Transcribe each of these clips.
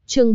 Chương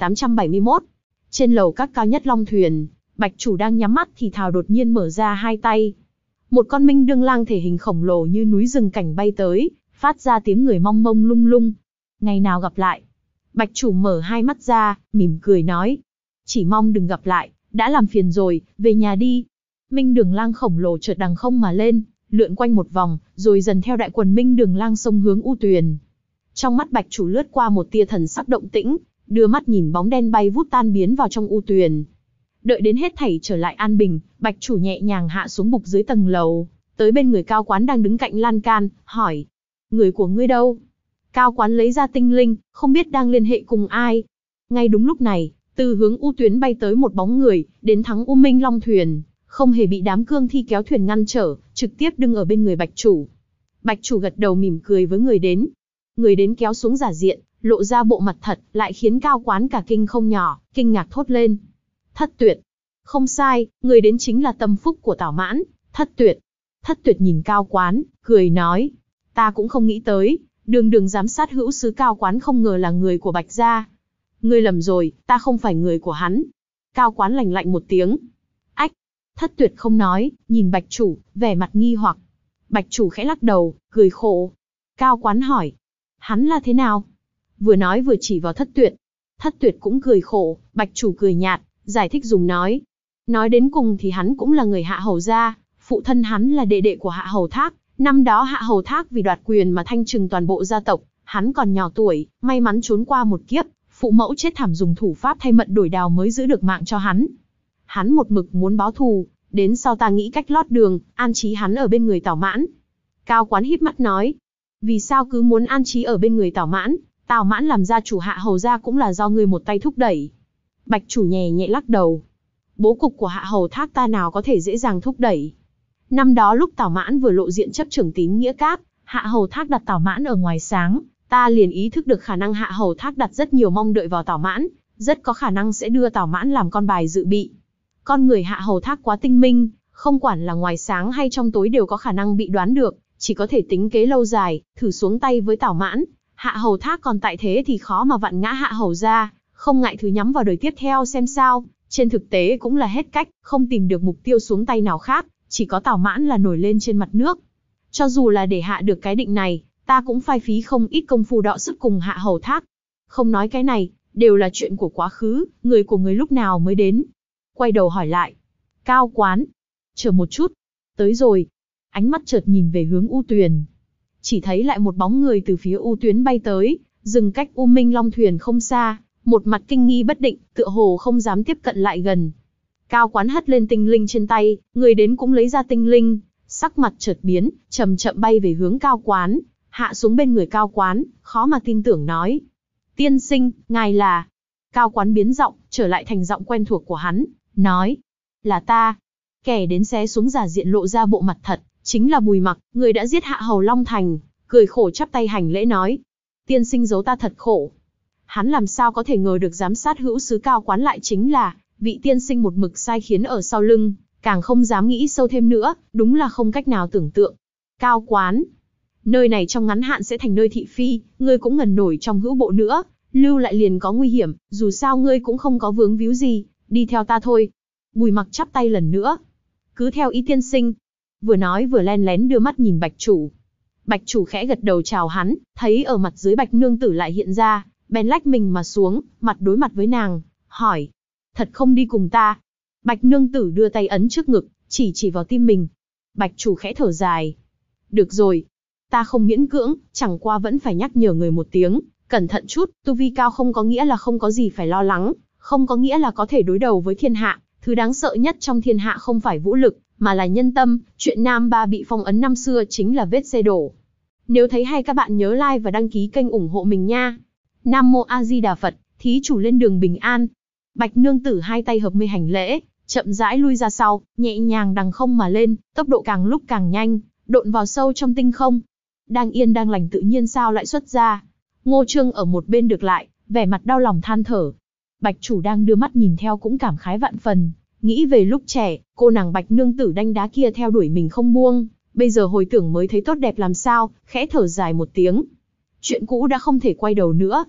3871. Trên lầu các cao nhất Long Thuyền, Bạch Chủ đang nhắm mắt thì thào đột nhiên mở ra hai tay. Một con minh đương lang thể hình khổng lồ như núi rừng cảnh bay tới, phát ra tiếng người mong mông lung lung. Ngày nào gặp lại. Bạch Chủ mở hai mắt ra, mỉm cười nói. Chỉ mong đừng gặp lại, đã làm phiền rồi, về nhà đi. Minh đường lang khổng lồ chợt đằng không mà lên, lượn quanh một vòng, rồi dần theo đại quần minh đường lang xông hướng U Tuyền. Trong mắt Bạch Chủ lướt qua một tia thần sắc động tĩnh, đưa mắt nhìn bóng đen bay vút tan biến vào trong U Tuyền. Đợi đến hết thảy trở lại an bình, Bạch Chủ nhẹ nhàng hạ xuống bục dưới tầng lầu, tới bên người Cao Quán đang đứng cạnh lan can, hỏi. Người của ngươi đâu? Cao Quán lấy ra tinh linh, không biết đang liên hệ cùng ai. Ngay đúng lúc này, từ hướng U Tuyến bay tới một bóng người, đến thắng U Minh Long Thuyền, không hề bị đám cương thi kéo thuyền ngăn trở, trực tiếp đứng ở bên người Bạch Chủ. Bạch Chủ gật đầu mỉm cười với người đến. Người đến kéo xuống giả diện, lộ ra bộ mặt thật, lại khiến Cao Quán cả kinh không nhỏ, kinh ngạc thốt lên. Thất Tuyệt. Không sai, người đến chính là tâm phúc của Tảo Mãn, Thất Tuyệt. Thất Tuyệt nhìn Cao Quán, cười nói. Ta cũng không nghĩ tới, đường giám sát hữu sứ Cao Quán không ngờ là người của Bạch gia. Ngươi lầm rồi, ta không phải người của hắn. Cao Quán lạnh lạnh một tiếng. Ách. Thất Tuyệt không nói, nhìn Bạch Chủ, vẻ mặt nghi hoặc. Bạch Chủ khẽ lắc đầu, cười khổ. Cao Quán hỏi. Hắn là thế nào? Vừa nói vừa chỉ vào Thất Tuyệt. Thất Tuyệt cũng cười khổ, Bạch Chủ cười nhạt, giải thích dùng nói. Nói đến cùng thì hắn cũng là người Hạ Hầu gia, phụ thân hắn là đệ đệ của Hạ Hầu Thác. Năm đó Hạ Hầu Thác vì đoạt quyền mà thanh trừng toàn bộ gia tộc, hắn còn nhỏ tuổi, may mắn trốn qua một kiếp, phụ mẫu chết thảm dùng thủ pháp thay mận đổi đào mới giữ được mạng cho hắn. Hắn một mực muốn báo thù, đến sau ta nghĩ cách lót đường, an trí hắn ở bên người Tảo Mãn. Cao Quán híp mắt nói, vì sao cứ muốn an trí ở bên người Tảo Mãn? Tảo Mãn làm gia chủ Hạ Hầu gia cũng là do ngươi một tay thúc đẩy. Bạch Chủ nhẹ nhẹ lắc đầu. Bố cục của Hạ Hầu Thác ta nào có thể dễ dàng thúc đẩy. Năm đó lúc Tảo Mãn vừa lộ diện chấp trưởng tín nghĩa cáp, Hạ Hầu Thác đặt Tảo Mãn ở ngoài sáng, ta liền ý thức được khả năng Hạ Hầu Thác đặt rất nhiều mong đợi vào Tảo Mãn, rất có khả năng sẽ đưa Tảo Mãn làm con bài dự bị. Con người Hạ Hầu Thác quá tinh minh, không quản là ngoài sáng hay trong tối đều có khả năng bị đoán được, chỉ có thể tính kế lâu dài, thử xuống tay với Tảo Mãn. Hạ Hầu Thác còn tại thế thì khó mà vặn ngã Hạ Hầu gia, không ngại thử nhắm vào đời tiếp theo xem sao. Trên thực tế cũng là hết cách, không tìm được mục tiêu xuống tay nào khác, chỉ có Tảo Mãn là nổi lên trên mặt nước. Cho dù là để hạ được cái định này, ta cũng phai phí không ít công phu đọ sức cùng Hạ Hầu Thác. Không nói cái này, đều là chuyện của quá khứ, người của người lúc nào mới đến. Quay đầu hỏi lại. Cao Quán. Chờ một chút. Tới rồi. Ánh mắt chợt nhìn về hướng U Tuyền. Chỉ thấy lại một bóng người từ phía U Tuyến bay tới, dừng cách U Minh Long Thuyền không xa, một mặt kinh nghi bất định, tựa hồ không dám tiếp cận lại gần. Cao Quán hất lên tinh linh trên tay, người đến cũng lấy ra tinh linh, sắc mặt chợt biến, chậm chậm bay về hướng Cao Quán, hạ xuống bên người Cao Quán, khó mà tin tưởng nói. Tiên sinh, ngài là... Cao Quán biến giọng, trở lại thành giọng quen thuộc của hắn, nói. Là ta. Kẻ đến xé xuống giả diện lộ ra bộ mặt thật, chính là Bùi Mặc, người đã giết Hạ Hầu Long Thành, cười khổ chắp tay hành lễ nói. Tiên sinh giấu ta thật khổ. Hắn làm sao có thể ngờ được giám sát hữu sứ Cao Quán lại chính là vị tiên sinh một mực sai khiến ở sau lưng, càng không dám nghĩ sâu thêm nữa, đúng là không cách nào tưởng tượng. Cao Quán, nơi này trong ngắn hạn sẽ thành nơi thị phi, ngươi cũng ngần nổi trong hữu bộ nữa, lưu lại liền có nguy hiểm, dù sao ngươi cũng không có vướng víu gì, đi theo ta thôi. Bùi Mặc chắp tay lần nữa. Cứ theo ý tiên sinh. Vừa nói vừa len lén đưa mắt nhìn Bạch Chủ. Bạch Chủ khẽ gật đầu chào hắn, thấy ở mặt dưới Bạch Nương Tử lại hiện ra, bèn lách mình mà xuống, mặt đối mặt với nàng, hỏi. Thật không đi cùng ta? Bạch Nương Tử đưa tay ấn trước ngực, chỉ vào tim mình. Bạch Chủ khẽ thở dài. Được rồi. Ta không miễn cưỡng, chẳng qua vẫn phải nhắc nhở người một tiếng, cẩn thận chút, tu vi cao không có nghĩa là không có gì phải lo lắng, không có nghĩa là có thể đối đầu với thiên hạ. Thứ đáng sợ nhất trong thiên hạ không phải vũ lực, mà là nhân tâm, chuyện Nam Ba bị phong ấn năm xưa chính là vết xe đổ. Nếu thấy hay các bạn nhớ like và đăng ký kênh ủng hộ mình nha. Nam Mô A Di Đà Phật, thí chủ lên đường bình an. Bạch Nương Tử hai tay hợp mây hành lễ, chậm rãi lui ra sau, nhẹ nhàng đằng không mà lên, tốc độ càng lúc càng nhanh, độn vào sâu trong tinh không. Đang yên đang lành tự nhiên sao lại xuất ra. Ngô Trương ở một bên được lại, vẻ mặt đau lòng than thở. Bạch Chủ đang đưa mắt nhìn theo cũng cảm khái vạn phần, nghĩ về lúc trẻ, cô nàng Bạch Nương Tử đanh đá kia theo đuổi mình không buông, bây giờ hồi tưởng mới thấy tốt đẹp làm sao, khẽ thở dài một tiếng. Chuyện cũ đã không thể quay đầu nữa.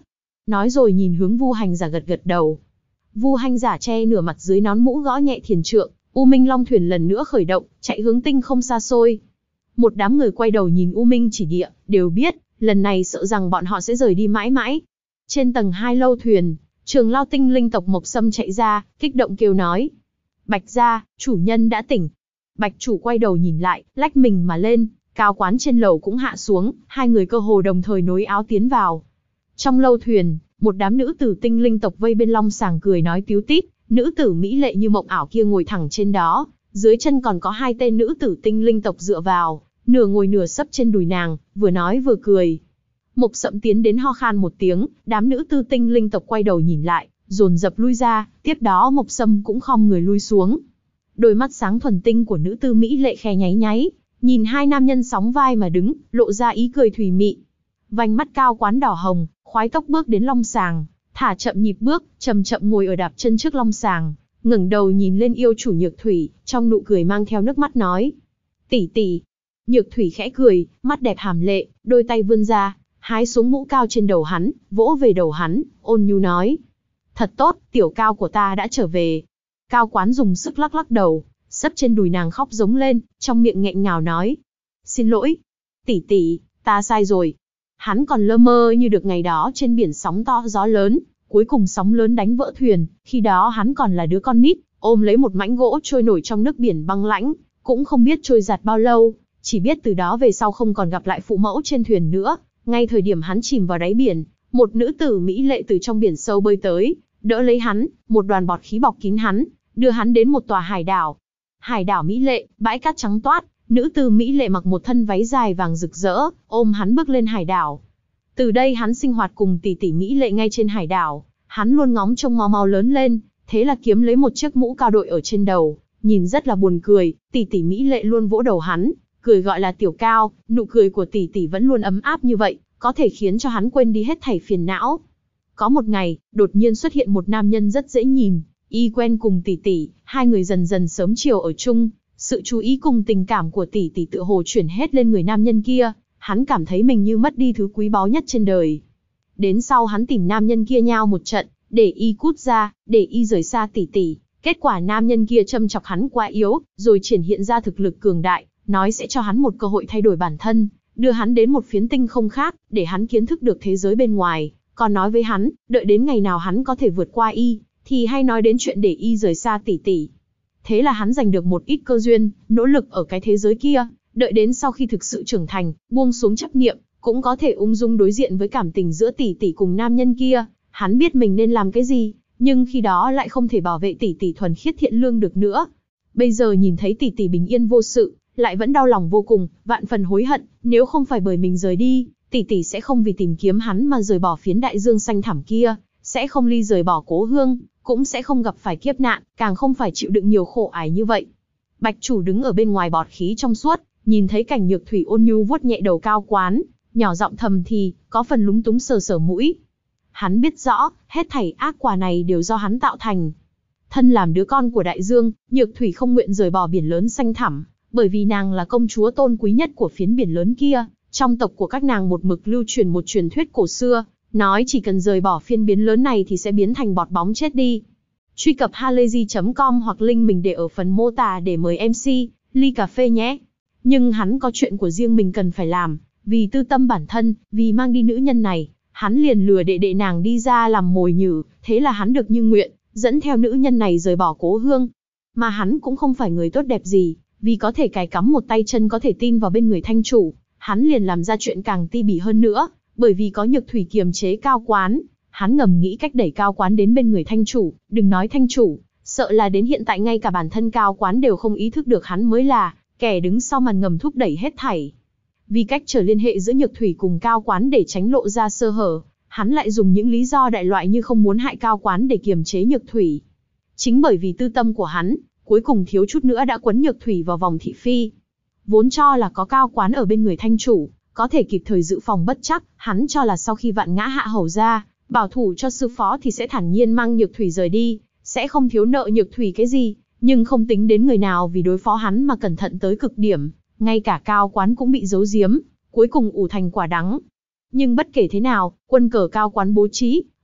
Nói rồi nhìn hướng Vu Hành Giả gật gật đầu. Vu Hành Giả che nửa mặt dưới nón mũ gõ nhẹ thiền trượng, U Minh Long thuyền lần nữa khởi động, chạy hướng tinh không xa xôi. Một đám người quay đầu nhìn U Minh chỉ địa, đều biết, lần này sợ rằng bọn họ sẽ rời đi mãi mãi. Trên tầng 2 lâu thuyền, Trường Lao tinh linh tộc Mộc Sâm chạy ra, kích động kêu nói. Bạch gia, chủ nhân đã tỉnh. Bạch chủ quay đầu nhìn lại, lách mình mà lên, Cao Quán trên lầu cũng hạ xuống, hai người cơ hồ đồng thời nối áo tiến vào. Trong lâu thuyền, một đám nữ tử tinh linh tộc vây bên long sàng cười nói tíu tít, nữ tử mỹ lệ như mộng ảo kia ngồi thẳng trên đó, dưới chân còn có hai tên nữ tử tinh linh tộc dựa vào, nửa ngồi nửa sấp trên đùi nàng, vừa nói vừa cười. Mộc Sậm tiến đến ho khan một tiếng, đám nữ tử tinh linh tộc quay đầu nhìn lại, dồn dập lui ra, tiếp đó Mộc Sâm cũng khom người lui xuống. Đôi mắt sáng thuần tinh của nữ tử mỹ lệ khẽ nháy nháy, nhìn hai nam nhân sóng vai mà đứng, lộ ra ý cười thùy mị. Vành mắt Cao Quán đỏ hồng, khoái tốc bước đến long sàng, thả chậm nhịp bước, chậm chậm ngồi ở đạp chân trước long sàng, ngẩng đầu nhìn lên yêu chủ Nhược Thủy, trong nụ cười mang theo nước mắt nói: "Tỷ tỷ." Nhược Thủy khẽ cười, mắt đẹp hàm lệ, đôi tay vươn ra, hái xuống mũ cao trên đầu hắn, vỗ về đầu hắn, ôn nhu nói: "Thật tốt, tiểu Cao của ta đã trở về." Cao Quán dùng sức lắc lắc đầu, sấp trên đùi nàng khóc giống lên, trong miệng nghẹn ngào nói: "Xin lỗi, tỷ tỷ, ta sai rồi." Hắn còn lơ mơ như được ngày đó trên biển sóng to gió lớn, cuối cùng sóng lớn đánh vỡ thuyền, khi đó hắn còn là đứa con nít, ôm lấy một mảnh gỗ trôi nổi trong nước biển băng lãnh, cũng không biết trôi giạt bao lâu, chỉ biết từ đó về sau không còn gặp lại phụ mẫu trên thuyền nữa. Ngay thời điểm hắn chìm vào đáy biển, một nữ tử mỹ lệ từ trong biển sâu bơi tới, đỡ lấy hắn, một đoàn bọt khí bọc kín hắn, đưa hắn đến một tòa hải đảo. Hải đảo mỹ lệ, bãi cát trắng toát, nữ tử mỹ lệ mặc một thân váy dài vàng rực rỡ, ôm hắn bước lên hải đảo. Từ đây hắn sinh hoạt cùng tỷ tỷ mỹ lệ ngay trên hải đảo, hắn luôn ngóng trông mau mau lớn lên, thế là kiếm lấy một chiếc mũ cao đội ở trên đầu, nhìn rất là buồn cười, tỷ tỷ mỹ lệ luôn vỗ đầu hắn, cười gọi là tiểu Cao, nụ cười của tỷ tỷ vẫn luôn ấm áp như vậy, có thể khiến cho hắn quên đi hết thảy phiền não. Có một ngày, đột nhiên xuất hiện một nam nhân rất dễ nhìn, y quen cùng tỷ tỷ, hai người dần dần sớm chiều ở chung, sự chú ý cùng tình cảm của tỷ tỷ tựa hồ chuyển hết lên người nam nhân kia, hắn cảm thấy mình như mất đi thứ quý báu nhất trên đời. Đến sau hắn tìm nam nhân kia nhao một trận, để y cút ra, để y rời xa tỷ tỷ, kết quả nam nhân kia châm chọc hắn quá yếu, rồi triển hiện ra thực lực cường đại, nói sẽ cho hắn một cơ hội thay đổi bản thân, đưa hắn đến một phiến tinh không khác, để hắn kiến thức được thế giới bên ngoài, còn nói với hắn, đợi đến ngày nào hắn có thể vượt qua y, thì hay nói đến chuyện để y rời xa tỷ tỷ. Thế là hắn giành được một ít cơ duyên, nỗ lực ở cái thế giới kia, đợi đến sau khi thực sự trưởng thành, buông xuống chấp niệm, cũng có thể ung dung đối diện với cảm tình giữa tỷ tỷ cùng nam nhân kia. Hắn biết mình nên làm cái gì, nhưng khi đó lại không thể bảo vệ tỷ tỷ thuần khiết thiện lương được nữa. Bây giờ nhìn thấy tỷ tỷ bình yên vô sự, lại vẫn đau lòng vô cùng, vạn phần hối hận, nếu không phải bởi mình rời đi, tỷ tỷ sẽ không vì tìm kiếm hắn mà rời bỏ phiến đại dương xanh thẳm kia, sẽ không ly rời bỏ cố hương, cũng sẽ không gặp phải kiếp nạn, càng không phải chịu đựng nhiều khổ ải như vậy. Bạch chủ đứng ở bên ngoài bọt khí trong suốt, nhìn thấy cảnh Nhược Thủy ôn nhu vuốt nhẹ đầu Cao Quán, nhỏ giọng thầm thì, có phần lúng túng sờ sờ mũi. Hắn biết rõ, hết thảy ác quả này đều do hắn tạo thành. Thân làm đứa con của đại dương, Nhược Thủy không nguyện rời bỏ biển lớn xanh thẳm, bởi vì nàng là công chúa tôn quý nhất của phiến biển lớn kia. Trong tộc của các nàng một mực lưu truyền một truyền thuyết cổ xưa, nói chỉ cần rời bỏ phiên biến lớn này thì sẽ biến thành bọt bóng chết đi. Truy cập halayzi.com hoặc link mình để ở phần mô tả để mời MC, ly cà phê nhé. Nhưng hắn có chuyện của riêng mình cần phải làm, vì tư tâm bản thân, vì mang đi nữ nhân này, hắn liền lừa đệ đệ nàng đi ra làm mồi nhử, thế là hắn được như nguyện, dẫn theo nữ nhân này rời bỏ cố hương. Mà hắn cũng không phải người tốt đẹp gì, vì có thể cài cắm một tay chân có thể tin vào bên người thanh chủ, hắn liền làm ra chuyện càng ti bỉ hơn nữa, bởi vì có Nhược Thủy kiềm chế Cao Quán, hắn ngầm nghĩ cách đẩy Cao Quán đến bên người thanh chủ, đừng nói thanh chủ, sợ là đến hiện tại ngay cả bản thân Cao Quán đều không ý thức được hắn mới là kẻ đứng sau màn ngầm thúc đẩy hết thảy. Vì cách trở liên hệ giữa Nhược Thủy cùng Cao Quán để tránh lộ ra sơ hở, hắn lại dùng những lý do đại loại như không muốn hại Cao Quán để kiềm chế Nhược Thủy. Chính bởi vì tư tâm của hắn, cuối cùng thiếu chút nữa đã quấn Nhược Thủy vào vòng thị phi. Vốn cho là có Cao Quán ở bên người thanh chủ, có thể kịp thời dự phòng bất chắc, hắn cho là sau khi Vạn Ngã hạ hầu ra, bảo thủ cho sư phó thì sẽ thản nhiên mang Nhược Thủy rời đi, sẽ không thiếu nợ Nhược Thủy cái gì, nhưng không tính đến người nào vì đối phó hắn mà cẩn thận tới cực điểm, ngay cả Cao Quán cũng bị giấu giếm, cuối cùng ủ thành quả đắng. Nhưng bất kể thế nào, quân cờ Cao Quán bố trí,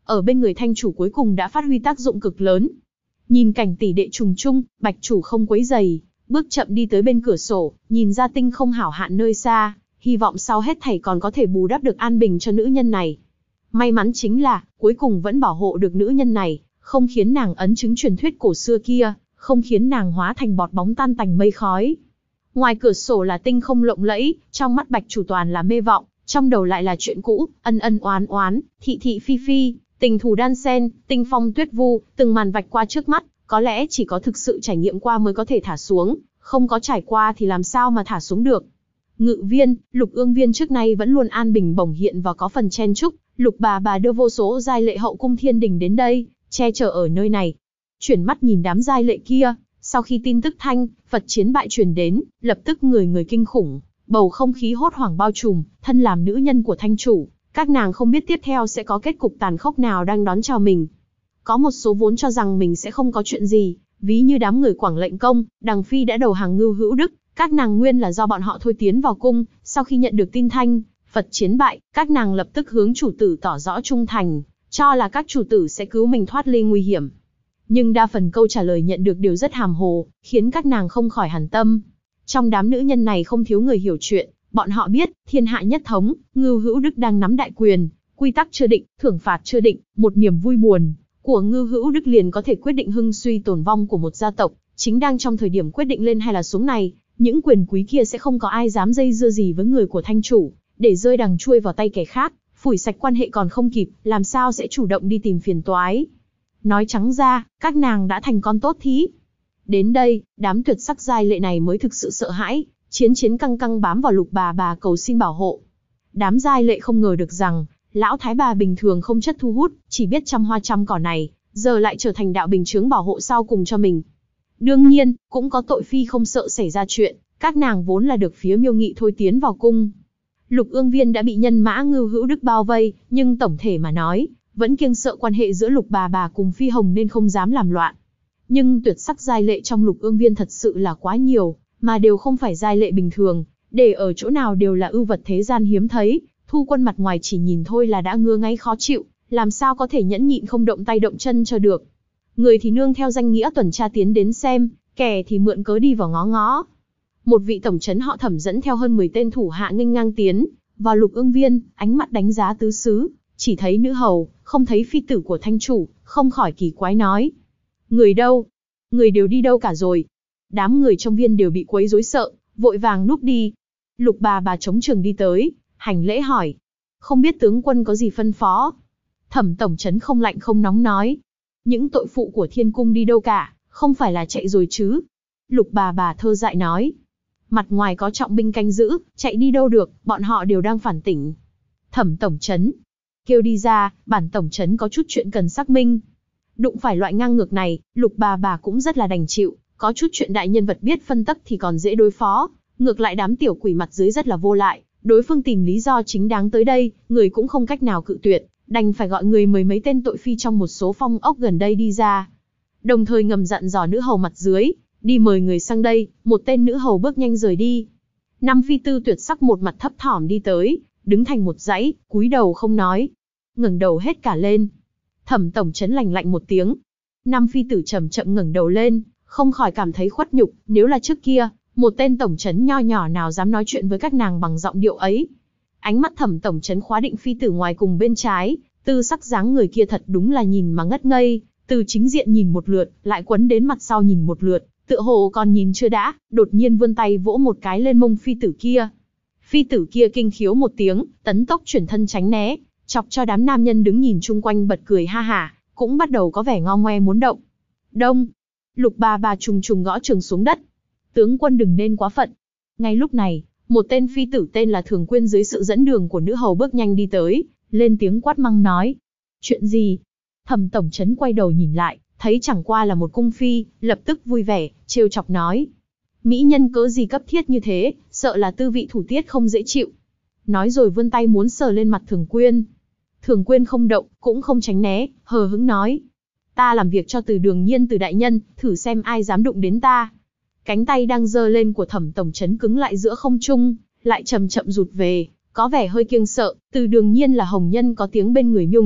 ở bên người thanh chủ cuối cùng đã phát huy tác dụng cực lớn. Nhìn cảnh tỷ đệ trùng chung, Bạch chủ không quấy rầy, bước chậm đi tới bên cửa sổ, nhìn ra tinh không hảo hạn nơi xa, hy vọng sau hết thảy còn có thể bù đắp được an bình cho nữ nhân này. May mắn chính là, cuối cùng vẫn bảo hộ được nữ nhân này, không khiến nàng ấn chứng truyền thuyết cổ xưa kia, không khiến nàng hóa thành bọt bóng tan tành mây khói. Ngoài cửa sổ là tinh không lộng lẫy, trong mắt Bạch chủ toàn là mê vọng, trong đầu lại là chuyện cũ, ân ân oán oán, thị thị phi phi, tình thù đan sen, tinh phong tuyết vu, từng màn vạch qua trước mắt, có lẽ chỉ có thực sự trải nghiệm qua mới có thể thả xuống, không có trải qua thì làm sao mà thả xuống được. Ngự viên, Lục Ương Viên trước nay vẫn luôn an bình bổng hiện và có phần chen chúc, Lục bà đưa vô số giai lệ hậu cung thiên đình đến đây, che chở ở nơi này. Chuyển mắt nhìn đám giai lệ kia, sau khi tin tức thanh, Phật chiến bại truyền đến, lập tức người người kinh khủng, bầu không khí hốt hoảng bao trùm, thân làm nữ nhân của thanh chủ, các nàng không biết tiếp theo sẽ có kết cục tàn khốc nào đang đón chào mình. Có một số vốn cho rằng mình sẽ không có chuyện gì, ví như đám người Quảng Lệnh Công, Đằng Phi đã đầu hàng Ngưu Hữu Đức, các nàng nguyên là do bọn họ thôi tiến vào cung, sau khi nhận được tin thanh, Phật chiến bại, các nàng lập tức hướng chủ tử tỏ rõ trung thành, cho là các chủ tử sẽ cứu mình thoát ly nguy hiểm. Nhưng đa phần câu trả lời nhận được đều rất hàm hồ, khiến các nàng không khỏi hằn tâm. Trong đám nữ nhân này không thiếu người hiểu chuyện, bọn họ biết, thiên hạ nhất thống, Ngưu Hữu Đức đang nắm đại quyền, quy tắc chưa định, thưởng phạt chưa định, một niềm vui buồn của Ngưu Hữu Đức liền có thể quyết định hưng suy tồn vong của một gia tộc, chính đang trong thời điểm quyết định lên hay là xuống này, những quyền quý kia sẽ không có ai dám dây dưa gì với người của thanh chủ, để rơi đằng chuôi vào tay kẻ khác, phủi sạch quan hệ còn không kịp, làm sao sẽ chủ động đi tìm phiền toái. Nói trắng ra, các nàng đã thành con tốt thí. Đến đây, đám tuyệt sắc giai lệ này mới thực sự sợ hãi, chiến căng căng bám vào Lục bà cầu xin bảo hộ. Đám giai lệ không ngờ được rằng, lão thái bà bình thường không chất thu hút, chỉ biết trăm hoa trăm cỏ này, giờ lại trở thành đạo bình chướng bảo hộ sau cùng cho mình. Đương nhiên, cũng có tội phi không sợ xảy ra chuyện, các nàng vốn là được phía Miêu Nghị thôi tiến vào cung. Lục Ương Viên đã bị nhân mã Ngưu Hữu Đức bao vây, nhưng tổng thể mà nói, vẫn kiêng sợ quan hệ giữa Lục bà cùng Phi Hồng nên không dám làm loạn. Nhưng tuyệt sắc giai lệ trong Lục Ương Viên thật sự là quá nhiều, mà đều không phải giai lệ bình thường, để ở chỗ nào đều là ưu vật thế gian hiếm thấy, Thu Quân mặt ngoài chỉ nhìn thôi là đã ngứa ngáy khó chịu, làm sao có thể nhẫn nhịn không động tay động chân cho được. Người thì nương theo danh nghĩa tuần tra tiến đến xem, kẻ thì mượn cớ đi vào ngó ngó. Một vị tổng trấn họ Thẩm dẫn theo hơn 10 tên thủ hạ nghênh ngang tiến vào Lục Ương Viên, ánh mắt đánh giá tứ xứ, chỉ thấy nữ hầu, không thấy phi tử của thanh chủ, không khỏi kỳ quái nói: người đâu? Người đều đi đâu cả rồi? Đám người trong viên đều bị quấy rối sợ, vội vàng núp đi. Lục bà chống trường đi tới, hành lễ hỏi: không biết tướng quân có gì phân phó? Thẩm tổng trấn không lạnh không nóng nói: những tội phụ của thiên cung đi đâu cả, không phải là chạy rồi chứ? Lục bà thơ dại nói: mặt ngoài có trọng binh canh giữ, chạy đi đâu được, bọn họ đều đang phản tỉnh. Thẩm tổng trấn: kêu đi ra, bản tổng trấn có chút chuyện cần xác minh. Đụng phải loại ngang ngược này, Lục bà cũng rất là đành chịu, có chút chuyện đại nhân vật biết phân tắc thì còn dễ đối phó, ngược lại đám tiểu quỷ mặt dưới rất là vô lại, đối phương tìm lý do chính đáng tới đây, người cũng không cách nào cự tuyệt, đành phải gọi người mời mấy tên tội phi trong một số phong ốc gần đây đi ra. Đồng thời ngầm dặn dò nữ hầu mặt dưới, đi mời người sang đây, một tên nữ hầu bước nhanh rời đi. Năm phi tư tuyệt sắc một mặt thấp thỏm đi tới, đứng thành một dãy, cúi đầu không nói, ngẩng đầu hết cả lên. Thẩm tổng trấn lạnh lạnh một tiếng. Năm phi tử chậm chậm ngẩng đầu lên, không khỏi cảm thấy khuất nhục, nếu là trước kia, một tên tổng trấn nho nhỏ nào dám nói chuyện với các nàng bằng giọng điệu ấy. Ánh mắt Thẩm tổng trấn khóa định phi tử ngoài cùng bên trái, tư sắc dáng người kia thật đúng là nhìn mà ngất ngây, từ chính diện nhìn một lượt, lại quấn đến mặt sau nhìn một lượt, tựa hồ còn nhìn chưa đã, đột nhiên vươn tay vỗ một cái lên mông phi tử kia. Phi tử kia kinh khiếu một tiếng, tấn tốc chuyển thân tránh né, chọc cho đám nam nhân đứng nhìn chung quanh bật cười ha hả, cũng bắt đầu có vẻ ngo ngoe muốn động. Đông, Lục bà trùng trùng gõ trường xuống đất. Tướng quân đừng nên quá phận. Ngay lúc này, một tên phi tử tên là Thường Quyên dưới sự dẫn đường của nữ hầu bước nhanh đi tới, lên tiếng quát mắng nói: chuyện gì? Thẩm tổng trấn quay đầu nhìn lại, thấy chẳng qua là một cung phi, lập tức vui vẻ, trêu chọc nói: mỹ nhân cớ gì cấp thiết như thế, sợ là tư vị thủ tiết không dễ chịu. Nói rồi vươn tay muốn sờ lên mặt Thường Quyên. Thường Quyên không động, cũng không tránh né, hờ hững nói: ta làm việc cho Từ Đường Nhiên Từ đại nhân, thử xem ai dám đụng đến ta. Cánh tay đang giơ lên của Thẩm tổng trấn cứng lại giữa không trung, lại chậm chậm rụt về, có vẻ hơi kiêng sợ. Từ Đường Nhiên là hồng nhân có tiếng bên người Miêu Nghị,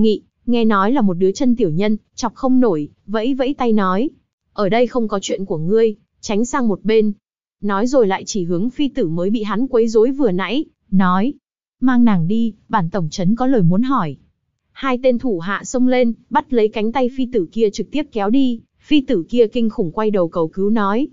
Nghe nói là một đứa chân tiểu nhân, chọc không nổi, vẫy vẫy tay nói. Ở đây không có chuyện của ngươi, tránh sang một bên. Nói rồi lại chỉ hướng phi tử mới bị hắn quấy rối vừa nãy, nói. Mang nàng đi, bản tổng trấn có lời muốn hỏi. Hai tên thủ hạ xông lên, bắt lấy cánh tay phi tử kia trực tiếp kéo đi. Phi tử kia kinh khủng quay đầu cầu cứu nói.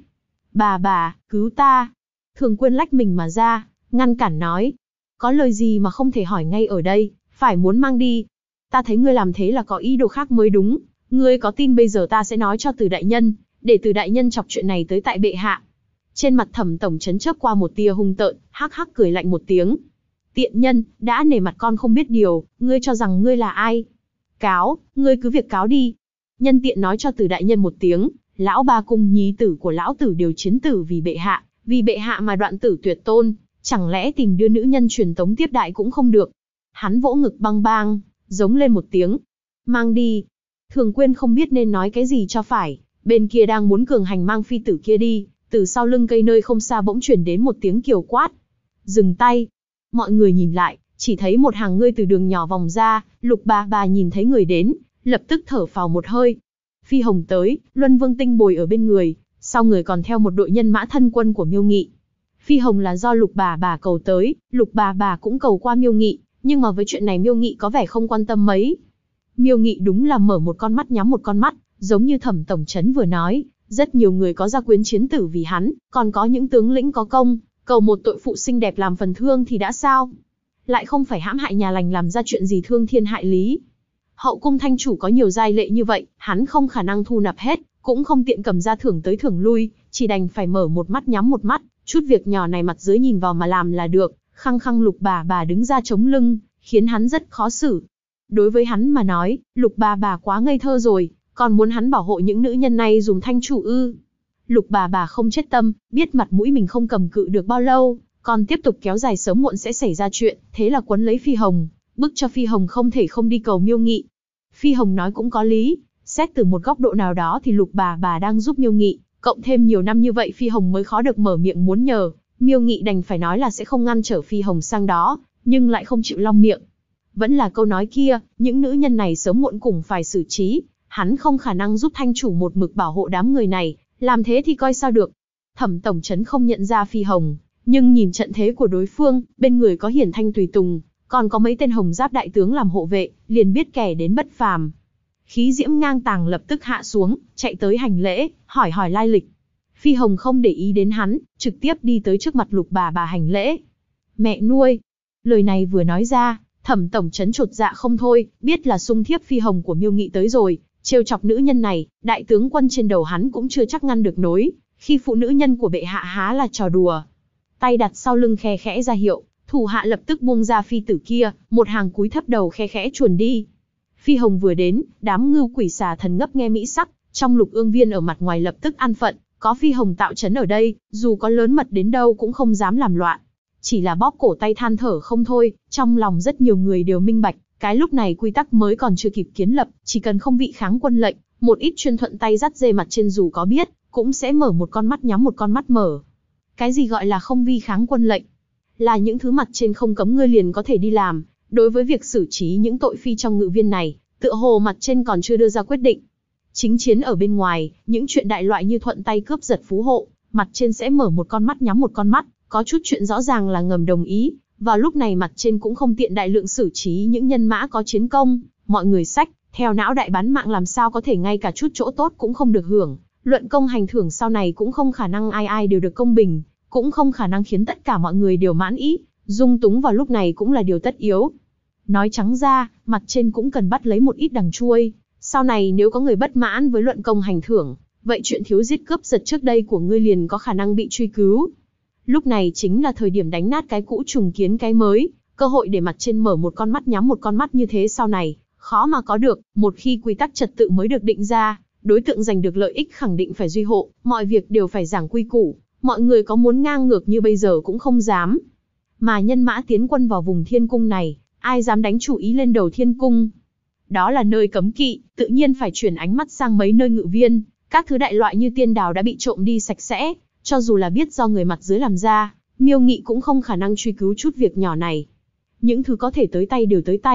Bà, cứu ta. Thường Quyên lách mình mà ra, ngăn cản nói. Có lời gì mà không thể hỏi ngay ở đây, phải muốn mang đi. Ta thấy ngươi làm thế là có ý đồ khác mới đúng. Ngươi có tin bây giờ ta sẽ nói cho Từ đại nhân, để Từ đại nhân chọc chuyện này tới tại bệ hạ. Trên mặt Thẩm tổng trấn chớp qua một tia hung tợn, hắc hắc cười lạnh một tiếng. Tiện nhân, đã nể mặt con không biết điều, ngươi cho rằng ngươi là ai? Cáo, ngươi cứ việc cáo đi. Nhân tiện nói cho Từ đại nhân một tiếng, lão ba cung nhi tử của lão tử đều chiến tử vì bệ hạ mà đoạn tử tuyệt tôn, chẳng lẽ tìm đưa nữ nhân truyền tống tiếp đại cũng không được. Hắn vỗ ngực bang bang, giống lên một tiếng. Mang đi. Thường Quyên không biết nên nói cái gì cho phải, bên kia đang muốn cường hành mang phi tử kia đi, từ sau lưng cây nơi không xa bỗng chuyển đến một tiếng kiều quát. Dừng tay. Mọi người nhìn lại, chỉ thấy một hàng ngươi từ đường nhỏ vòng ra, Lục bà nhìn thấy người đến, lập tức thở phào một hơi. Phi Hồng tới, Luân Vương Tinh bồi ở bên người, sau người còn theo một đội nhân mã thân quân của Miêu Nghị. Phi Hồng là do Lục bà cầu tới, Lục bà cũng cầu qua Miêu Nghị, nhưng mà với chuyện này Miêu Nghị có vẻ không quan tâm mấy. Miêu Nghị đúng là mở một con mắt nhắm một con mắt, giống như Thẩm tổng trấn vừa nói, rất nhiều người có gia quyến chiến tử vì hắn, còn có những tướng lĩnh có công, cầu một tội phụ xinh đẹp làm phần thương thì đã sao? Lại không phải hãm hại nhà lành làm ra chuyện gì thương thiên hại lý. Hậu cung thanh chủ có nhiều giai lệ như vậy, hắn không khả năng thu nạp hết, cũng không tiện cầm ra thưởng tới thưởng lui, chỉ đành phải mở một mắt nhắm một mắt, chút việc nhỏ này mặt dưới nhìn vào mà làm là được. Khăng khăng Lục bà đứng ra chống lưng, khiến hắn rất khó xử. Đối với hắn mà nói, Lục bà quá ngây thơ rồi, còn muốn hắn bảo hộ những nữ nhân này dùng thanh chủ ư? Lục bà không chết tâm, biết mặt mũi mình không cầm cự được bao lâu, còn tiếp tục kéo dài sớm muộn sẽ xảy ra chuyện, thế là quấn lấy Phi Hồng, bức cho Phi Hồng không thể không đi cầu Miêu Nghị. Phi Hồng nói cũng có lý, xét từ một góc độ nào đó thì Lục bà đang giúp Miêu Nghị, cộng thêm nhiều năm như vậy Phi Hồng mới khó được mở miệng muốn nhờ, Miêu Nghị đành phải nói là sẽ không ngăn trở Phi Hồng sang đó, nhưng lại không chịu long miệng. Vẫn là câu nói kia, những nữ nhân này sớm muộn cũng phải xử trí, hắn không khả năng giúp thanh chủ một mực bảo hộ đám người này, làm thế thì coi sao được. Thẩm tổng trấn không nhận ra Phi Hồng, nhưng nhìn trận thế của đối phương, bên người có Hiển Thanh tùy tùng, còn có mấy tên hồng giáp đại tướng làm hộ vệ, liền biết kẻ đến bất phàm. Khí diễm ngang tàng lập tức hạ xuống, chạy tới hành lễ, hỏi lai lịch. Phi Hồng không để ý đến hắn, trực tiếp đi tới trước mặt Lục bà hành lễ. Mẹ nuôi. Lời này vừa nói ra, Thẩm tổng trấn chột dạ không thôi, biết là xung thiếp Phi Hồng của Miêu Nghị tới rồi, trêu chọc nữ nhân này, đại tướng quân trên đầu hắn cũng chưa chắc ngăn được nối, khi phụ nữ nhân của bệ hạ há là trò đùa. Tay đặt sau lưng khe khẽ ra hiệu, thủ hạ lập tức buông ra phi tử kia, một hàng cúi thấp đầu khe khẽ chuồn đi. Phi Hồng vừa đến, đám ngưu quỷ xà thần ngấp nghe mỹ sắc, trong Lục Ương Viên ở mặt ngoài lập tức an phận, có Phi Hồng tạo trấn ở đây, dù có lớn mật đến đâu cũng không dám làm loạn. Chỉ là bóp cổ tay than thở không thôi, trong lòng rất nhiều người đều minh bạch, cái lúc này quy tắc mới còn chưa kịp kiến lập, chỉ cần không vị kháng quân lệnh, một ít chuyên thuận tay dắt dê mặt trên dù có biết, cũng sẽ mở một con mắt nhắm một con mắt mở. Cái gì gọi là không vi kháng quân lệnh? Là những thứ mặt trên không cấm ngươi liền có thể đi làm, đối với việc xử trí những tội phi trong ngự viên này, tựa hồ mặt trên còn chưa đưa ra quyết định. Chính chiến ở bên ngoài, những chuyện đại loại như thuận tay cướp giật phú hộ, mặt trên sẽ mở một con mắt nhắm một con mắt, có chút chuyện rõ ràng là ngầm đồng ý, vào lúc này mặt trên cũng không tiện đại lượng xử trí những nhân mã có chiến công, mọi người sách, theo não đại bán mạng làm sao có thể ngay cả chút chỗ tốt cũng không được hưởng, luận công hành thưởng sau này cũng không khả năng ai đều được công bình, cũng không khả năng khiến tất cả mọi người đều mãn ý, dung túng vào lúc này cũng là điều tất yếu. Nói trắng ra, mặt trên cũng cần bắt lấy một ít đằng chuôi, sau này nếu có người bất mãn với luận công hành thưởng, vậy chuyện thiếu giết cướp giật trước đây của ngươi liền có khả năng bị truy cứu. Lúc này chính là thời điểm đánh nát cái cũ trùng kiến cái mới, cơ hội để mặt trên mở một con mắt nhắm một con mắt như thế sau này, khó mà có được, một khi quy tắc trật tự mới được định ra, đối tượng giành được lợi ích khẳng định phải duy hộ, mọi việc đều phải giảng quy củ, mọi người có muốn ngang ngược như bây giờ cũng không dám. Mà nhân mã tiến quân vào vùng thiên cung này, ai dám đánh chủ ý lên đầu thiên cung? Đó là nơi cấm kỵ, tự nhiên phải chuyển ánh mắt sang mấy nơi ngự viên, các thứ đại loại như tiên đào đã bị trộm đi sạch sẽ, cho dù là biết do người mặt dưới làm ra, Miêu Nghị cũng không khả năng truy cứu chút việc nhỏ này. Những thứ có thể tới tay đều tới tay,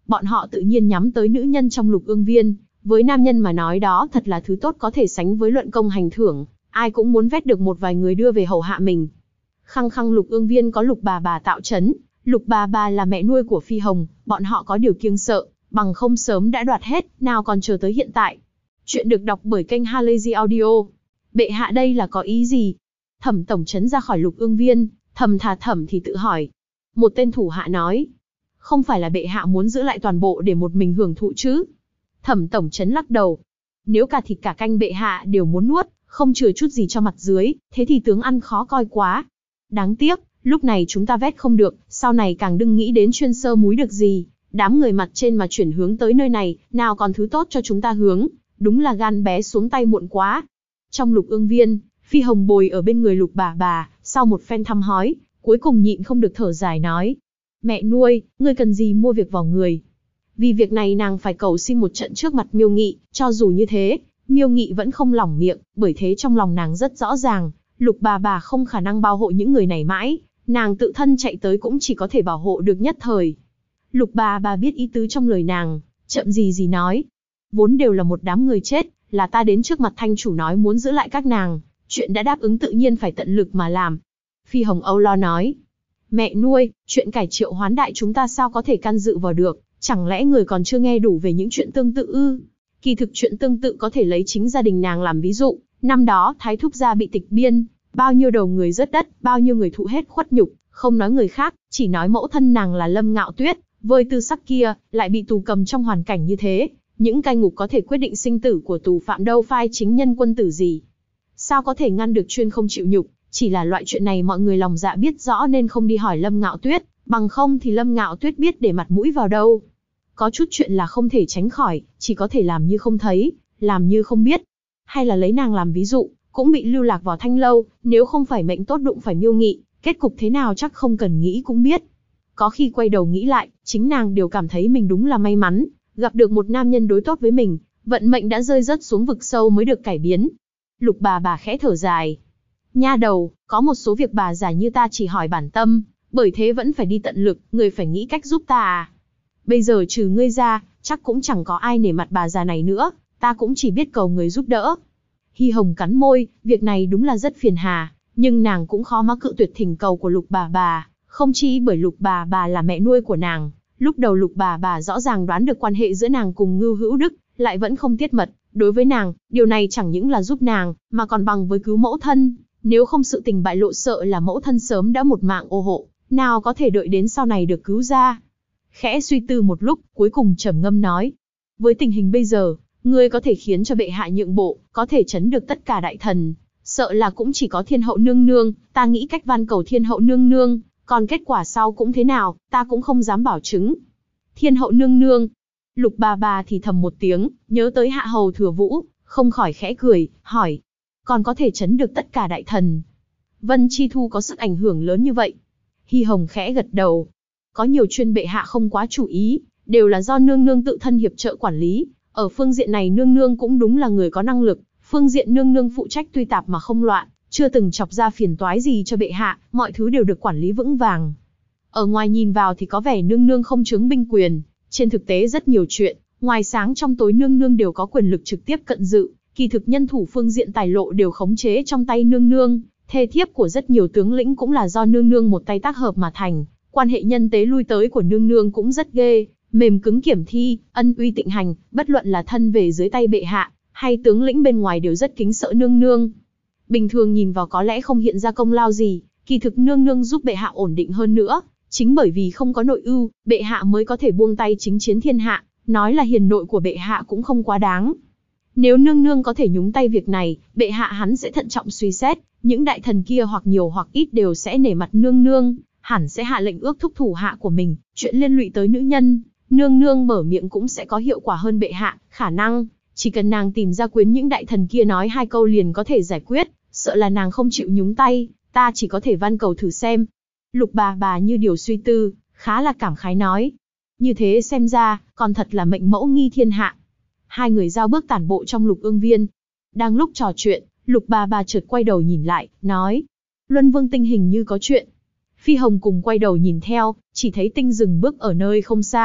bọn họ tự nhiên nhắm tới nữ nhân trong Lục Ương Viên. Với nam nhân mà nói đó thật là thứ tốt có thể sánh với luận công hành thưởng, ai cũng muốn vét được một vài người đưa về hầu hạ mình. Khăng khăng Lục Ương Viên có Lục bà tạo trấn, Lục bà là mẹ nuôi của Phi Hồng, bọn họ có điều kiêng sợ, bằng không sớm đã đoạt hết, nào còn chờ tới hiện tại. Chuyện được đọc bởi kênh Halazy Audio. Bệ hạ đây là có ý gì? Thẩm tổng trấn ra khỏi Lục Ương Viên, thầm thì tự hỏi. Một tên thủ hạ nói, không phải là bệ hạ muốn giữ lại toàn bộ để một mình hưởng thụ chứ? Thẩm tổng trấn lắc đầu. Nếu cả thịt cả canh bệ hạ đều muốn nuốt, không chừa chút gì cho mặt dưới, thế thì tướng ăn khó coi quá. Đáng tiếc, lúc này chúng ta vét không được, sau này càng đừng nghĩ đến chuyên sơ múi được gì. Đám người mặt trên mà chuyển hướng tới nơi này, nào còn thứ tốt cho chúng ta hướng, đúng là gan bé xuống tay muộn quá. Trong Lục Ương Viên, Phi Hồng bồi ở bên người Lục bà, sau một phen thăm hỏi, cuối cùng nhịn không được thở dài nói. Mẹ nuôi, ngươi cần gì mua việc vào người? Vì việc này nàng phải cầu xin một trận trước mặt Miêu Nghị, cho dù như thế, Miêu Nghị vẫn không lỏng miệng, bởi thế trong lòng nàng rất rõ ràng, Lục bà không khả năng bảo hộ những người này mãi, nàng tự thân chạy tới cũng chỉ có thể bảo hộ được nhất thời. Lục bà biết ý tứ trong lời nàng, chậm gì nói. Vốn đều là một đám người chết, là ta đến trước mặt thanh chủ nói muốn giữ lại các nàng, chuyện đã đáp ứng tự nhiên phải tận lực mà làm. Phi Hồng âu lo nói. Mẹ nuôi, chuyện cải triệu hoán đại chúng ta sao có thể can dự vào được, chẳng lẽ người còn chưa nghe đủ về những chuyện tương tự ư? Kỳ thực chuyện tương tự có thể lấy chính gia đình nàng làm ví dụ, năm đó Thái Thúc gia bị tịch biên, bao nhiêu đầu người rớt đất, bao nhiêu người thụ hết khuất nhục, không nói người khác, chỉ nói mẫu thân nàng là Lâm Ngạo Tuyết, với tư sắc kia, lại bị tù cầm trong hoàn cảnh như thế, những cai ngục có thể quyết định sinh tử của tù phạm đâu phai chính nhân quân tử gì. Sao có thể ngăn được chuyên không chịu nhục, chỉ là loại chuyện này mọi người lòng dạ biết rõ nên không đi hỏi Lâm Ngạo Tuyết, bằng không thì Lâm Ngạo Tuyết biết để mặt mũi vào đâu. Có chút chuyện là không thể tránh khỏi, chỉ có thể làm như không thấy, làm như không biết. Hay là lấy nàng làm ví dụ, cũng bị lưu lạc vào Thanh Lâu, nếu không phải mệnh tốt đụng phải Miêu Nghị, kết cục thế nào chắc không cần nghĩ cũng biết. Có khi quay đầu nghĩ lại, chính nàng đều cảm thấy mình đúng là may mắn, gặp được một nam nhân đối tốt với mình, vận mệnh đã rơi rớt xuống vực sâu mới được cải biến. Lục bà khẽ thở dài. Nha đầu, có một số việc bà già như ta chỉ hỏi bản tâm, bởi thế vẫn phải đi tận lực, người phải nghĩ cách giúp ta à. Bây giờ trừ ngươi ra, chắc cũng chẳng có ai nể mặt bà già này nữa, ta cũng chỉ biết cầu người giúp đỡ. Hi Hồng cắn môi, việc này đúng là rất phiền hà, nhưng nàng cũng khó mà cự tuyệt thỉnh cầu của Lục bà, không chỉ bởi Lục bà là mẹ nuôi của nàng. Lúc đầu Lục bà rõ ràng đoán được quan hệ giữa nàng cùng Ngưu Hữu Đức, lại vẫn không tiết mật. Đối với nàng, điều này chẳng những là giúp nàng, mà còn bằng với cứu mẫu thân. Nếu không sự tình bại lộ sợ là mẫu thân sớm đã một mạng ô hộ, nào có thể đợi đến sau này được cứu ra. Khẽ suy tư một lúc, cuối cùng trầm ngâm nói. Với tình hình bây giờ, ngươi có thể khiến cho bệ hạ nhượng bộ, có thể trấn được tất cả đại thần. Sợ là cũng chỉ có Thiên Hậu nương nương, ta nghĩ cách van cầu Thiên Hậu nương nương, còn kết quả sau cũng thế nào, ta cũng không dám bảo chứng. Thiên Hậu nương nương. Lục bà thì thầm một tiếng, nhớ tới Hạ Hầu Thừa Vũ, không khỏi khẽ cười, hỏi. Còn có thể trấn được tất cả đại thần. Vân Chi Thu có sức ảnh hưởng lớn như vậy. Hi Hồng khẽ gật đầu. Có nhiều chuyện bệ hạ không quá chú ý, đều là do nương nương tự thân hiệp trợ quản lý. Ở phương diện này nương nương cũng đúng là người có năng lực. Phương diện nương nương phụ trách tuy tạp mà không loạn, chưa từng chọc ra phiền toái gì cho bệ hạ, mọi thứ đều được quản lý vững vàng. Ở ngoài nhìn vào thì có vẻ nương nương không chướng binh quyền, trên thực tế rất nhiều chuyện, ngoài sáng trong tối nương nương đều có quyền lực trực tiếp cận dự, kỳ thực nhân thủ phương diện tài lộ đều khống chế trong tay nương nương, thê thiếp của rất nhiều tướng lĩnh cũng là do nương nương một tay tác hợp mà thành, quan hệ nhân tế lui tới của nương nương cũng rất ghê, mềm cứng kiểm thi, ân uy tịnh hành, bất luận là thân về dưới tay bệ hạ, hay tướng lĩnh bên ngoài đều rất kính sợ nương nương. Bình thường nhìn vào có lẽ không hiện ra công lao gì, kỳ thực nương nương giúp bệ hạ ổn định hơn nữa, chính bởi vì không có nội ưu, bệ hạ mới có thể buông tay chính chiến thiên hạ, nói là hiền nội của bệ hạ cũng không quá đáng. Nếu nương nương có thể nhúng tay việc này, bệ hạ hắn sẽ thận trọng suy xét, những đại thần kia hoặc nhiều hoặc ít đều sẽ nể mặt nương nương, hẳn sẽ hạ lệnh ước thúc thủ hạ của mình, chuyện liên lụy tới nữ nhân, nương nương mở miệng cũng sẽ có hiệu quả hơn bệ hạ, khả năng, chỉ cần nàng tìm ra quyến những đại thần kia nói hai câu liền có thể giải quyết, sợ là nàng không chịu nhúng tay, ta chỉ có thể van cầu thử xem. Lục bà như điều suy tư, khá là cảm khái nói. Như thế xem ra, còn thật là mệnh mẫu nghi thiên hạ. Hai người giao bước tản bộ trong Lục Ương Viên. Đang lúc trò chuyện, Lục bà chợt quay đầu nhìn lại, nói. Luân Vương Tinh hình như có chuyện. Phi Hồng cùng quay đầu nhìn theo, chỉ thấy Tinh dừng bước ở nơi không xa.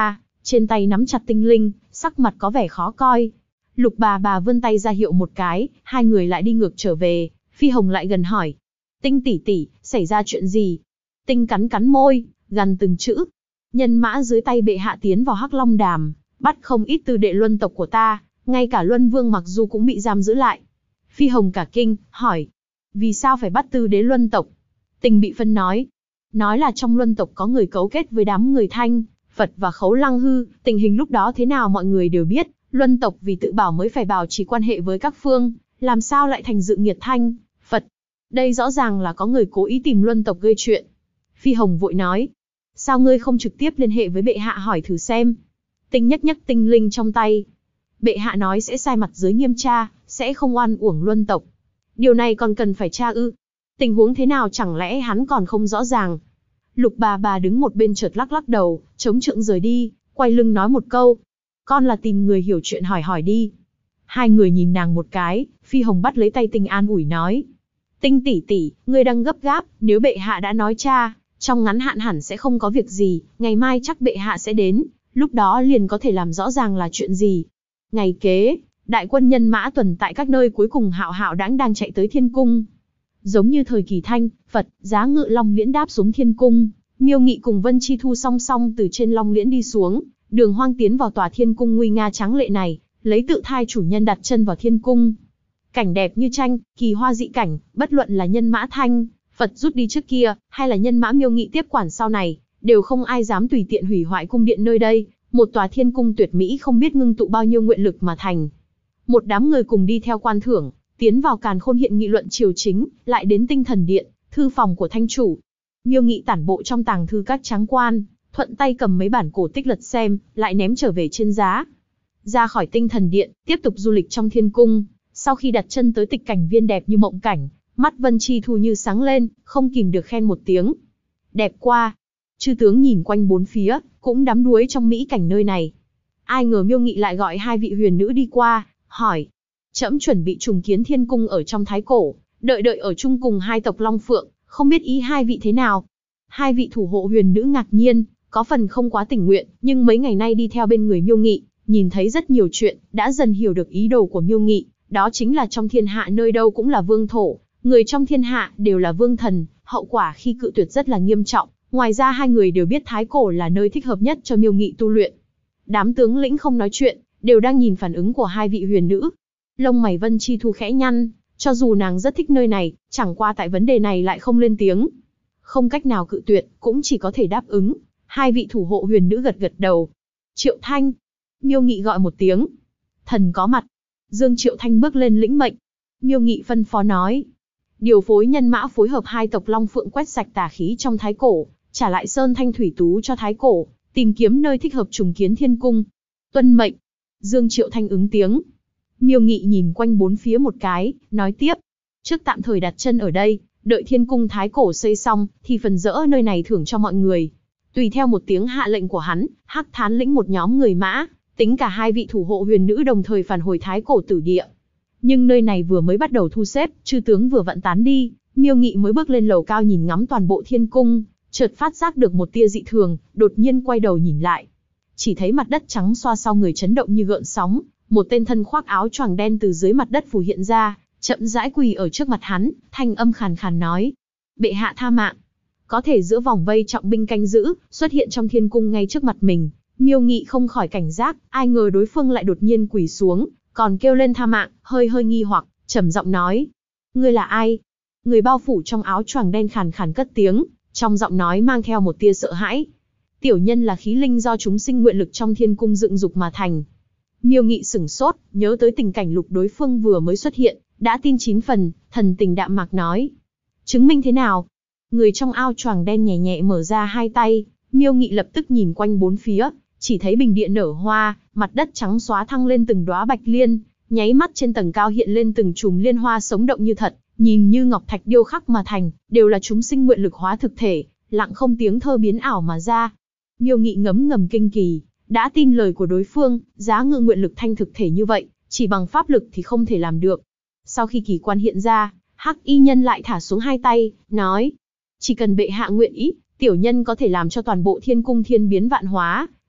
trên tay nắm chặt tinh linh, sắc mặt có vẻ khó coi. Lục bà vươn tay ra hiệu một cái, hai người lại đi ngược trở về. Phi Hồng lại gần hỏi, Tinh tỷ tỷ, xảy ra chuyện gì? Tinh cắn cắn môi, gằn từng chữ. Nhân mã dưới tay bệ hạ tiến vào Hắc Long Đàm, bắt không ít tư đệ luân tộc của ta, ngay cả Luân Vương Mặc Du cũng bị giam giữ lại. Phi Hồng cả kinh, hỏi, vì sao phải bắt tư đế luân tộc? Tinh bị phân nói là trong luân tộc có người cấu kết với đám người Thanh, Phật và Khấu Lăng Hư, tình hình lúc đó thế nào mọi người đều biết, luân tộc vì tự bảo mới phải bảo trì quan hệ với các phương, làm sao lại thành dự nghiệt Thanh, Phật. Đây rõ ràng là có người cố ý tìm luân tộc gây chuyện. Phi Hồng vội nói, sao ngươi không trực tiếp liên hệ với bệ hạ hỏi thử xem? Tinh nhấc tinh linh trong tay. Bệ hạ nói sẽ sai mặt dưới nghiêm tra, sẽ không oan uổng luân tộc. Điều này còn cần phải tra ư? Tình huống thế nào chẳng lẽ hắn còn không rõ ràng? Lục bà đứng một bên chợt lắc đầu, chống chượng rời đi, quay lưng nói một câu. Con là tìm người hiểu chuyện hỏi đi. Hai người nhìn nàng một cái, Phi Hồng bắt lấy tay Tinh an ủi nói. Tinh tỷ tỷ, ngươi đang gấp gáp, nếu bệ hạ đã nói cha, trong ngắn hạn hẳn sẽ không có việc gì, ngày mai chắc bệ hạ sẽ đến, lúc đó liền có thể làm rõ ràng là chuyện gì. Ngày kế, đại quân nhân mã tuần tại các nơi cuối cùng hạo hạo đang chạy tới Thiên Cung. Giống như thời kỳ Thanh, Phật, Giá Ngự Long Liễn đáp xuống Thiên Cung, Miêu Nghị cùng Vân Chi Thu song song từ trên Long Liễn đi xuống, Đường Hoang tiến vào tòa Thiên Cung nguy nga tráng lệ này, lấy tự thai chủ nhân đặt chân vào Thiên Cung. Cảnh đẹp như tranh, kỳ hoa dị cảnh, bất luận là nhân mã Thanh, Phật rút đi trước kia, hay là nhân mã Miêu Nghị tiếp quản sau này, đều không ai dám tùy tiện hủy hoại cung điện nơi đây, một tòa Thiên Cung tuyệt mỹ không biết ngưng tụ bao nhiêu nguyện lực mà thành. Một đám người cùng đi theo quan thưởng, tiến vào Càn Khôn Hiện nghị luận triều chính, lại đến Tinh Thần Điện, thư phòng của Thanh chủ. Miêu Nghị tản bộ trong tàng thư các tráng quan, thuận tay cầm mấy bản cổ tích lật xem, lại ném trở về trên giá. Ra khỏi Tinh Thần Điện, tiếp tục du lịch trong Thiên Cung, sau khi đặt chân tới tịch cảnh viên đẹp như mộng cảnh, mắt Vân Chi Thu như sáng lên, không kìm được khen một tiếng. Đẹp quá. Chư tướng nhìn quanh bốn phía, cũng đắm đuối trong mỹ cảnh nơi này. Ai ngờ Miêu Nghị lại gọi hai vị huyền nữ đi qua, hỏi. Trẫm chuẩn bị trùng kiến Thiên Cung ở trong Thái Cổ, đợi ở chung cùng hai tộc Long Phượng, không biết ý hai vị thế nào. Hai vị thủ hộ huyền nữ ngạc nhiên, có phần không quá tình nguyện, nhưng mấy ngày nay đi theo bên người Miêu Nghị, nhìn thấy rất nhiều chuyện, đã dần hiểu được ý đồ của Miêu Nghị, đó chính là trong thiên hạ nơi đâu cũng là vương thổ, người trong thiên hạ đều là vương thần, hậu quả khi cự tuyệt rất là nghiêm trọng. Ngoài ra hai người đều biết Thái Cổ là nơi thích hợp nhất cho Miêu Nghị tu luyện. Đám tướng lĩnh không nói chuyện, đều đang nhìn phản ứng của hai vị huyền nữ. Lông mày Vân Chi Thu khẽ nhăn, cho dù nàng rất thích nơi này, chẳng qua tại vấn đề này lại không lên tiếng. Không cách nào cự tuyệt, cũng chỉ có thể đáp ứng. Hai vị thủ hộ huyền nữ gật đầu. Triệu Thanh. Miêu Nghị gọi một tiếng. Thần có mặt. Dương Triệu Thanh bước lên lĩnh mệnh. Miêu Nghị phân phó nói. Điều phối nhân mã phối hợp hai tộc Long Phượng quét sạch tà khí trong Thái Cổ, trả lại Sơn Thanh Thủy Tú cho Thái Cổ, tìm kiếm nơi thích hợp trùng kiến Thiên Cung. Tuân mệnh. Dương Triệu Thanh ứng tiếng. Miêu Nghị nhìn quanh bốn phía một cái, nói tiếp. Trước tạm thời đặt chân ở đây, đợi Thiên Cung Thái Cổ xây xong, thì phần dỡ nơi này thưởng cho mọi người. Tùy theo một tiếng hạ lệnh của hắn, Hắc Thán lĩnh một nhóm người mã, tính cả hai vị thủ hộ huyền nữ đồng thời phản hồi Thái Cổ tử địa. Nhưng nơi này vừa mới bắt đầu thu xếp, chư tướng vừa vặn tán đi, Miêu Nghị mới bước lên lầu cao nhìn ngắm toàn bộ Thiên Cung, chợt phát giác được một tia dị thường, đột nhiên quay đầu nhìn lại. Chỉ thấy mặt đất trắng xoa sau người chấn động như gợn sóng, một tên thân khoác áo choàng đen từ dưới mặt đất phù hiện ra, chậm rãi quỳ ở trước mặt hắn, thanh âm khàn khàn nói: "Bệ hạ tha mạng." Có thể giữa vòng vây trọng binh canh giữ, xuất hiện trong Thiên Cung ngay trước mặt mình, Miêu Nghị không khỏi cảnh giác, ai ngờ đối phương lại đột nhiên quỳ xuống, còn kêu lên tha mạng, hơi nghi hoặc, trầm giọng nói: "Ngươi là ai?" Người bao phủ trong áo choàng đen khàn khàn cất tiếng, trong giọng nói mang theo một tia sợ hãi. "Tiểu nhân là khí linh do chúng sinh nguyện lực trong Thiên Cung dựng dục mà thành." Miêu Nghị sửng sốt, nhớ tới tình cảnh lúc đối phương vừa mới xuất hiện, đã tin 9 phần, thần tình đạm mạc nói: "Chứng minh thế nào?" Người trong áo choàng đen nhẹ nhẹ mở ra hai tay, Miêu Nghị lập tức nhìn quanh bốn phía, chỉ thấy bình địa nở hoa, mặt đất trắng xóa thăng lên từng đóa bạch liên, nháy mắt trên tầng cao hiện lên từng chùm liên hoa sống động như thật, nhìn như ngọc thạch điêu khắc mà thành, đều là chúng sinh nguyện lực hóa thực thể, lặng không tiếng thơ biến ảo mà ra. Miêu Nghị ngấm ngầm kinh kỳ, đã tin lời của đối phương, giá ngự nguyện lực thanh thực thể như vậy, chỉ bằng pháp lực thì không thể làm được. Sau khi kỳ quan hiện ra, Hắc Y Nhân lại thả xuống hai tay, nói: "Chỉ cần bệ hạ nguyện ý, tiểu nhân có thể làm cho toàn bộ Thiên Cung thiên biến vạn hóa,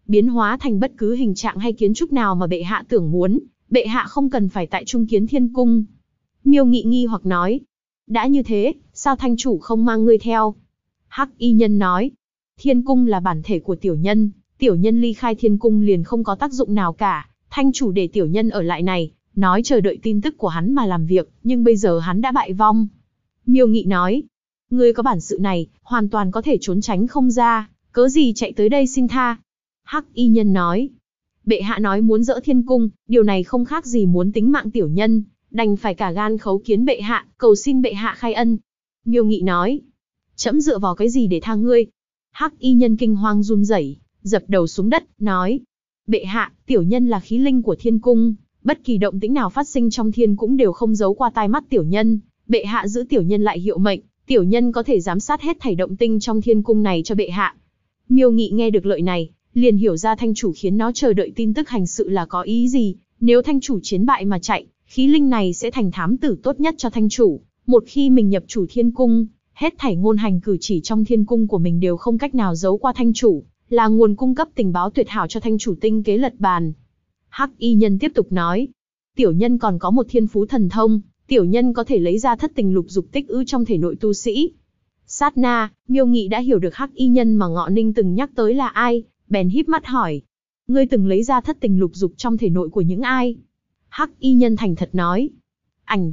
biến hóa thành bất cứ hình trạng hay kiến trúc nào mà bệ hạ tưởng muốn, bệ hạ không cần phải tại trung kiến thiên cung. Miêu Nghị nghi hoặc nói, đã như thế, sao thanh chủ không mang ngươi theo? Hắc y nhân nói, thiên cung là bản thể của tiểu nhân ly khai thiên cung liền không có tác dụng nào cả, thanh chủ để tiểu nhân ở lại này, nói chờ đợi tin tức của hắn mà làm việc, nhưng bây giờ hắn đã bại vong. Miêu Nghị nói, ngươi có bản sự này, hoàn toàn có thể trốn tránh không ra, cớ gì chạy tới đây xin tha? Hắc y nhân nói, bệ hạ nói muốn dỡ thiên cung, điều này không khác gì muốn tính mạng tiểu nhân, đành phải cả gan khấu kiến bệ hạ, cầu xin bệ hạ khai ân. Miêu Nghị nói, trẫm dựa vào cái gì để tha ngươi? Hắc y nhân kinh hoang run rẩy, dập đầu xuống đất, nói, bệ hạ, tiểu nhân là khí linh của thiên cung, bất kỳ động tĩnh nào phát sinh trong thiên cũng đều không giấu qua tai mắt tiểu nhân, bệ hạ giữ tiểu nhân lại hiệu mệnh, tiểu nhân có thể giám sát hết thảy động tinh trong thiên cung này cho bệ hạ. Miêu Nghị nghe được lời này, liền hiểu ra thanh chủ khiến nó chờ đợi tin tức hành sự là có ý gì, nếu thanh chủ chiến bại mà chạy, khí linh này sẽ thành thám tử tốt nhất cho thanh chủ, một khi mình nhập chủ thiên cung, hết thảy ngôn hành cử chỉ trong thiên cung của mình đều không cách nào giấu qua thanh chủ, là nguồn cung cấp tình báo tuyệt hảo cho thanh chủ tinh kế lật bàn. Hắc y nhân tiếp tục nói, tiểu nhân còn có một thiên phú thần thông, tiểu nhân có thể lấy ra thất tình lục dục tích ư trong thể nội tu sĩ. Sát na, Miêu Nghị đã hiểu được Hắc y nhân mà Ngọ Ninh từng nhắc tới là ai, bèn híp mắt hỏi, ngươi từng lấy ra thất tình lục dục trong thể nội của những ai? Hắc y nhân thành thật nói, ảnh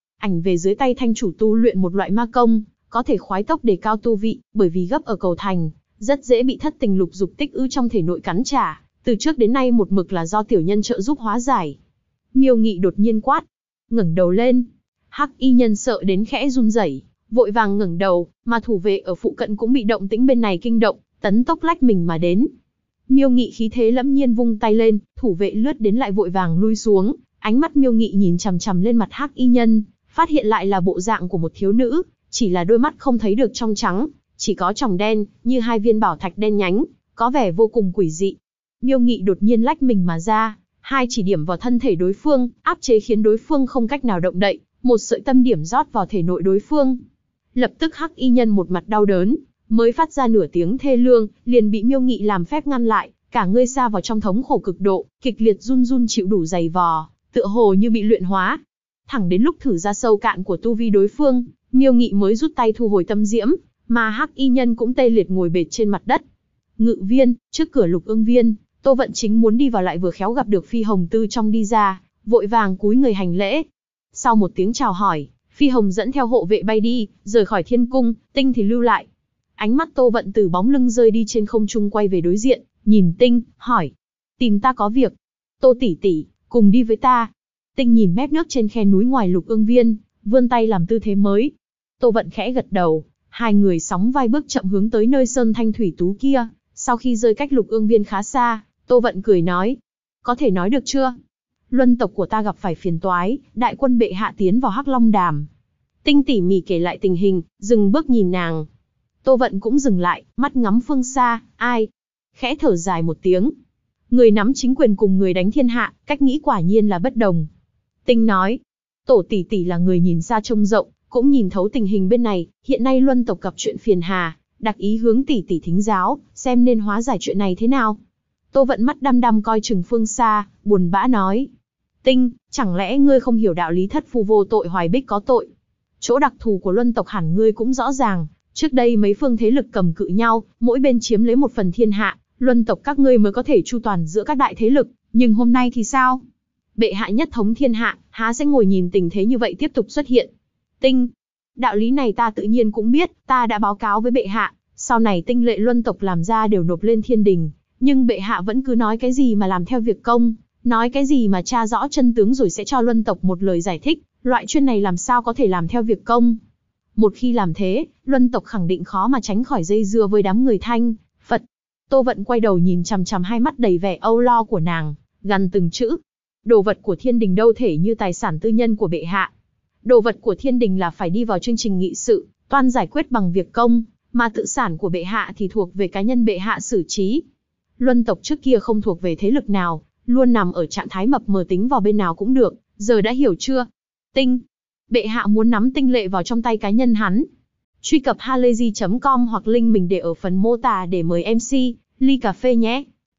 vệ dưới tay thanh chủ tu luyện một loại ma công, có thể khoái tốc đề cao tu vị, bởi vì gấp ở cầu thành, rất dễ bị thất tình lục dục tích ư trong thể nội cắn trả, từ trước đến nay một mực là do tiểu nhân trợ giúp hóa giải. Miêu Nghị đột nhiên quát, ngẩng đầu lên. Hắc y nhân sợ đến khẽ run rẩy, vội vàng ngẩng đầu, mà thủ vệ ở phụ cận cũng bị động tĩnh bên này kinh động, tấn tốc lách mình mà đến. Miêu Nghị khí thế lẫm nhiên vung tay lên, thủ vệ lướt đến lại vội vàng lui xuống, ánh mắt Miêu Nghị nhìn chằm chằm lên mặt Hắc y nhân, phát hiện lại là bộ dạng của một thiếu nữ, chỉ là đôi mắt không thấy được trong trắng, chỉ có tròng đen, như hai viên bảo thạch đen nhánh, có vẻ vô cùng quỷ dị. Miêu Nghị đột nhiên lách mình mà ra, hai chỉ điểm vào thân thể đối phương, áp chế khiến đối phương không cách nào động đậy, một sợi tâm điểm rót vào thể nội đối phương. Lập tức Hắc y nhân một mặt đau đớn, mới phát ra nửa tiếng thê lương, liền bị Miêu Nghị làm phép ngăn lại, cả người sa vào trong thống khổ cực độ, kịch liệt run run chịu đủ dày vò, tựa hồ như bị luyện hóa. Thẳng đến lúc thử ra sâu cạn của tu vi đối phương, Miêu Nghị mới rút tay thu hồi tâm diễm, mà Hắc y nhân cũng tê liệt ngồi bệt trên mặt đất. Ngự viên, trước cửa Lục Ương viên, Tô Vận Chính muốn đi vào lại vừa khéo gặp được Phi Hồng Tư trong đi ra, vội vàng cúi người hành lễ. Sau một tiếng chào hỏi, Phi Hồng dẫn theo hộ vệ bay đi, rời khỏi thiên cung, Tinh thì lưu lại. Ánh mắt Tô Vận từ bóng lưng rơi đi trên không trung quay về đối diện, nhìn Tinh, hỏi: tìm ta có việc? Tô tỷ tỷ, cùng đi với ta. Tinh nhìn mép nước trên khe núi ngoài Lục Ương viên, vươn tay làm tư thế mới. Tô Vận khẽ gật đầu, hai người sóng vai bước chậm hướng tới nơi sơn thanh thủy tú kia. Sau khi rơi cách Lục Ương viên khá xa, Tô Vận cười nói: có thể nói được chưa? Luân tộc của ta gặp phải phiền toái, đại quân bệ hạ tiến vào Hắc Long Đàm. Tinh tỉ mỉ kể lại tình hình, dừng bước nhìn nàng. Tô Vận cũng dừng lại, mắt ngắm phương xa, ai? Khẽ thở dài một tiếng. Người nắm chính quyền cùng người đánh thiên hạ, cách nghĩ quả nhiên là bất đồng. Tinh nói: tổ tỷ tỷ là người nhìn xa trông rộng, cũng nhìn thấu tình hình bên này, hiện nay Luân tộc gặp chuyện phiền hà, đặc ý hướng tỷ tỷ thính giáo, xem nên hóa giải chuyện này thế nào. Tô Vận mắt đăm đăm coi chừng phương xa, buồn bã nói: Tinh, chẳng lẽ ngươi không hiểu đạo lý thất phu vô tội hoài bích có tội? Chỗ đặc thù của Luân tộc hẳn ngươi cũng rõ ràng, trước đây mấy phương thế lực cầm cự nhau, mỗi bên chiếm lấy một phần thiên hạ, Luân tộc các ngươi mới có thể chu toàn giữa các đại thế lực, nhưng hôm nay thì sao? Bệ hạ nhất thống thiên hạ, há sẽ ngồi nhìn tình thế như vậy tiếp tục xuất hiện? Tinh, đạo lý này ta tự nhiên cũng biết, ta đã báo cáo với bệ hạ, sau này tinh lệ Luân tộc làm ra đều nộp lên thiên đình, nhưng bệ hạ vẫn cứ nói cái gì mà làm theo việc công, nói cái gì mà tra rõ chân tướng rồi sẽ cho Luân tộc một lời giải thích, loại chuyện này làm sao có thể làm theo việc công. Một khi làm thế, Luân tộc khẳng định khó mà tránh khỏi dây dưa với đám người Thanh, Phật. Tô Vận quay đầu nhìn chằm chằm hai mắt đầy vẻ âu lo của nàng, gằn từng chữ: đồ vật của thiên đình đâu thể như tài sản tư nhân của bệ hạ. Đồ vật của thiên đình là phải đi vào chương trình nghị sự, toan giải quyết bằng việc công, mà tự sản của bệ hạ thì thuộc về cá nhân bệ hạ xử trí. Luân tộc trước kia không thuộc về thế lực nào, luôn nằm ở trạng thái mập mờ, tính vào bên nào cũng được, giờ đã hiểu chưa? Tinh, bệ hạ muốn nắm tinh lệ vào trong tay cá nhân hắn. Truy cập halayzi.com hoặc link mình để ở phần mô tả để mời MC ly cà phê nhé.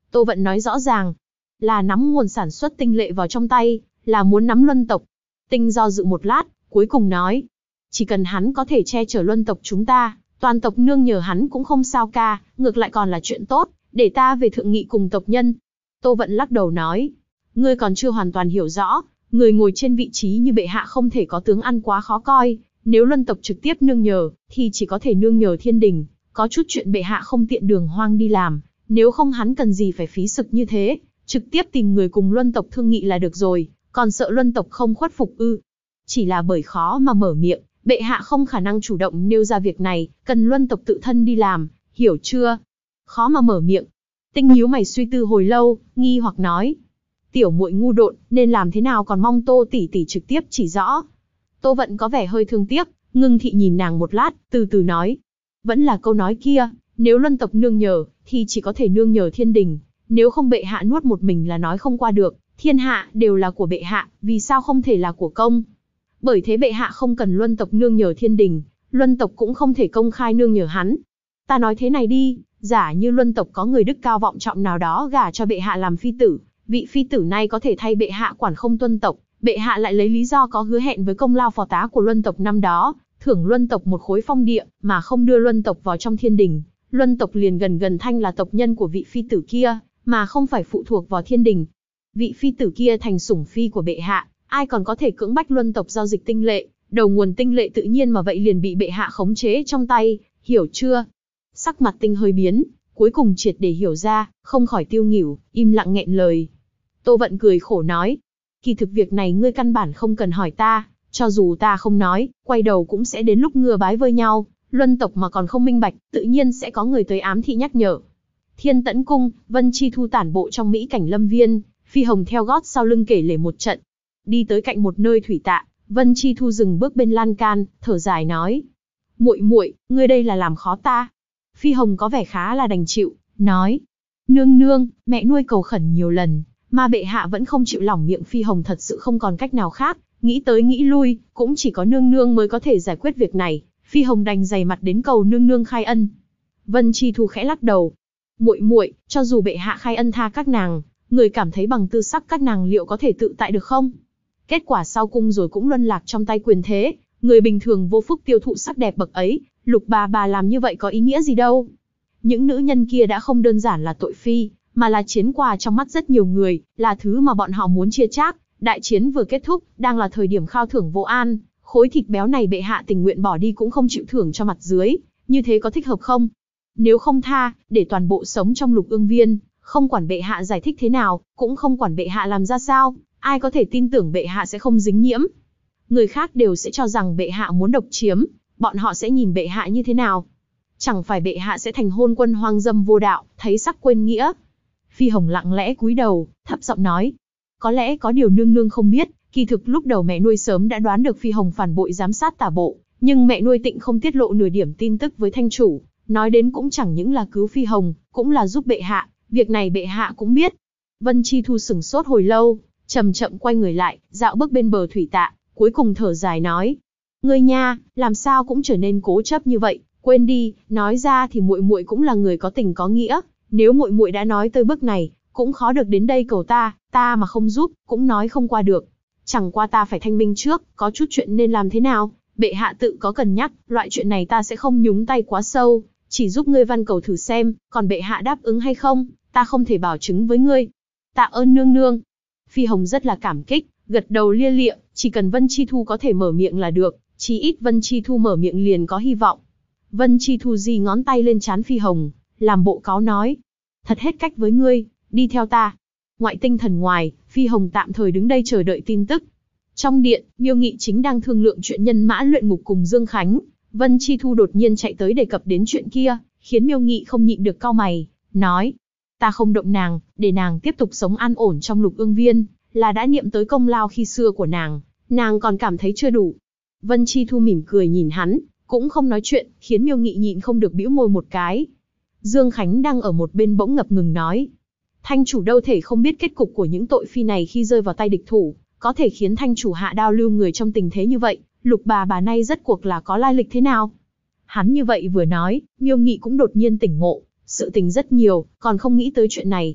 Tô Vận nói rõ ràng, là nắm nguồn sản xuất tinh lệ vào trong tay, là muốn nắm Luân tộc. Tinh do dự một lát, cuối cùng nói, chỉ cần hắn có thể che chở Luân tộc chúng ta, toàn tộc nương nhờ hắn cũng không sao ca, ngược lại còn là chuyện tốt, để ta về thượng nghị cùng tộc nhân. Tô Vận lắc đầu nói, ngươi còn chưa hoàn toàn hiểu rõ, người ngồi trên vị trí như bệ hạ không thể có tướng ăn quá khó coi, nếu Luân tộc trực tiếp nương nhờ, thì chỉ có thể nương nhờ thiên đình, có chút chuyện bệ hạ không tiện đường hoang đi làm, nếu không hắn cần gì phải phí sực như thế, trực tiếp tìm người cùng Luân tộc thương nghị là được rồi, còn sợ Luân tộc không khuất phục ư? Chỉ là bởi khó mà mở miệng, bệ hạ không khả năng chủ động nêu ra việc này, cần Luân tộc tự thân đi làm, hiểu chưa? Khó mà mở miệng. Tinh nhíu mày suy tư hồi lâu, nghi hoặc nói, tiểu muội ngu độn, nên làm thế nào còn mong Tô tỷ tỷ trực tiếp chỉ rõ. Tô Vận có vẻ hơi thương tiếc, ngưng thị nhìn nàng một lát, từ từ nói, vẫn là câu nói kia, nếu Luân tộc nương nhờ, thì chỉ có thể nương nhờ thiên đình, nếu không bệ hạ nuốt một mình là nói không qua được, thiên hạ đều là của bệ hạ, vì sao không thể là của công? Bởi thế bệ hạ không cần Luân tộc nương nhờ thiên đình, Luân tộc cũng không thể công khai nương nhờ hắn. Ta nói thế này đi, giả như Luân tộc có người đức cao vọng trọng nào đó gả cho bệ hạ làm phi tử, vị phi tử này có thể thay bệ hạ quản không tuân tộc, bệ hạ lại lấy lý do có hứa hẹn với công lao phò tá của Luân tộc năm đó, thưởng Luân tộc một khối phong địa, mà không đưa Luân tộc vào trong thiên đình, Luân tộc liền gần gần thanh là tộc nhân của vị phi tử kia, mà không phải phụ thuộc vào thiên đình. Vị phi tử kia thành sủng phi của bệ hạ, ai còn có thể cưỡng bách Luân tộc giao dịch tinh lệ, đầu nguồn tinh lệ tự nhiên mà vậy liền bị bệ hạ khống chế trong tay, hiểu chưa? Sắc mặt Tinh hơi biến, cuối cùng triệt để hiểu ra, không khỏi tiêu nghỉu, im lặng nghẹn lời. Tô Vận cười khổ nói, kỳ thực việc này ngươi căn bản không cần hỏi ta, cho dù ta không nói, quay đầu cũng sẽ đến lúc ngựa bái với nhau, Luân tộc mà còn không minh bạch, tự nhiên sẽ có người tới ám thị nhắc nhở. Thiên Tẫn Cung, Vân Chi Thu tản bộ trong mỹ cảnh lâm viên, Phi Hồng theo gót sau lưng kể lể một trận. Đi tới cạnh một nơi thủy tạ, Vân Chi Thu dừng bước bên lan can, thở dài nói, muội muội, ngươi đây là làm khó ta. Phi Hồng có vẻ khá là đành chịu, nói, nương nương, mẹ nuôi cầu khẩn nhiều lần, mà bệ hạ vẫn không chịu lỏng miệng. Phi Hồng thật sự không còn cách nào khác, nghĩ tới nghĩ lui, cũng chỉ có nương nương mới có thể giải quyết việc này. Phi Hồng đành dày mặt đến cầu nương nương khai ân. Vân Chi Thu khẽ lắc đầu, muội muội, cho dù bệ hạ khai ân tha các nàng, người cảm thấy bằng tư sắc các nàng liệu có thể tự tại được không? Kết quả sau cung rồi cũng luân lạc trong tay quyền thế, người bình thường vô phúc tiêu thụ sắc đẹp bậc ấy, Lục bà làm như vậy có ý nghĩa gì đâu? Những nữ nhân kia đã không đơn giản là tội phi, mà là chiến quả trong mắt rất nhiều người, là thứ mà bọn họ muốn chia chác. Đại chiến vừa kết thúc, đang là thời điểm khao thưởng vô an, khối thịt béo này bệ hạ tình nguyện bỏ đi cũng không chịu thưởng cho mặt dưới, như thế có thích hợp không? Nếu không tha, để toàn bộ sống trong Lục Ương Viên, không quản bệ hạ giải thích thế nào, cũng không quản bệ hạ làm ra sao, ai có thể tin tưởng bệ hạ sẽ không dính nhiễm? Người khác đều sẽ cho rằng bệ hạ muốn độc chiếm, bọn họ sẽ nhìn bệ hạ như thế nào? Chẳng phải bệ hạ sẽ thành hôn quân hoang dâm vô đạo, thấy sắc quên nghĩa? Phi Hồng lặng lẽ cúi đầu, thấp giọng nói, có lẽ có điều nương nương không biết, kỳ thực lúc đầu mẹ nuôi sớm đã đoán được Phi Hồng phản bội giám sát tả bộ, nhưng mẹ nuôi tịnh không tiết lộ nửa điểm tin tức với thanh chủ, nói đến cũng chẳng những là cứu Phi Hồng, cũng là giúp bệ hạ, việc này bệ hạ cũng biết. Vân Chi Thu sửng sốt hồi lâu, chậm chậm quay người lại, dạo bước bên bờ thủy tạ, cuối cùng thở dài nói, ngươi nha, làm sao cũng trở nên cố chấp như vậy, quên đi, nói ra thì muội muội cũng là người có tình có nghĩa, nếu muội muội đã nói tới bước này, cũng khó được đến đây cầu ta mà không giúp, cũng nói không qua được. Chẳng qua ta phải thanh minh trước, có chút chuyện nên làm thế nào, bệ hạ tự có cần nhắc, loại chuyện này ta sẽ không nhúng tay quá sâu, chỉ giúp ngươi văn cầu thử xem, còn bệ hạ đáp ứng hay không, ta không thể bảo chứng với ngươi. Tạ ơn nương nương. Phi Hồng rất là cảm kích, gật đầu lia lịa, chỉ cần Vân Chi Thu có thể mở miệng là được, chí ít Vân Chi Thu mở miệng liền có hy vọng. Vân Chi Thu di ngón tay lên trán Phi Hồng, làm bộ cáu nói, thật hết cách với ngươi, đi theo ta. Ngoại tinh thần ngoài, Phi Hồng tạm thời đứng đây chờ đợi tin tức. Trong điện, Miêu Nghị chính đang thương lượng chuyện nhân mã luyện ngục cùng Dương Khánh. Vân Chi Thu đột nhiên chạy tới đề cập đến chuyện kia, khiến Miêu Nghị không nhịn được cau mày, nói, ta không động nàng, để nàng tiếp tục sống an ổn trong Lục Ương Viên, là đã niệm tới công lao khi xưa của nàng còn cảm thấy chưa đủ. Vân Chi Thu mỉm cười nhìn hắn, cũng không nói chuyện, khiến Miêu Nghị nhịn không được bĩu môi một cái. Dương Khánh đang ở một bên bỗng ngập ngừng nói, thanh chủ đâu thể không biết kết cục của những tội phi này khi rơi vào tay địch thủ, có thể khiến thanh chủ hạ đao lưu người trong tình thế như vậy, Lục bà nay rốt cuộc là có lai lịch thế nào? Hắn như vậy vừa nói, Miêu Nghị cũng đột nhiên tỉnh ngộ, sự tình rất nhiều, còn không nghĩ tới chuyện này.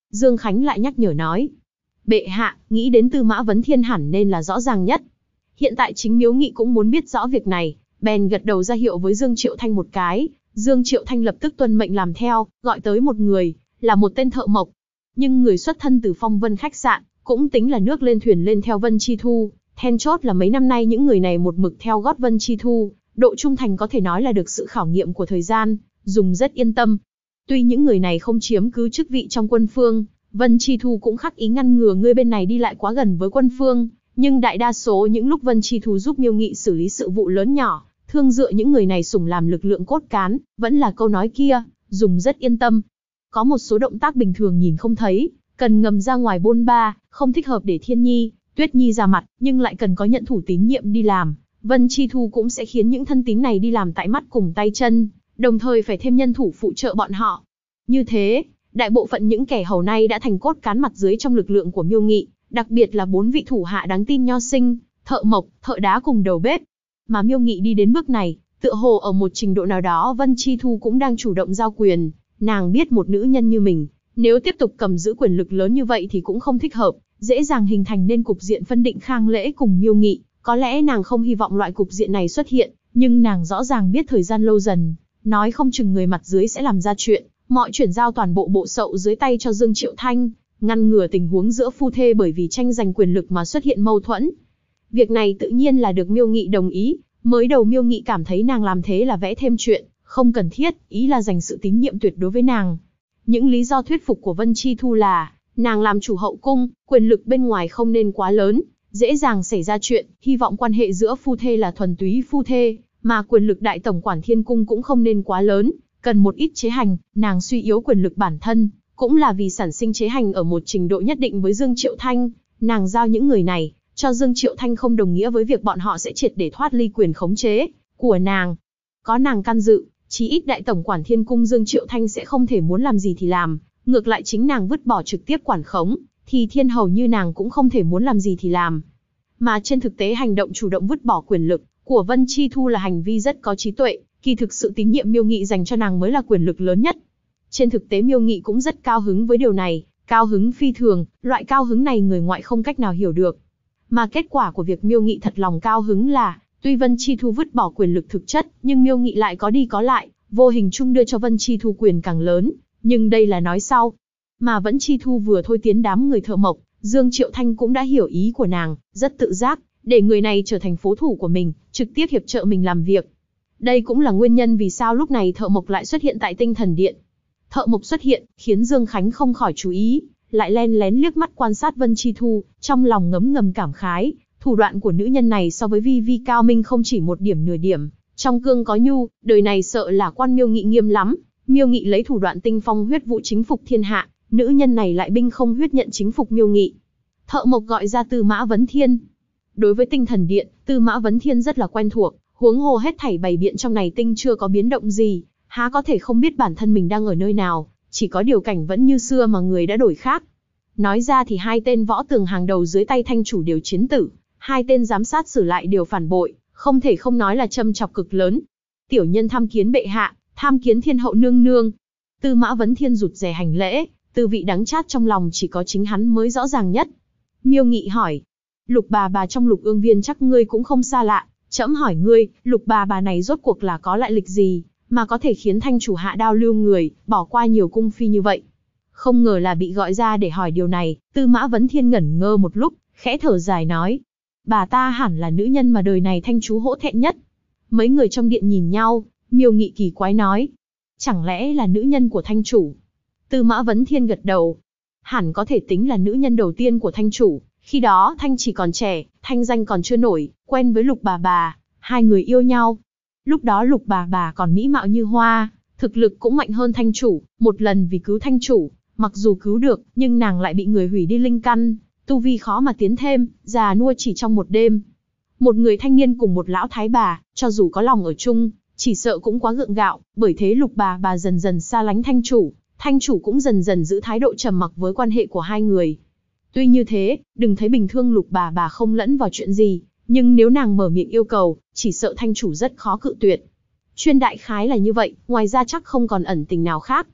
Dương Khánh lại nhắc nhở nói. Bệ hạ, nghĩ đến Tư Mã Vấn Thiên hẳn nên là rõ ràng nhất. Hiện tại chính Miếu Nghị cũng muốn biết rõ việc này, bèn gật đầu ra hiệu với Dương Triệu Thanh một cái. Dương Triệu Thanh lập tức tuân mệnh làm theo, gọi tới một người, là một tên thợ mộc. Nhưng người xuất thân từ Phong Vân khách sạn, cũng tính là nước lên thuyền lên theo Vân Chi Thu. Then chốt là mấy năm nay những người này một mực theo gót Vân Chi Thu, độ trung thành có thể nói là được sự khảo nghiệm của thời gian, dùng rất yên tâm. Tuy những người này không chiếm cứ chức vị trong quân phương, Vân Chi Thu cũng khắc ý ngăn ngừa người bên này đi lại quá gần với quân phương, nhưng đại đa số những lúc Vân Chi Thu giúp Miêu Nghị xử lý sự vụ lớn nhỏ, thương dựa những người này sủng làm lực lượng cốt cán, vẫn là câu nói kia, dùng rất yên tâm. Có một số động tác bình thường nhìn không thấy, cần ngầm ra ngoài bôn ba, không thích hợp để Thiên Nhi, Tuyết Nhi ra mặt, nhưng lại cần có nhận thủ tín nhiệm đi làm. Vân Chi Thu cũng sẽ khiến những thân tín này đi làm tại mắt cùng tay chân, đồng thời phải thêm nhân thủ phụ trợ bọn họ. Như thế, đại bộ phận những kẻ hầu nay đã thành cốt cán mặt dưới trong lực lượng của Miêu Nghị, đặc biệt là 4 vị thủ hạ đáng tin nho sinh, thợ mộc, thợ đá cùng đầu bếp. Mà Miêu Nghị đi đến bước này, tựa hồ ở một trình độ nào đó Vân Chi Thu cũng đang chủ động giao quyền. Nàng biết một nữ nhân như mình, nếu tiếp tục cầm giữ quyền lực lớn như vậy thì cũng không thích hợp, dễ dàng hình thành nên cục diện phân định Khang Lễ cùng Miêu Nghị. Có lẽ nàng không hy vọng loại cục diện này xuất hiện, nhưng nàng rõ ràng biết thời gian lâu dần, nói không chừng người mặt dưới sẽ làm ra chuyện, mọi chuyển giao toàn bộ bộ sậu dưới tay cho Dương Triệu Thanh, ngăn ngừa tình huống giữa phu thê bởi vì tranh giành quyền lực mà xuất hiện mâu thuẫn. Việc này tự nhiên là được Miêu Nghị đồng ý, mới đầu Miêu Nghị cảm thấy nàng làm thế là vẽ thêm chuyện, không cần thiết, ý là dành sự tín nhiệm tuyệt đối với nàng. Những lý do thuyết phục của Vân Chi Thu là, nàng làm chủ hậu cung, quyền lực bên ngoài không nên quá lớn, dễ dàng xảy ra chuyện, hy vọng quan hệ giữa phu thê là thuần túy phu thê, mà quyền lực đại tổng quản thiên cung cũng không nên quá lớn, cần một ít chế hành, nàng suy yếu quyền lực bản thân, cũng là vì sản sinh chế hành ở một trình độ nhất định với Dương Triệu Thanh, nàng giao những người này, cho Dương Triệu Thanh không đồng nghĩa với việc bọn họ sẽ triệt để thoát ly quyền khống chế của nàng. Có nàng can dự, chí ít đại tổng quản thiên cung Dương Triệu Thanh sẽ không thể muốn làm gì thì làm, ngược lại chính nàng vứt bỏ trực tiếp quản khống, thì thiên hầu như nàng cũng không thể muốn làm gì thì làm. Mà trên thực tế hành động chủ động vứt bỏ quyền lực của Vân Chi Thu là hành vi rất có trí tuệ, kỳ thực sự tín nhiệm Miêu Nghị dành cho nàng mới là quyền lực lớn nhất. Trên thực tế Miêu Nghị cũng rất cao hứng với điều này, cao hứng phi thường, loại cao hứng này người ngoại không cách nào hiểu được. Mà kết quả của việc Miêu Nghị thật lòng cao hứng là, tuy Vân Chi Thu vứt bỏ quyền lực thực chất, nhưng Miêu Nghị lại có đi có lại, vô hình chung đưa cho Vân Chi Thu quyền càng lớn, nhưng đây là nói sau. Mà Vân Chi Thu vừa thôi tiến đám người thợ mộc, Dương Triệu Thanh cũng đã hiểu ý của nàng, rất tự giác, để người này trở thành phố thủ của mình, trực tiếp hiệp trợ mình làm việc. Đây cũng là nguyên nhân vì sao lúc này thợ mộc lại xuất hiện tại Tinh Thần Điện. Thợ mộc xuất hiện, khiến Dương Khánh không khỏi chú ý, lại len lén liếc mắt quan sát Vân Chi Thu, trong lòng ngấm ngầm cảm khái, thủ đoạn của nữ nhân này so với Vi Vi cao minh không chỉ một điểm nửa điểm, trong cương có nhu, đời này sợ là quan Miêu Nghị nghiêm lắm. Miêu Nghị lấy thủ đoạn tinh phong huyết vũ chính phục thiên hạ, nữ nhân này lại binh không huyết nhận chính phục Miêu Nghị. Thợ mộc gọi ra Tư Mã Vấn Thiên. Đối với Tinh Thần Điện, Tư Mã Vấn Thiên rất là quen thuộc, huống hồ hết thảy bày biện trong này tinh chưa có biến động gì, há có thể không biết bản thân mình đang ở nơi nào, chỉ có điều cảnh vẫn như xưa mà người đã đổi khác. Nói ra thì hai tên võ tường hàng đầu dưới tay thanh chủ đều chiến tử, hai tên giám sát xử lại đều phản bội, không thể không nói là châm chọc cực lớn. Tiểu nhân tham kiến bệ hạ, tham kiến thiên hậu nương nương. Tư Mã Vấn Thiên rụt rè hành lễ, tư vị đắng chát trong lòng chỉ có chính hắn mới rõ ràng nhất. Miêu Nghị hỏi, Lục bà trong Lục Ương Viên chắc ngươi cũng không xa lạ, trẫm hỏi ngươi, Lục bà này rốt cuộc là có lại lịch gì, mà có thể khiến thanh chủ hạ đao lưu người, bỏ qua nhiều cung phi như vậy. Không ngờ là bị gọi ra để hỏi điều này, Tư Mã Vấn Thiên ngẩn ngơ một lúc, khẽ thở dài nói, bà ta hẳn là nữ nhân mà đời này thanh chú hổ thẹn nhất. Mấy người trong điện nhìn nhau, Miêu Nghị kỳ quái nói, chẳng lẽ là nữ nhân của thanh chủ? Tư Mã Vấn Thiên gật đầu, hẳn có thể tính là nữ nhân đầu tiên của thanh chủ, khi đó thanh chỉ còn trẻ, thanh danh còn chưa nổi, quen với Lục bà, hai người yêu nhau. Lúc đó Lục bà còn mỹ mạo như hoa, thực lực cũng mạnh hơn thanh chủ, một lần vì cứu thanh chủ, mặc dù cứu được, nhưng nàng lại bị người hủy đi linh căn, tu vi khó mà tiến thêm, già nua chỉ trong một đêm. Một người thanh niên cùng một lão thái bà, cho dù có lòng ở chung, chỉ sợ cũng quá gượng gạo, bởi thế Lục bà dần dần xa lánh thanh chủ cũng dần dần giữ thái độ trầm mặc với quan hệ của hai người. Tuy như thế, đừng thấy bình thường Lục bà không lẫn vào chuyện gì, nhưng nếu nàng mở miệng yêu cầu, chỉ sợ thanh chủ rất khó cự tuyệt. Chuyên đại khái là như vậy, ngoài ra chắc không còn ẩn tình nào khác.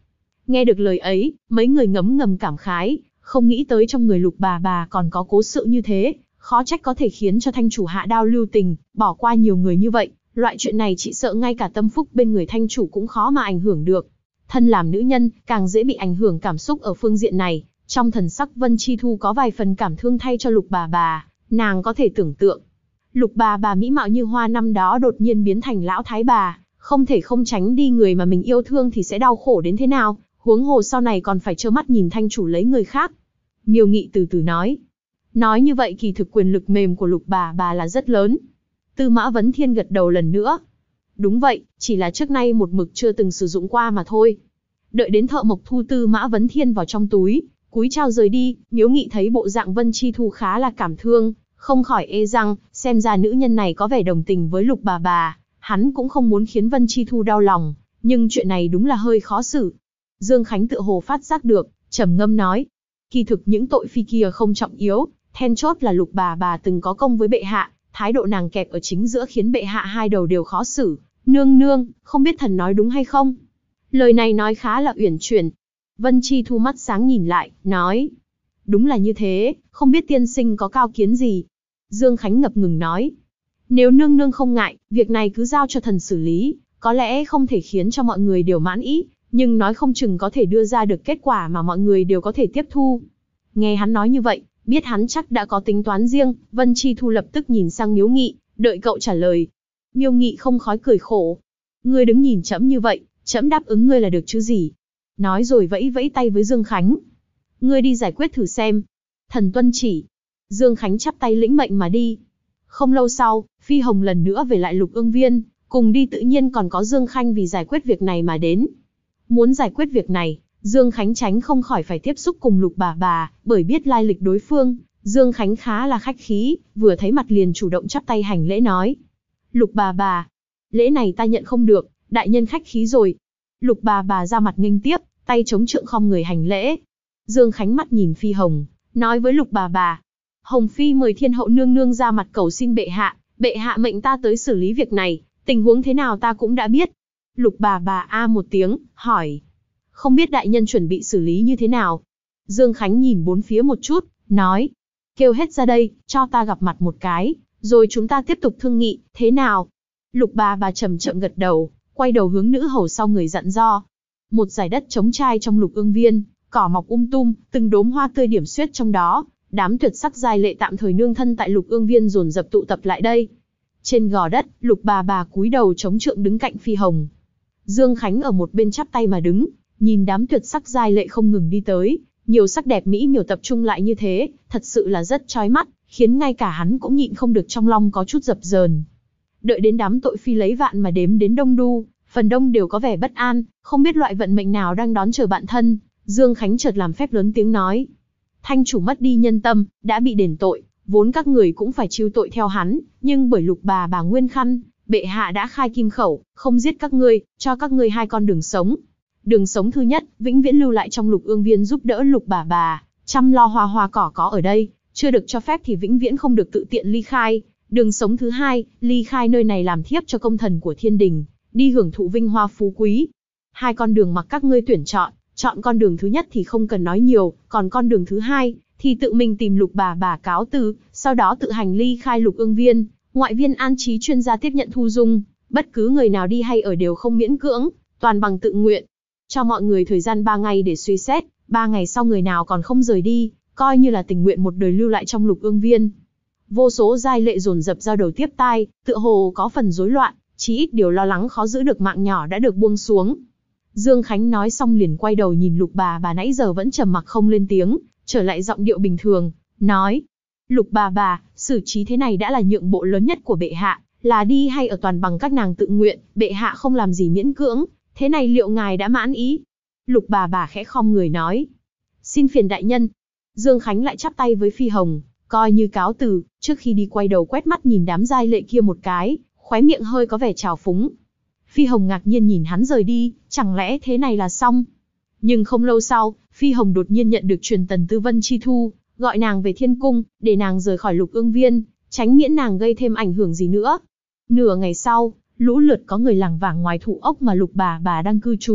Nghe được lời ấy, mấy người ngấm ngầm cảm khái, không nghĩ tới trong người Lục bà còn có cố sự như thế, khó trách có thể khiến cho thanh chủ hạ đao lưu tình, bỏ qua nhiều người như vậy, loại chuyện này chỉ sợ ngay cả tâm phúc bên người thanh chủ cũng khó mà ảnh hưởng được. Thân làm nữ nhân, càng dễ bị ảnh hưởng cảm xúc ở phương diện này, trong thần sắc Vân Chi Thu có vài phần cảm thương thay cho Lục bà, nàng có thể tưởng tượng. Lục bà mỹ mạo như hoa năm đó đột nhiên biến thành lão thái bà, không thể không tránh đi người mà mình yêu thương thì sẽ đau khổ đến thế nào, huống hồ sau này còn phải trơ mắt nhìn thanh chủ lấy người khác. Miêu Nghị từ từ nói. Nói như vậy kỳ thực quyền lực mềm của Lục bà là rất lớn. Tư Mã Vấn Thiên gật đầu lần nữa. Đúng vậy, chỉ là trước nay một mực chưa từng sử dụng qua mà thôi. Đợi đến Thợ Mộc thu Tư Mã Vấn Thiên vào trong túi, cúi chào rời đi, Miếu Nghị thấy bộ dạng Vân Chi Thu khá là cảm thương, không khỏi ê răng, xem ra nữ nhân này có vẻ đồng tình với Lục bà. Hắn cũng không muốn khiến Vân Chi Thu đau lòng, nhưng chuyện này đúng là hơi khó xử. Dương Khánh tựa hồ phát giác được, trầm ngâm nói. Kỳ thực những tội phi kia không trọng yếu, then chốt là Lục bà từng có công với bệ hạ, thái độ nàng kẹp ở chính giữa khiến bệ hạ hai đầu đều khó xử. Nương nương, không biết thần nói đúng hay không? Lời này nói khá là uyển chuyển. Vân Chi Thu mắt sáng nhìn lại, nói. Đúng là như thế, không biết tiên sinh có cao kiến gì? Dương Khánh ngập ngừng nói. Nếu nương nương không ngại, việc này cứ giao cho thần xử lý, có lẽ không thể khiến cho mọi người đều mãn ý, nhưng nói không chừng có thể đưa ra được kết quả mà mọi người đều có thể tiếp thu. Nghe hắn nói như vậy, biết hắn chắc đã có tính toán riêng, Vân Chi Thu lập tức nhìn sang Miếu Nghị, đợi cậu trả lời. Miêu Nghị không khói cười khổ. Ngươi đứng nhìn trẫm như vậy, trẫm đáp ứng ngươi là được chứ gì. Nói rồi vẫy vẫy tay với Dương Khánh. Ngươi đi giải quyết thử xem. Thần tuân chỉ. Dương Khánh chắp tay lĩnh mệnh mà đi. Không lâu sau, Phi Hồng lần nữa về lại Lục Ương Viên, cùng đi tự nhiên còn có Dương Khanh vì giải quyết việc này mà đến. Muốn giải quyết việc này, Dương Khánh tránh không khỏi phải tiếp xúc cùng Lục bà, bởi biết lai lịch đối phương, Dương Khánh khá là khách khí, vừa thấy mặt liền chủ động chắp tay hành lễ nói. Lục bà, lễ này ta nhận không được, đại nhân khách khí rồi. Lục bà ra mặt nghênh tiếp, tay chống trượng khom người hành lễ. Dương Khánh mắt nhìn Phi Hồng, nói với Lục bà. Hồng Phi mời thiên hậu nương nương ra mặt cầu xin bệ hạ mệnh ta tới xử lý việc này, tình huống thế nào ta cũng đã biết. Lục bà a một tiếng, hỏi. Không biết đại nhân chuẩn bị xử lý như thế nào? Dương Khánh nhìn bốn phía một chút, nói. Kêu hết ra đây, cho ta gặp mặt một cái, rồi chúng ta tiếp tục thương nghị, thế nào? Lục bà chậm chậm gật đầu, quay đầu hướng nữ hầu sau người dặn dò. Một dải đất trống trải trong Lục Ương Viên, cỏ mọc tùm, từng đốm hoa tươi điểm xuyết trong đó, đám tuyệt sắc giai lệ tạm thời nương thân tại Lục Ương Viên dồn dập tụ tập lại đây. Trên gò đất, Lục bà cúi đầu chống trượng đứng cạnh Phi Hồng. Dương Khánh ở một bên chắp tay mà đứng, nhìn đám tuyệt sắc giai lệ không ngừng đi tới, nhiều sắc đẹp mỹ miều tập trung lại như thế, thật sự là rất chói mắt, khiến ngay cả hắn cũng nhịn không được trong lòng có chút dập dờn. Đợi đến đám tội phi lấy vạn mà đếm đến đông đu, phần đông đều có vẻ bất an, không biết loại vận mệnh nào đang đón chờ bạn thân. Dương Khánh chợt làm phép lớn tiếng nói. Thanh chủ mất đi nhân tâm, đã bị đền tội, vốn các người cũng phải chịu tội theo hắn, nhưng bởi Lục bà nguyên khăn, bệ hạ đã khai kim khẩu, không giết các ngươi, cho các ngươi hai con đường sống. Đường sống thứ nhất, vĩnh viễn lưu lại trong Lục Ương Viên giúp đỡ Lục bà, chăm lo hoa cỏ có ở đây, chưa được cho phép thì vĩnh viễn không được tự tiện ly khai. Đường sống thứ hai, ly khai nơi này làm thiếp cho công thần của thiên đình, đi hưởng thụ vinh hoa phú quý. Hai con đường mặc các ngươi tuyển chọn con đường thứ nhất thì không cần nói nhiều, còn con đường thứ hai thì tự mình tìm Lục bà cáo từ, sau đó tự hành ly khai Lục Ương Viên, ngoại viên an trí chuyên gia tiếp nhận thu dung, bất cứ người nào đi hay ở đều không miễn cưỡng, toàn bằng tự nguyện. Cho mọi người thời gian 3 ngày để suy xét, 3 ngày sau người nào còn không rời đi, coi như là tình nguyện một đời lưu lại trong Lục Ương Viên. Vô số giai lệ dồn dập giao đầu tiếp tai, tựa hồ có phần rối loạn, chí ít điều lo lắng khó giữ được mạng nhỏ đã được buông xuống. Dương Khánh nói xong liền quay đầu nhìn Lục bà nãy giờ vẫn trầm mặc không lên tiếng, trở lại giọng điệu bình thường, nói. Lục bà, xử trí thế này đã là nhượng bộ lớn nhất của bệ hạ, là đi hay ở toàn bằng các nàng tự nguyện, bệ hạ không làm gì miễn cưỡng, thế này liệu ngài đã mãn ý? Lục bà khẽ khom người nói. Xin phiền đại nhân. Dương Khánh lại chắp tay với Phi Hồng, coi như cáo từ, trước khi đi quay đầu quét mắt nhìn đám giai lệ kia một cái, khóe miệng hơi có vẻ trào phúng. Phi Hồng ngạc nhiên nhìn hắn rời đi, chẳng lẽ thế này là xong? Nhưng không lâu sau, Phi Hồng đột nhiên nhận được truyền tần tư Vân Chi Thu, gọi nàng về thiên cung, để nàng rời khỏi Lục Ương Viên, tránh miễn nàng gây thêm ảnh hưởng gì nữa. Nửa ngày sau, lũ lượt có người lảng vảng ngoài thụ ốc mà Lục bà đang cư trú,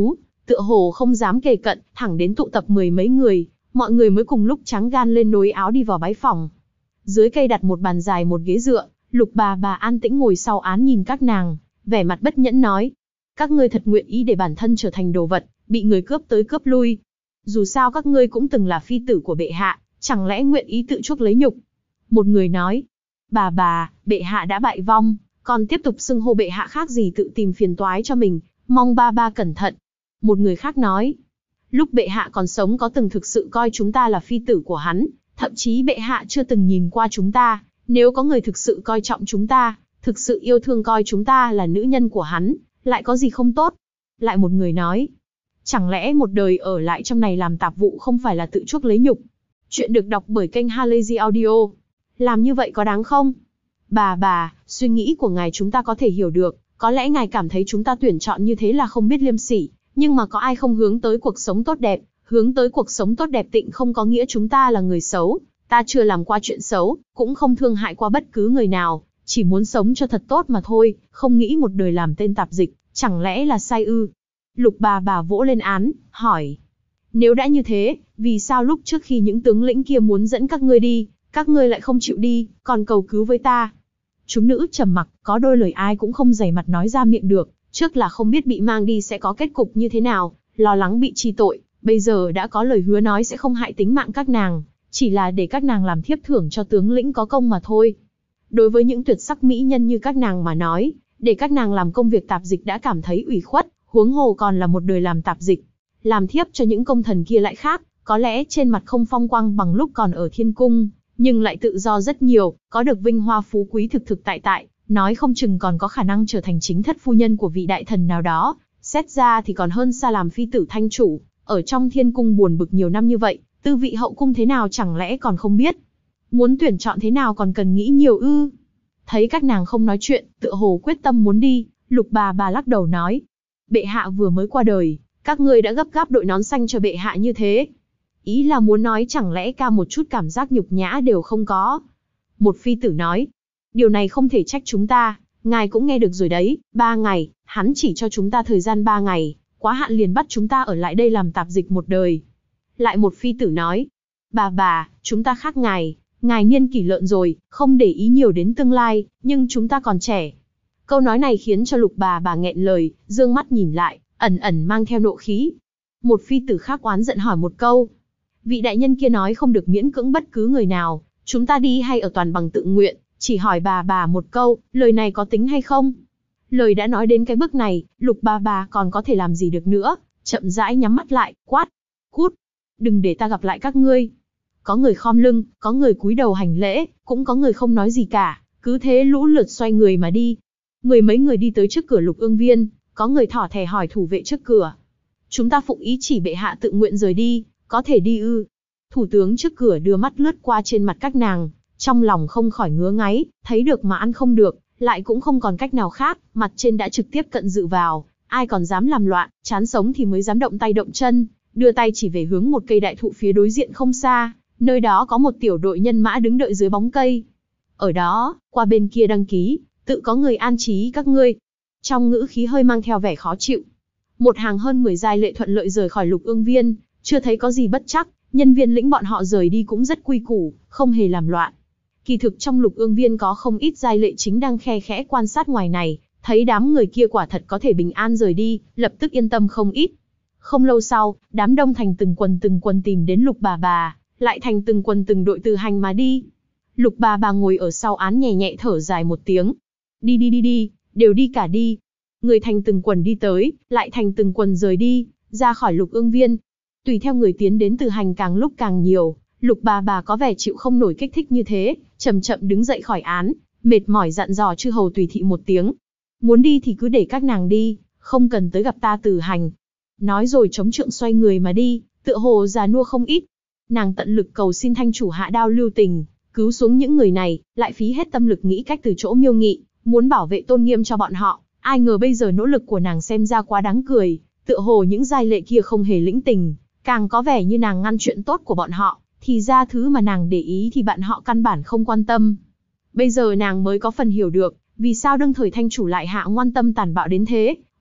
tựa hồ không dám kề cận, thẳng đến tụ tập mười mấy người, mọi người mới cùng lúc trắng gan lên nối áo đi vào bái phòng. Dưới cây đặt một bàn dài một ghế dựa, Lục bà an tĩnh ngồi sau án nhìn các nàng, vẻ mặt bất nhẫn nói: các ngươi thật nguyện ý để bản thân trở thành đồ vật, bị người cướp tới cướp lui. Dù sao các ngươi cũng từng là phi tử của bệ hạ, chẳng lẽ nguyện ý tự chuốc lấy nhục? Một người nói: bà, bệ hạ đã bại vong, còn tiếp tục xưng hô bệ hạ khác gì tự tìm phiền toái cho mình, mong ba cẩn thận. Một người khác nói: lúc bệ hạ còn sống có từng thực sự coi chúng ta là phi tử của hắn, thậm chí bệ hạ chưa từng nhìn qua chúng ta, nếu có người thực sự coi trọng chúng ta, thực sự yêu thương coi chúng ta là nữ nhân của hắn, lại có gì không tốt? Lại một người nói: chẳng lẽ một đời ở lại trong này làm tạp vụ không phải là tự chuốc lấy nhục? Chuyện được đọc bởi kênh Halazy Audio. Làm như vậy có đáng không? Bà, suy nghĩ của ngài chúng ta có thể hiểu được, có lẽ ngài cảm thấy chúng ta tuyển chọn như thế là không biết liêm sỉ, nhưng mà có ai không hướng tới cuộc sống tốt đẹp, hướng tới cuộc sống tốt đẹp tịnh không có nghĩa chúng ta là người xấu, ta chưa làm qua chuyện xấu, cũng không thương hại qua bất cứ người nào, chỉ muốn sống cho thật tốt mà thôi, không nghĩ một đời làm tên tạp dịch, chẳng lẽ là sai ư? Lục bà vỗ lên án, hỏi: nếu đã như thế, vì sao lúc trước khi những tướng lĩnh kia muốn dẫn các ngươi đi, các ngươi lại không chịu đi, còn cầu cứu với ta? Chúng nữ trầm mặc, có đôi lời ai cũng không dày mặt nói ra miệng được, trước là không biết bị mang đi sẽ có kết cục như thế nào, lo lắng bị chi tội, bây giờ đã có lời hứa nói sẽ không hại tính mạng các nàng, chỉ là để các nàng làm thiếp thưởng cho tướng lĩnh có công mà thôi. Đối với những tuyệt sắc mỹ nhân như các nàng mà nói, để các nàng làm công việc tạp dịch đã cảm thấy ủy khuất, huống hồ còn là một đời làm tạp dịch. Làm thiếp cho những công thần kia lại khác, có lẽ trên mặt không phong quang bằng lúc còn ở thiên cung, nhưng lại tự do rất nhiều, có được vinh hoa phú quý thực tại, nói không chừng còn có khả năng trở thành chính thất phu nhân của vị đại thần nào đó, xét ra thì còn hơn xa làm phi tử thanh chủ, ở trong thiên cung buồn bực nhiều năm như vậy, tư vị hậu cung thế nào chẳng lẽ còn không biết. Muốn tuyển chọn thế nào còn cần nghĩ nhiều ư? Thấy các nàng không nói chuyện, tựa hồ quyết tâm muốn đi, Lục bà lắc đầu nói: bệ hạ vừa mới qua đời, các ngươi đã gấp gáp đội nón xanh cho bệ hạ như thế. Ý là muốn nói chẳng lẽ ca một chút cảm giác nhục nhã đều không có. Một phi tử nói: điều này không thể trách chúng ta, ngài cũng nghe được rồi đấy, 3 ngày, hắn chỉ cho chúng ta thời gian 3 ngày, quá hạn liền bắt chúng ta ở lại đây làm tạp dịch một đời. Lại một phi tử nói: bà, chúng ta khác ngài niên kỷ lợn rồi, không để ý nhiều đến tương lai, nhưng chúng ta còn trẻ. Câu nói này khiến cho Lục bà nghẹn lời, dương mắt nhìn lại, ẩn mang theo nộ khí. Một phi tử khác oán giận hỏi một câu: vị đại nhân kia nói không được miễn cưỡng bất cứ người nào, chúng ta đi hay ở toàn bằng tự nguyện, chỉ hỏi bà một câu, lời này có tính hay không? Lời đã nói đến cái bước này, Lục bà còn có thể làm gì được nữa, chậm rãi nhắm mắt lại, quát: cút, đừng để ta gặp lại các ngươi. Có người khom lưng, có người cúi đầu hành lễ, cũng có người không nói gì cả, cứ thế lũ lượt xoay người mà đi. Mười mấy người đi tới trước cửa Lục Ương Viên, có người thỏ thẻ hỏi thủ vệ trước cửa: chúng ta phụng ý chỉ bệ hạ tự nguyện rời đi, có thể đi ư? Thủ tướng trước cửa đưa mắt lướt qua trên mặt các nàng, trong lòng không khỏi ngứa ngáy, thấy được mà ăn không được, lại cũng không còn cách nào khác, mặt trên đã trực tiếp cận dự vào, ai còn dám làm loạn, chán sống thì mới dám động tay động chân, đưa tay chỉ về hướng một cây đại thụ phía đối diện không xa, nơi đó có một tiểu đội nhân mã đứng đợi dưới bóng cây. Ở đó, qua bên kia đăng ký, tự có người an trí các ngươi. Trong ngữ khí hơi mang theo vẻ khó chịu. Một hàng hơn 10 giai lệ thuận lợi rời khỏi Lục Ương Viên, chưa thấy có gì bất chắc, nhân viên lĩnh bọn họ rời đi cũng rất quy củ, không hề làm loạn. Kỳ thực trong Lục Ương Viên có không ít giai lệ chính đang khe khẽ quan sát ngoài này, thấy đám người kia quả thật có thể bình an rời đi, lập tức yên tâm không ít. Không lâu sau, đám đông thành từng quần tìm đến Lục bà, lại thành từng quần từng đội từ hành mà đi. Lục bà ngồi ở sau án nhẹ nhẹ thở dài một tiếng. Đi, đều đi cả đi. Người thành từng quần đi tới, lại thành từng quần rời đi, ra khỏi Lục Ương Viên. Tùy theo người tiến đến từ hành càng lúc càng nhiều, Lục bà có vẻ chịu không nổi kích thích như thế, chậm đứng dậy khỏi án, mệt mỏi dặn dò chư hầu tùy thị một tiếng: muốn đi thì cứ để các nàng đi, không cần tới gặp ta từ hành. Nói rồi chống trượng xoay người mà đi, tựa hồ già nua không ít. Nàng tận lực cầu xin thanh chủ hạ đao lưu tình, cứu xuống những người này, lại phí hết tâm lực nghĩ cách từ chỗ Miêu Nghị, muốn bảo vệ tôn nghiêm cho bọn họ. Ai ngờ bây giờ nỗ lực của nàng xem ra quá đáng cười, tựa hồ những giai lệ kia không hề lĩnh tình, càng có vẻ như nàng ngăn chuyện tốt của bọn họ, thì ra thứ mà nàng để ý thì bạn họ căn bản không quan tâm. Bây giờ nàng mới có phần hiểu được, vì sao đương thời thanh chủ lại hạ ngoan tâm tàn bạo đến thế,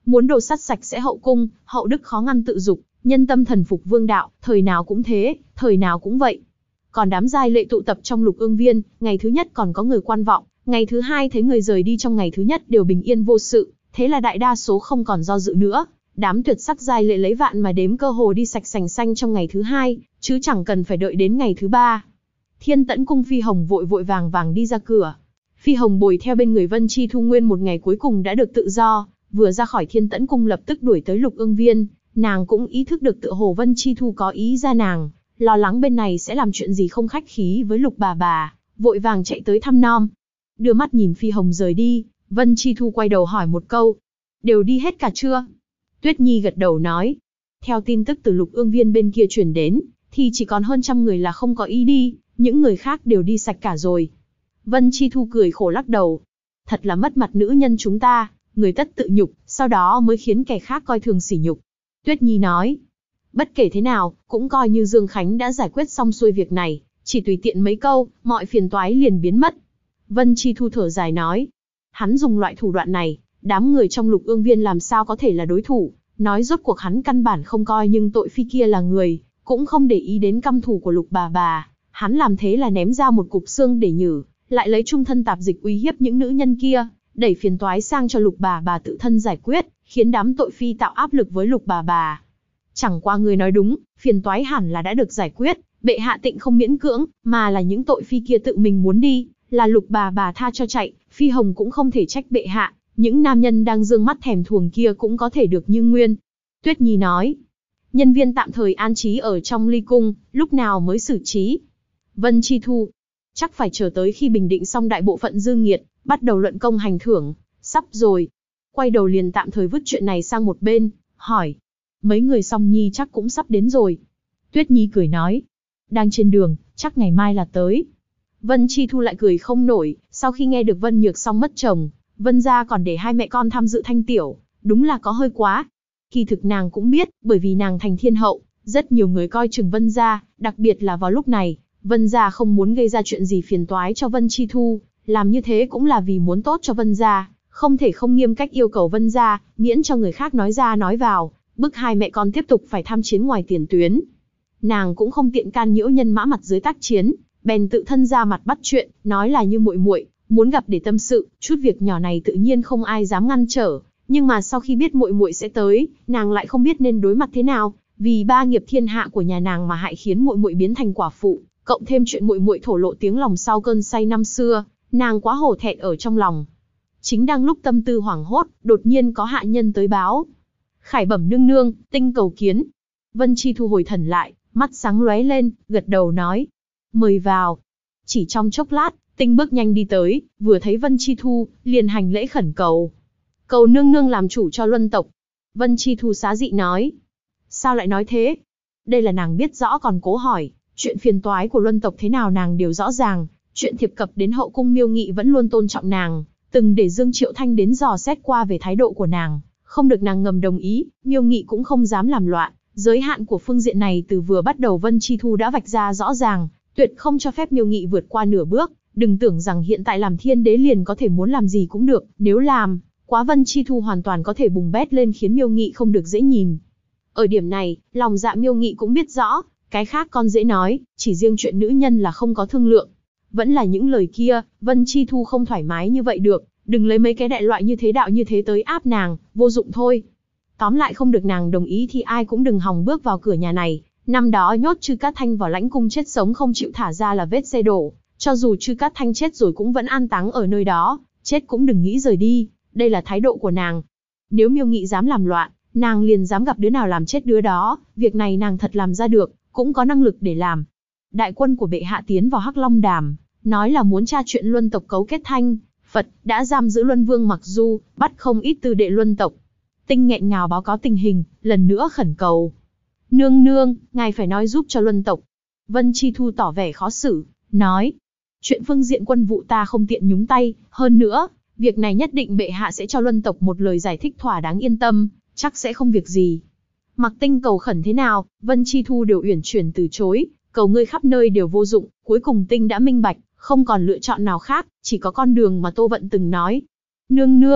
muốn đồ sắt sạch sẽ hậu cung, hậu đức khó ngăn tự dục, nhân tâm thần phục vương đạo, thời nào cũng thế, thời nào cũng vậy. Còn đám giai lệ tụ tập trong Lục Ương Viên, ngày thứ nhất còn có người quan vọng, ngày thứ hai thấy người rời đi trong ngày thứ nhất đều bình yên vô sự, thế là đại đa số không còn do dự nữa. Đám tuyệt sắc giai lệ lấy vạn mà đếm cơ hồ đi sạch sành xanh trong ngày thứ hai, chứ chẳng cần phải đợi đến ngày thứ ba. Thiên Tẫn cung Phi Hồng vội vội vàng vàng đi ra cửa. Phi Hồng bồi theo bên người Vân Chi Thu nguyên một ngày cuối cùng đã được tự do, vừa ra khỏi Thiên Tẫn cung lập tức đuổi tới Lục Ương Viên, nàng cũng ý thức được tựa hồ Vân Chi Thu có ý ra nàng, lo lắng bên này sẽ làm chuyện gì không khách khí với Lục bà, vội vàng chạy tới thăm nom. Đưa mắt nhìn Phi Hồng rời đi, Vân Chi Thu quay đầu hỏi một câu, đều đi hết cả chưa? Tuyết Nhi gật đầu nói, theo tin tức từ Lục Ương Viên bên kia truyền đến, thì chỉ còn hơn 100 người là không có ý đi, những người khác đều đi sạch cả rồi. Vân Chi Thu cười khổ lắc đầu, thật là mất mặt nữ nhân chúng ta, người tất tự nhục, sau đó mới khiến kẻ khác coi thường sỉ nhục. Tuyết Nhi nói, bất kể thế nào, cũng coi như Dương Khánh đã giải quyết xong xuôi việc này, chỉ tùy tiện mấy câu, mọi phiền toái liền biến mất. Vân Chi Thu thở dài nói, hắn dùng loại thủ đoạn này, đám người trong Lục Ương Viên làm sao có thể là đối thủ, nói rốt cuộc hắn căn bản không coi nhưng tội phi kia là người, cũng không để ý đến căm thù của Lục bà, hắn làm thế là ném ra một cục xương để nhử, lại lấy trung thân tạp dịch uy hiếp những nữ nhân kia, đẩy phiền toái sang cho Lục bà tự thân giải quyết, khiến đám tội phi tạo áp lực với Lục bà. Chẳng qua người nói đúng, phiền toái hẳn là đã được giải quyết, bệ hạ tịnh không miễn cưỡng, mà là những tội phi kia tự mình muốn đi, là Lục bà tha cho chạy, Phi Hồng cũng không thể trách bệ hạ, những nam nhân đang dương mắt thèm thuồng kia cũng có thể được như nguyên. Tuyết Nhi nói, nhân viên tạm thời an trí ở trong ly cung, lúc nào mới xử trí? Vân Chi Thu, chắc phải chờ tới khi bình định xong đại bộ phận dư nghiệt, bắt đầu luận công hành thưởng, sắp rồi. Quay đầu liền tạm thời vứt chuyện này sang một bên, hỏi, mấy người Song Nhi chắc cũng sắp đến rồi. Tuyết Nhi cười nói, đang trên đường, chắc ngày mai là tới. Vân Chi Thu lại cười không nổi, sau khi nghe được Vân Nhược Song mất chồng, Vân gia còn để hai mẹ con tham dự thanh tiểu, đúng là có hơi quá. Kỳ thực nàng cũng biết, bởi vì nàng thành thiên hậu, rất nhiều người coi chừng Vân gia, đặc biệt là vào lúc này, Vân gia không muốn gây ra chuyện gì phiền toái cho Vân Chi Thu, làm như thế cũng là vì muốn tốt cho Vân gia, không thể không nghiêm cách yêu cầu Vân gia, miễn cho người khác nói ra nói vào, bức hai mẹ con tiếp tục phải tham chiến ngoài tiền tuyến. Nàng cũng không tiện can nhiễu nhân mã mặt dưới tác chiến, bèn tự thân ra mặt bắt chuyện, nói là như muội muội muốn gặp để tâm sự, chút việc nhỏ này tự nhiên không ai dám ngăn trở, nhưng mà sau khi biết muội muội sẽ tới, nàng lại không biết nên đối mặt thế nào, vì ba nghiệp thiên hạ của nhà nàng mà hại khiến muội muội biến thành quả phụ, cộng thêm chuyện muội muội thổ lộ tiếng lòng sau cơn say năm xưa, nàng quá hổ thẹn ở trong lòng. Chính đang lúc tâm tư hoảng hốt, đột nhiên có hạ nhân tới báo. Khải bẩm nương nương, tinh cầu kiến. Vân Chi Thu hồi thần lại, mắt sáng lóe lên, gật đầu nói, mời vào. Chỉ trong chốc lát, tinh bước nhanh đi tới, vừa thấy Vân Chi Thu, liền hành lễ khẩn cầu. Cầu nương nương làm chủ cho Luân tộc. Vân Chi Thu xá dị nói. Sao lại nói thế? Đây là nàng biết rõ còn cố hỏi, chuyện phiền toái của Luân tộc thế nào nàng đều rõ ràng, chuyện thiệp cập đến hậu cung Miêu Nghị vẫn luôn tôn trọng nàng, từng để Dương Triệu Thanh đến dò xét qua về thái độ của nàng, không được nàng ngầm đồng ý, Miêu Nghị cũng không dám làm loạn, giới hạn của phương diện này từ vừa bắt đầu Vân Chi Thu đã vạch ra rõ ràng, tuyệt không cho phép Miêu Nghị vượt qua nửa bước, đừng tưởng rằng hiện tại làm thiên đế liền có thể muốn làm gì cũng được, nếu làm quá Vân Chi Thu hoàn toàn có thể bùng bét lên khiến Miêu Nghị không được dễ nhìn. Ở điểm này, lòng dạ Miêu Nghị cũng biết rõ, cái khác con dễ nói, chỉ riêng chuyện nữ nhân là không có thương lượng. Vẫn là những lời kia, Vân Chi Thu không thoải mái như vậy được, đừng lấy mấy cái đại loại như thế đạo như thế tới áp nàng, vô dụng thôi. Tóm lại không được nàng đồng ý thì ai cũng đừng hòng bước vào cửa nhà này, năm đó nhốt Trư Cát Thanh vào lãnh cung chết sống không chịu thả ra là vết xe đổ, cho dù Trư Cát Thanh chết rồi cũng vẫn an táng ở nơi đó, chết cũng đừng nghĩ rời đi, đây là thái độ của nàng. Nếu Miêu Nghị dám làm loạn, nàng liền dám gặp đứa nào làm chết đứa đó, việc này nàng thật làm ra được, cũng có năng lực để làm. Đại quân của bệ hạ tiến vào Hắc Long Đàm, nói là muốn tra chuyện Luân tộc cấu kết Thanh Phật, đã giam giữ Luân Vương Mặc Du, bắt không ít tư đệ Luân tộc. Tinh nghẹn ngào báo cáo tình hình, lần nữa khẩn cầu. Nương nương, ngài phải nói giúp cho Luân tộc. Vân Chi Thu tỏ vẻ khó xử, nói. Chuyện phương diện quân vụ ta không tiện nhúng tay, hơn nữa, việc này nhất định bệ hạ sẽ cho Luân tộc một lời giải thích thỏa đáng, yên tâm, chắc sẽ không việc gì. Mặc Tinh cầu khẩn thế nào, Vân Chi Thu đều uyển chuyển từ chối, cầu ngươi khắp nơi đều vô dụng, cuối cùng Tinh đã minh bạch, không còn lựa chọn nào khác, chỉ có con đường mà Tô Vận từng nói. Nương nương,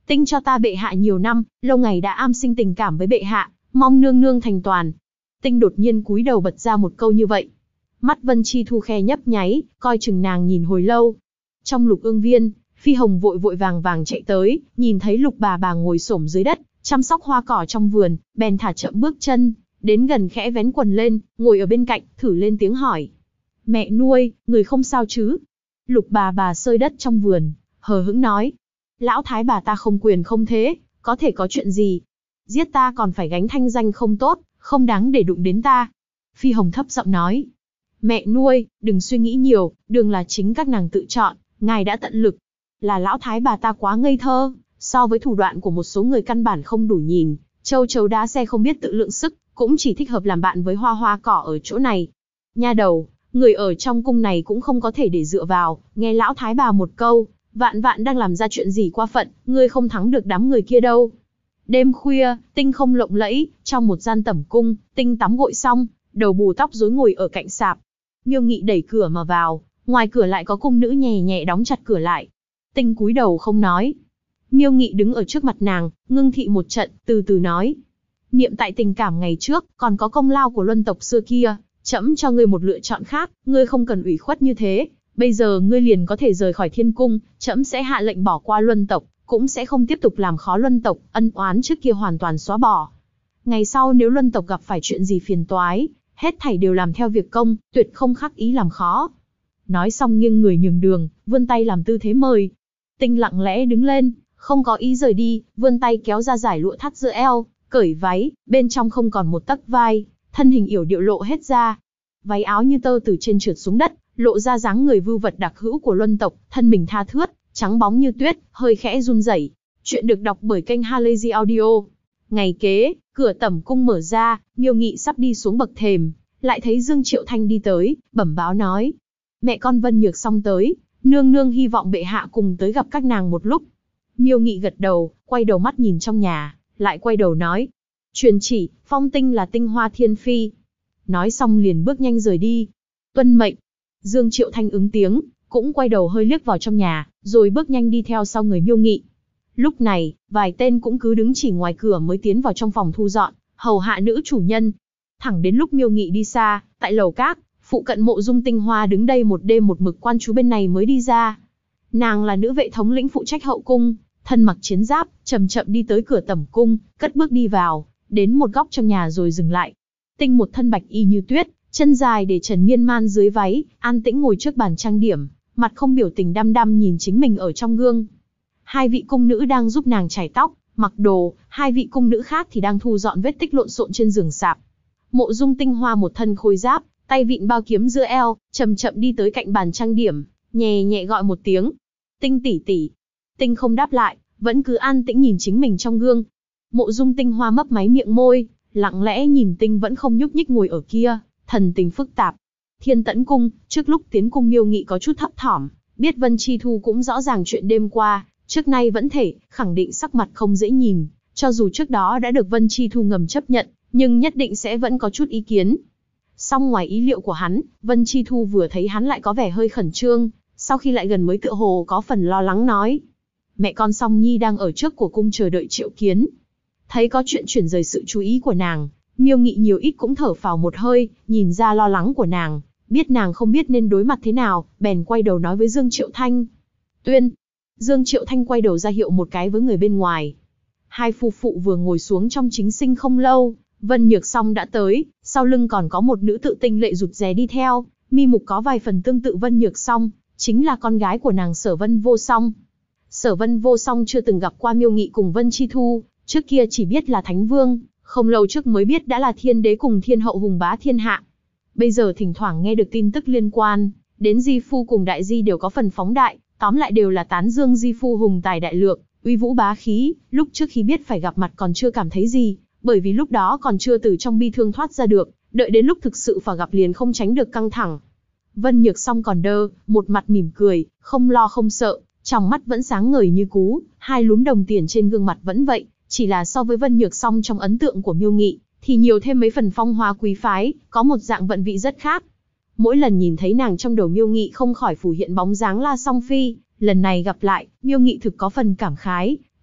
Tinh cho ta bệ hạ nhiều năm, lâu ngày đã am sinh tình cảm với bệ hạ, mong nương nương thành toàn. Tinh đột nhiên cúi đầu bật ra một câu như vậy. Mắt Vân Chi Thu khe nhấp nháy, coi chừng nàng nhìn hồi lâu. Trong Lục Ương Viên, Phi Hồng vội vội vàng vàng chạy tới, nhìn thấy Lục bà ngồi xổm dưới đất, chăm sóc hoa cỏ trong vườn, bèn thả chậm bước chân, đến gần khẽ vén quần lên, ngồi ở bên cạnh, thử lên tiếng hỏi. Mẹ nuôi, người không sao chứ? Lục bà sơi đất trong vườn, hờ hững nói. Lão thái bà ta không quyền không thế, có thể có chuyện gì? Giết ta còn phải gánh thanh danh không tốt, không đáng để đụng đến ta. Phi Hồng thấp giọng nói. Mẹ nuôi, đừng suy nghĩ nhiều, đường là chính các nàng tự chọn, ngài đã tận lực. Là lão thái bà ta quá ngây thơ, so với thủ đoạn của một số người căn bản không đủ nhìn, châu chấu đá xe không biết tự lượng sức, cũng chỉ thích hợp làm bạn với hoa cỏ ở chỗ này. Nha đầu, người ở trong cung này cũng không có thể để dựa vào, nghe lão thái bà một câu, vạn đang làm ra chuyện gì qua phận, ngươi không thắng được đám người kia đâu. Đêm khuya, Tinh không lộng lẫy, trong một gian tẩm cung, Tinh tắm gội xong, đầu bù tóc rối ngồi ở cạnh sạp. Miêu Nghị đẩy cửa mà vào, ngoài cửa lại có cung nữ nhẹ nhẹ đóng chặt cửa lại. Tinh cúi đầu không nói. Miêu Nghị đứng ở trước mặt nàng, ngưng thị một trận, từ từ nói. Niệm tại tình cảm ngày trước, còn có công lao của luân tộc xưa kia, trẫm cho ngươi một lựa chọn khác, ngươi không cần ủy khuất như thế. Bây giờ ngươi liền có thể rời khỏi thiên cung, trẫm sẽ hạ lệnh bỏ qua luân tộc, cũng sẽ không tiếp tục làm khó luân tộc, ân oán trước kia hoàn toàn xóa bỏ. Ngày sau nếu luân tộc gặp phải chuyện gì phiền toái, hết thảy đều làm theo việc công, tuyệt không khắc ý làm khó. Nói xong nghiêng người nhường đường, vươn tay làm tư thế mời. Tinh lặng lẽ đứng lên, không có ý rời đi, vươn tay kéo ra dải lụa thắt giữa eo, cởi váy, bên trong không còn một tấc vai, thân hình yểu điệu lộ hết ra. Váy áo như tơ từ trên trượt xuống đất, lộ ra dáng người vưu vật đặc hữu của luân tộc, thân mình tha thướt, trắng bóng như tuyết, hơi khẽ run rẩy. Chuyện được đọc bởi kênh Halazy Audio. Ngày kế, cửa tẩm cung mở ra, Miêu Nghị sắp đi xuống bậc thềm, lại thấy Dương Triệu Thanh đi tới, bẩm báo nói. Mẹ con Vân Nhược Song tới, nương nương hy vọng bệ hạ cùng tới gặp các nàng một lúc. Miêu Nghị gật đầu, quay đầu mắt nhìn trong nhà, lại quay đầu nói. Truyền chỉ, phong tinh là tinh hoa thiên phi. Nói xong liền bước nhanh rời đi. Tuân mệnh. Dương Triệu Thanh ứng tiếng, cũng quay đầu hơi liếc vào trong nhà, rồi bước nhanh đi theo sau người Miêu Nghị. Lúc này, vài tên cũng cứ đứng chỉ ngoài cửa mới tiến vào trong phòng thu dọn, hầu hạ nữ chủ nhân. Thẳng đến lúc Miêu Nghị đi xa, tại lầu các, phụ cận Mộ Dung Tinh Hoa đứng đây một đêm một mực quan trú bên này mới đi ra. Nàng là nữ vệ thống lĩnh phụ trách hậu cung, thân mặc chiến giáp, chậm chậm đi tới cửa tẩm cung, cất bước đi vào, đến một góc trong nhà rồi dừng lại. Tinh một thân bạch y như tuyết, chân dài để trần miên man dưới váy, an tĩnh ngồi trước bàn trang điểm, mặt không biểu tình đăm đăm nhìn chính mình ở trong gương. Hai vị cung nữ đang giúp nàng chải tóc, mặc đồ, hai vị cung nữ khác thì đang thu dọn vết tích lộn xộn trên giường sạp. Mộ Dung Tinh Hoa một thân khôi giáp, tay vịn bao kiếm giữa eo, chậm chậm đi tới cạnh bàn trang điểm, nhẹ nhẹ gọi một tiếng. Tinh tỷ tỷ. Tinh không đáp lại, vẫn cứ an tĩnh nhìn chính mình trong gương. Mộ Dung Tinh Hoa mấp máy miệng môi, lặng lẽ nhìn Tinh vẫn không nhúc nhích ngồi ở kia, thần tình phức tạp. Thiên Tẫn Cung, trước lúc tiến cung Miêu Nghị có chút thấp thỏm, biết Vân Chi Thu cũng rõ ràng chuyện đêm qua, trước nay vẫn thể, khẳng định sắc mặt không dễ nhìn, cho dù trước đó đã được Vân Chi Thu ngầm chấp nhận, nhưng nhất định sẽ vẫn có chút ý kiến. Song ngoài ý liệu của hắn, Vân Chi Thu vừa thấy hắn lại có vẻ hơi khẩn trương, sau khi lại gần mới tựa hồ có phần lo lắng nói. Mẹ con Song Nhi đang ở trước của cung chờ đợi triệu kiến. Thấy có chuyện chuyển rời sự chú ý của nàng, Miêu Nghị nhiều ít cũng thở phào một hơi, nhìn ra lo lắng của nàng, biết nàng không biết nên đối mặt thế nào, bèn quay đầu nói với Dương Triệu Thanh. Tuyên. Dương Triệu Thanh quay đầu ra hiệu một cái với người bên ngoài. Hai phu phụ vừa ngồi xuống trong chính sinh không lâu, Vân Nhược Song đã tới, sau lưng còn có một nữ tự tinh lệ rụt rè đi theo, mi mục có vài phần tương tự Vân Nhược Song, chính là con gái của nàng Sở Vân Vô Song. Sở Vân Vô Song chưa từng gặp qua Miêu Nghị cùng Vân Chi Thu, trước kia chỉ biết là Thánh Vương, không lâu trước mới biết đã là Thiên Đế cùng Thiên Hậu hùng bá thiên hạ. Bây giờ thỉnh thoảng nghe được tin tức liên quan, đến Di Phu cùng Đại Di đều có phần phóng đại, tóm lại đều là tán dương Di Phu hùng tài đại lược, uy vũ bá khí, lúc trước khi biết phải gặp mặt còn chưa cảm thấy gì, bởi vì lúc đó còn chưa từ trong bi thương thoát ra được, đợi đến lúc thực sự phải gặp liền không tránh được căng thẳng. Vân Nhược Song còn đơ, một mặt mỉm cười, không lo không sợ, trong mắt vẫn sáng ngời như cú, hai lúm đồng tiền trên gương mặt vẫn vậy, chỉ là so với Vân Nhược Song trong ấn tượng của Miêu Nghị, thì nhiều thêm mấy phần phong hoa quý phái, có một dạng vận vị rất khác. Mỗi lần nhìn thấy nàng trong đầu Miêu Nghị không khỏi phủ hiện bóng dáng La Song Phi, lần này gặp lại, Miêu Nghị thực có phần cảm khái,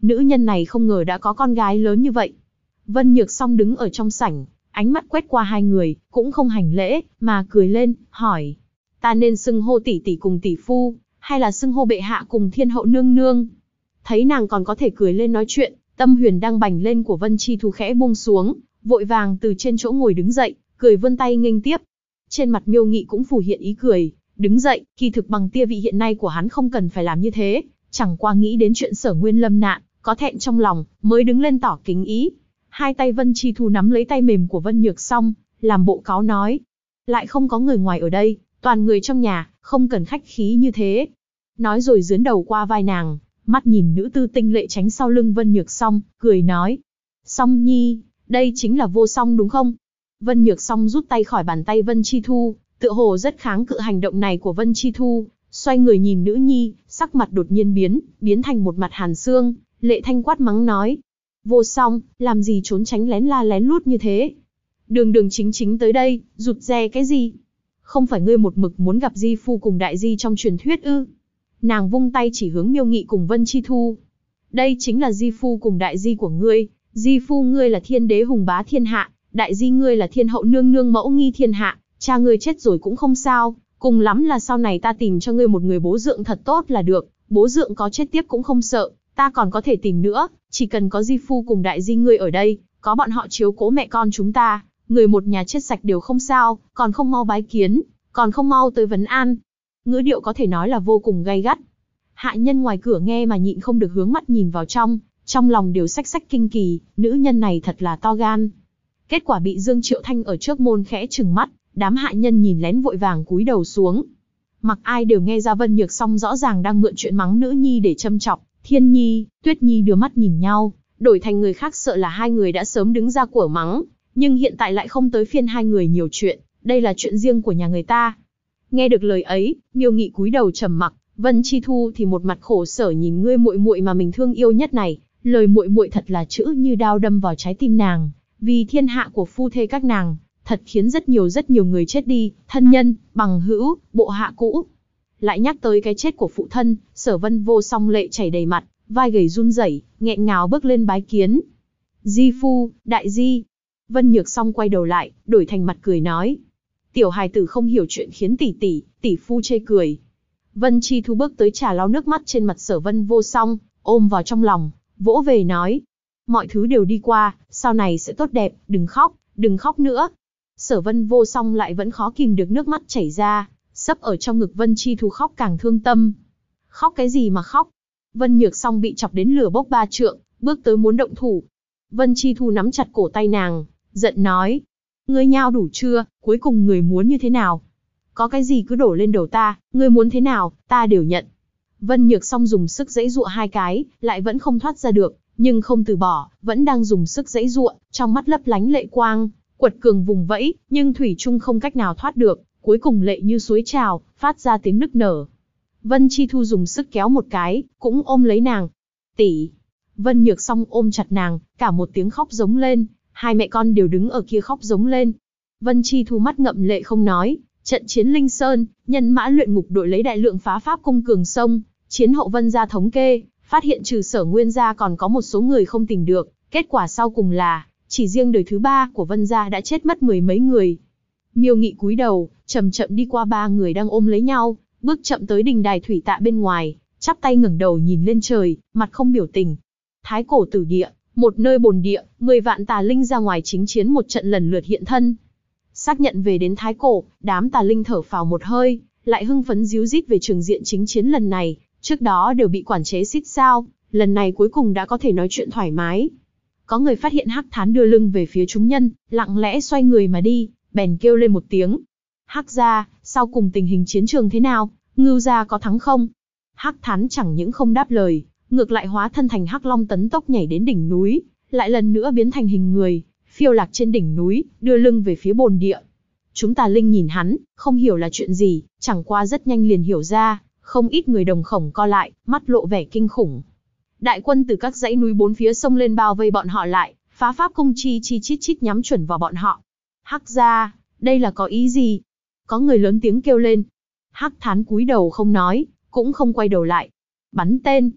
Nữ nhân này không ngờ đã có con gái lớn như vậy. Vân Nhược Song đứng ở trong sảnh, ánh mắt quét qua hai người, cũng không hành lễ, mà cười lên, hỏi. Ta nên xưng hô tỷ tỷ cùng tỷ phu, hay là xưng hô bệ hạ cùng thiên hậu nương nương? Thấy nàng còn có thể cười lên nói chuyện, tâm huyền đang bành lên của Vân Chi Thu khẽ buông xuống, vội vàng từ trên chỗ ngồi đứng dậy, cười vươn tay nghênh tiếp. Trên mặt Miêu Nghị cũng phủ hiện ý cười, đứng dậy, kỳ thực bằng tia vị hiện nay của hắn không cần phải làm như thế, chẳng qua nghĩ đến chuyện Sở Nguyên lâm nạn, có thẹn trong lòng, mới đứng lên tỏ kính ý. Hai tay Vân Chi Thu nắm lấy tay mềm của Vân Nhược Song, làm bộ cáo nói. Lại không có người ngoài ở đây, toàn người trong nhà, không cần khách khí như thế. Nói rồi dướn đầu qua vai nàng, mắt nhìn nữ tư tinh lệ tránh sau lưng Vân Nhược Song, cười nói. Song Nhi, đây chính là Vô Song đúng không? Vân Nhược Song rút tay khỏi bàn tay Vân Chi Thu, tựa hồ rất kháng cự hành động này của Vân Chi Thu, xoay người nhìn nữ nhi, sắc mặt đột nhiên biến thành một mặt hàn xương, lệ thanh quát mắng nói. Vô Song, làm gì trốn tránh lén la lén lút như thế? Đường đường chính chính tới đây, rụt rè cái gì? Không phải ngươi một mực muốn gặp Di Phu cùng Đại Di trong truyền thuyết ư? Nàng vung tay chỉ hướng Miêu Nghị cùng Vân Chi Thu. Đây chính là Di Phu cùng Đại Di của ngươi, Di Phu ngươi là thiên đế hùng bá thiên hạ, Đại Di ngươi là thiên hậu nương nương mẫu nghi thiên hạ, cha ngươi chết rồi cũng không sao, cùng lắm là sau này ta tìm cho ngươi một người bố dượng thật tốt là được, bố dượng có chết tiếp cũng không sợ, ta còn có thể tìm nữa, chỉ cần có Di Phu cùng Đại Di ngươi ở đây, có bọn họ chiếu cố mẹ con chúng ta, người một nhà chết sạch đều không sao, còn không mau bái kiến, còn không mau tới vấn an. Ngữ điệu có thể nói là vô cùng gay gắt. Hạ nhân ngoài cửa nghe mà nhịn không được hướng mắt nhìn vào trong lòng đều xách xách kinh kỳ, nữ nhân này thật là to gan. Kết quả bị Dương Triệu Thanh ở trước môn khẽ trừng mắt, đám hạ nhân nhìn lén vội vàng cúi đầu xuống. Mặc ai đều nghe ra Vân Nhược Song rõ ràng đang mượn chuyện mắng nữ nhi để châm chọc. Thiên Nhi, Tuyết Nhi đưa mắt nhìn nhau, đổi thành người khác sợ là hai người đã sớm đứng ra của mắng, nhưng hiện tại lại không tới phiên hai người nhiều chuyện, đây là chuyện riêng của nhà người ta. Nghe được lời ấy, Miêu Nghị cúi đầu trầm mặc, Vân Chi Thu thì một mặt khổ sở nhìn ngươi muội muội mà mình thương yêu nhất này, lời muội muội thật là chữ như đao đâm vào trái tim nàng, vì thiên hạ của phu thê các nàng, thật khiến rất nhiều người chết đi, thân nhân, bằng hữu, bộ hạ cũ. Lại nhắc tới cái chết của phụ thân, Sở Vân Vô Song lệ chảy đầy mặt, vai gầy run rẩy, nghẹn ngào bước lên bái kiến. Di Phu, Đại Di. Vân Nhược Song quay đầu lại, đổi thành mặt cười nói. Tiểu hài tử không hiểu chuyện khiến tỷ phu chê cười. Vân Chi Thu bước tới trà lau nước mắt trên mặt Sở Vân Vô Song, ôm vào trong lòng, vỗ về nói. Mọi thứ đều đi qua, sau này sẽ tốt đẹp, đừng khóc nữa. Sở Vân Vô Song lại vẫn khó kìm được nước mắt chảy ra, sấp ở trong ngực Vân Chi Thu khóc càng thương tâm. Khóc cái gì mà khóc? Vân Nhược Song bị chọc đến lửa bốc ba trượng, bước tới muốn động thủ. Vân Chi Thu nắm chặt cổ tay nàng, giận nói. Ngươi nhao đủ chưa, cuối cùng người muốn như thế nào? Có cái gì cứ đổ lên đầu ta, ngươi muốn thế nào, ta đều nhận. Vân Nhược Song dùng sức giãy giụa hai cái, lại vẫn không thoát ra được, nhưng không từ bỏ, vẫn đang dùng sức giãy giụa, trong mắt lấp lánh lệ quang, quật cường vùng vẫy, nhưng thủy chung không cách nào thoát được, cuối cùng lệ như suối trào, phát ra tiếng nức nở. Vân Chi Thu dùng sức kéo một cái, cũng ôm lấy nàng. Tỷ. Vân Nhược Song ôm chặt nàng, cả một tiếng khóc giống lên, hai mẹ con đều đứng ở kia khóc giống lên. Vân Chi Thu mắt ngậm lệ không nói, trận chiến Linh Sơn, nhân mã luyện ngục đội lấy đại lượng phá pháp cung cường sông, chiến hậu Vân gia thống kê, phát hiện trừ Sở Nguyên gia còn có một số người không tìm được, kết quả sau cùng là, chỉ riêng đời thứ 3 của Vân gia đã chết mất mười mấy người. Miêu Nghị cúi đầu, chậm chậm đi qua ba người đang ôm lấy nhau, bước chậm tới đình đài thủy tạ bên ngoài, chắp tay ngẩng đầu nhìn lên trời, mặt không biểu tình. Thái cổ tử địa, một nơi bồn địa, 10 vạn tà linh ra ngoài chính chiến một trận lần lượt hiện thân. Xác nhận về đến Thái cổ, đám tà linh thở phào một hơi, lại hưng phấn díu dít về trường diện chính chiến lần này, trước đó đều bị quản chế xít sao, lần này cuối cùng đã có thể nói chuyện thoải mái. Có người phát hiện Hắc Thán đưa lưng về phía chúng nhân, lặng lẽ xoay người mà đi, bèn kêu lên một tiếng. Hắc gia, sau cùng tình hình chiến trường thế nào, Ngưu gia có thắng không? Hắc Thán chẳng những không đáp lời, ngược lại hóa thân thành Hắc Long tấn tốc nhảy đến đỉnh núi, lại lần nữa biến thành hình người, phiêu lạc trên đỉnh núi, đưa lưng về phía bồn địa. Chúng tà linh nhìn hắn, không hiểu là chuyện gì, chẳng qua rất nhanh liền hiểu ra, không ít người đồng khổng co lại, mắt lộ vẻ kinh khủng. Đại quân từ các dãy núi bốn phía sông lên bao vây bọn họ lại, phá pháp công chi chít chít nhắm chuẩn vào bọn họ. Hắc gia, đây là có ý gì? Có người lớn tiếng kêu lên. Hắc Thán cúi đầu không nói, cũng không quay đầu lại. Bắn tên.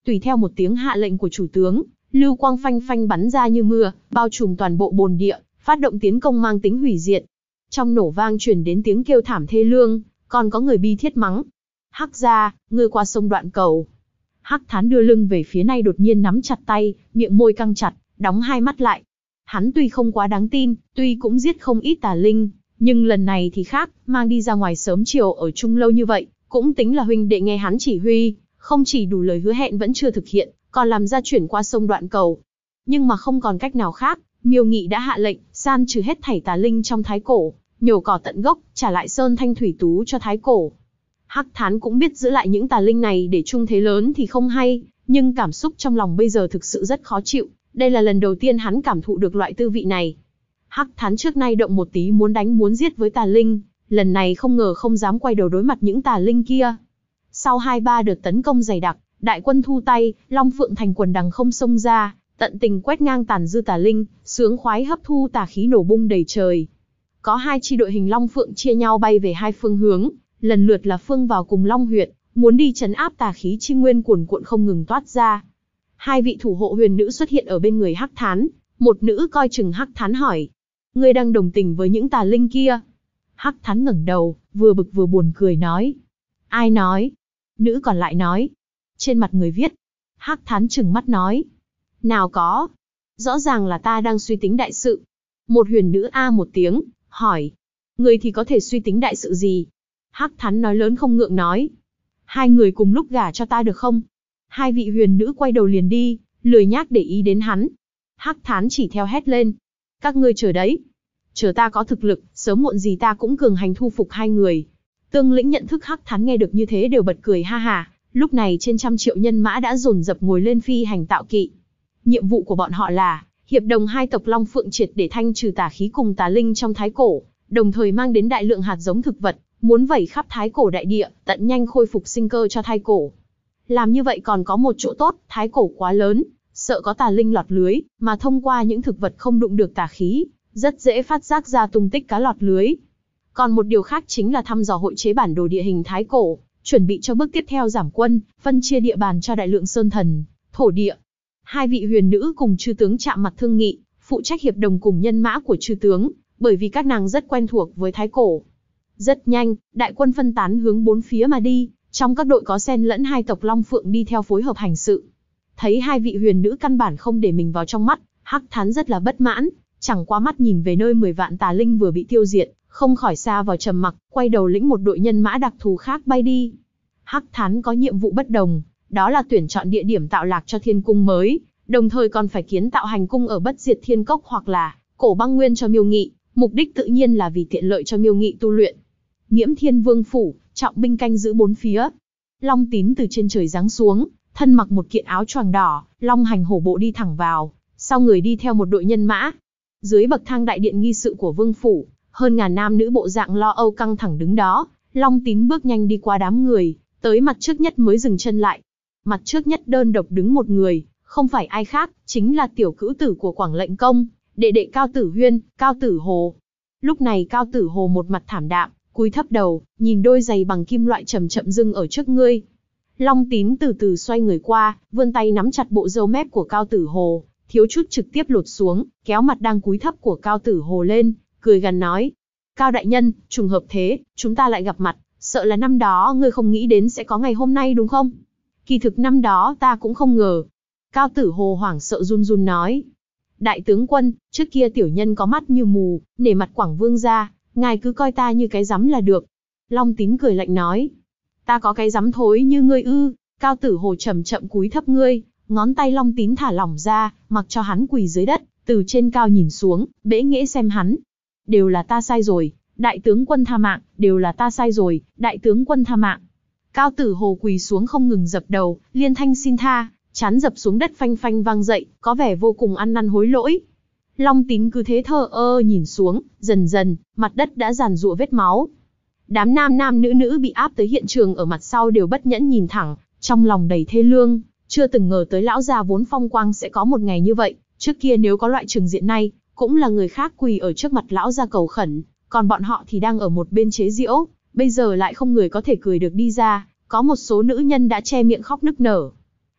Tùy theo một tiếng hạ lệnh của chủ tướng, lưu quang phanh phanh bắn ra như mưa, bao trùm toàn bộ bồn địa, phát động tiến công mang tính hủy diệt. Trong nổ vang truyền đến tiếng kêu thảm thê lương, còn có người bi thiết mắng. Hắc gia, ngươi qua sông Đoạn Cầu. Hắc Thán đưa lưng về phía này đột nhiên nắm chặt tay, miệng môi căng chặt, đóng hai mắt lại. Hắn tuy không quá đáng tin, tuy cũng giết không ít tà linh, nhưng lần này thì khác, mang đi ra ngoài sớm chiều ở chung lâu như vậy, cũng tính là huynh đệ nghe hắn chỉ huy, không chỉ đủ lời hứa hẹn vẫn chưa thực hiện, còn làm ra chuyển qua sông Đoạn Cầu. Nhưng mà không còn cách nào khác, Miêu Nghị đã hạ lệnh, san trừ hết thảy tà linh trong Thái Cổ, nhổ cỏ tận gốc, trả lại sơn thanh thủy tú cho Thái Cổ. Hắc Thán cũng biết giữ lại những tà linh này để chung thế lớn thì không hay, nhưng cảm xúc trong lòng bây giờ thực sự rất khó chịu, đây là lần đầu tiên hắn cảm thụ được loại tư vị này. Hắc Thán trước nay động một tí muốn đánh muốn giết với tà linh, lần này không ngờ không dám quay đầu đối mặt những tà linh kia. Sau 2-3 đợt tấn công dày đặc, đại quân thu tay, Long Phượng thành quần đằng không xông ra, tận tình quét ngang tàn dư tà linh, sướng khoái hấp thu tà khí nổ bung đầy trời. Có 2 chi đội hình Long Phượng chia nhau bay về 2 phương hướng, lần lượt là phương vào cùng Long Huyệt, muốn đi trấn áp tà khí chi nguyên cuồn cuộn không ngừng toát ra. 2 vị thủ hộ huyền nữ xuất hiện ở bên người Hắc Thán, một nữ coi chừng Hắc Thán hỏi: "Ngươi đang đồng tình với những tà linh kia?" Hắc Thán ngẩng đầu, vừa bực vừa buồn cười nói: "Ai nói?" Nữ còn lại nói: "Trên mặt người viết." Hắc Thán trừng mắt nói: "Nào có, rõ ràng là ta đang suy tính đại sự." Một huyền nữ a một tiếng, hỏi: "Người thì có thể suy tính đại sự gì?" Hắc Thán nói lớn không ngượng nói: "2 người cùng lúc gả cho ta được không?" 2 vị huyền nữ quay đầu liền đi, lười nhác để ý đến hắn. Hắc Thán chỉ theo hét lên: "Các ngươi chờ đấy. Chờ ta có thực lực, sớm muộn gì ta cũng cường hành thu phục 2 người. Tương lĩnh nhận thức Hắc Thán nghe được như thế đều bật cười ha ha, lúc này trên trăm triệu nhân mã đã dồn dập ngồi lên phi hành tạo kỵ. Nhiệm vụ của bọn họ là hiệp đồng 2 tộc Long Phượng triệt để thanh trừ tà khí cùng tà linh trong Thái Cổ, đồng thời mang đến đại lượng hạt giống thực vật, muốn vẩy khắp Thái Cổ đại địa, tận nhanh khôi phục sinh cơ cho Thái Cổ. Làm như vậy còn có một chỗ tốt, Thái Cổ quá lớn, sợ có tà linh lọt lưới, mà thông qua những thực vật không đụng được tà khí, rất dễ phát giác ra tung tích cá lọt lưới. Còn một điều khác chính là thăm dò hội chế bản đồ địa hình Thái Cổ, chuẩn bị cho bước tiếp theo giảm quân, phân chia địa bàn cho đại lượng sơn thần, thổ địa." 2 vị huyền nữ cùng chư tướng chạm mặt thương nghị, phụ trách hiệp đồng cùng nhân mã của chư tướng, bởi vì các nàng rất quen thuộc với Thái Cổ. Rất nhanh, đại quân phân tán hướng 4 phía mà đi, trong các đội có xen lẫn 2 tộc Long Phượng đi theo phối hợp hành sự. Thấy 2 vị huyền nữ căn bản không để mình vào trong mắt, Hắc Thán rất là bất mãn, chẳng qua mắt nhìn về nơi 10 vạn tà linh vừa bị tiêu diệt, không khỏi xa vào trầm mặc, quay đầu lĩnh một đội nhân mã đặc thù khác bay đi. Hắc Thán có nhiệm vụ bất đồng, đó là tuyển chọn địa điểm tạo lạc cho thiên cung mới, đồng thời còn phải kiến tạo hành cung ở Bất Diệt Thiên Cốc hoặc là Cổ Băng Nguyên cho Miêu Nghị, mục đích tự nhiên là vì tiện lợi cho Miêu Nghị tu luyện. Nghiễm Thiên Vương phủ, trọng binh canh giữ 4 phía. Long Tín từ trên trời giáng xuống, thân mặc một kiện áo choàng đỏ, long hành hổ bộ đi thẳng vào, sau người đi theo một đội nhân mã. Dưới bậc thang đại điện nghi sự của vương phủ, hơn ngàn nam nữ bộ dạng lo âu căng thẳng đứng đó. Long Tín bước nhanh đi qua đám người, tới mặt trước nhất mới dừng chân lại. Mặt trước nhất đơn độc đứng một người, không phải ai khác, chính là tiểu cữu tử của Quảng Lệnh Công, đệ đệ Cao Tử Huyên, Cao Tử Hồ. Lúc này Cao Tử Hồ một mặt thảm đạm, cúi thấp đầu, nhìn đôi giày bằng kim loại chậm chậm dưng ở trước ngươi. Long Tín từ từ xoay người qua, vươn tay nắm chặt bộ râu mép của Cao Tử Hồ, thiếu chút trực tiếp lột xuống, kéo mặt đang cúi thấp của Cao Tử Hồ lên, cười gằn nói: "Cao đại nhân, trùng hợp thế, chúng ta lại gặp mặt, sợ là năm đó ngươi không nghĩ đến sẽ có ngày hôm nay đúng không?" "Kỳ thực năm đó ta cũng không ngờ." Cao Tử Hồ hoảng sợ run run nói: "Đại tướng quân, trước kia tiểu nhân có mắt như mù, nể mặt Quảng Vương gia, ngài cứ coi ta như cái rắm là được." Long Tín cười lạnh nói: "Ta có cái rắm thối như ngươi ư?" Cao Tử Hồ chậm chậm cúi thấp ngươi, ngón tay Long Tín thả lỏng ra, mặc cho hắn quỳ dưới đất, từ trên cao nhìn xuống, bẽ nghễ xem hắn. "Đều là ta sai rồi, đại tướng quân tha mạng, đều là ta sai rồi, đại tướng quân tha mạng." Cao Tử Hồ quỳ xuống không ngừng dập đầu, liên thanh xin tha, chán dập xuống đất phanh phanh vang dậy, có vẻ vô cùng ăn năn hối lỗi. Long Tín cứ thế thờ ơ nhìn xuống, dần dần, mặt đất đã giàn giụa vết máu. Đám nam nam nữ nữ bị áp tới hiện trường ở mặt sau đều bất nhẫn nhìn thẳng, trong lòng đầy thê lương, chưa từng ngờ tới lão già vốn phong quang sẽ có một ngày như vậy. Trước kia nếu có loại trường diện này, cũng là người khác quỳ ở trước mặt lão già cầu khẩn, còn bọn họ thì đang ở một bên chế giễu, bây giờ lại không người có thể cười được đi ra, có một số nữ nhân đã che miệng khóc nức nở.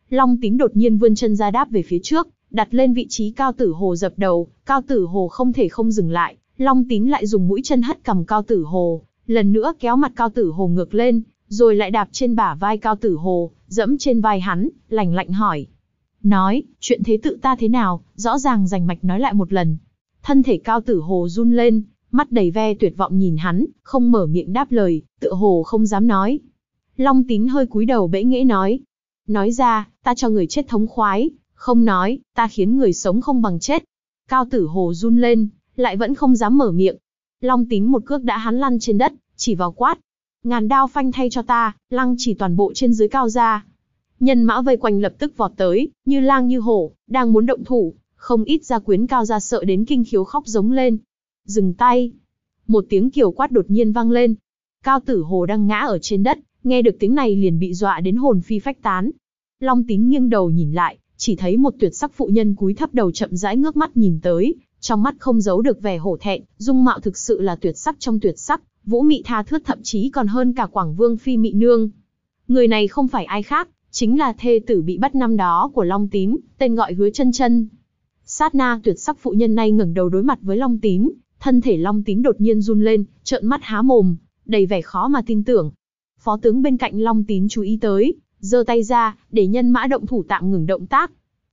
Long Tín đột nhiên vươn chân ra đáp về phía trước, đặt lên vị trí Cao Tử Hồ dập đầu, Cao Tử Hồ không thể không dừng lại, Long Tín lại dùng mũi chân hất cằm Cao Tử Hồ, lần nữa kéo mặt Cao Tử Hồ ngược lên, rồi lại đạp trên bả vai Cao Tử Hồ, dẫm trên vai hắn, lạnh lạnh hỏi. Nói, chuyện thế tự ta thế nào, rõ ràng rành mạch nói lại một lần. Thân thể Cao Tử Hồ run lên, mắt đầy ve tuyệt vọng nhìn hắn, không mở miệng đáp lời, tựa hồ không dám nói. Long Tín hơi cúi đầu bẽ nghễ nói. Nói ra, ta cho người chết thống khoái, không nói, ta khiến người sống không bằng chết. Cao Tử Hồ run lên, lại vẫn không dám mở miệng. Long Tín một cước đã hắn lăn trên đất, chỉ vào quát. Ngàn đao phanh thay cho ta, lăng chỉ toàn bộ trên dưới Cao gia. Nhân mã vây quanh lập tức vọt tới, như lang như hổ, đang muốn động thủ, không ít gia quyến Cao gia sợ đến kinh khiếu khóc giống lên. Dừng tay. Một tiếng kiều quát đột nhiên vang lên. Cao Tử Hồ đang ngã ở trên đất, nghe được tiếng này liền bị dọa đến hồn phi phách tán. Long Tín nghiêng đầu nhìn lại, chỉ thấy một tuyệt sắc phụ nhân cúi thấp đầu chậm rãi ngước mắt nhìn tới, trong mắt không giấu được vẻ hổ thẹn, dung mạo thực sự là tuyệt sắc trong tuyệt sắc, vũ mị tha thướt thậm chí còn hơn cả Quảng Vương phi Mị Nương. Người này không phải ai khác, chính là thê tử bị bắt năm đó của Long Tín, tên gọi Hứa Chân Chân. Sát na tuyệt sắc phụ nhân này ngẩng đầu đối mặt với Long Tín, thân thể Long Tín đột nhiên run lên, trợn mắt há mồm, đầy vẻ khó mà tin tưởng. Phó tướng bên cạnh Long Tín chú ý tới, giơ tay ra, để nhân mã động thủ tạm ngừng động tác.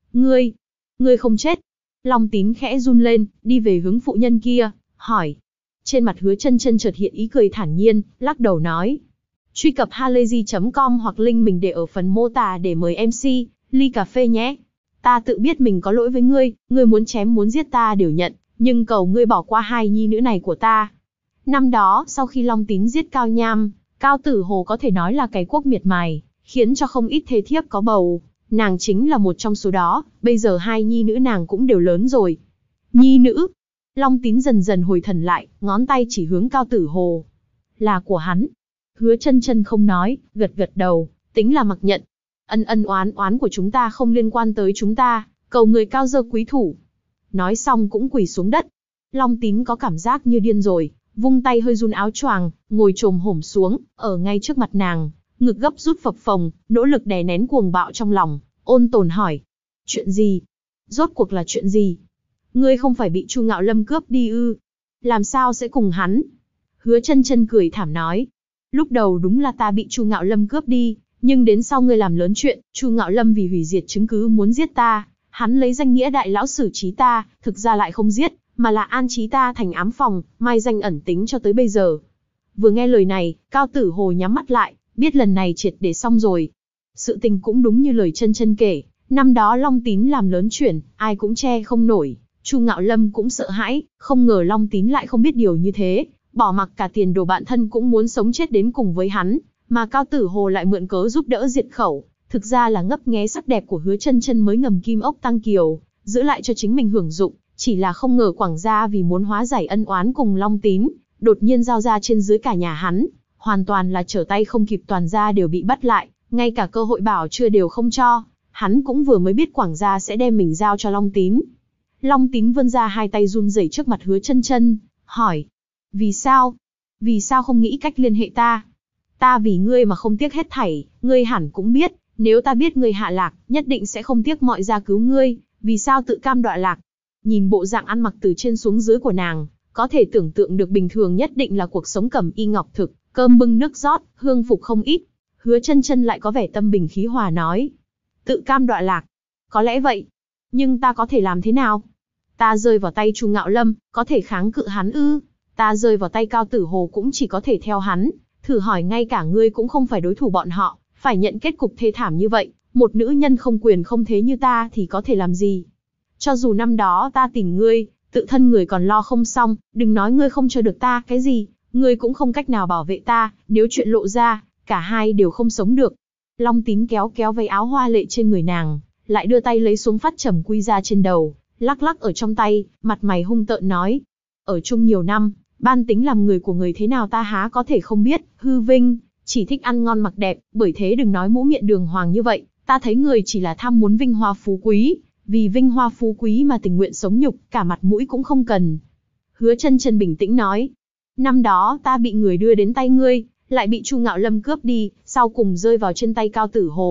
Ngươi không chết. Long Tín khẽ run lên, đi về hướng phụ nhân kia, hỏi. Trên mặt Hứa Chân Chân chợt hiện ý cười thản nhiên, lắc đầu nói. Truy cập halayzi.com hoặc link mình để ở phần mô tả để mời MC, ly cà phê nhé. Ta tự biết mình có lỗi với ngươi muốn chém muốn giết ta đều nhận, nhưng cầu ngươi bỏ qua hai nhi nữ này của ta. Năm đó, sau khi Long Tín giết Cao Nham, Cao Tử Hồ có thể nói là cái quốc miệt mài, khiến cho không ít thê thiếp có bầu. Nàng chính là một trong số đó, bây giờ hai nhi nữ nàng cũng đều lớn rồi. Nhi nữ. Long Tín dần dần hồi thần lại, ngón tay chỉ hướng Cao Tử Hồ. Là của hắn. Hứa Chân Chân không nói, gật gật đầu, tính là mặc nhận. Ân oán của chúng ta không liên quan tới chúng ta, cầu người cao dơ quý thủ. Nói xong cũng quỳ xuống đất. Long Tín có cảm giác như điên rồi, vung tay hơi run áo choàng, ngồi chồm hổm xuống, ở ngay trước mặt nàng, ngực gấp rút phập phồng, nỗ lực đè nén cuồng bạo trong lòng, ôn tồn hỏi. Chuyện gì? Rốt cuộc là chuyện gì? Ngươi không phải bị Chu Ngạo Lâm cướp đi ư? Làm sao sẽ cùng hắn? Hứa Chân Chân cười thảm nói. Lúc đầu đúng là ta bị Chu Ngạo Lâm cướp đi, nhưng đến sau ngươi làm lớn chuyện, Chu Ngạo Lâm vì hủy diệt chứng cứ muốn giết ta, hắn lấy danh nghĩa đại lão xử trí ta, thực ra lại không giết, mà là an trí ta thành ám phòng, mai danh ẩn tính cho tới bây giờ. Vừa nghe lời này, Cao Tử Hồ nhắm mắt lại, biết lần này triệt để xong rồi. Sự tình cũng đúng như lời Chân Chân kể, năm đó Long Tín làm lớn chuyện, ai cũng che không nổi, Chu Ngạo Lâm cũng sợ hãi, không ngờ Long Tín lại không biết điều như thế, bỏ mặc cả tiền đồ bạn thân cũng muốn sống chết đến cùng với hắn, mà Cao Tử Hồ lại mượn cớ giúp đỡ diệt khẩu, thực ra là ngấp nghé sắc đẹp của Hứa Chân Chân mới ngầm kim ốc tăng kiều, giữ lại cho chính mình hưởng dụng, chỉ là không ngờ Quảng gia vì muốn hóa giải ân oán cùng Long Tín, đột nhiên giao ra trên dưới cả nhà hắn, hoàn toàn là trở tay không kịp, toàn gia đều bị bắt lại, ngay cả cơ hội bảo chữa đều không cho, hắn cũng vừa mới biết Quảng gia sẽ đem mình giao cho Long Tín. Long Tín vươn ra hai tay run rẩy trước mặt Hứa Chân Chân, hỏi: "Vì sao? Vì sao không nghĩ cách liên hệ ta? Ta vì ngươi mà không tiếc hết thảy, ngươi hẳn cũng biết, nếu ta biết ngươi hạ lạc, nhất định sẽ không tiếc mọi ra cứu ngươi, vì sao tự cam đọa lạc?" Nhìn bộ dạng ăn mặc từ trên xuống dưới của nàng, có thể tưởng tượng được bình thường nhất định là cuộc sống cẩm y ngọc thực, cơm bưng nước rót, hương phục không ít. Hứa Chân Chân lại có vẻ tâm bình khí hòa nói: "Tự cam đọa lạc, có lẽ vậy. Nhưng ta có thể làm thế nào? Ta rơi vào tay Chu Ngạo Lâm, có thể kháng cự hắn ư? Ta rơi vào tay Cao Tử Hồ cũng chỉ có thể theo hắn. Thử hỏi ngay cả ngươi cũng không phải đối thủ bọn họ, phải nhận kết cục thê thảm như vậy, một nữ nhân không quyền không thế như ta thì có thể làm gì? Cho dù năm đó ta tìm ngươi, tự thân người còn lo không xong, đừng nói ngươi không cho được ta cái gì, ngươi cũng không cách nào bảo vệ ta, nếu chuyện lộ ra, cả hai đều không sống được." Long Tín kéo kéo váy áo hoa lệ trên người nàng, lại đưa tay lấy xuống phát trầm quy ra trên đầu, lắc lắc ở trong tay, mặt mày hung tợn nói: "Ở chung nhiều năm, ban tính làm người của người thế nào ta há có thể không biết, hư vinh, chỉ thích ăn ngon mặc đẹp, bởi thế đừng nói mũ miệng đường hoàng như vậy, ta thấy người chỉ là tham muốn vinh hoa phú quý, vì vinh hoa phú quý mà tình nguyện sống nhục, cả mặt mũi cũng không cần." Hứa Chân Chân bình tĩnh nói: "Năm đó ta bị người đưa đến tay ngươi, lại bị Chu Ngạo Lâm cướp đi, sau cùng rơi vào trên tay Cao Tử Hồ,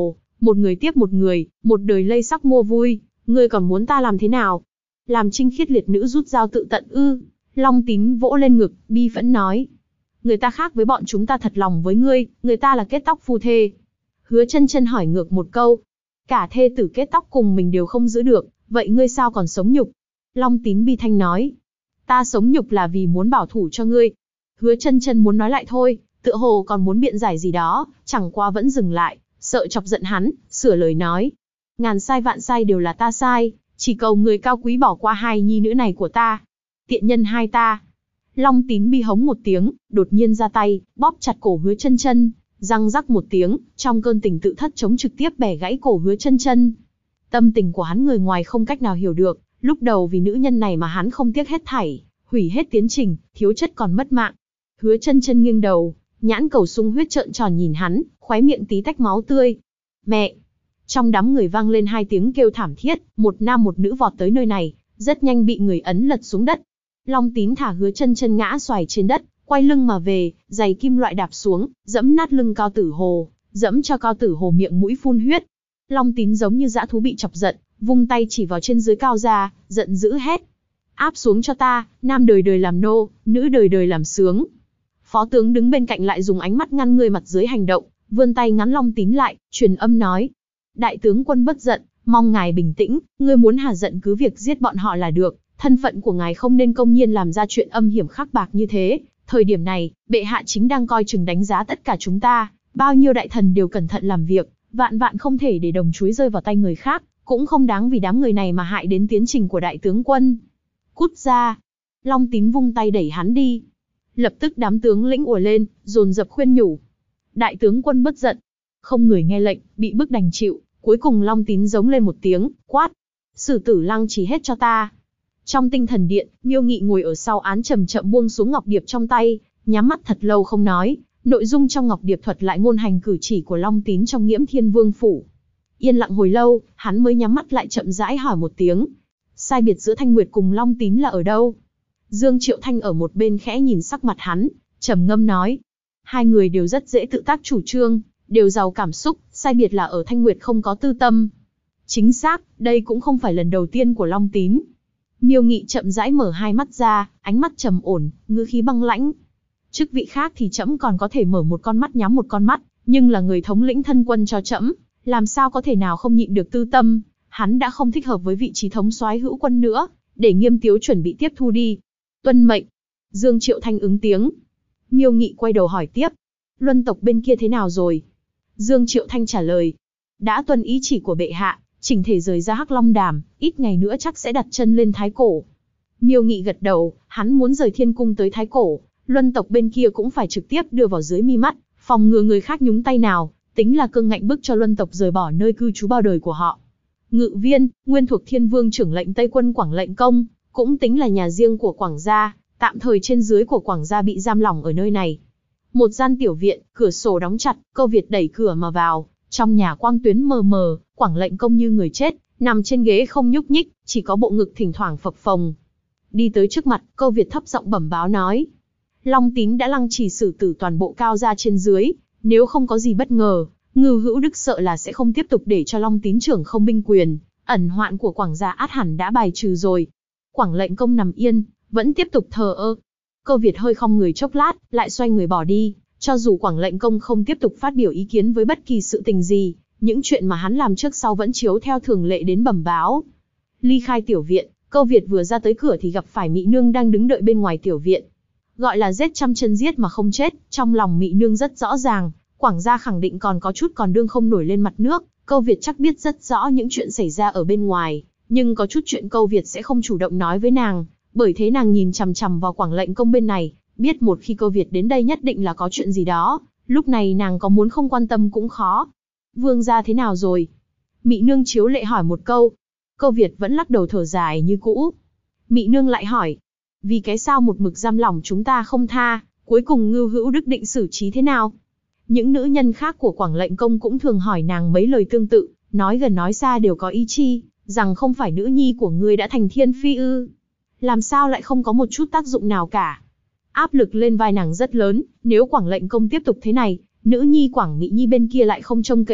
một người tiếp một người, một đời lây sắc mua vui, ngươi còn muốn ta làm thế nào? Làm trinh khiết liệt nữ rút dao tự tận ư? Long Tín vỗ lên ngực, bi phẫn nói. Người ta khác với bọn chúng ta thật lòng với ngươi, người ta là kết tóc phu thê. Hứa Chân Chân hỏi ngược một câu. Cả thê tử kết tóc cùng mình đều không giữ được, vậy ngươi sao còn sống nhục? Long Tín bi thanh nói. Ta sống nhục là vì muốn bảo thủ cho ngươi. Hứa Chân Chân muốn nói lại thôi, tựa hồ còn muốn biện giải gì đó, chẳng qua vẫn dừng lại, sợ chọc giận hắn, sửa lời nói. Ngàn sai vạn sai đều là ta sai, chỉ cầu người cao quý bỏ qua hai nhi nữ này của ta. Tiện nhân hai ta. Long Tín bi hống một tiếng, đột nhiên ra tay, bóp chặt cổ Hứa Chân Chân, răng rắc một tiếng, trong cơn tình tự thất chống trực tiếp bẻ gãy cổ Hứa Chân Chân. Tâm tình của hắn người ngoài không cách nào hiểu được, lúc đầu vì nữ nhân này mà hắn không tiếc hết thảy, hủy hết tiến trình, thiếu chất còn mất mạng. Hứa Chân Chân nghiêng đầu, nhãn cầu sung huyết trợn tròn nhìn hắn, khóe miệng tí tách máu tươi. Mẹ! Trong đám người vang lên hai tiếng kêu thảm thiết, một nam một nữ vọt tới nơi này, rất nhanh bị người ấn lật xuống đất. Long Tín thả Hứa Chân Chân ngã xoài trên đất, quay lưng mà về, giày kim loại đạp xuống, dẫm nát lưng Cao Tử Hồ, dẫm cho Cao Tử Hồ miệng mũi phun huyết. Long Tín giống như dã thú bị chọc giận, vung tay chỉ vào trên dưới Cao gia, giận dữ hét. Áp xuống cho ta, nam đời đời làm nô, nữ đời đời làm sướng. Phó tướng đứng bên cạnh lại dùng ánh mắt ngăn người mặt dưới hành động, vươn tay ngắn Long Tín lại, truyền âm nói. Đại tướng quân bất giận, mong ngài bình tĩnh, ngươi muốn hà giận cứ việc giết bọn họ là được, thân phận của ngài không nên công nhiên làm ra chuyện âm hiểm khắc bạc như thế. Thời điểm này, bệ hạ chính đang coi chừng đánh giá tất cả chúng ta, bao nhiêu đại thần đều cẩn thận làm việc, vạn vạn không thể để đồng chuối rơi vào tay người khác, cũng không đáng vì đám người này mà hại đến tiến trình của đại tướng quân. Cút ra! Long Tín vung tay đẩy hắn đi. Lập tức đám tướng lĩnh ùa lên, dồn dập khuyên nhủ. Đại tướng quân bất giận. Không người nghe lệnh, bị bức đành chịu, cuối cùng Long Tín giống lên một tiếng, quát. Sử tử lăng trì hết cho ta. Trong tinh thần điện, Miêu Nghị ngồi ở sau án chậm chậm buông xuống ngọc điệp trong tay, nhắm mắt thật lâu không nói. Nội dung trong ngọc điệp thuật lại ngôn hành cử chỉ của Long Tín trong Nghiễm Thiên Vương phủ. Yên lặng hồi lâu, hắn mới nhắm mắt lại chậm rãi hỏi một tiếng. Sai biệt giữa Thanh Nguyệt cùng Long Tín là ở đâu? Dương Triệu Thanh ở một bên khẽ nhìn sắc mặt hắn, trầm ngâm nói. Hai người đều rất dễ tự tác chủ trương, đều giàu cảm xúc, sai biệt là ở Thanh Nguyệt không có tư tâm. Chính xác, đây cũng không phải lần đầu tiên của Long Tín. Miêu Nghị chậm rãi mở hai mắt ra, ánh mắt trầm ổn, ngữ khí băng lãnh. Chức vị khác thì trẫm còn có thể mở một con mắt nhắm một con mắt, nhưng là người thống lĩnh thân quân cho trẫm, làm sao có thể nào không nhịn được tư tâm. Hắn đã không thích hợp với vị trí thống soái hữu quân nữa, để Nghiêm Tiếu chuẩn bị tiếp thu đi. Tuân mệnh. Dương Triệu Thanh ứng tiếng. Miêu Nghị quay đầu hỏi tiếp. Luân tộc bên kia thế nào rồi? Dương Triệu Thanh trả lời. Đã tuân ý chỉ của bệ hạ, chỉnh thể rời ra Hắc Long Đàm, ít ngày nữa chắc sẽ đặt chân lên Thái Cổ. Miêu Nghị gật đầu, hắn muốn rời Thiên Cung tới Thái Cổ, Luân tộc bên kia cũng phải trực tiếp đưa vào dưới mi mắt, phòng ngừa người khác nhúng tay nào, tính là cương ngạnh bức cho Luân tộc rời bỏ nơi cư trú bao đời của họ. Ngự Viên, nguyên thuộc Thiên Vương trưởng lệnh Tây quân Quảng Lệnh Công, cũng tính là nhà riêng của Quảng gia, tạm thời trên dưới của Quảng gia bị giam lỏng ở nơi này. Một gian tiểu viện, cửa sổ đóng chặt, Câu Việt đẩy cửa mà vào, trong nhà quang tuyến mờ mờ, Quảng Lệnh Công như người chết, nằm trên ghế không nhúc nhích, chỉ có bộ ngực thỉnh thoảng phập phồng. Đi tới trước mặt, Câu Việt thấp giọng bẩm báo nói. Long Tín đã lăng trì xử tử toàn bộ Cao gia trên dưới, nếu không có gì bất ngờ, Ngưu Hữu Đức sợ là sẽ không tiếp tục để cho Long Tín trưởng không binh quyền, ẩn hoạn của Quảng gia át hẳn đã bài trừ rồi. Quảng Lệnh Công nằm yên, vẫn tiếp tục thờ ơ. Câu Việt hơi khom người chốc lát, lại xoay người bỏ đi, cho dù Quảng Lệnh Công không tiếp tục phát biểu ý kiến với bất kỳ sự tình gì, những chuyện mà hắn làm trước sau vẫn chiếu theo thường lệ đến bẩm báo. Ly khai tiểu viện, Câu Việt vừa ra tới cửa thì gặp phải Mị Nương đang đứng đợi bên ngoài tiểu viện. Gọi là giết trăm chân giết mà không chết, trong lòng Mị Nương rất rõ ràng, Quảng gia khẳng định còn có chút còn đương không nổi lên mặt nước. Câu Việt chắc biết rất rõ những chuyện xảy ra ở bên ngoài, nhưng có chút chuyện Câu Việt sẽ không chủ động nói với nàng, bởi thế nàng nhìn chằm chằm vào Quảng Lệnh Công bên này, biết một khi Câu Việt đến đây nhất định là có chuyện gì đó, lúc này nàng có muốn không quan tâm cũng khó. Vương gia thế nào rồi? Mị Nương chiếu lệ hỏi một câu. Câu Việt vẫn lắc đầu thở dài như cũ. Mị Nương lại hỏi, vì cái sao một mực giam lỏng chúng ta không tha, cuối cùng Ngưu Hữu Đức định xử trí thế nào? Những nữ nhân khác của Quảng Lệnh Công cũng thường hỏi nàng mấy lời tương tự, nói gần nói xa đều có ý chi, rằng không phải nữ nhi của ngươi đã thành thiên phi ư? Làm sao lại không có một chút tác dụng nào cả? Áp lực lên vai nàng rất lớn, nếu Quảng Lệnh Công tiếp tục thế này, nữ nhi Quảng Mỹ Nhi bên kia lại không trông cậy được,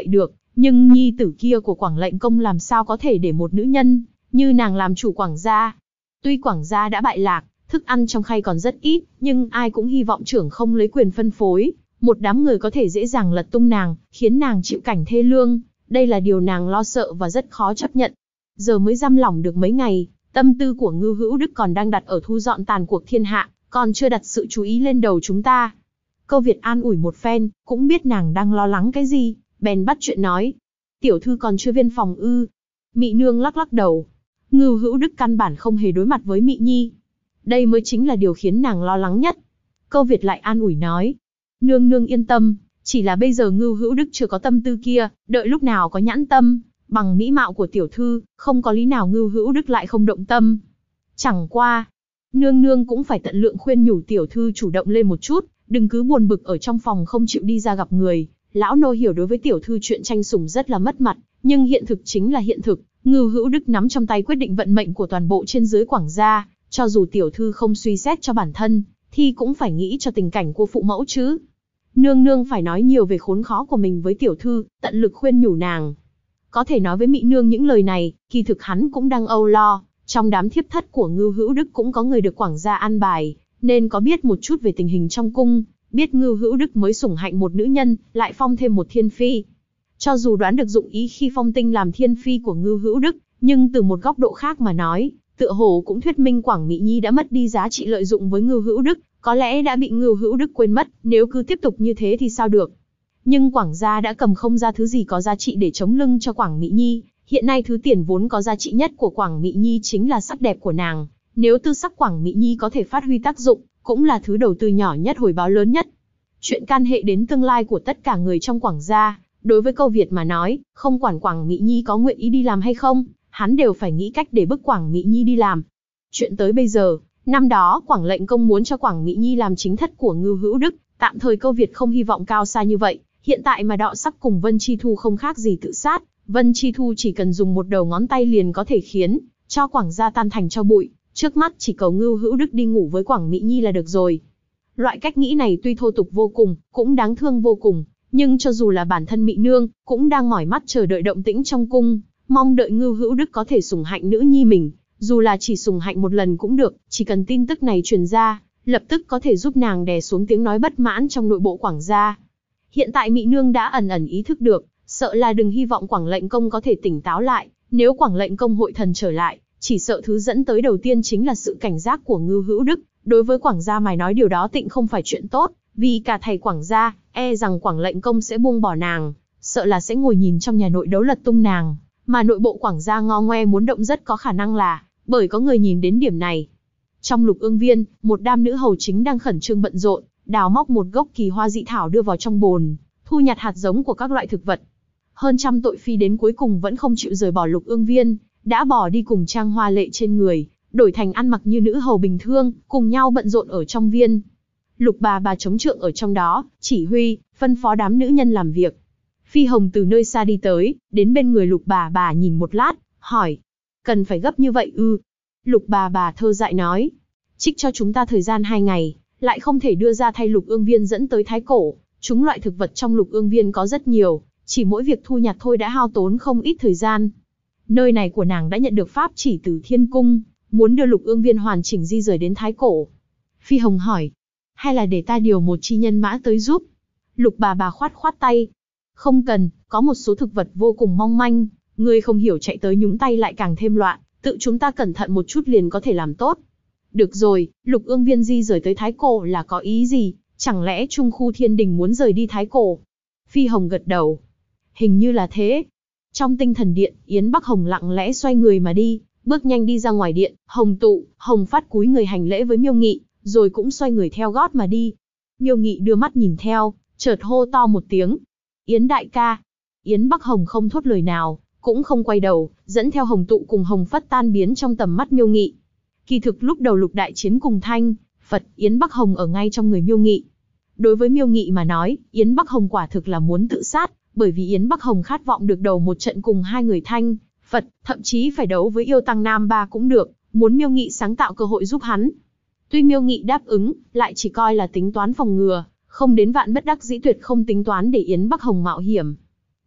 Nhưng nhi tử kia của Quảng lệnh công làm sao có thể để một nữ nhân như nàng làm chủ Quảng gia. Tuy Quảng gia đã bại lạc, thức ăn trong khay còn rất ít, nhưng ai cũng hy vọng trưởng không lấy quyền phân phối. Một đám người có thể dễ dàng lật tung nàng, khiến nàng chịu cảnh thê lương. Đây là điều nàng lo sợ và rất khó chấp nhận. Giờ mới giam lỏng được mấy ngày, tâm tư của Ngưu Hữu Đức còn đang đặt ở thu dọn tàn cuộc thiên hạ, còn chưa đặt sự chú ý lên đầu chúng ta. Câu Việt an ủi một phen, cũng biết nàng đang lo lắng cái gì, bèn bắt chuyện nói. Tiểu thư còn chưa viên phòng ư? Mị nương lắc lắc đầu. Ngưu Hữu Đức căn bản không hề đối mặt với Mị Nhi. Đây mới chính là điều khiến nàng lo lắng nhất. Câu Việt lại an ủi nói. Nương nương yên tâm, chỉ là bây giờ Ngưu Hữu Đức chưa có tâm tư kia, đợi lúc nào có nhãn tâm, bằng mỹ mạo của tiểu thư, không có lý nào Ngưu Hữu Đức lại không động tâm. Chẳng qua, nương nương cũng phải tận lượng khuyên nhủ tiểu thư chủ động lên một chút, đừng cứ buồn bực ở trong phòng không chịu đi ra gặp người. Lão nô hiểu đối với tiểu thư chuyện tranh sủng rất là mất mặt, nhưng hiện thực chính là hiện thực. Ngưu Hữu Đức nắm trong tay quyết định vận mệnh của toàn bộ trên dưới Quảng gia, cho dù tiểu thư không suy xét cho bản thân, thì cũng phải nghĩ cho tình cảnh của phụ mẫu chứ. Nương nương phải nói nhiều về khốn khó của mình với tiểu thư, tận lực khuyên nhủ nàng. Có thể nói với Mị nương những lời này, kỳ thực hắn cũng đang âu lo. Trong đám thiếp thất của Ngưu Hữu Đức cũng có người được Quảng gia an bài, nên có biết một chút về tình hình trong cung, biết Ngưu Hữu Đức mới sủng hạnh một nữ nhân, lại phong thêm một thiên phi. Cho dù đoán được dụng ý khi phong Tinh làm thiên phi của Ngưu Hữu Đức, nhưng từ một góc độ khác mà nói, tựa hồ cũng thuyết minh Quảng Mị Nhi đã mất đi giá trị lợi dụng với Ngưu Hữu Đức, có lẽ đã bị Ngưu Hữu Đức quên mất, nếu cứ tiếp tục như thế thì sao được. Nhưng Quảng gia đã cầm không ra thứ gì có giá trị để chống lưng cho Quảng Mị Nhi, hiện nay thứ tiền vốn có giá trị nhất của Quảng Mị Nhi chính là sắc đẹp của nàng, nếu tư sắc Quảng Mị Nhi có thể phát huy tác dụng, cũng là thứ đầu tư nhỏ nhất hồi báo lớn nhất. Chuyện can hệ đến tương lai của tất cả người trong Quảng gia, đối với Câu Việt mà nói, không quản Quảng Mị Nhi có nguyện ý đi làm hay không, hắn đều phải nghĩ cách để bức Quảng Mị Nhi đi làm. Chuyện tới bây giờ, năm đó Quảng lệnh công muốn cho Quảng Mị Nhi làm chính thất của Ngưu Hữu Đức, tạm thời Câu Việt không hy vọng cao xa như vậy, hiện tại mà đọ sắc cùng Vân Chi Thu không khác gì tự sát, Vân Chi Thu chỉ cần dùng một đầu ngón tay liền có thể khiến cho Quảng gia tan thành tro bụi, trước mắt chỉ cầu Ngưu Hữu Đức đi ngủ với Quảng Mị Nhi là được rồi. Loại cách nghĩ này tuy thô tục vô cùng, cũng đáng thương vô cùng, nhưng cho dù là bản thân Mị nương, cũng đang mỏi mắt chờ đợi động tĩnh trong cung, mong đợi Ngưu Hữu Đức có thể sủng hạnh nữ nhi mình, dù là chỉ sủng hạnh một lần cũng được, chỉ cần tin tức này truyền ra, lập tức có thể giúp nàng đè xuống tiếng nói bất mãn trong nội bộ Quảng gia. Hiện tại Mị nương đã ẩn ẩn ý thức được, sợ là đừng hy vọng Quảng lệnh công có thể tỉnh táo lại, nếu Quảng lệnh công hội thần trở lại, chỉ sợ thứ dẫn tới đầu tiên chính là sự cảnh giác của Ngưu Hữu Đức. Đối với Quảng gia mà nói điều đó tịnh không phải chuyện tốt, vì cả thầy Quảng gia, e rằng Quảng lệnh công sẽ buông bỏ nàng, sợ là sẽ ngồi nhìn trong nhà nội đấu lật tung nàng, mà nội bộ Quảng gia ngo ngoe muốn động rất có khả năng là, bởi có người nhìn đến điểm này. Trong Lục Ương Viên, một đám nữ hầu chính đang khẩn trương bận rộn, đào móc một gốc kỳ hoa dị thảo đưa vào trong bồn, thu nhặt hạt giống của các loại thực vật. Hơn trăm tội phi đến cuối cùng vẫn không chịu rời bỏ Lục Ương Viên, đã bỏ đi cùng trang hoa lệ trên người, đổi thành ăn mặc như nữ hầu bình thường, cùng nhau bận rộn ở trong viên. Lục bà chống trượng ở trong đó, chỉ huy, phân phó đám nữ nhân làm việc. Phi Hồng từ nơi xa đi tới, đến bên người Lục bà nhìn một lát, hỏi, cần phải gấp như vậy ư? Lục bà thơ dại nói, trích cho chúng ta thời gian 2 ngày, lại không thể đưa ra thay Lục Ương Viên dẫn tới Thái Cổ. Chúng loại thực vật trong Lục Ương Viên có rất nhiều, chỉ mỗi việc thu nhặt thôi đã hao tốn không ít thời gian. Nơi này của nàng đã nhận được pháp chỉ từ Thiên Cung, muốn đưa Lục Ương Viên hoàn chỉnh di rời đến Thái Cổ. Phi Hồng hỏi, hay là để ta điều một chi nhân mã tới giúp? Lục bà khoát khoát tay, không cần, có một số thực vật vô cùng mong manh, ngươi không hiểu chạy tới nhúng tay lại càng thêm loạn, tự chúng ta cẩn thận một chút liền có thể làm tốt. Được rồi, Lục Ương Viên di rời tới Thái Cổ là có ý gì? Chẳng lẽ Trung Khu Thiên Đình muốn rời đi Thái Cổ? Phi Hồng gật đầu. Hình như là thế. Trong Tinh Thần Điện, Yến Bắc Hồng lặng lẽ xoay người mà đi, bước nhanh đi ra ngoài điện. Hồng Tụ, Hồng Phát cúi người hành lễ với Miêu Nghị, rồi cũng xoay người theo gót mà đi. Miêu Nghị đưa mắt nhìn theo, chợt hô to một tiếng. Yến đại ca. Yến Bắc Hồng không thốt lời nào, cũng không quay đầu, dẫn theo Hồng Tụ cùng Hồng Phát tan biến trong tầm mắt Miêu Nghị. Kỳ thực lúc đầu Lục đại chiến cùng Thanh, Phật, Yến Bắc Hồng ở ngay trong người Miêu Nghị. Đối với Miêu Nghị mà nói, Yến Bắc Hồng quả thực là muốn tự sát, bởi vì Yến Bắc Hồng khát vọng được đầu một trận cùng hai người Thanh, Phật, thậm chí phải đấu với yêu tăng Nam Ba cũng được, muốn Miêu Nghị sáng tạo cơ hội giúp hắn. Tuy Miêu Nghị đáp ứng, lại chỉ coi là tính toán phòng ngừa, không đến vạn bất đắc dĩ tuyệt không tính toán để Yến Bắc Hồng mạo hiểm.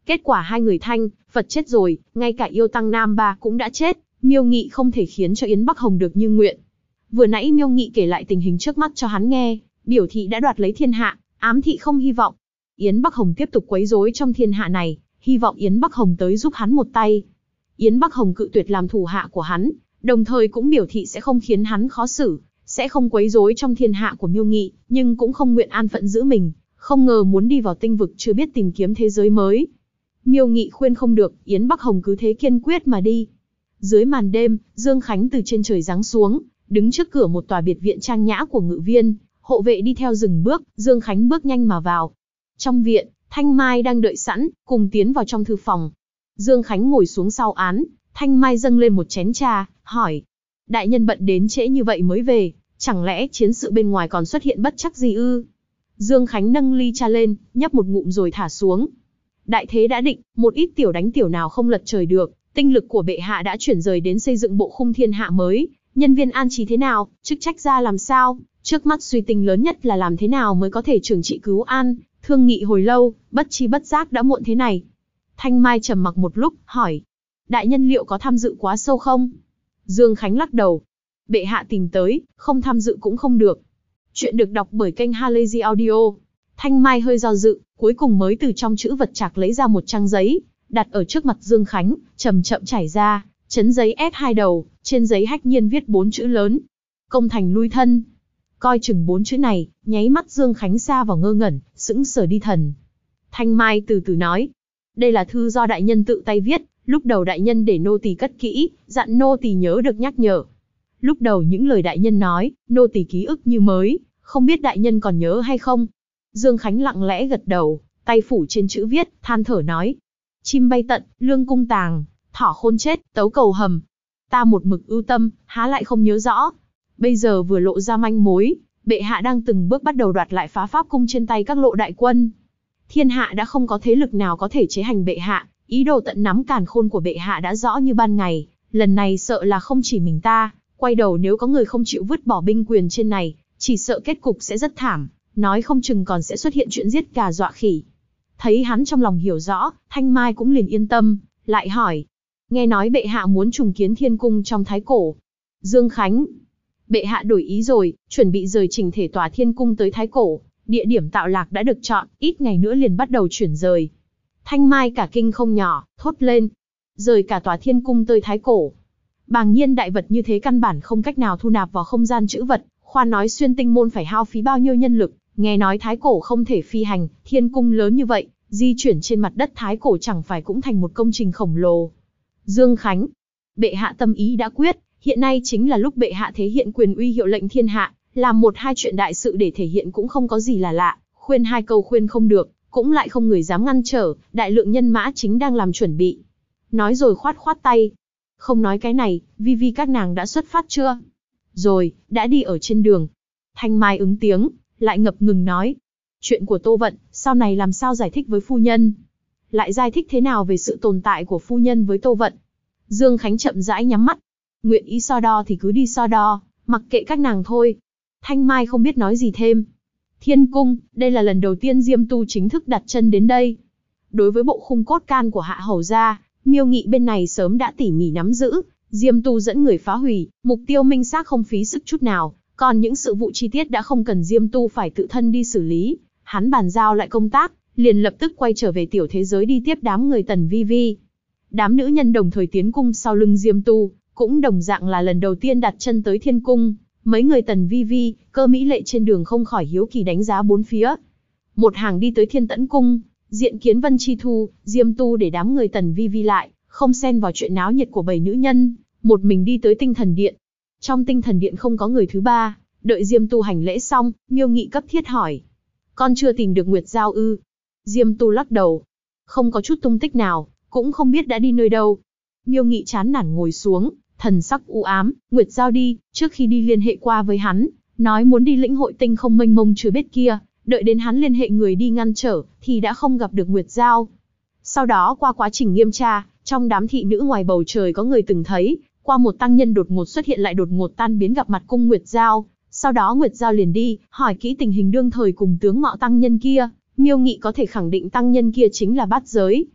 Kết quả hai người Thanh, Phật chết rồi, ngay cả yêu tăng Nam Ba cũng đã chết, Miêu Nghị không thể khiến cho Yến Bắc Hồng được như nguyện. Vừa nãy Miêu Nghị kể lại tình hình trước mắt cho hắn nghe, biểu thị đã đoạt lấy thiên hạ, ám thị không hy vọng Yến Bắc Hồng tiếp tục quấy rối trong thiên hạ này, hy vọng Yến Bắc Hồng tới giúp hắn một tay. Yến Bắc Hồng cự tuyệt làm thủ hạ của hắn, đồng thời cũng biểu thị sẽ không khiến hắn khó xử, sẽ không quấy rối trong thiên hạ của Miêu Nghị, nhưng cũng không nguyện an phận giữ mình, không ngờ muốn đi vào tinh vực chưa biết tìm kiếm thế giới mới. Miêu Nghị khuyên không được, Yến Bắc Hồng cứ thế kiên quyết mà đi. Dưới màn đêm, Dương Khánh từ trên trời giáng xuống, đứng trước cửa một tòa biệt viện trang nhã của Ngự Viên, hộ vệ đi theo dừng bước, Dương Khánh bước nhanh mà vào. Trong viện, Thanh Mai đang đợi sẵn, cùng tiến vào trong thư phòng. Dương Khánh ngồi xuống sau án, Thanh Mai dâng lên một chén trà, hỏi. Đại nhân bận đến trễ như vậy mới về, chẳng lẽ chiến sự bên ngoài còn xuất hiện bất trắc gì ư? Dương Khánh nâng ly trà lên, nhấp một ngụm rồi thả xuống. Đại thế đã định, một ít tiểu đánh tiểu nào không lật trời được, tinh lực của bệ hạ đã chuyển rời đến xây dựng bộ khung thiên hạ mới, nhân viên an trí thế nào, chức trách ra làm sao, trước mắt suy tính lớn nhất là làm thế nào mới có thể trưởng trị cứu an, thương nghị hồi lâu, bất chi bất giác đã muộn thế này. Thanh Mai trầm mặc một lúc, hỏi. Đại nhân liệu có tham dự quá sâu không? Dương Khánh lắc đầu. Bệ hạ tìm tới, không tham dự cũng không được. Chuyện được đọc bởi kênh Halazy Audio. Thanh Mai hơi do dự, cuối cùng mới từ trong chữ vật trạc lấy ra một trang giấy, đặt ở trước mặt Dương Khánh, chậm chậm trải ra, chấn giấy ép hai đầu, trên giấy hách nhiên viết 4 chữ lớn. Công thành lui thân. Coi chừng 4 chữ này, nháy mắt Dương Khánh sa vào ngơ ngẩn, sững sờ đi thần. Thanh Mai từ từ nói. Đây là thư do đại nhân tự tay viết, lúc đầu đại nhân để nô tỳ cất kỹ, dặn nô tỳ nhớ được nhắc nhở. Lúc đầu những lời đại nhân nói, nô tỳ ký ức như mới, không biết đại nhân còn nhớ hay không? Dương Khánh lặng lẽ gật đầu, tay phủ trên chữ viết, than thở nói. Chim bay tận, lương cung tàng, thỏ khôn chết, tấu cầu hầm. Ta một mực ưu tâm, há lại không nhớ rõ. Bây giờ vừa lộ ra manh mối, bệ hạ đang từng bước bắt đầu đoạt lại Phá Pháp cung trên tay các lộ đại quân. Thiên hạ đã không có thế lực nào có thể chế hành bệ hạ, ý đồ tận nắm càn khôn của bệ hạ đã rõ như ban ngày, lần này sợ là không chỉ mình ta, quay đầu nếu có người không chịu vứt bỏ binh quyền trên này, chỉ sợ kết cục sẽ rất thảm, nói không chừng còn sẽ xuất hiện chuyện giết gà dọa khỉ. Thấy hắn trong lòng hiểu rõ, Thanh Mai cũng liền yên tâm, lại hỏi. Nghe nói bệ hạ muốn trùng kiến thiên cung trong Thái Cổ. Dương Khánh. Bệ hạ đổi ý rồi, chuẩn bị rời chỉnh thể tòa thiên cung tới Thái Cổ, địa điểm tạo lạc đã được chọn, ít ngày nữa liền bắt đầu chuyển rời. Thanh Mai cả kinh không nhỏ, thốt lên. Rời cả tòa thiên cung tới Thái Cổ. Bàng nhiên đại vật như thế căn bản không cách nào thu nạp vào không gian trữ vật, khoan nói xuyên tinh môn phải hao phí bao nhiêu nhân lực, nghe nói Thái Cổ không thể phi hành, thiên cung lớn như vậy, di chuyển trên mặt đất Thái Cổ chẳng phải cũng thành một công trình khổng lồ. Dương Khánh. Bệ hạ tâm ý đã quyết, hiện nay chính là lúc bệ hạ thể hiện quyền uy hiệu lệnh thiên hạ, làm một hai chuyện đại sự để thể hiện cũng không có gì là lạ, khuyên hai câu khuyên không được, cũng lại không người dám ngăn trở, đại lượng nhân mã chính đang làm chuẩn bị. Nói rồi khoát khoát tay. Không nói cái này, Vi Vi các nàng đã xuất phát chưa? Rồi, đã đi ở trên đường. Thanh Mai ứng tiếng, lại ngập ngừng nói. Chuyện của Tô Vận, sau này làm sao giải thích với phu nhân? Lại giải thích thế nào về sự tồn tại của phu nhân với Tô Vận? Dương Khánh chậm rãi nhắm mắt. Nguyện ý so đo thì cứ đi so đo, mặc kệ các nàng thôi. Thanh Mai không biết nói gì thêm. Thiên cung, đây là lần đầu tiên Diêm Tu chính thức đặt chân đến đây. Đối với bộ khung cốt can của Hạ Hầu gia, Miêu Nghị bên này sớm đã tỉ mỉ nắm giữ, Diêm Tu dẫn người phá hủy, mục tiêu minh xác không phí sức chút nào, còn những sự vụ chi tiết đã không cần Diêm Tu phải tự thân đi xử lý, hắn bàn giao lại công tác, liền lập tức quay trở về tiểu thế giới đi tiếp đám người Tần Vi Vi. Đám nữ nhân đồng thời tiến cung sau lưng Diêm Tu, cũng đồng dạng là lần đầu tiên đặt chân tới thiên cung, mấy người Tần Vi Vi, Cơ Mỹ Lệ trên đường không khỏi hiếu kỳ đánh giá bốn phía. Một hàng đi tới Thiên Tẫn cung, diện kiến Vân Chi Thu, Diêm Tu để đám người Tần Vi Vi lại, không xen vào chuyện náo nhiệt của bầy nữ nhân, một mình đi tới Tinh Thần Điện. Trong Tinh Thần Điện không có người thứ ba, đợi Diêm Tu hành lễ xong, Miêu Nghị cấp thiết hỏi. Con chưa tìm được Nguyệt Giao ư? Diêm Tu lắc đầu. Không có chút tung tích nào, cũng không biết đã đi nơi đâu. Miêu Nghị chán nản ngồi xuống, thần sắc u ám. Nguyệt Giao đi, trước khi đi liên hệ qua với hắn, nói muốn đi lĩnh hội tinh không mênh mông chưa biết kia, đợi đến hắn liên hệ người đi ngăn trở, thì đã không gặp được Nguyệt Giao. Sau đó qua quá trình nghiêm tra, trong đám thị nữ ngoài bầu trời có người từng thấy, qua một tăng nhân đột ngột xuất hiện lại đột ngột tan biến gặp mặt cung Nguyệt Giao. Sau đó Nguyệt Giao liền đi, hỏi kỹ tình hình đương thời cùng tướng mạo tăng nhân kia, Miêu Nghị có thể khẳng định tăng nhân kia chính là Bát Giới.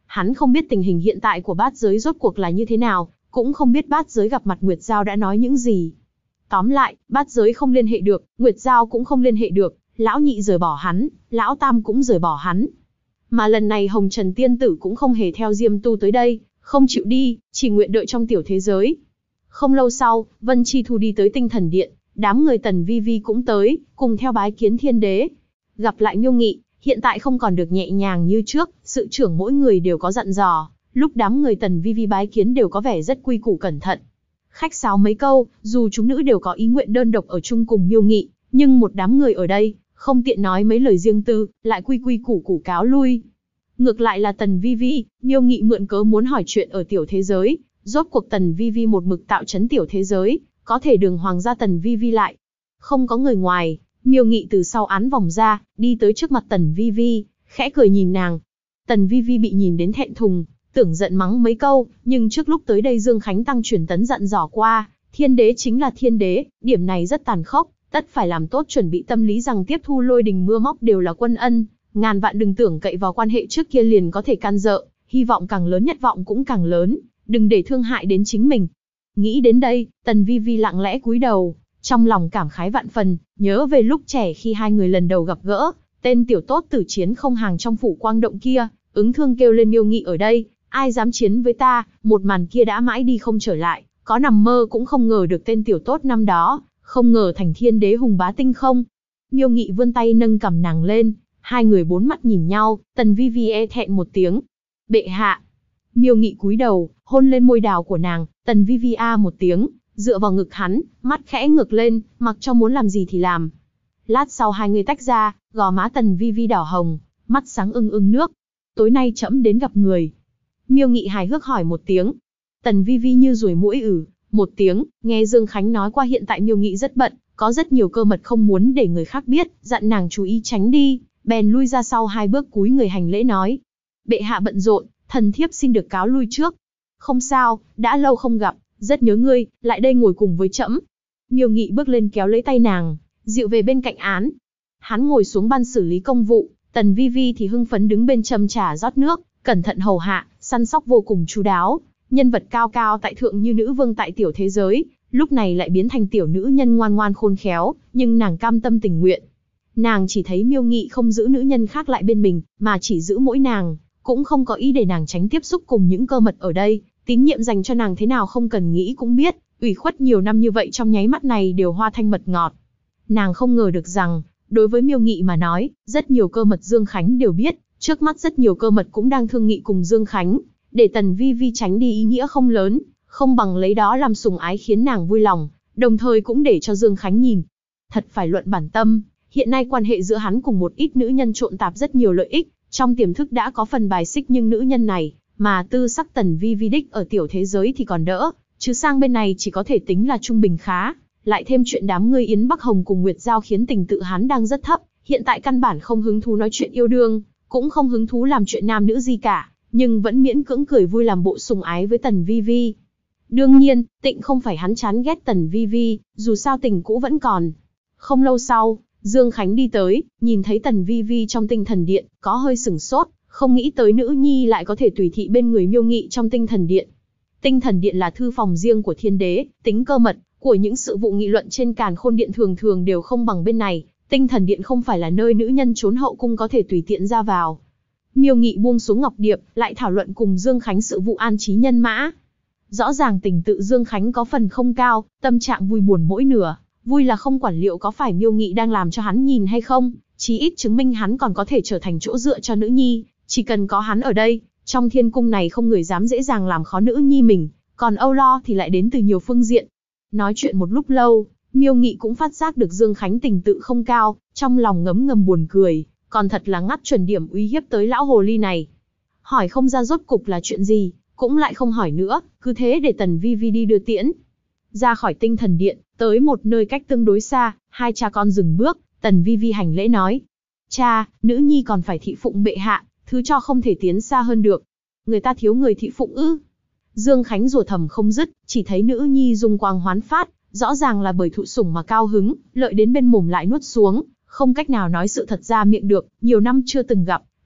Hắn không biết tình hình hiện tại của bát giới rốt cuộc là như thế nào, cũng không biết bát giới gặp mặt Nguyệt Giao đã nói những gì. Tóm lại, bát giới không liên hệ được, Nguyệt Giao cũng không liên hệ được, lão nhị rời bỏ hắn, lão tam cũng rời bỏ hắn. Mà lần này Hồng Trần Tiên Tử cũng không hề theo Diêm Tu tới đây, không chịu đi, chỉ nguyện đợi trong tiểu thế giới. Không lâu sau, Vân Chi Thu đi tới Tinh Thần Điện, đám người Tần Vi Vi cũng tới, cùng theo bái kiến Thiên Đế. Gặp lại Miêu Nghị, hiện tại không còn được nhẹ nhàng như trước, sự trưởng mỗi người đều có dặn dò, lúc đám người Tần Vi Vi bái kiến đều có vẻ rất quy củ cẩn thận. Khách sáo mấy câu, dù chúng nữ đều có ý nguyện đơn độc ở chung cùng Miêu Nghị, nhưng một đám người ở đây, không tiện nói mấy lời riêng tư, lại quy quy củ củ cáo lui. Ngược lại là Tần Vi Vi, Miêu Nghị mượn cớ muốn hỏi chuyện ở tiểu thế giới, rốt cuộc Tần Vi Vi một mực tạo trấn tiểu thế giới, có thể đường hoàng gia Tần Vi Vi lại. Không có người ngoài, Miêu Nghị từ sau án vòng ra, đi tới trước mặt Tần Vi Vi, khẽ cười nhìn nàng. Tần Vi Vi bị nhìn đến thẹn thùng, tưởng giận mắng mấy câu, nhưng trước lúc tới đây Dương Khánh Tăng truyền tấn dặn dò qua, Thiên Đế chính là Thiên Đế, điểm này rất tàn khốc, tất phải làm tốt chuẩn bị tâm lý rằng tiếp thu lôi đình mưa móc đều là quân ân, ngàn vạn đừng tưởng cậy vào quan hệ trước kia liền có thể can dợ, hy vọng càng lớn nhất vọng cũng càng lớn, đừng để thương hại đến chính mình. Nghĩ đến đây, Tần Vi Vi lặng lẽ cúi đầu, trong lòng cảm khái vạn phần, nhớ về lúc trẻ khi hai người lần đầu gặp gỡ, tên tiểu tốt tử chiến không hàng trong phủ quang động kia, ứng thương kêu lên Miêu Nghị ở đây, ai dám chiến với ta, một màn kia đã mãi đi không trở lại, có nằm mơ cũng không ngờ được tên tiểu tốt năm đó, không ngờ thành Thiên Đế hùng bá tinh không. Miêu Nghị vươn tay nâng cằm nàng lên, hai người bốn mắt nhìn nhau, Tần Vi Vi e thẹn một tiếng. Bệ hạ. Miêu Nghị cúi đầu, hôn lên môi đào của nàng, Tần Vi Vi a một tiếng, dựa vào ngực hắn, mắt khẽ ngược lên, mặc cho muốn làm gì thì làm. Lát sau hai người tách ra, gò má Tần Vi Vi đỏ hồng, mắt sáng ưng ưng nước. Tối nay trẫm đến gặp người. Miêu Nghị hài hước hỏi một tiếng. Tần Vi Vi như ruồi muỗi một tiếng, nghe Dương Khánh nói qua hiện tại Miêu Nghị rất bận, có rất nhiều cơ mật không muốn để người khác biết, dặn nàng chú ý tránh đi, bèn lui ra sau hai bước cúi người hành lễ nói. Bệ hạ bận rộn, thần thiếp xin được cáo lui trước. Không sao, đã lâu không gặp, rất nhớ ngươi, lại đây ngồi cùng với trẫm. Miêu Nghị bước lên kéo lấy tay nàng, dịu về bên cạnh án. Hắn ngồi xuống ban xử lý công vụ, Tần Vi Vi thì hưng phấn đứng bên châm trà rót nước, cẩn thận hầu hạ, săn sóc vô cùng chu đáo. Nhân vật cao cao tại thượng như nữ vương tại tiểu thế giới, lúc này lại biến thành tiểu nữ nhân ngoan ngoan khôn khéo, nhưng nàng cam tâm tình nguyện. Nàng chỉ thấy Miêu Nghị không giữ nữ nhân khác lại bên mình, mà chỉ giữ mỗi nàng, cũng không có ý để nàng tránh tiếp xúc cùng những cơ mật ở đây, tín nhiệm dành cho nàng thế nào không cần nghĩ cũng biết, ủy khuất nhiều năm như vậy trong nháy mắt này đều hoa thanh mật ngọt. Nàng không ngờ được rằng, đối với Miêu Nghị mà nói, rất nhiều cơ mật Dương Khánh đều biết, trước mắt rất nhiều cơ mật cũng đang thương nghị cùng Dương Khánh, để Tần Vi Vi tránh đi ý nghĩa không lớn, không bằng lấy đó làm sủng ái khiến nàng vui lòng, đồng thời cũng để cho Dương Khánh nhìn. Thật phải luận bản tâm, hiện nay quan hệ giữa hắn cùng một ít nữ nhân trộn tạp rất nhiều lợi ích, trong tiềm thức đã có phần bài xích nhưng nữ nhân này, mà tư sắc Tần Vi Vi đích ở tiểu thế giới thì còn đỡ, chứ sang bên này chỉ có thể tính là trung bình khá, lại thêm chuyện đám ngươi Yến Bắc Hồng cùng Nguyệt Giao khiến tình tự hắn đang rất thấp, hiện tại căn bản không hứng thú nói chuyện yêu đương, cũng không hứng thú làm chuyện nam nữ gì cả, nhưng vẫn miễn cưỡng cười vui làm bộ sủng ái với Tần Vi Vi. Đương nhiên, Tịnh không phải hắn chán ghét Tần Vi Vi, dù sao tình cũ vẫn còn. Không lâu sau, Dương Khánh đi tới, nhìn thấy Tần Vi Vi trong Tinh Thần Điện, có hơi sửng sốt, không nghĩ tới nữ nhi lại có thể tùy thị bên người Miêu Nghị trong Tinh Thần Điện. Tinh Thần Điện là thư phòng riêng của Thiên Đế, tính cơ mật của những sự vụ nghị luận trên Càn Khôn Điện thường thường đều không bằng bên này. Tinh Thần Điện không phải là nơi nữ nhân trốn hậu cung có thể tùy tiện ra vào. Miêu Nghị buông xuống ngọc điệp, lại thảo luận cùng Dương Khánh sự vụ an trí nhân mã. Rõ ràng tình tự Dương Khánh có phần không cao, tâm trạng vui buồn mỗi nửa. Vui là không quản liệu có phải Miêu Nghị đang làm cho hắn nhìn hay không, chí ít chứng minh hắn còn có thể trở thành chỗ dựa cho nữ nhi, chỉ cần có hắn ở đây, trong thiên cung này không người dám dễ dàng làm khó nữ nhi mình, còn âu lo thì lại đến từ nhiều phương diện. Nói chuyện một lúc lâu, Miêu Nghị cũng phát giác được Dương Khánh tình tự không cao, trong lòng ngấm ngầm buồn cười, còn thật là ngắt chuẩn điểm uy hiếp tới lão hồ ly này. Hỏi không ra rốt cục là chuyện gì, cũng lại không hỏi nữa, cứ thế để Tần Vi Vi đi đưa tiễn. Ra khỏi Tinh Thần Điện, tới một nơi cách tương đối xa, hai cha con dừng bước, Tần Vi Vi hành lễ nói. Cha, nữ nhi còn phải thị phụng bệ hạ, thứ cho không thể tiến xa hơn được. Người ta thiếu người thị phụng ư? Dương Khánh rủa thầm không dứt, chỉ thấy nữ nhi dung quang hoán phát, rõ ràng là bởi thụ sủng mà cao hứng, lợi đến bên mồm lại nuốt xuống, không cách nào nói sự thật ra miệng được, nhiều năm chưa từng gặp,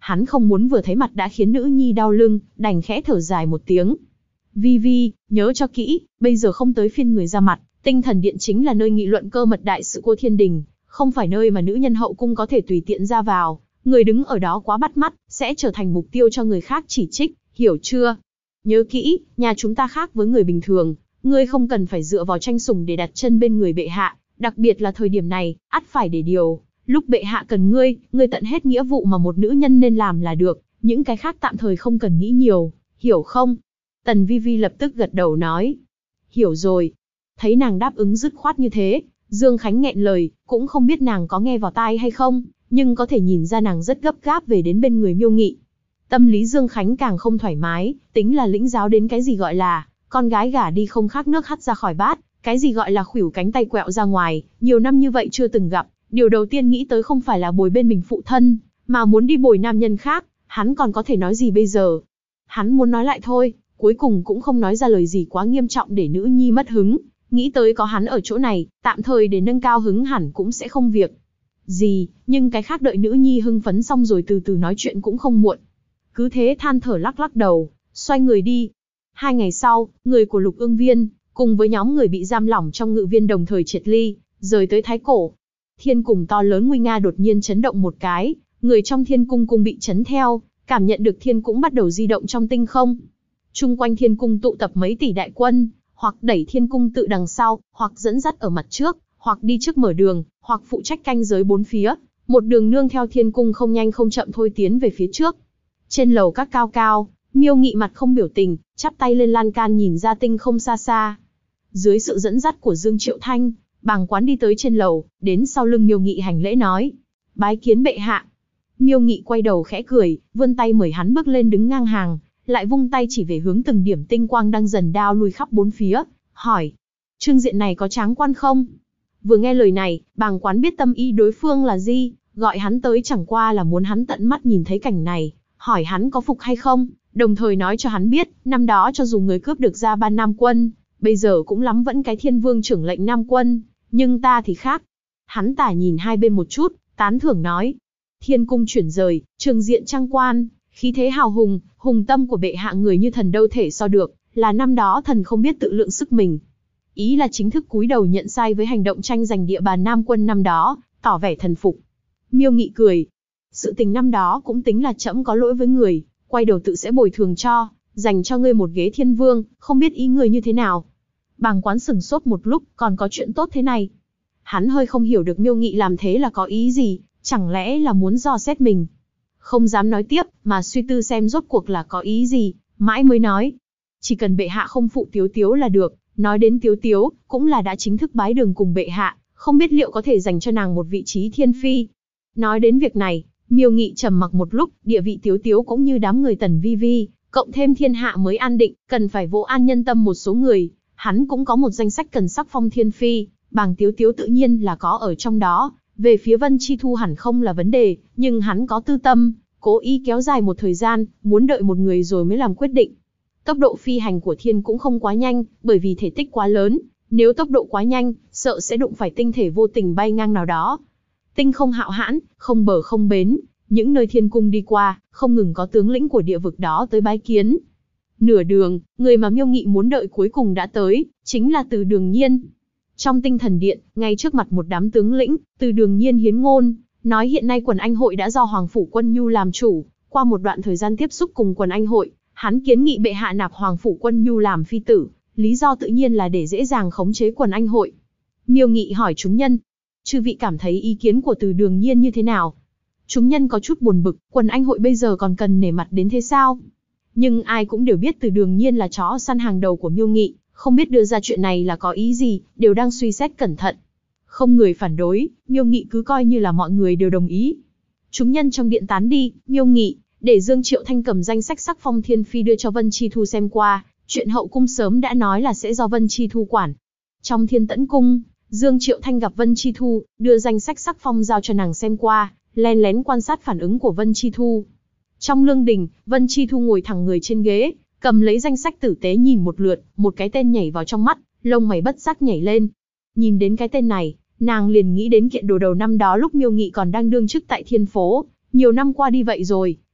Hắn không muốn vừa thấy mặt đã khiến nữ nhi đau lưng, đành khẽ thở dài một tiếng. Vi Vi, nhớ cho kỹ, bây giờ không tới phiên người ra mặt, tinh thần điện chính là nơi nghị luận cơ mật đại sự của thiên đình, không phải nơi mà nữ nhân hậu cung có thể tùy tiện ra vào. Người đứng ở đó quá bắt mắt, sẽ trở thành mục tiêu cho người khác chỉ trích, hiểu chưa? Nhớ kỹ, nhà chúng ta khác với người bình thường, ngươi không cần phải dựa vào tranh sủng để đặt chân bên người bệ hạ, đặc biệt là thời điểm này, ắt phải để điều. Lúc bệ hạ cần ngươi tận hết nghĩa vụ mà một nữ nhân nên làm là được, những cái khác tạm thời không cần nghĩ nhiều, hiểu không? Tần Vi Vi lập tức gật đầu nói. Hiểu rồi. Thấy nàng đáp ứng dứt khoát như thế, Dương Khánh nghẹn lời, cũng không biết nàng có nghe vào tai hay không, nhưng có thể nhìn ra nàng rất gấp gáp về đến bên người Miêu Nghị. Tâm lý Dương Khánh càng không thoải mái, tính là lĩnh giáo đến cái gì gọi là con gái gả đi không khác nước hắt ra khỏi bát, cái gì gọi là khuỷu cánh tay quẹo ra ngoài, nhiều năm như vậy chưa từng gặp, điều đầu tiên nghĩ tới không phải là bồi bên mình phụ thân, mà muốn đi bồi nam nhân khác, hắn còn có thể nói gì bây giờ? Hắn muốn nói lại thôi, cuối cùng cũng không nói ra lời gì quá nghiêm trọng để nữ nhi mất hứng, nghĩ tới có hắn ở chỗ này, tạm thời để nâng cao hứng hẳn cũng sẽ không việc gì, nhưng cái khác đợi nữ nhi hưng phấn xong rồi từ từ nói chuyện cũng không muộn. Cứ thế than thở lắc lắc đầu, xoay người đi. 2 ngày sau, người của Lục Ương Viên, cùng với nhóm người bị giam lỏng trong ngự viên đồng thời triệt ly, rời tới Thái Cổ. Thiên cung to lớn nguy nga đột nhiên chấn động một cái, người trong thiên cung cùng bị chấn theo, cảm nhận được thiên cũng bắt đầu di động trong tinh không. Chung quanh thiên cung tụ tập mấy tỷ đại quân, hoặc đẩy thiên cung tự đằng sau, hoặc dẫn dắt ở mặt trước, hoặc đi trước mở đường, hoặc phụ trách canh giới bốn phía, một đường nương theo thiên cung không nhanh không chậm thôi tiến về phía trước. Trên lầu các cao cao, Miêu Nghị mặt không biểu tình, chắp tay lên lan can nhìn ra tinh không xa xa. Dưới sự dẫn dắt của Dương Triệu Thanh, Bàng Quán đi tới trên lầu, đến sau lưng Miêu Nghị hành lễ nói: "Bái kiến bệ hạ." Miêu Nghị quay đầu khẽ cười, vươn tay mời hắn bước lên đứng ngang hàng, lại vung tay chỉ về hướng từng điểm tinh quang đang dần đao lui khắp bốn phía, hỏi: "Trương diện này có tráng quan không?" Vừa nghe lời này, Bàng Quán biết tâm ý đối phương là gì, gọi hắn tới chẳng qua là muốn hắn tận mắt nhìn thấy cảnh này, hỏi hắn có phục hay không, đồng thời nói cho hắn biết, năm đó cho dù người cướp được ra ban Nam quân, bây giờ cũng lắm vẫn cái Thiên Vương trưởng lệnh Nam quân, nhưng ta thì khác. Hắn tả nhìn hai bên một chút, tán thưởng nói: "Thiên cung chuyển rời, trường diện trang quan, khí thế hào hùng, hùng tâm của bệ hạ người như thần đâu thể so được, là năm đó thần không biết tự lượng sức mình." Ý là chính thức cúi đầu nhận sai với hành động tranh giành địa bàn Nam quân năm đó, tỏ vẻ thần phục. Miêu Nghị cười: "Sự tình năm đó cũng tính là trẫm có lỗi với người, quay đầu tự sẽ bồi thường cho, dành cho ngươi một ghế thiên vương, không biết ý người như thế nào." Bàng Quán sửng sốt một lúc, còn có chuyện tốt thế này. Hắn hơi không hiểu được Miêu Nghị làm thế là có ý gì, chẳng lẽ là muốn dò xét mình. Không dám nói tiếp, mà suy tư xem rốt cuộc là có ý gì, mãi mới nói: "Chỉ cần bệ hạ không phụ Tiếu Tiếu là được." Nói đến Tiếu Tiếu, cũng là đã chính thức bái đường cùng bệ hạ, không biết liệu có thể dành cho nàng một vị trí thiên phi. Nói đến việc này, Miêu Nghị trầm mặc một lúc, địa vị Tiếu Tiếu cũng như đám người Tần Vi Vi, cộng thêm thiên hạ mới an định, cần phải vỗ an nhân tâm một số người, hắn cũng có một danh sách cần sắc phong thiên phi, Bàng Tiếu Tiếu tự nhiên là có ở trong đó. Về phía Vân Chi Thu hẳn không là vấn đề, nhưng hắn có tư tâm, cố ý kéo dài một thời gian, muốn đợi một người rồi mới làm quyết định. Tốc độ phi hành của thiên cũng không quá nhanh, bởi vì thể tích quá lớn, nếu tốc độ quá nhanh, sợ sẽ đụng phải tinh thể vô tình bay ngang nào đó. Tinh không hạo hãn, không bờ không bến, những nơi thiên cung đi qua, không ngừng có tướng lĩnh của địa vực đó tới bái kiến. Nửa đường, người mà Miêu Nghị muốn đợi cuối cùng đã tới, chính là Từ Đường Nhiên. Trong tinh thần điện, ngay trước mặt một đám tướng lĩnh, Từ Đường Nhiên hiến ngôn, nói hiện nay quần anh hội đã do Hoàng Phủ Quân Nhu làm chủ, qua một đoạn thời gian tiếp xúc cùng quần anh hội, hắn kiến nghị bệ hạ nạp Hoàng Phủ Quân Nhu làm phi tử, lý do tự nhiên là để dễ dàng khống chế quần anh hội. Miêu Nghị hỏi chúng nhân: "Chư vị cảm thấy ý kiến của Từ Đường Nhiên như thế nào?" Chúng nhân có chút buồn bực, quần anh hội bây giờ còn cần nể mặt đến thế sao? Nhưng ai cũng đều biết Từ Đường Nhiên là chó săn hàng đầu của Miêu Nghị, không biết đưa ra chuyện này là có ý gì, đều đang suy xét cẩn thận. Không người phản đối, Miêu Nghị cứ coi như là mọi người đều đồng ý. Chúng nhân trong điện tán đi, Miêu Nghị để Dương Triệu Thanh cầm danh sách sắc phong thiên phi đưa cho Vân Chi Thu xem qua, chuyện hậu cung sớm đã nói là sẽ do Vân Chi Thu quản. Trong Thiên Tẫn cung, Dương Triệu Thanh gặp Vân Chi Thu, đưa danh sách sắc phong giao cho nàng xem qua, len lén quan sát phản ứng của Vân Chi Thu. Trong lương đình, Vân Chi Thu ngồi thẳng người trên ghế, cầm lấy danh sách tử tế nhìn một lượt, một cái tên nhảy vào trong mắt, lông mày bất giác nhảy lên. Nhìn đến cái tên này, nàng liền nghĩ đến kiện đồ đầu năm đó lúc Miêu Nghị còn đang đương chức tại Thiên Phố, nhiều năm qua đi vậy rồi,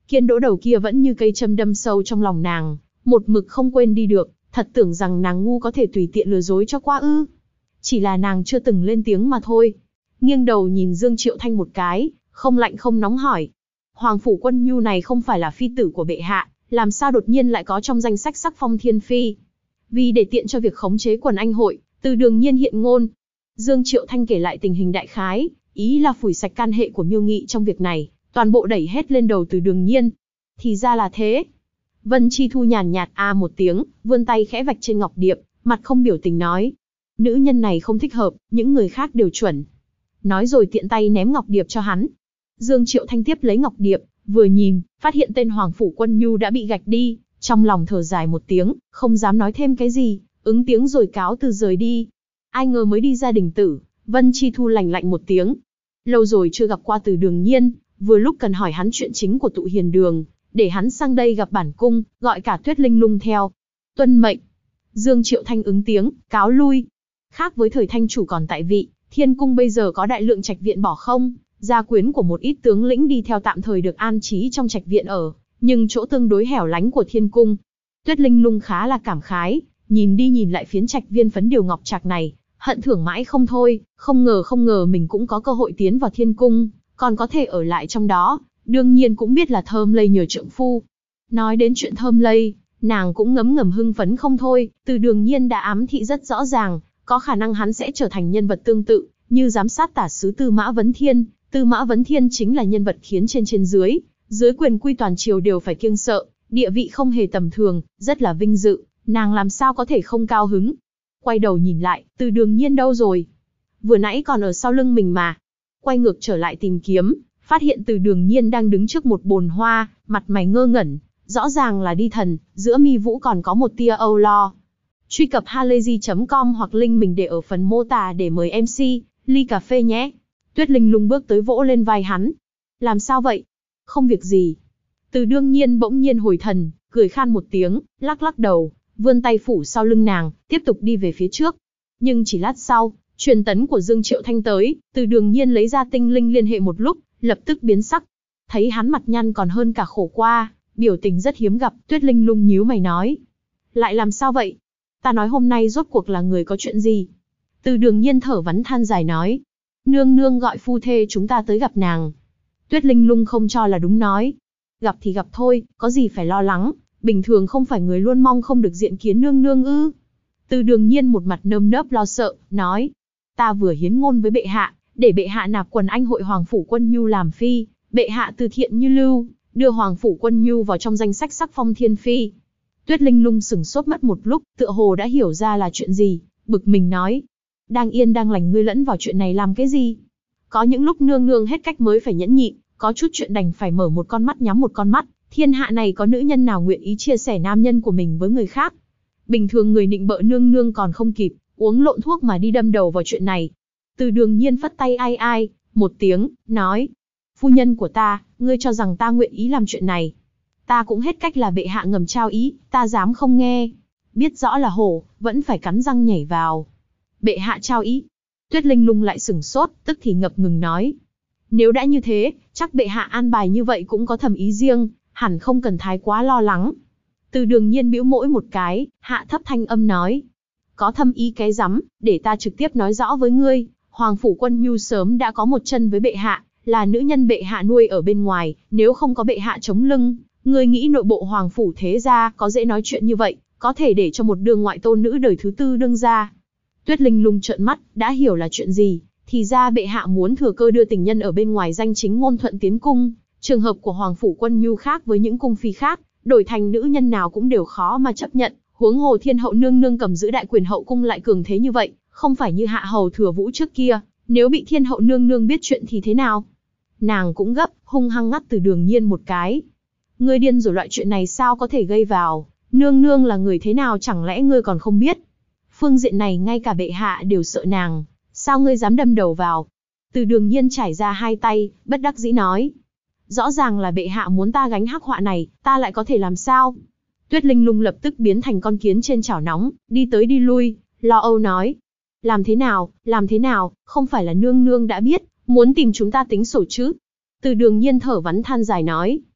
Kiên Đỗ đầu kia vẫn như cây châm đâm sâu trong lòng nàng, một mực không quên đi được, thật tưởng rằng nàng ngu có thể tùy tiện lừa dối cho qua ư. Chỉ là nàng chưa từng lên tiếng mà thôi. Nghiêng đầu nhìn Dương Triệu Thanh một cái, không lạnh không nóng hỏi. Hoàng phủ Quân Nhu này không phải là phi tử của bệ hạ, làm sao đột nhiên lại có trong danh sách sắc phong thiên phi? Vì để tiện cho việc khống chế quần anh hội, Từ Đường Nhiên hiện ngôn. Dương Triệu Thanh kể lại tình hình đại khái, ý là phủi sạch can hệ của Miêu Nghị trong việc này, toàn bộ đẩy hết lên đầu Từ Đường Nhiên. Thì ra là thế. Vân Chi Thu nhàn nhạt một tiếng, vươn tay khẽ vạch trên ngọc điệp, mặt không biểu tình nói. Nữ nhân này không thích hợp, những người khác đều chuẩn. Nói rồi tiện tay ném ngọc điệp cho hắn. Dương Triệu Thanh tiếp lấy ngọc điệp, vừa nhìn, phát hiện tên Hoàng phủ Quân Nhu đã bị gạch đi, trong lòng thở dài một tiếng, không dám nói thêm cái gì, ứng tiếng rồi cáo từ rời đi. Ai ngờ mới đi ra đình tử, Vân Chi Thu lạnh lạnh một tiếng. Lâu rồi chưa gặp qua Từ Đường Nhiên, vừa lúc cần hỏi hắn chuyện chính của tụ hiền đường, để hắn sang đây gặp bản cung, gọi cả Tuyết Linh Lung theo. Tuân mệnh. Dương Triệu Thanh ứng tiếng, cáo lui. Khác với thời Thanh chủ còn tại vị, Thiên cung bây giờ có đại lượng trạch viện bỏ không, gia quyến của một ít tướng lĩnh đi theo tạm thời được an trí trong trạch viện ở, nhưng chỗ tương đối hẻo lánh của Thiên cung. Tuyết Linh Lung khá là cảm khái, nhìn đi nhìn lại phiến trạch viên phấn điều ngọc trạc này, hận thưởng mãi không thôi, không ngờ mình cũng có cơ hội tiến vào Thiên cung, còn có thể ở lại trong đó, đương nhiên cũng biết là thơm lây nhờ trượng phu. Nói đến chuyện thơm lây, nàng cũng ngấm ngầm hưng phấn không thôi, Từ Đường Nhiên đã ám thị rất rõ ràng, có khả năng hắn sẽ trở thành nhân vật tương tự, như giám sát tả sứ Tư Mã Vấn Thiên. Tư Mã Vấn Thiên chính là nhân vật khiến trên dưới quyền quy toàn triều đều phải kiêng sợ, địa vị không hề tầm thường, rất là vinh dự, nàng làm sao có thể không cao hứng. Quay đầu nhìn lại, Từ Đường Nhiên đâu rồi? Vừa nãy còn ở sau lưng mình mà. Quay ngược trở lại tìm kiếm, phát hiện Từ Đường Nhiên đang đứng trước một bồn hoa, mặt mày ngơ ngẩn, rõ ràng là đi thần, giữa mi vũ còn có một tia âu lo. Truy cập halayzi.com hoặc link mình để ở phần mô tả để mời MC, ly cà phê nhé. Tuyết Linh Lung bước tới vỗ lên vai hắn. Làm sao vậy? Không việc gì. Từ Đường Nhiên bỗng nhiên hồi thần, cười khan một tiếng, lắc lắc đầu, vươn tay phủ sau lưng nàng, tiếp tục đi về phía trước. Nhưng chỉ lát sau, truyền tấn của Dương Triệu Thanh tới, Từ Đường Nhiên lấy ra tinh linh liên hệ một lúc, lập tức biến sắc. Thấy hắn mặt nhăn còn hơn cả khổ qua, biểu tình rất hiếm gặp, Tuyết Linh Lung nhíu mày nói. Lại làm sao vậy? Ta nói hôm nay rốt cuộc là người có chuyện gì? Từ Đường Nhiên thở vắn than dài nói. Nương nương gọi phu thê chúng ta tới gặp nàng. Tuyết Linh Lung không cho là đúng nói. Gặp thì gặp thôi, có gì phải lo lắng, bình thường không phải người luôn mong không được diện kiến nương nương ư? Từ Đường Nhiên một mặt nơm nớp lo sợ, nói. Ta vừa hiến ngôn với bệ hạ, để bệ hạ nạp quần anh hội Hoàng phủ Quân Nhu làm phi, bệ hạ từ thiện như lưu, đưa Hoàng phủ Quân Nhu vào trong danh sách sắc phong thiên phi. Tuyết Linh Lung sửng sốt mất một lúc, tựa hồ đã hiểu ra là chuyện gì, bực mình nói. Đang yên đang lành ngươi lẫn vào chuyện này làm cái gì? Có những lúc nương nương hết cách mới phải nhẫn nhịn, có chút chuyện đành phải mở một con mắt nhắm một con mắt, thiên hạ này có nữ nhân nào nguyện ý chia sẻ nam nhân của mình với người khác. Bình thường người nịnh bợ nương nương còn không kịp, uống lộn thuốc mà đi đâm đầu vào chuyện này. Từ Đường Nhiên phất tay ai một tiếng, nói. Phu nhân của ta, ngươi cho rằng ta nguyện ý làm chuyện này. Ta cũng hết cách là bệ hạ ngầm trao ý, ta dám không nghe. Biết rõ là hổ, vẫn phải cắn răng nhảy vào. Bệ hạ trao ý. Tuyết Linh Lung lại sửng sốt, tức thì ngập ngừng nói. Nếu đã như thế, chắc bệ hạ an bài như vậy cũng có thầm ý riêng, hẳn không cần thái quá lo lắng. Từ Đường Nhiên bĩu môi một cái, hạ thấp thanh âm nói. Có thâm ý cái rắm, để ta trực tiếp nói rõ với ngươi. Hoàng phủ Quân Nhu sớm đã có một chân với bệ hạ, là nữ nhân bệ hạ nuôi ở bên ngoài, nếu không có bệ hạ chống lưng, ngươi nghĩ nội bộ hoàng phủ thế gia có dễ nói chuyện như vậy, có thể để cho một đường ngoại tôn nữ đời thứ tư đương gia. Tuyết Linh Lung trợn mắt, đã hiểu là chuyện gì, thì ra bệ hạ muốn thừa cơ đưa tình nhân ở bên ngoài danh chính ngôn thuận tiến cung. Trường hợp của Hoàng phủ Quân Nhu khác với những cung phi khác, đổi thành nữ nhân nào cũng đều khó mà chấp nhận, huống hồ Thiên hậu nương nương cầm giữ đại quyền hậu cung lại cường thế như vậy, không phải như Hạ hầu Thừa Vũ trước kia, nếu bị Thiên hậu nương nương biết chuyện thì thế nào? Nàng cũng gấp, hung hăng ngắt Từ Đường Nhiên một cái. Ngươi điên rồi, loại chuyện này sao có thể gây vào? Nương nương là người thế nào chẳng lẽ ngươi còn không biết? Phương diện này ngay cả bệ hạ đều sợ nàng, sao ngươi dám đâm đầu vào? Từ Đường Nhiên trải ra hai tay, bất đắc dĩ nói. Rõ ràng là bệ hạ muốn ta gánh hắc họa này, ta lại có thể làm sao? Tuyết Linh Lung lập tức biến thành con kiến trên chảo nóng, đi tới đi lui, lo âu nói. Làm thế nào, không phải là nương nương đã biết, muốn tìm chúng ta tính sổ chứ? Từ Đường Nhiên thở vắn than dài nói.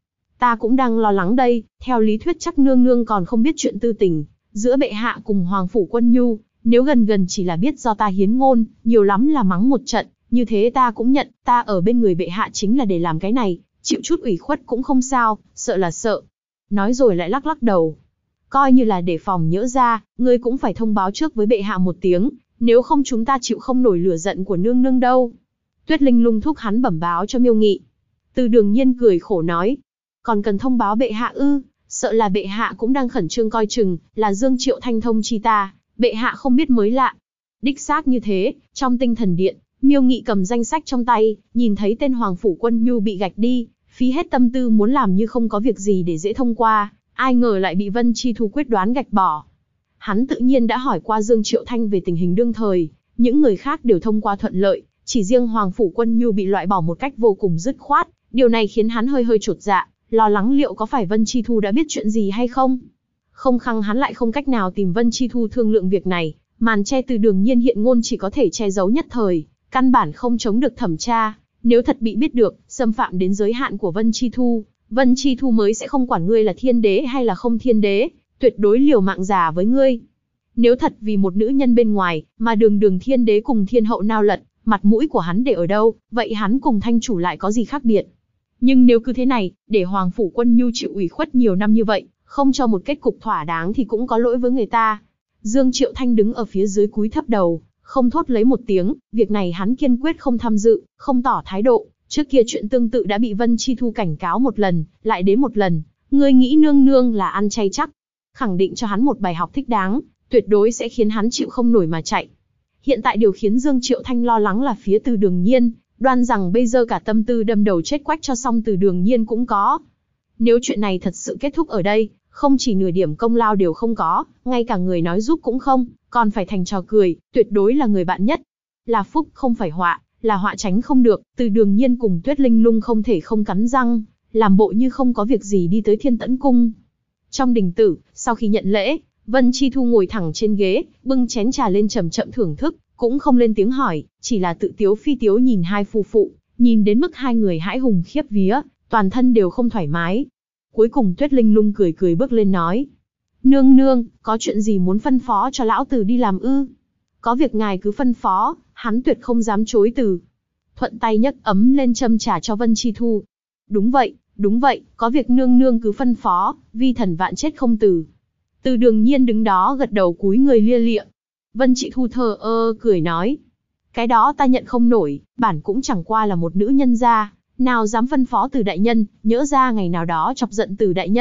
Ta cũng đang lo lắng đây, theo lý thuyết chắc nương nương còn không biết chuyện tư tình giữa bệ hạ cùng Hoàng phủ Quân Nhu, nếu gần gần chỉ là biết do ta hiến ngôn, nhiều lắm là mắng một trận, như thế ta cũng nhận, ta ở bên người bệ hạ chính là để làm cái này, chịu chút ủy khuất cũng không sao, sợ là sợ. Nói rồi lại lắc lắc đầu. Coi như là để phòng nhỡ ra, ngươi cũng phải thông báo trước với bệ hạ một tiếng, nếu không chúng ta chịu không nổi lửa giận của nương nương đâu. Tuyết Linh Lung thúc hắn bẩm báo cho Miêu Nghị. Từ Đường Nhiên cười khổ nói, còn cần thông báo bệ hạ ư? Sợ là bệ hạ cũng đang khẩn trương coi chừng, là Dương Triệu Thanh thông chi ta, bệ hạ không biết mới lạ. Đích xác như thế, trong Tinh Thần Điện, Miêu Nghị cầm danh sách trong tay, nhìn thấy tên Hoàng phủ Quân Nhu bị gạch đi, phí hết tâm tư muốn làm như không có việc gì để dễ thông qua, ai ngờ lại bị Vân Chi Thu quyết đoán gạch bỏ. Hắn tự nhiên đã hỏi qua Dương Triệu Thanh về tình hình đương thời, những người khác đều thông qua thuận lợi, chỉ riêng Hoàng phủ Quân Nhu bị loại bỏ một cách vô cùng dứt khoát, điều này khiến hắn hơi hơi chột dạ, lo lắng liệu có phải Vân Chi Thu đã biết chuyện gì hay không. Không khăng hắn lại không cách nào tìm Vân Chi Thu thương lượng việc này, màn che Từ Đường Nhiên hiện ngôn chỉ có thể che giấu nhất thời, căn bản không chống được thẩm tra, nếu thật bị biết được, xâm phạm đến giới hạn của Vân Chi Thu mới sẽ không quản ngươi là thiên đế hay là không thiên đế, tuyệt đối liều mạng giả với ngươi. Nếu thật vì một nữ nhân bên ngoài, mà đường thiên đế cùng thiên hậu nao lật, mặt mũi của hắn để ở đâu, vậy hắn cùng thanh chủ lại có gì khác biệt? Nhưng nếu cứ thế này, để Hoàng phủ Quân Nhu chịu ủy khuất nhiều năm như vậy, không cho một kết cục thỏa đáng thì cũng có lỗi với người ta. Dương Triệu Thanh đứng ở phía dưới cúi thấp đầu, không thốt lấy một tiếng, việc này hắn kiên quyết không tham dự, không tỏ thái độ. Trước kia chuyện tương tự đã bị Vân Chi Thu cảnh cáo một lần, lại đến một lần. Ngươi nghĩ nương nương là ăn chay chắc? Khẳng định cho hắn một bài học thích đáng, tuyệt đối sẽ khiến hắn chịu không nổi mà chạy. Hiện tại điều khiến Dương Triệu Thanh lo lắng là phía Từ Đường Nhiên, đoan rằng bây giờ cả tâm tư đâm đầu chết quách cho xong Từ Đường Nhiên cũng có. Nếu chuyện này thật sự kết thúc ở đây, không chỉ nửa điểm công lao đều không có, ngay cả người nói giúp cũng không, còn phải thành trò cười, tuyệt đối là người bạn nhất. Là phúc không phải họa, là họa tránh không được, Từ Đường Nhiên cùng Tuyết Linh Lung không thể không cắn răng, làm bộ như không có việc gì đi tới Thiên Tẫn Cung. Trong đình tử, sau khi nhận lễ, Vân Chi Thu ngồi thẳng trên ghế, bưng chén trà lên chậm chậm thưởng thức, cũng không lên tiếng hỏi, chỉ là tự tiếu phi tiếu nhìn hai phu phụ, nhìn đến mức hai người hãi hùng khiếp vía, toàn thân đều không thoải mái. Cuối cùng Tuyết Linh Lung cười cười bước lên nói, nương nương, có chuyện gì muốn phân phó cho lão tử đi làm ư? Có việc ngài cứ phân phó, hắn tuyệt không dám chối từ. Thuận tay nhấc ấm lên châm trà cho Vân Chi Thu. Đúng vậy, có việc nương nương cứ phân phó, vi thần vạn chết không từ. Từ Đường Nhiên đứng đó gật đầu cúi người lia lịa. Vân Chi Thu thờ ơ cười nói, cái đó ta nhận không nổi, bản cũng chẳng qua là một nữ nhân gia, nào dám phân phó Từ đại nhân, nhỡ ra ngày nào đó chọc giận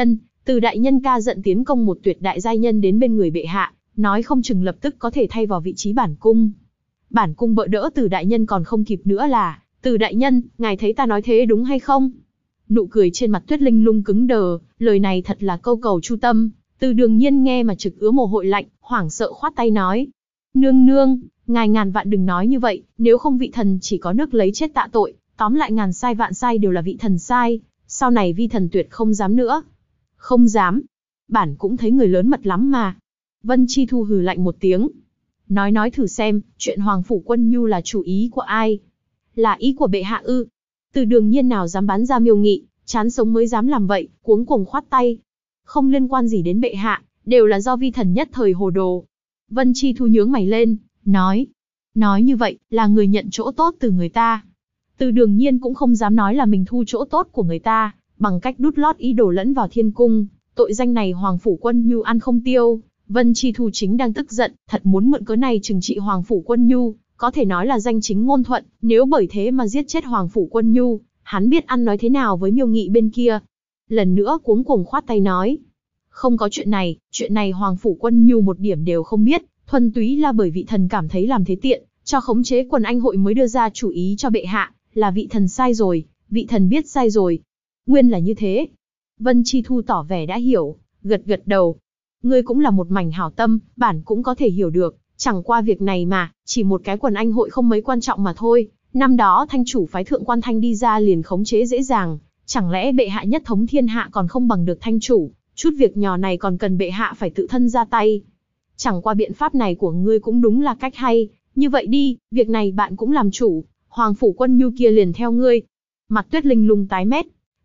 Từ đại nhân ca giận tiến công một tuyệt đại giai nhân đến bên người bệ hạ, nói không chừng lập tức có thể thay vào vị trí bản cung. Bản cung bợ đỡ Từ đại nhân còn không kịp nữa là, Từ đại nhân, ngài thấy ta nói thế đúng hay không? Nụ cười trên mặt Tuyết Linh Lung cứng đờ, lời này thật là câu cầu chu tâm. Từ Đường Nhiên nghe mà trực ứa mồ hôi lạnh, hoảng sợ khoát tay nói, nương nương, ngài ngàn vạn đừng nói như vậy, nếu không vị thần chỉ có nước lấy chết tạ tội, tóm lại ngàn sai vạn sai đều là vị thần sai, sau này vi thần tuyệt không dám nữa. Không dám, bản cũng thấy người lớn mật lắm mà. Vân Chi Thu hừ lạnh một tiếng. Nói thử xem, chuyện Hoàng phủ Quân Nhu là chủ ý của ai? Là ý của bệ hạ ư? Từ Đường Nhiên nào dám bán ra Miêu Nghị, chán sống mới dám làm vậy, cuống cuồng khoát tay. Không liên quan gì đến bệ hạ, đều là do vi thần nhất thời hồ đồ. Vân Chi Thu nhướng mày lên, nói như vậy, là người nhận chỗ tốt từ người ta. Từ Đường Nhiên cũng không dám nói là mình thu chỗ tốt của người ta, bằng cách đút lót ý đồ lẫn vào thiên cung, tội danh này Hoàng phủ Quân Nhu ăn không tiêu. Vân Chi Thu chính đang tức giận, thật muốn mượn cớ này trừng trị Hoàng phủ Quân Nhu, có thể nói là danh chính ngôn thuận, nếu bởi thế mà giết chết Hoàng phủ Quân Nhu, hắn biết ăn nói thế nào với Miêu Nghị bên kia. Lần nữa cuống cuồng khoát tay nói, không có chuyện này Hoàng phủ Quân Nhu một điểm đều không biết, thuần túy là bởi vị thần cảm thấy làm thế tiện, cho khống chế quần anh hội mới đưa ra chủ ý cho bệ hạ, là vị thần sai rồi, vị thần biết sai rồi. Nguyên là như thế. Vân Chi Thu tỏ vẻ đã hiểu, gật đầu. Ngươi cũng là một mảnh hảo tâm, bản cũng có thể hiểu được, chẳng qua việc này mà, chỉ một cái quần anh hội không mấy quan trọng mà thôi. Năm đó thanh chủ phái Thượng Quan Thanh đi ra liền khống chế dễ dàng, chẳng lẽ bệ hạ nhất thống thiên hạ còn không bằng được thanh chủ, chút việc nhỏ này còn cần bệ hạ phải tự thân ra tay. Chẳng qua biện pháp này của ngươi cũng đúng là cách hay, như vậy đi, việc này bạn cũng làm chủ, Hoàng phủ Quân Nhu kia liền theo ngươi. Mặt Tuyết Linh Lung tái mét,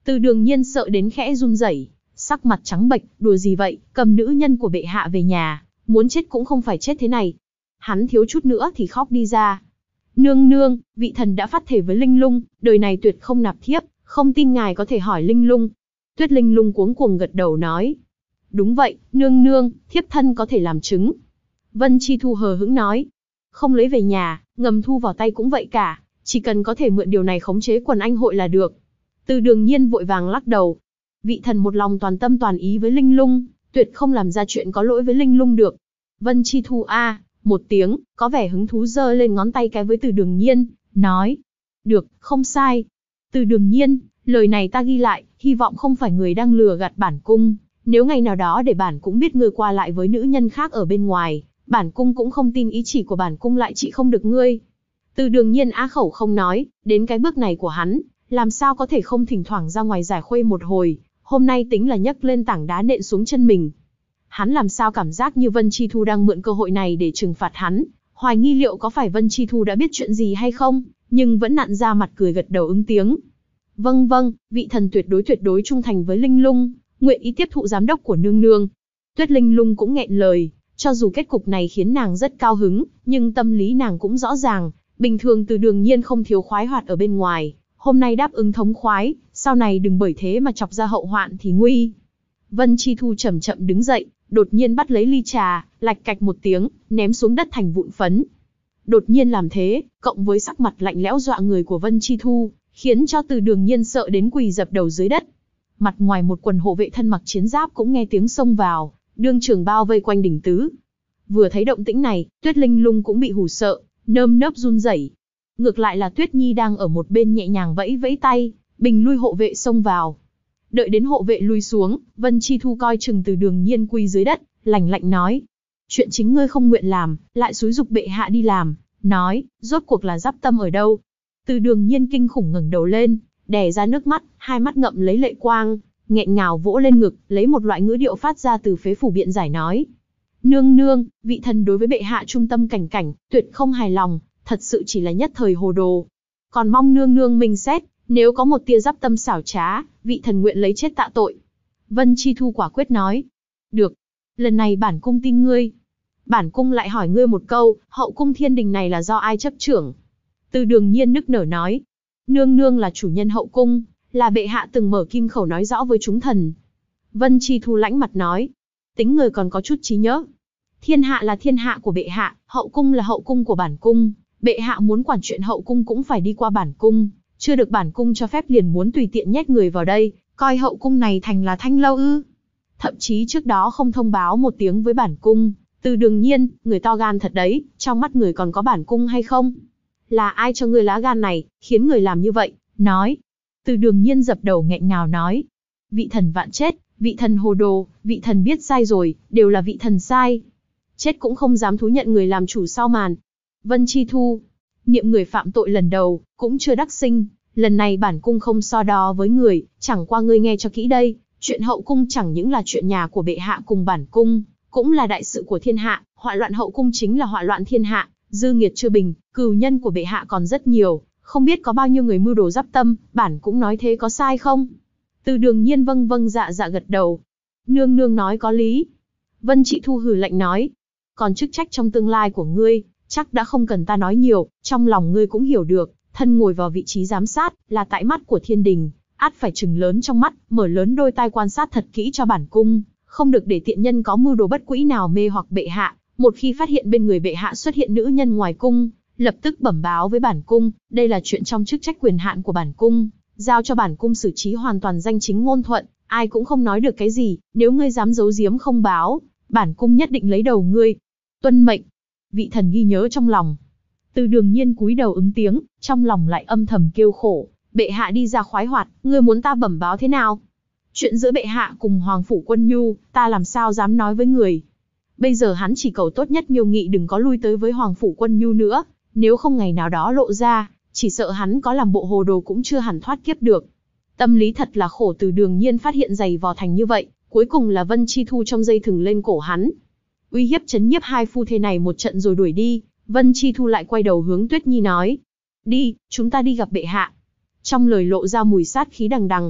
Từ Đường Nhiên sợ đến khẽ run rẩy, sắc mặt trắng bệch, đùa gì vậy, cầm nữ nhân của bệ hạ về nhà, muốn chết cũng không phải chết thế này. Hắn thiếu chút nữa thì khóc đi ra. Nương nương, vị thần đã phát thể với Linh Lung, đời này tuyệt không nạp thiếp, không tin ngài có thể hỏi Linh Lung. Tuyết Linh Lung cuống cuồng gật đầu nói. Đúng vậy, nương nương, thiếp thân có thể làm chứng. Vân Chi Thu hờ hững nói. Không lấy về nhà, ngầm thu vào tay cũng vậy cả, chỉ cần có thể mượn điều này khống chế quần anh hội là được. Từ Đường Nhiên vội vàng lắc đầu. Vị thần một lòng toàn tâm toàn ý với Linh Lung, tuyệt không làm ra chuyện có lỗi với Linh Lung được. Vân Chi Thu một tiếng, có vẻ hứng thú giơ lên ngón tay cái với Từ Đường Nhiên, nói. Được, không sai. Từ Đường Nhiên, lời này ta ghi lại, hy vọng không phải người đang lừa gạt bản cung. Nếu ngày nào đó để bản cung biết ngươi qua lại với nữ nhân khác ở bên ngoài, bản cung cũng không tin ý chỉ của bản cung lại trị không được ngươi. Từ Đường Nhiên á khẩu không nói, đến cái bước này của hắn, làm sao có thể không thỉnh thoảng ra ngoài giải khuây một hồi, hôm nay tính là nhấc lên tảng đá nện xuống chân mình. Hắn làm sao cảm giác như Vân Chi Thu đang mượn cơ hội này để trừng phạt hắn, hoài nghi liệu có phải Vân Chi Thu đã biết chuyện gì hay không, nhưng vẫn nặn ra mặt cười gật đầu ứng tiếng. Vâng vâng, vị thần tuyệt đối trung thành với Linh Lung, nguyện ý tiếp thụ giám đốc của nương nương. Tuyết Linh Lung cũng nghẹn lời, cho dù kết cục này khiến nàng rất cao hứng, nhưng tâm lý nàng cũng rõ ràng, bình thường Từ Đường Nhiên không thiếu khoái hoạt ở bên ngoài, hôm nay đáp ứng thống khoái, sau này đừng bởi thế mà chọc ra hậu hoạn thì nguy. Vân Chi Thu chậm chậm đứng dậy, đột nhiên bắt lấy ly trà, lạch cạch một tiếng, ném xuống đất thành vụn phấn. Đột nhiên làm thế, cộng với sắc mặt lạnh lẽo dọa người của Vân Chi Thu, khiến cho Từ Đường Nhiên sợ đến quỳ dập đầu dưới đất. Mặt ngoài một quần hộ vệ thân mặc chiến giáp cũng nghe tiếng xông vào, đương trường bao vây quanh đỉnh tứ. Vừa thấy động tĩnh này, Tuyết Linh Lung cũng bị hù sợ, nơm nớp run rẩy. Ngược lại là Tuyết Nhi đang ở một bên nhẹ nhàng vẫy vẫy tay, bình lui hộ vệ xông vào. Đợi đến hộ vệ lui xuống, Vân Chi Thu coi chừng Từ Đường Nhiên quỳ dưới đất, lạnh lạnh nói: chuyện chính ngươi không nguyện làm, lại xúi giục bệ hạ đi làm, nói, rốt cuộc là giáp tâm ở đâu? Từ Đường Nhiên kinh khủng ngẩng đầu lên, đè ra nước mắt, hai mắt ngậm lấy lệ quang, nghẹn ngào vỗ lên ngực, lấy một loại ngữ điệu phát ra từ phế phủ biện giải nói: nương nương, vị thần đối với bệ hạ trung tâm cảnh cảnh, tuyệt không hài lòng, thật sự chỉ là nhất thời hồ đồ. Còn mong nương nương minh xét, nếu có một tia giáp tâm xảo trá, vị thần nguyện lấy chết tạ tội. Vân Chi Thu quả quyết nói: được, lần này bản cung tin ngươi. Bản cung lại hỏi ngươi một câu, hậu cung Thiên Đình này là do ai chấp trưởng? Từ Đường Nhiên nức nở nói: nương nương là chủ nhân hậu cung, là bệ hạ từng mở kim khẩu nói rõ với chúng thần. Vân Chi Thu lãnh mặt nói: tính người còn có chút trí nhớ. Thiên hạ là thiên hạ của bệ hạ, hậu cung là hậu cung của bản cung, bệ hạ muốn quản chuyện hậu cung cũng phải đi qua bản cung, chưa được bản cung cho phép liền muốn tùy tiện nhét người vào đây, coi hậu cung này thành là thanh lâu ư? Thậm chí trước đó không thông báo một tiếng với bản cung. Từ Đường Nhiên, người to gan thật đấy, trong mắt người còn có bản cung hay không? Là ai cho ngươi lá gan này, khiến người làm như vậy? Nói. Từ Đường Nhiên dập đầu nghẹn ngào nói: vị thần vạn chết, vị thần hồ đồ, vị thần biết sai rồi, đều là vị thần sai. Chết cũng không dám thú nhận người làm chủ sau màn. Vân Chi Thu, niệm người phạm tội lần đầu, cũng chưa đắc sinh, lần này bản cung không so đo với người, chẳng qua ngươi nghe cho kỹ đây, chuyện hậu cung chẳng những là chuyện nhà của bệ hạ cùng bản cung, cũng là đại sự của thiên hạ, họa loạn hậu cung chính là họa loạn thiên hạ, dư nghiệt chưa bình, cừu nhân của bệ hạ còn rất nhiều, không biết có bao nhiêu người mưu đồ giáp tâm, bản cũng nói thế có sai không? Từ Đường Nhiên vâng vâng dạ dạ gật đầu. Nương nương nói có lý. Vân Chị Thu hừ lạnh nói: còn chức trách trong tương lai của ngươi, chắc đã không cần ta nói nhiều, trong lòng ngươi cũng hiểu được, thân ngồi vào vị trí giám sát, là tại mắt của Thiên Đình, ắt phải trừng lớn trong mắt, mở lớn đôi tai quan sát thật kỹ cho bản cung, không được để tiện nhân có mưu đồ bất quỹ nào mê hoặc bệ hạ, một khi phát hiện bên người bệ hạ xuất hiện nữ nhân ngoài cung, lập tức bẩm báo với bản cung, đây là chuyện trong chức trách quyền hạn của bản cung, giao cho bản cung xử trí hoàn toàn danh chính ngôn thuận, ai cũng không nói được cái gì, nếu ngươi dám giấu giếm không báo, bản cung nhất định lấy đầu ngươi. Tuân mệnh. Vị thần ghi nhớ trong lòng. Từ Đường Nhiên cúi đầu ứng tiếng, trong lòng lại âm thầm kêu khổ, bệ hạ đi ra khoái hoạt, ngươi muốn ta bẩm báo thế nào? Chuyện giữa bệ hạ cùng Hoàng Phủ Quân Nhu, ta làm sao dám nói với người? Bây giờ hắn chỉ cầu tốt nhất Miêu Nghị đừng có lui tới với Hoàng Phủ Quân Nhu nữa, nếu không ngày nào đó lộ ra, chỉ sợ hắn có làm bộ hồ đồ cũng chưa hẳn thoát kiếp được. Tâm lý thật là khổ. Từ Đường Nhiên phát hiện giày vò thành như vậy, cuối cùng là Vân Chi Thu trong dây thừng lên cổ hắn. Uy hiếp chấn nhiếp hai phu thê này một trận rồi đuổi đi, Vân Chi Thu lại quay đầu hướng Tuyết Nhi nói: đi, chúng ta đi gặp bệ hạ. Trong lời lộ ra mùi sát khí đằng đằng.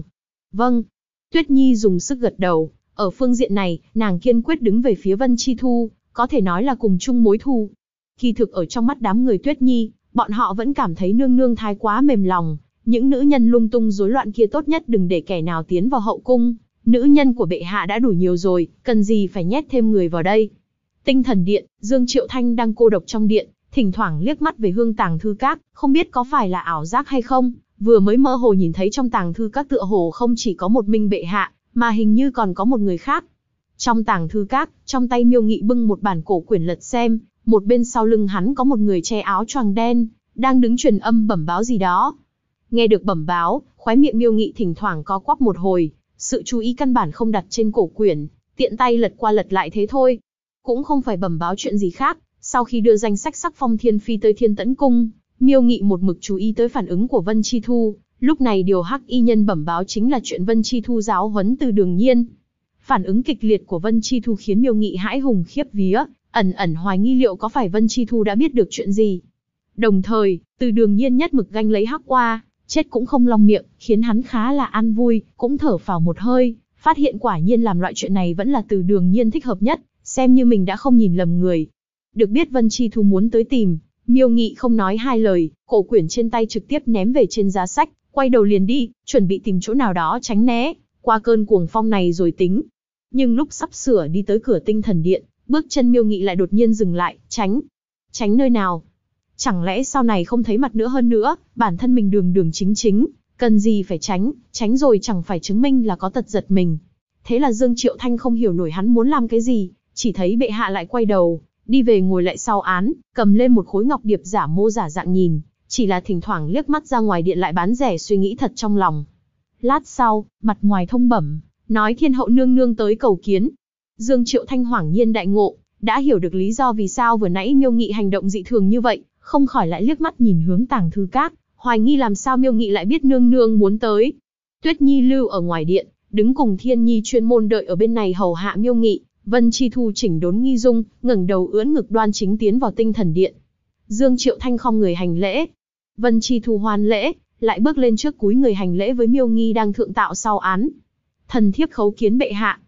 Vâng. Tuyết Nhi dùng sức gật đầu, ở phương diện này, nàng kiên quyết đứng về phía Vân Chi Thu, có thể nói là cùng chung mối thù. Kỳ thực ở trong mắt đám người Tuyết Nhi, bọn họ vẫn cảm thấy nương nương thái quá mềm lòng, những nữ nhân lung tung rối loạn kia tốt nhất đừng để kẻ nào tiến vào hậu cung, nữ nhân của bệ hạ đã đủ nhiều rồi, cần gì phải nhét thêm người vào đây. Tinh Thần Điện, Dương Triệu Thanh đang cô độc trong điện, thỉnh thoảng liếc mắt về Hương Tàng Thư Các, không biết có phải là ảo giác hay không, vừa mới mơ hồ nhìn thấy trong Tàng Thư Các tựa hồ không chỉ có một mình bệ hạ, mà hình như còn có một người khác. Trong Tàng Thư Các, trong tay Miêu Nghị bưng một bản cổ quyển lật xem, một bên sau lưng hắn có một người che áo choàng đen, đang đứng truyền âm bẩm báo gì đó. Nghe được bẩm báo, khóe miệng Miêu Nghị thỉnh thoảng co quắp một hồi, sự chú ý căn bản không đặt trên cổ quyển, tiện tay lật qua lật lại thế thôi. Cũng không phải bẩm báo chuyện gì khác, sau khi đưa danh sách sắc phong Thiên Phi tới Thiên Tẫn Cung, Miêu Nghị một mực chú ý tới phản ứng của Vân Chi Thu, lúc này điều Hắc Y Nhân bẩm báo chính là chuyện Vân Chi Thu giáo huấn Từ Đường Nhiên. Phản ứng kịch liệt của Vân Chi Thu khiến Miêu Nghị hãi hùng khiếp vía, ẩn ẩn hoài nghi liệu có phải Vân Chi Thu đã biết được chuyện gì. Đồng thời, Từ Đường Nhiên nhất mực ganh lấy Hắc Oa, chết cũng không long miệng, khiến hắn khá là an vui, cũng thở phào một hơi, phát hiện quả nhiên làm loại chuyện này vẫn là Từ Đường Nhiên thích hợp nhất, xem như mình đã không nhìn lầm người. Được biết Vân Chi Thu muốn tới tìm, Miêu Nghị không nói hai lời, cổ quyển trên tay trực tiếp ném về trên giá sách, quay đầu liền đi, chuẩn bị tìm chỗ nào đó tránh né, qua cơn cuồng phong này rồi tính. Nhưng lúc sắp sửa đi tới cửa Tinh Thần Điện, bước chân Miêu Nghị lại đột nhiên dừng lại, tránh. Tránh nơi nào? Chẳng lẽ sau này không thấy mặt nữa hơn nữa, bản thân mình đường đường chính chính, cần gì phải tránh, tránh rồi chẳng phải chứng minh là có tật giật mình. Thế là Dương Triệu Thanh không hiểu nổi hắn muốn làm cái gì, chỉ thấy bệ hạ lại quay đầu, đi về ngồi lại sau án, cầm lên một khối ngọc điệp giả mô giả dạng nhìn, chỉ là thỉnh thoảng liếc mắt ra ngoài điện lại bán rẻ suy nghĩ thật trong lòng. Lát sau, mặt ngoài thông bẩm, nói Thiên hậu nương nương tới cầu kiến. Dương Triệu Thanh hoảng nhiên đại ngộ, đã hiểu được lý do vì sao vừa nãy Miêu Nghị hành động dị thường như vậy, không khỏi lại liếc mắt nhìn hướng Tàng Thư Các, hoài nghi làm sao Miêu Nghị lại biết nương nương muốn tới. Tuyết Nhi lưu ở ngoài điện, đứng cùng Thiên Nhi chuyên môn đợi ở bên này hầu hạ Miêu Nghị. Vân Chi Thu chỉnh đốn nghi dung, ngẩng đầu ưỡn ngực đoan chính tiến vào Tinh Thần Điện. Dương Triệu Thanh khom người hành lễ. Vân Chi Thu hoan lễ, lại bước lên trước cúi người hành lễ với Miêu Nghi đang thượng tạo sau án. Thần thiếp khấu kiến bệ hạ.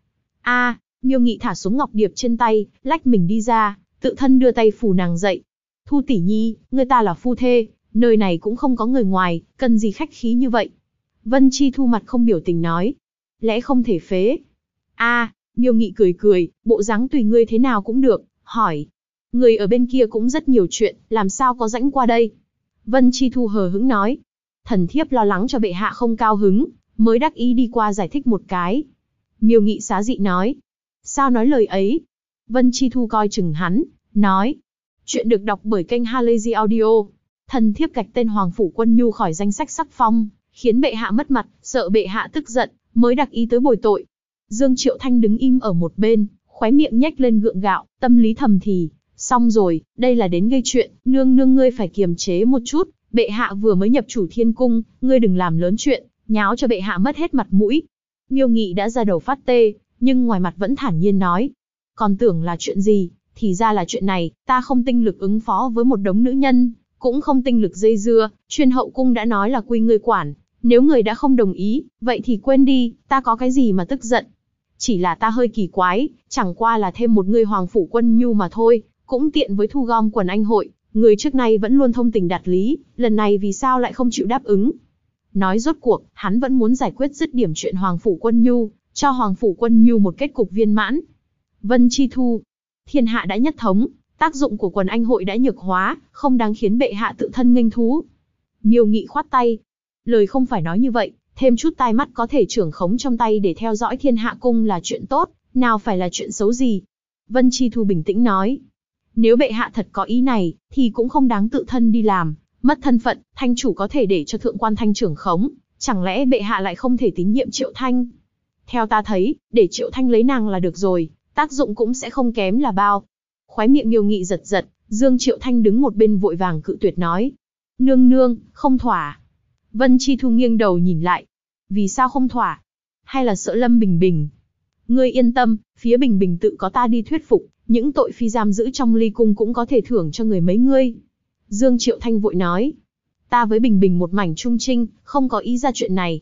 Miêu Nghị thả xuống ngọc điệp trên tay, lách mình đi ra, tự thân đưa tay phủ nàng dậy. Thu tỷ nhi, người ta là phu thê, nơi này cũng không có người ngoài, cần gì khách khí như vậy. Vân Chi Thu mặt không biểu tình nói. Lẽ không thể phế. Miêu Nghị cười cười, bộ dáng tùy ngươi thế nào cũng được, hỏi. Người ở bên kia cũng rất nhiều chuyện, làm sao có rãnh qua đây? Vân Chi Thu hờ hững nói. Thần thiếp lo lắng cho bệ hạ không cao hứng, mới đắc ý đi qua giải thích một cái. Miêu Nghị xá dị nói. Sao nói lời ấy? Vân Chi Thu coi chừng hắn, nói. Chuyện được đọc bởi kênh Halazy Audio. Thần thiếp gạch tên Hoàng Phủ Quân Nhu khỏi danh sách sắc phong, khiến bệ hạ mất mặt, sợ bệ hạ tức giận, mới đặc ý tới bồi tội. Dương Triệu Thanh đứng im ở một bên, khóe miệng nhếch lên gượng gạo, tâm lý thầm thì, xong rồi, đây là đến gây chuyện, nương nương ngươi phải kiềm chế một chút, bệ hạ vừa mới nhập chủ thiên cung, ngươi đừng làm lớn chuyện, nháo cho bệ hạ mất hết mặt mũi. Miêu Nghị đã ra đầu phát tê, nhưng ngoài mặt vẫn thản nhiên nói, còn tưởng là chuyện gì, thì ra là chuyện này, ta không tinh lực ứng phó với một đống nữ nhân, cũng không tinh lực dây dưa, chuyên hậu cung đã nói là quy ngươi quản, nếu người đã không đồng ý, vậy thì quên đi, ta có cái gì mà tức giận. Chỉ là ta hơi kỳ quái, chẳng qua là thêm một người Hoàng Phủ Quân Nhu mà thôi, cũng tiện với thu gom quần anh hội, người trước nay vẫn luôn thông tình đạt lý, lần này vì sao lại không chịu đáp ứng. Nói rốt cuộc, hắn vẫn muốn giải quyết dứt điểm chuyện Hoàng Phủ Quân Nhu, cho Hoàng Phủ Quân Nhu một kết cục viên mãn. Vân Chi Thu, thiên hạ đã nhất thống, tác dụng của quần anh hội đã nhược hóa, không đáng khiến bệ hạ tự thân nghênh thú. Miêu Nghị khoát tay, lời không phải nói như vậy, thêm chút tai mắt có thể trưởng khống trong tay để theo dõi thiên hạ cung là chuyện tốt, nào phải là chuyện xấu gì. Vân Chi Thu bình tĩnh nói, nếu bệ hạ thật có ý này, thì cũng không đáng tự thân đi làm, mất thân phận, thanh chủ có thể để cho thượng quan thanh trưởng khống, chẳng lẽ bệ hạ lại không thể tín nhiệm Triệu Thanh? Theo ta thấy, để Triệu Thanh lấy nàng là được rồi, tác dụng cũng sẽ không kém là bao. Khóe miệng Miêu Nghị giật giật, Dương Triệu Thanh đứng một bên vội vàng cự tuyệt nói, nương nương, không thỏa. Vân Chi Thu nghiêng đầu nhìn lại, vì sao không thỏa? Hay là sợ Lâm Bình Bình? Ngươi yên tâm, phía Bình Bình tự có ta đi thuyết phục, những tội phi giam giữ trong ly cung cũng có thể thưởng cho người mấy ngươi. Dương Triệu Thanh vội nói, ta với Bình Bình một mảnh trung trinh, không có ý ra chuyện này.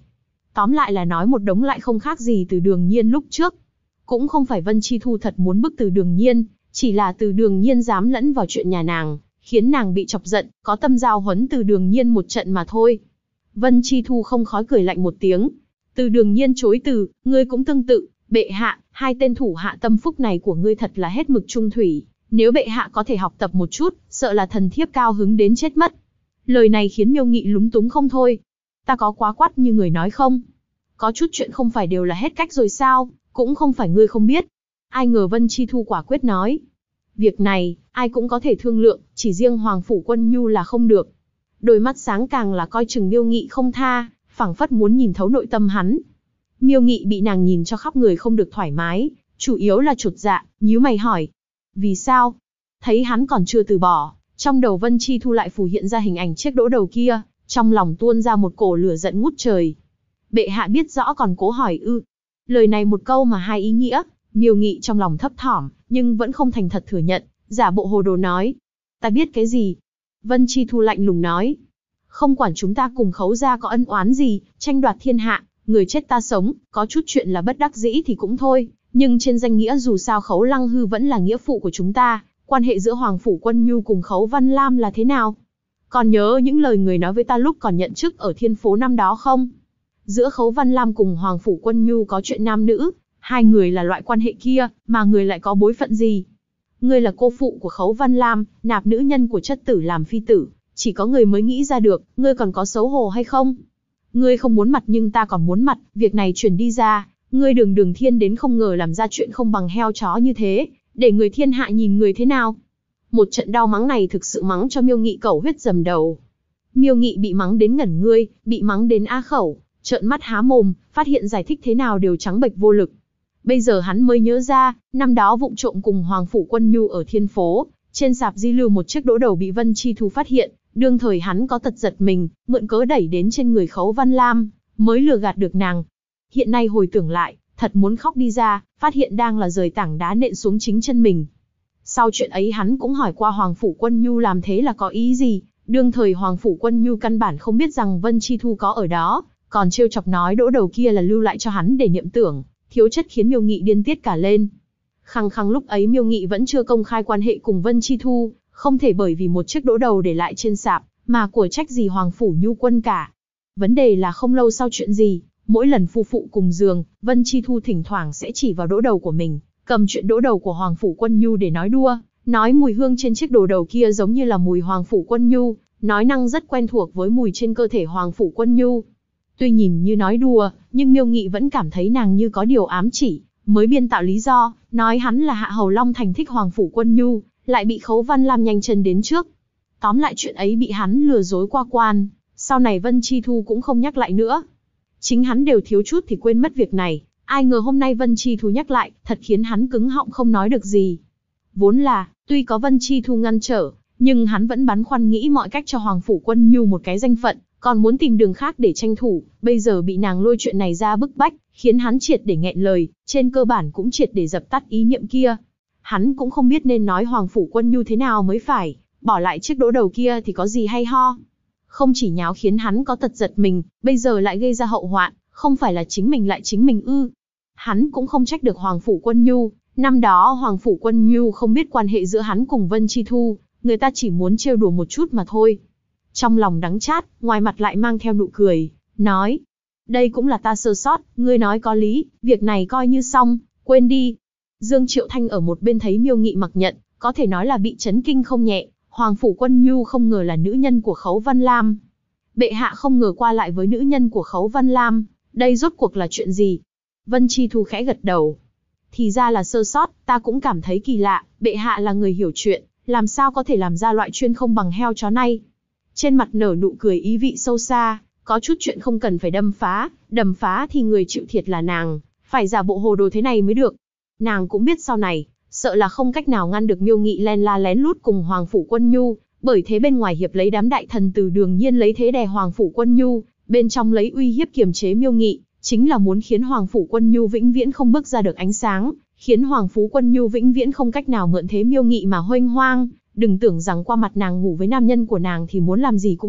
Tóm lại là nói một đống lại không khác gì Từ Đường Nhiên lúc trước. Cũng không phải Vân Chi Thu thật muốn bức Từ Đường Nhiên, chỉ là Từ Đường Nhiên dám lẫn vào chuyện nhà nàng, khiến nàng bị chọc giận, có tâm giao huấn Từ Đường Nhiên một trận mà thôi. Vân Chi Thu không khói cười lạnh một tiếng. Từ Đường Nhiên chối từ, ngươi cũng tương tự, bệ hạ, hai tên thủ hạ tâm phúc này của ngươi thật là hết mực trung thủy, nếu bệ hạ có thể học tập một chút, sợ là thần thiếp cao hứng đến chết mất. Lời này khiến Miêu Nghị lúng túng không thôi. Ta có quá quát như người nói không? Có chút chuyện không phải đều là hết cách rồi sao, cũng không phải ngươi không biết. Ai ngờ Vân Chi Thu quả quyết nói. Việc này, ai cũng có thể thương lượng, chỉ riêng Hoàng Phủ Quân Nhu là không được. Đôi mắt sáng càng là coi chừng Miêu Nghị không tha, phảng phất muốn nhìn thấu nội tâm hắn. Miêu Nghị bị nàng nhìn cho khắp người không được thoải mái, chủ yếu là chột dạ, nhíu mày hỏi. Vì sao? Thấy hắn còn chưa từ bỏ, trong đầu Vân Chi Thu lại phù hiện ra hình ảnh chiếc đỗ đầu kia, trong lòng tuôn ra một cổ lửa giận ngút trời. Bệ hạ biết rõ còn cố hỏi ư? Lời này một câu mà hai ý nghĩa, Miêu Nghị trong lòng thấp thỏm, nhưng vẫn không thành thật thừa nhận, giả bộ hồ đồ nói. Ta biết cái gì? Vân Chi Thu lạnh lùng nói. Không quản chúng ta cùng Khấu gia có ân oán gì, tranh đoạt thiên hạ, người chết ta sống, có chút chuyện là bất đắc dĩ thì cũng thôi, nhưng trên danh nghĩa dù sao Khấu Lăng Hư vẫn là nghĩa phụ của chúng ta, quan hệ giữa Hoàng Phủ Quân Nhu cùng Khấu Văn Lam là thế nào? Còn nhớ những lời người nói với ta lúc còn nhận chức ở Thiên Phố năm đó không? Giữa Khấu Văn Lam cùng Hoàng Phủ Quân Nhu có chuyện nam nữ, hai người là loại quan hệ kia, mà người lại có bối phận gì? Ngươi là cô phụ của Khấu Văn Lam, nạp nữ nhân của chất tử làm phi tử, chỉ có người mới nghĩ ra được, ngươi còn có xấu hổ hay không? Ngươi không muốn mặt nhưng ta còn muốn mặt, việc này truyền đi ra, ngươi đường thiên đến không ngờ làm ra chuyện không bằng heo chó như thế, để người thiên hạ nhìn người thế nào? Một trận đau mắng này thực sự mắng cho Miêu Nghị cẩu huyết dầm đầu. Miêu Nghị bị mắng đến ngẩn ngươi, bị mắng đến á khẩu, trợn mắt há mồm, phát hiện giải thích thế nào đều trắng bệch vô lực. Bây giờ hắn mới nhớ ra, năm đó vụng trộm cùng Hoàng Phủ Quân Nhu ở Thiên Phố, trên sạp di lưu một chiếc đỗ đầu bị Vân Chi Thu phát hiện, đương thời hắn có tật giật mình, mượn cớ đẩy đến trên người Khấu Văn Lam, mới lừa gạt được nàng. Hiện nay hồi tưởng lại, thật muốn khóc đi ra, phát hiện đang là rời tảng đá nện xuống chính chân mình. Sau chuyện ấy hắn cũng hỏi qua Hoàng Phủ Quân Nhu làm thế là có ý gì, đương thời Hoàng Phủ Quân Nhu căn bản không biết rằng Vân Chi Thu có ở đó, còn trêu chọc nói đỗ đầu kia là lưu lại cho hắn để niệm tưởng, thiếu chất khiến Miêu Nghị điên tiết cả lên. Khăng khăng lúc ấy Miêu Nghị vẫn chưa công khai quan hệ cùng Vân Chi Thu, không thể bởi vì một chiếc đỗ đầu để lại trên sạp, mà của trách gì Hoàng Phủ Nhu Quân cả. Vấn đề là không lâu sau chuyện gì, mỗi lần phu phụ cùng giường, Vân Chi Thu thỉnh thoảng sẽ chỉ vào đỗ đầu của mình, cầm chuyện đỗ đầu của Hoàng Phủ Quân Nhu để nói đùa, nói mùi hương trên chiếc đồ đầu kia giống như là mùi Hoàng Phủ Quân Nhu, nói năng rất quen thuộc với mùi trên cơ thể Hoàng Phủ Quân Nhu. Tuy nhìn như nói đùa, nhưng Miêu Nghị vẫn cảm thấy nàng như có điều ám chỉ, mới biên tạo lý do, nói hắn là Hạ Hầu Long Thành thích Hoàng Phủ Quân Nhu, lại bị Khấu Văn Lam nhanh chân đến trước. Tóm lại chuyện ấy bị hắn lừa dối qua quan, sau này Vân Chi Thu cũng không nhắc lại nữa. Chính hắn đều thiếu chút thì quên mất việc này, ai ngờ hôm nay Vân Chi Thu nhắc lại, thật khiến hắn cứng họng không nói được gì. Vốn là, tuy có Vân Chi Thu ngăn trở, nhưng hắn vẫn băn khoăn nghĩ mọi cách cho Hoàng Phủ Quân Nhu một cái danh phận, còn muốn tìm đường khác để tranh thủ, bây giờ bị nàng lôi chuyện này ra bức bách, khiến hắn triệt để nghẹn lời, trên cơ bản cũng triệt để dập tắt ý niệm kia. Hắn cũng không biết nên nói Hoàng Phủ Quân Nhu thế nào mới phải, bỏ lại chiếc đỗ đầu kia thì có gì hay ho. Không chỉ nháo khiến hắn có tật giật mình, bây giờ lại gây ra hậu hoạn, không phải là chính mình lại chính mình ư. Hắn cũng không trách được Hoàng Phủ Quân Nhu, năm đó Hoàng Phủ Quân Nhu không biết quan hệ giữa hắn cùng Vân Chi Thu, người ta chỉ muốn trêu đùa một chút mà thôi. Trong lòng đắng chát, ngoài mặt lại mang theo nụ cười, nói. Đây cũng là ta sơ sót, ngươi nói có lý, việc này coi như xong, quên đi. Dương Triệu Thanh ở một bên thấy Miêu Nghị mặc nhận, có thể nói là bị chấn kinh không nhẹ, Hoàng Phủ Quân Nhu không ngờ là nữ nhân của Khấu Văn Lam. Bệ hạ không ngờ qua lại với nữ nhân của Khấu Văn Lam, đây rốt cuộc là chuyện gì? Vân Chi Thu khẽ gật đầu. Thì ra là sơ sót, ta cũng cảm thấy kỳ lạ, bệ hạ là người hiểu chuyện, làm sao có thể làm ra loại chuyên không bằng heo chó này. Trên mặt nở nụ cười ý vị sâu xa, có chút chuyện không cần phải đâm phá thì người chịu thiệt là nàng, phải giả bộ hồ đồ thế này mới được. Nàng cũng biết sau này, sợ là không cách nào ngăn được Miêu Nghị len la lén lút cùng Hoàng Phủ Quân Nhu, bởi thế bên ngoài hiệp lấy đám đại thần Từ Đường Nhiên lấy thế đè Hoàng Phủ Quân Nhu, bên trong lấy uy hiếp kiềm chế Miêu Nghị, chính là muốn khiến Hoàng Phủ Quân Nhu vĩnh viễn không bước ra được ánh sáng, khiến Hoàng Phủ Quân Nhu vĩnh viễn không cách nào mượn thế Miêu Nghị mà huênh hoang. Đừng tưởng rằng qua mặt nàng ngủ với nam nhân của nàng thì muốn làm gì cũng được,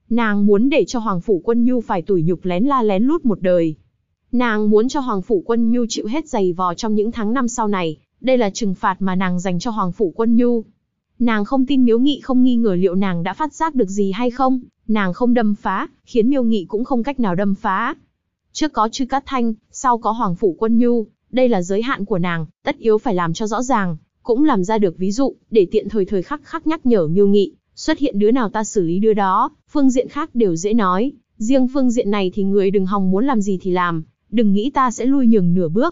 Nàng muốn để cho Hoàng Phủ Quân Nhu phải tủi nhục lén la lén lút một đời. Nàng muốn cho Hoàng Phủ Quân Nhu chịu hết giày vò trong những tháng năm sau này, đây là trừng phạt mà nàng dành cho Hoàng Phủ Quân Nhu. Nàng không tin Miếu Nghị không nghi ngờ liệu nàng đã phát giác được gì hay không, nàng không đâm phá, khiến Miêu Nghị cũng không cách nào đâm phá. Trước có Trư Cát Thanh, sau có Hoàng Phủ Quân Nhu, đây là giới hạn của nàng, tất yếu phải làm cho rõ ràng, cũng làm ra được ví dụ, để tiện thời thời khắc khắc nhắc nhở Miêu Nghị, xuất hiện đứa nào ta xử lý đứa đó, phương diện khác đều dễ nói, riêng phương diện này thì người đừng hòng muốn làm gì thì làm, đừng nghĩ ta sẽ lui nhường nửa bước.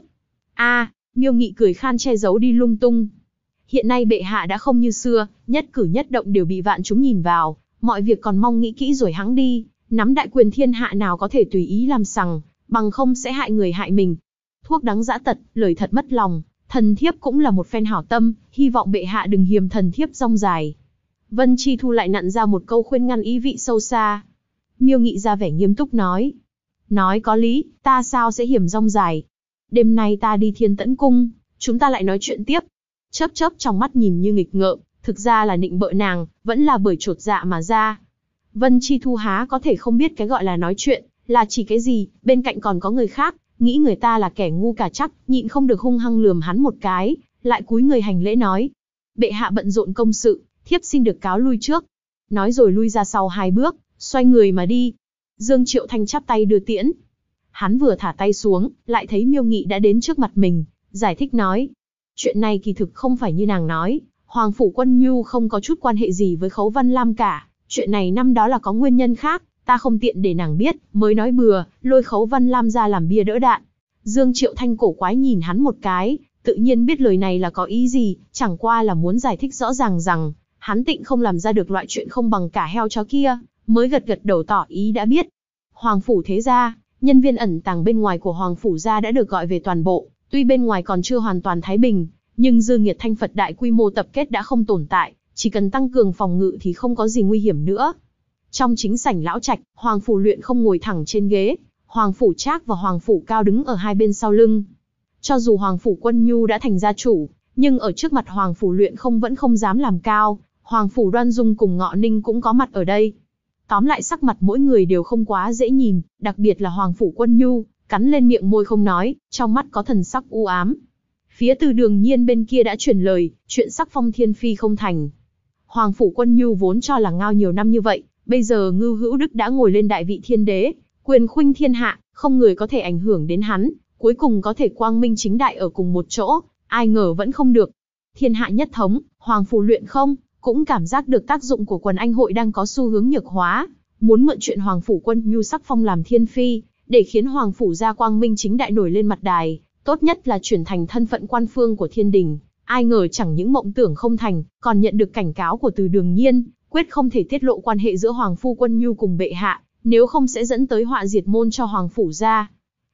Miêu Nghị cười khan che giấu đi lung tung. Hiện nay bệ hạ đã không như xưa, nhất cử nhất động đều bị vạn chúng nhìn vào, mọi việc còn mong nghĩ kỹ rồi hẵng đi, nắm đại quyền thiên hạ nào có thể tùy ý làm sằng, bằng không sẽ hại người hại mình. Thuốc đắng dã tật, lời thật mất lòng, thần thiếp cũng là một phen hảo tâm, hy vọng bệ hạ đừng hiềm thần thiếp rong dài. Vân Chi Thu lại nặn ra một câu khuyên ngăn ý vị sâu xa. Miêu Nghị ra vẻ nghiêm túc nói. Nói có lý, ta sao sẽ hiểm rong dài. Đêm nay ta đi Thiên Tẫn Cung, chúng ta lại nói chuyện tiếp. Chớp chớp trong mắt nhìn như nghịch ngợm, thực ra là nịnh bợ nàng, vẫn là bởi chột dạ mà ra. Vân Chi Thu há có thể không biết cái gọi là nói chuyện, là chỉ cái gì, bên cạnh còn có người khác, nghĩ người ta là kẻ ngu cả chắc, nhịn không được hung hăng lườm hắn một cái, lại cúi người hành lễ nói. Bệ hạ bận rộn công sự, thiếp xin được cáo lui trước. Nói rồi lui ra sau 2 bước, xoay người mà đi. Dương Triệu Thanh chắp tay đưa tiễn. Hắn vừa thả tay xuống, lại thấy Miêu Nghị đã đến trước mặt mình, giải thích nói. Chuyện này kỳ thực không phải như nàng nói, Hoàng Phủ Quân Nhu không có chút quan hệ gì với Khấu Văn Lam cả, chuyện này năm đó là có nguyên nhân khác, ta không tiện để nàng biết, mới nói bừa, lôi Khấu Văn Lam ra làm bia đỡ đạn. Dương Triệu Thanh cổ quái nhìn hắn một cái, tự nhiên biết lời này là có ý gì, chẳng qua là muốn giải thích rõ ràng rằng, hắn tịnh không làm ra được loại chuyện không bằng cả heo chó kia, mới gật gật đầu tỏ ý đã biết. Hoàng Phủ thế gia, nhân viên ẩn tàng bên ngoài của Hoàng Phủ gia đã được gọi về toàn bộ, tuy bên ngoài còn chưa hoàn toàn thái bình, nhưng dư nghiệt thanh Phật đại quy mô tập kết đã không tồn tại, chỉ cần tăng cường phòng ngự thì không có gì nguy hiểm nữa. Trong chính sảnh lão trạch, Hoàng Phủ Luyện không ngồi thẳng trên ghế, Hoàng Phủ Trác và Hoàng Phủ Cao đứng ở hai bên sau lưng. Cho dù Hoàng Phủ Quân Nhu đã thành gia chủ, nhưng ở trước mặt Hoàng Phủ Luyện không vẫn không dám làm cao, Hoàng Phủ Đoan Dung cùng Ngọ Ninh cũng có mặt ở đây. Tóm lại sắc mặt mỗi người đều không quá dễ nhìn, đặc biệt là Hoàng Phủ Quân Nhu, cắn lên miệng môi không nói, trong mắt có thần sắc u ám. Phía Từ Đường Nhiên bên kia đã truyền lời, chuyện sắc phong thiên phi không thành. Hoàng Phủ Quân Nhu vốn cho là ngao nhiều năm như vậy, bây giờ Ngưu Hữu Đức đã ngồi lên đại vị thiên đế, quyền khuynh thiên hạ, không người có thể ảnh hưởng đến hắn, cuối cùng có thể quang minh chính đại ở cùng một chỗ, ai ngờ vẫn không được. Thiên hạ nhất thống, Hoàng Phủ Luyện cũng cảm giác được tác dụng của quần anh hội đang có xu hướng nhược hóa, muốn mượn chuyện Hoàng Phủ Quân Nhu sắc phong làm thiên phi, để khiến Hoàng Phủ gia quang minh chính đại nổi lên mặt đài, tốt nhất là chuyển thành thân phận quan phương của thiên đình. Ai ngờ chẳng những mộng tưởng không thành, còn nhận được cảnh cáo của Từ Đường Nhiên, quyết không thể tiết lộ quan hệ giữa Hoàng Phu Quân Nhu cùng bệ hạ, nếu không sẽ dẫn tới họa diệt môn cho Hoàng Phủ gia.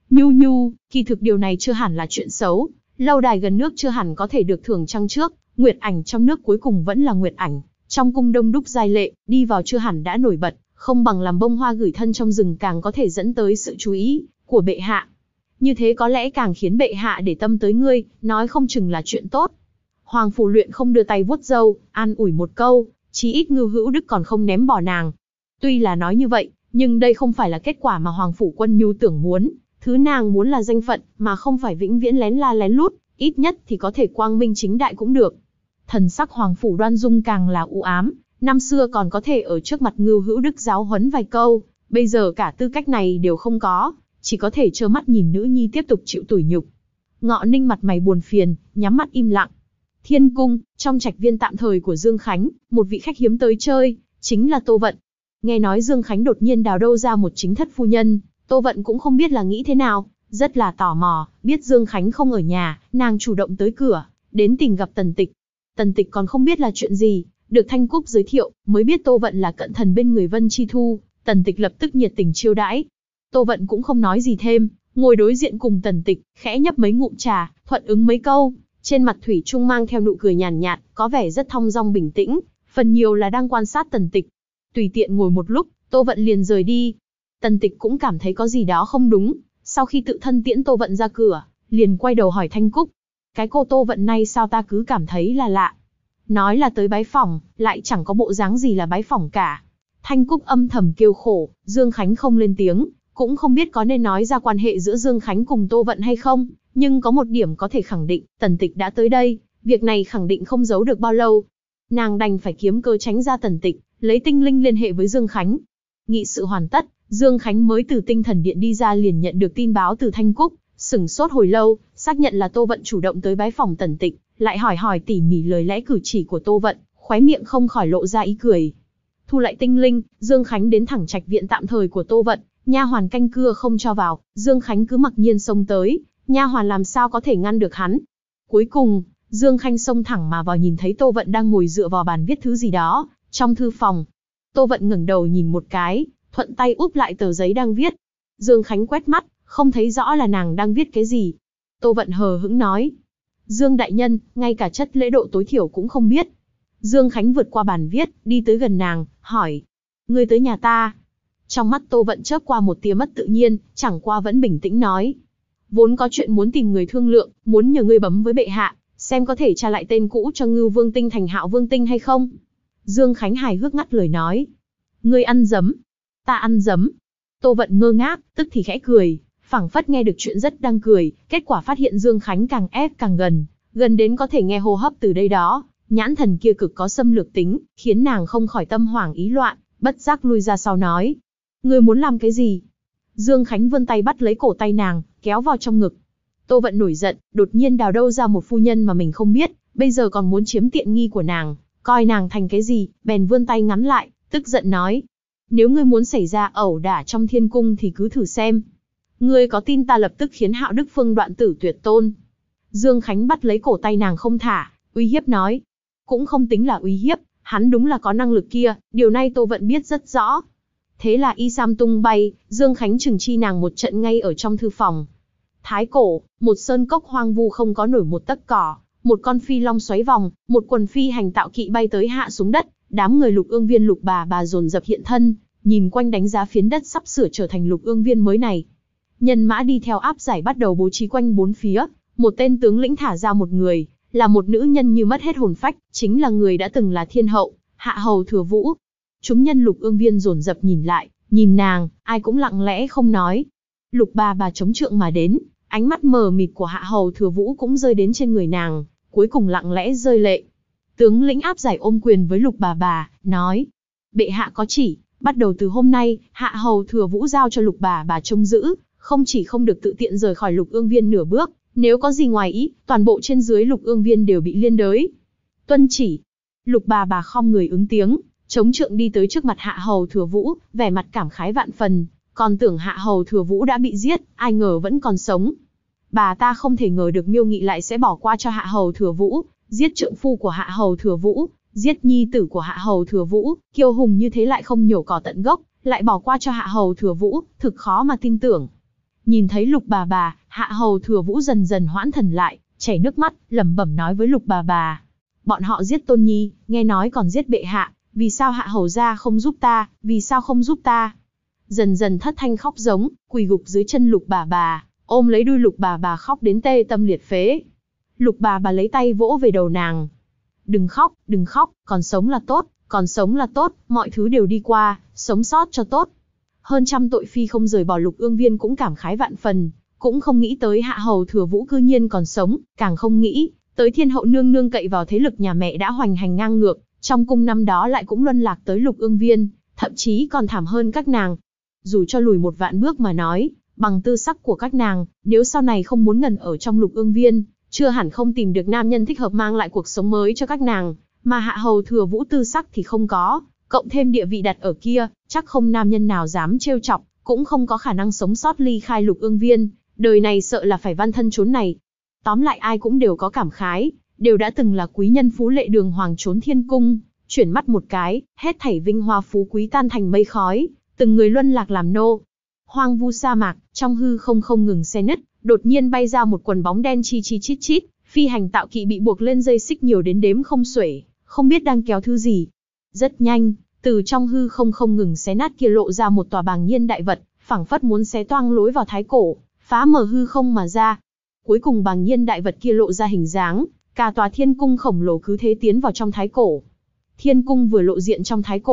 Nhu, kỳ thực điều này chưa hẳn là chuyện xấu, lâu đài gần nước chưa hẳn có thể được thưởng trăng trước, Nguyệt Ảnh trong nước cuối cùng vẫn là Nguyệt Ảnh, trong cung đông đúc giai lệ, đi vào chưa hẳn đã nổi bật, không bằng làm bông hoa gửi thân trong rừng càng có thể dẫn tới sự chú ý của bệ hạ. Như thế có lẽ càng khiến bệ hạ để tâm tới ngươi, nói không chừng là chuyện tốt. Hoàng Phủ Luyện không đưa tay vuốt râu, an ủi một câu, chí ít Ngưu Hữu Đức còn không ném bỏ nàng. Tuy là nói như vậy, nhưng đây không phải là kết quả mà Hoàng Phủ Quân Nhu tưởng muốn, thứ nàng muốn là danh phận, mà không phải vĩnh viễn lén la lén lút, ít nhất thì có thể quang minh chính đại cũng được. Thần sắc Hoàng Phủ Đoan Dung càng là u ám, năm xưa còn có thể ở trước mặt Ngưu Hữu Đức giáo huấn vài câu, bây giờ cả tư cách này đều không có, chỉ có thể trơ mắt nhìn nữ nhi tiếp tục chịu tủi nhục. Ngọ Ninh mặt mày buồn phiền, nhắm mắt im lặng. Thiên cung, trong trạch viên tạm thời của Dương Khánh, một vị khách hiếm tới chơi, chính là Tô Vận. Nghe nói Dương Khánh đột nhiên đào đâu ra một chính thất phu nhân, Tô Vận cũng không biết là nghĩ thế nào, rất là tò mò, biết Dương Khánh không ở nhà, nàng chủ động tới cửa, đến tìm gặp Tần Tịch. Tần Tịch còn không biết là chuyện gì, được Thanh Cúc giới thiệu, mới biết Tô Vận là cận thần bên người Vân Chi Thu, Tần Tịch lập tức nhiệt tình chiêu đãi. Tô Vận cũng không nói gì thêm, ngồi đối diện cùng Tần Tịch, khẽ nhấp mấy ngụm trà, thuận ứng mấy câu, trên mặt thủy chung mang theo nụ cười nhàn nhạt, có vẻ rất thong dong bình tĩnh, phần nhiều là đang quan sát Tần Tịch. Tùy tiện ngồi một lúc, Tô Vận liền rời đi. Tần Tịch cũng cảm thấy có gì đó không đúng, sau khi tự thân tiễn Tô Vận ra cửa, liền quay đầu hỏi Thanh Cúc. Cái cô Tô Vận này sao ta cứ cảm thấy là lạ. Nói là tới bái phỏng, lại chẳng có bộ dáng gì là bái phỏng cả. Thanh Cúc âm thầm kêu khổ, Dương Khánh không lên tiếng, cũng không biết có nên nói ra quan hệ giữa Dương Khánh cùng Tô Vận hay không, nhưng có một điểm có thể khẳng định, Tần Tịch đã tới đây, việc này khẳng định không giấu được bao lâu. Nàng đành phải kiếm cớ tránh ra Tần Tịch, lấy tinh linh liên hệ với Dương Khánh. Nghị sự hoàn tất, Dương Khánh mới từ tinh thần điện đi ra liền nhận được tin báo từ Thanh Cúc, sửng sốt hồi lâu, xác nhận là Tô Vận chủ động tới bái phòng Tần Tịch, lại hỏi tỉ mỉ lời lẽ cử chỉ của Tô Vận, khóe miệng không khỏi lộ ra ý cười. Thu lại tinh linh, Dương Khánh đến thẳng trạch viện tạm thời của Tô Vận, nha hoàn canh cưa không cho vào, Dương Khánh cứ mặc nhiên xông tới, nha hoàn làm sao có thể ngăn được hắn. Cuối cùng, Dương Khánh xông thẳng mà vào, nhìn thấy Tô Vận đang ngồi dựa vào bàn viết thứ gì đó trong thư phòng. Tô Vận ngẩng đầu nhìn một cái, thuận tay úp lại tờ giấy đang viết. Dương Khánh quét mắt, không thấy rõ là nàng đang viết cái gì. Tô Vận hờ hững nói: Dương đại nhân, ngay cả chất lễ độ tối thiểu cũng không biết. Dương Khánh vượt qua bàn viết, đi tới gần nàng, hỏi: Ngươi tới nhà ta? Trong mắt Tô Vận chớp qua một tia mất tự nhiên, chẳng qua vẫn bình tĩnh nói: Vốn có chuyện muốn tìm người thương lượng, muốn nhờ ngươi bấm với bệ hạ, xem có thể tra lại tên cũ cho Ngưu Vương Tinh thành Hạo Vương Tinh hay không. Dương Khánh hài hước ngắt lời nói: Ngươi ăn dấm? Ta ăn dấm? Tô Vận ngơ ngác, tức thì khẽ cười, phảng phất nghe được chuyện rất đang cười, kết quả phát hiện Dương Khánh càng ép càng gần đến có thể nghe hô hấp từ đây đó, nhãn thần kia cực có xâm lược tính, khiến nàng không khỏi tâm hoảng ý loạn, bất giác lui ra sau nói: Ngươi muốn làm cái gì? Dương Khánh vươn tay bắt lấy cổ tay nàng, kéo vào trong ngực. Tô Vận nổi giận, đột nhiên đào đâu ra một phu nhân mà mình không biết, bây giờ còn muốn chiếm tiện nghi của nàng, coi nàng thành cái gì, bèn vươn tay ngắn lại, tức giận nói: Nếu ngươi muốn xảy ra ẩu đả trong thiên cung thì cứ thử xem. Ngươi có tin ta lập tức khiến Hạo Đức Phương đoạn tử tuyệt tôn? Dương Khánh bắt lấy cổ tay nàng không thả, uy hiếp nói. Cũng không tính là uy hiếp, hắn đúng là có năng lực kia, điều này Tô Vận biết rất rõ. Thế là y sam tung bay, Dương Khánh trừng chi nàng một trận ngay ở trong thư phòng. Thái cổ, một sơn cốc hoang vu không có nổi một tấc cỏ, một con phi long xoáy vòng, một quần phi hành tạo kỵ bay tới hạ xuống đất, đám người Lục Ương Viên Lục bà dồn dập hiện thân, nhìn quanh đánh giá phiến đất sắp sửa trở thành Lục Ương Viên mới này. Nhân mã đi theo áp giải bắt đầu bố trí quanh bốn phía, một tên tướng lĩnh thả ra một người, là một nữ nhân như mất hết hồn phách, chính là người đã từng là thiên hậu, Hạ Hầu Thừa Vũ. Chúng nhân Lục Ương Viên dồn dập nhìn lại, nhìn nàng, ai cũng lặng lẽ không nói. Lục bà chống trượng mà đến, ánh mắt mờ mịt của Hạ Hầu Thừa Vũ cũng rơi đến trên người nàng, cuối cùng lặng lẽ rơi lệ. Tướng lĩnh áp giải ôm quyền với Lục bà, nói: Bệ hạ có chỉ, bắt đầu từ hôm nay, Hạ Hầu Thừa Vũ giao cho Lục bà trông giữ, không chỉ không được tự tiện rời khỏi Lục Ương Viên nửa bước, nếu có gì ngoài ý, toàn bộ trên dưới Lục Ương Viên đều bị liên đới. Tuân chỉ. Lục bà khom người ứng tiếng, chống trượng đi tới trước mặt Hạ Hầu Thừa Vũ, vẻ mặt cảm khái vạn phần, còn tưởng Hạ Hầu Thừa Vũ đã bị giết, ai ngờ vẫn còn sống. Bà ta không thể ngờ được Miêu Nghị lại sẽ bỏ qua cho Hạ Hầu Thừa Vũ, giết trượng phu của Hạ Hầu Thừa Vũ, giết nhi tử của Hạ Hầu Thừa Vũ, kiêu hùng như thế lại không nhổ cỏ tận gốc, lại bỏ qua cho Hạ Hầu Thừa Vũ, thực khó mà tin tưởng. Nhìn thấy Lục bà, Hạ Hầu Thừa Vũ dần dần hoãn thần lại, chảy nước mắt, lẩm bẩm nói với Lục bà: Bọn họ giết Tôn Nhi, nghe nói còn giết bệ hạ, vì sao Hạ Hầu gia không giúp ta, vì sao không giúp ta? Dần dần thất thanh khóc giống, quỳ gục dưới chân Lục bà, ôm lấy đuôi Lục bà khóc đến tê tâm liệt phế. Lục bà lấy tay vỗ về đầu nàng. Đừng khóc, còn sống là tốt, còn sống là tốt, mọi thứ đều đi qua, sống sót cho tốt. Hơn trăm tội phi không rời bỏ Lục Ương Viên cũng cảm khái vạn phần, cũng không nghĩ tới Hạ Hầu Thừa Vũ cư nhiên còn sống, càng không nghĩ tới thiên hậu nương nương cậy vào thế lực nhà mẹ đã hoành hành ngang ngược, trong cung năm đó lại cũng luân lạc tới Lục Ương Viên, thậm chí còn thảm hơn các nàng. Dù cho lùi một vạn bước mà nói, bằng tư sắc của các nàng, nếu sau này không muốn ngần ở trong Lục Ương Viên, chưa hẳn không tìm được nam nhân thích hợp mang lại cuộc sống mới cho các nàng, mà Hạ Hầu Thừa Vũ tư sắc thì không có, cộng thêm địa vị đặt ở kia, chắc không nam nhân nào dám trêu chọc, cũng không có khả năng sống sót ly khai Lục Ương Viên, đời này sợ là phải văn thân trốn này. Tóm lại ai cũng đều có cảm khái, đều đã từng là quý nhân phú lệ đường hoàng trốn thiên cung, chuyển mắt một cái, hết thảy vinh hoa phú quý tan thành mây khói, từng người luân lạc làm nô. Hoang vu sa mạc, trong hư không ngừng xé nứt, đột nhiên bay ra một quần bóng đen chi chít, phi hành tạo kỵ bị buộc lên dây xích nhiều đến đếm không xuể, không biết đang kéo thứ gì. Rất nhanh, từ trong hư không ngừng xé nát kia lộ ra một tòa bàng nhiên đại vật, phảng phất muốn xé toang lối vào thái cổ, phá mở hư không mà ra. Cuối cùng bàng nhiên đại vật kia lộ ra hình dáng, cả tòa thiên cung khổng lồ cứ thế tiến vào trong thái cổ. Thiên cung vừa lộ diện trong thái cổ,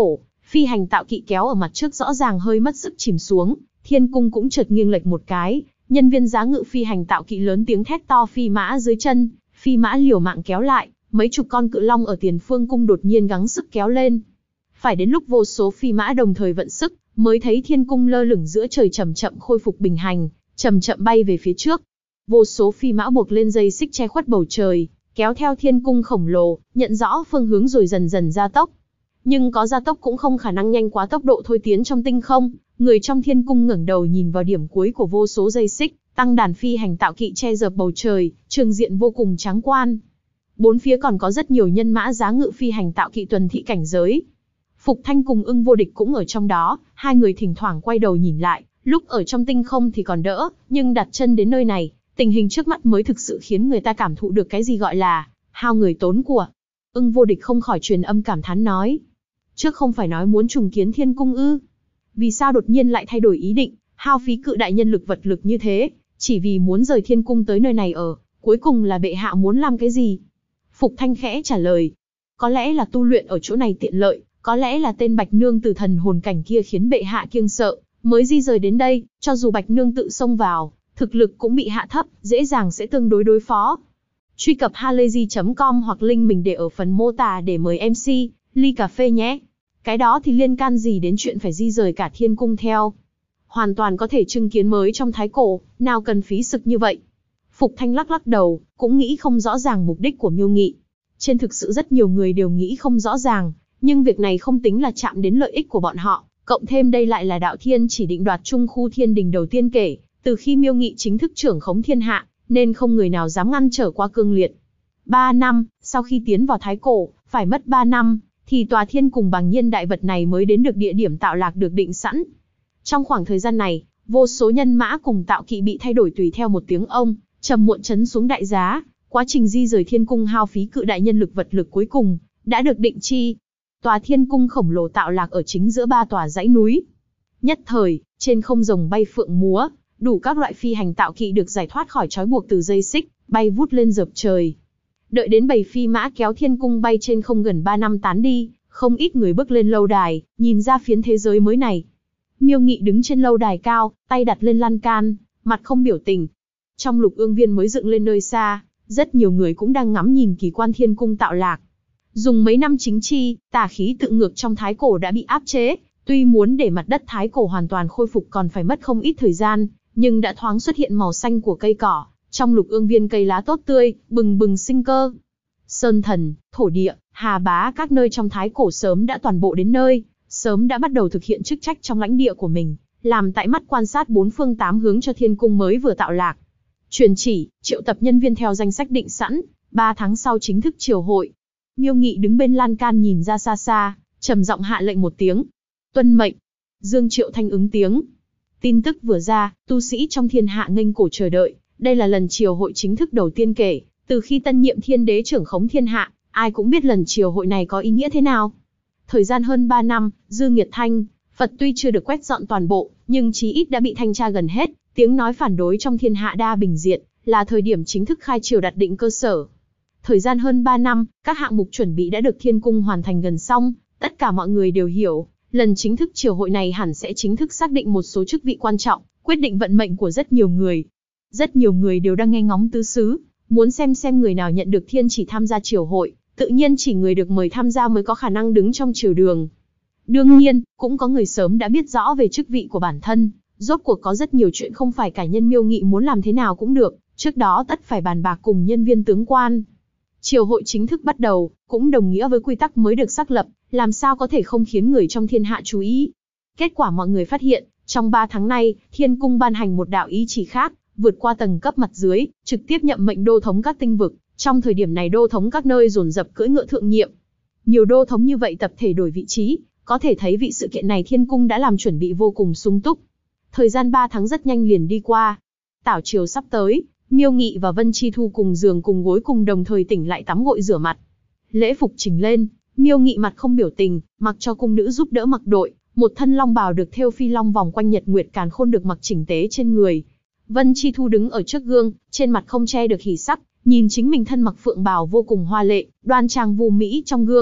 Phi hành tạo kỵ kéo ở mặt trước rõ ràng hơi mất sức chìm xuống, thiên cung cũng chợt nghiêng lệch một cái, nhân viên giá ngự phi hành tạo kỵ lớn tiếng thét to phi mã dưới chân, phi mã liều mạng kéo lại, mấy chục con cự long ở tiền phương cung đột nhiên gắng sức kéo lên. Phải đến lúc vô số phi mã đồng thời vận sức, mới thấy thiên cung lơ lửng giữa trời chậm chậm khôi phục bình hành, chậm chậm bay về phía trước. Vô số phi mã buộc lên dây xích che khuất bầu trời, kéo theo thiên cung khổng lồ, nhận rõ phương hướng rồi dần dần gia tốc. Nhưng có gia tốc cũng không khả năng nhanh quá tốc độ thôi tiến trong tinh không, người trong thiên cung ngẩng đầu nhìn vào điểm cuối của vô số dây xích, tăng đàn phi hành tạo kỵ che dợp bầu trời, trường diện vô cùng tráng quan. Bốn phía còn có rất nhiều nhân mã giá ngự phi hành tạo kỵ tuần thị cảnh giới. Phục Thanh cùng Ưng Vô Địch cũng ở trong đó, hai người thỉnh thoảng quay đầu nhìn lại, lúc ở trong tinh không thì còn đỡ, nhưng đặt chân đến nơi này, tình hình trước mắt mới thực sự khiến người ta cảm thụ được cái gì gọi là hao người tốn của. Ưng Vô Địch không khỏi truyền âm cảm thán nói. Trước không phải nói muốn trùng kiến thiên cung ư? Vì sao đột nhiên lại thay đổi ý định, hao phí cự đại nhân lực vật lực như thế, chỉ vì muốn rời thiên cung tới nơi này ở, cuối cùng là bệ hạ muốn làm cái gì? Phục Thanh khẽ trả lời. Có lẽ là tu luyện ở chỗ này tiện lợi, có lẽ là tên Bạch Nương từ thần hồn cảnh kia khiến bệ hạ kiêng sợ, mới di rời đến đây, cho dù Bạch Nương tự xông vào, thực lực cũng bị hạ thấp, dễ dàng sẽ tương đối đối phó. Truy cập halayzi.com hoặc link mình để ở phần mô tả để mời MC, ly cà phê nhé. Cái đó thì liên can gì đến chuyện phải di rời cả thiên cung theo. Hoàn toàn có thể trưng kiến mới trong thái cổ, nào cần phí sực như vậy. Phục Thanh lắc lắc đầu, cũng nghĩ không rõ ràng mục đích của Miêu Nghị. Trên thực sự rất nhiều người đều nghĩ không rõ ràng, nhưng việc này không tính là chạm đến lợi ích của bọn họ. Cộng thêm đây lại là đạo thiên chỉ định đoạt trung khu thiên đình đầu tiên kể, từ khi Miêu Nghị chính thức trưởng khống thiên hạ, nên không người nào dám ngăn trở qua cương liệt. 3 năm, sau khi tiến vào thái cổ, phải mất 3 năm, thì tòa thiên cùng bằng nhiên đại vật này mới đến được địa điểm tạo lạc được định sẵn. Trong khoảng thời gian này, vô số nhân mã cùng tạo kỵ bị thay đổi tùy theo một tiếng ông, trầm muộn chấn xuống đại giá, quá trình di rời thiên cung hao phí cự đại nhân lực vật lực cuối cùng, đã được định chi. Tòa thiên cung khổng lồ tạo lạc ở chính giữa 3 tòa dãy núi. Nhất thời, trên không rồng bay phượng múa, đủ các loại phi hành tạo kỵ được giải thoát khỏi trói buộc từ dây xích, bay vút lên dợp trời. Đợi đến bầy phi mã kéo thiên cung bay trên không gần 3 năm tán đi, không ít người bước lên lâu đài, nhìn ra phiến thế giới mới này. Miêu Nghị đứng trên lâu đài cao, tay đặt lên lan can, mặt không biểu tình. Trong Lục Ương Viên mới dựng lên nơi xa, rất nhiều người cũng đang ngắm nhìn kỳ quan thiên cung tạo lạc. Dùng mấy năm chính chi, tà khí tự ngược trong thái cổ đã bị áp chế, tuy muốn để mặt đất thái cổ hoàn toàn khôi phục còn phải mất không ít thời gian, nhưng đã thoáng xuất hiện màu xanh của cây cỏ, trong Lục Ương Viên cây lá tốt tươi, bừng bừng sinh cơ. Sơn thần, thổ địa, hà bá các nơi trong thái cổ sớm đã toàn bộ đến nơi, sớm đã bắt đầu thực hiện chức trách trong lãnh địa của mình, làm tại mắt quan sát 4 phương 8 hướng cho thiên cung mới vừa tạo lạc. Truyền chỉ, triệu tập nhân viên theo danh sách định sẵn, 3 tháng sau chính thức triều hội. Miêu Nghị đứng bên lan can nhìn ra xa xa, trầm giọng hạ lệnh một tiếng. Tuân mệnh. Dương Triệu Thanh ứng tiếng. Tin tức vừa ra, tu sĩ trong thiên hạ nghênh cổ chờ đợi, đây là lần triều hội chính thức đầu tiên kể, từ khi tân nhiệm thiên đế trưởng khống thiên hạ, ai cũng biết lần triều hội này có ý nghĩa thế nào. Thời gian hơn 3 năm, dư nghiệt thanh, Phật tuy chưa được quét dọn toàn bộ, nhưng chí ít đã bị thanh tra gần hết, tiếng nói phản đối trong thiên hạ đa bình diện, là thời điểm chính thức khai triều đặt định cơ sở. Thời gian hơn 3 năm, các hạng mục chuẩn bị đã được thiên cung hoàn thành gần xong, tất cả mọi người đều hiểu, lần chính thức triều hội này hẳn sẽ chính thức xác định một số chức vị quan trọng, quyết định vận mệnh của rất nhiều người. Rất nhiều người đều đang nghe ngóng tứ xứ, muốn xem người nào nhận được thiên chỉ tham gia triều hội, tự nhiên chỉ người được mời tham gia mới có khả năng đứng trong triều đường. Đương nhiên, cũng có người sớm đã biết rõ về chức vị của bản thân, rốt cuộc có rất nhiều chuyện không phải cả nhân Miêu Nghị muốn làm thế nào cũng được, trước đó tất phải bàn bạc cùng nhân viên tướng quan. Triều hội chính thức bắt đầu, cũng đồng nghĩa với quy tắc mới được xác lập, làm sao có thể không khiến người trong thiên hạ chú ý. Kết quả mọi người phát hiện, trong 3 tháng nay, thiên cung ban hành một đạo ý chỉ khác, vượt qua tầng cấp mặt dưới, trực tiếp nhậm mệnh đô thống các tinh vực. Trong thời điểm này đô thống các nơi dồn dập cưỡi ngựa thượng nhiệm. Nhiều đô thống như vậy tập thể đổi vị trí, có thể thấy vị sự kiện này thiên cung đã làm chuẩn bị vô cùng sung túc. Thời gian 3 tháng rất nhanh liền đi qua. Tảo triều sắp tới, Miêu Nghị và Vân Chi Thu cùng giường cùng gối cùng đồng thời tỉnh lại tắm gội rửa mặt. Lễ phục chỉnh lên, Miêu Nghị mặt không biểu tình, mặc cho cung nữ giúp đỡ mặc đội, một thân long bào được thêu phi long vòng quanh nhật nguyệt càn khôn được mặc chỉnh tế trên người. Vân Chi Thu đứng ở trước gương, trên mặt không che được hỉ sắc, nhìn chính mình thân mặc phượng bào vô cùng hoa lệ, đoan trang vu mỹ trong gương,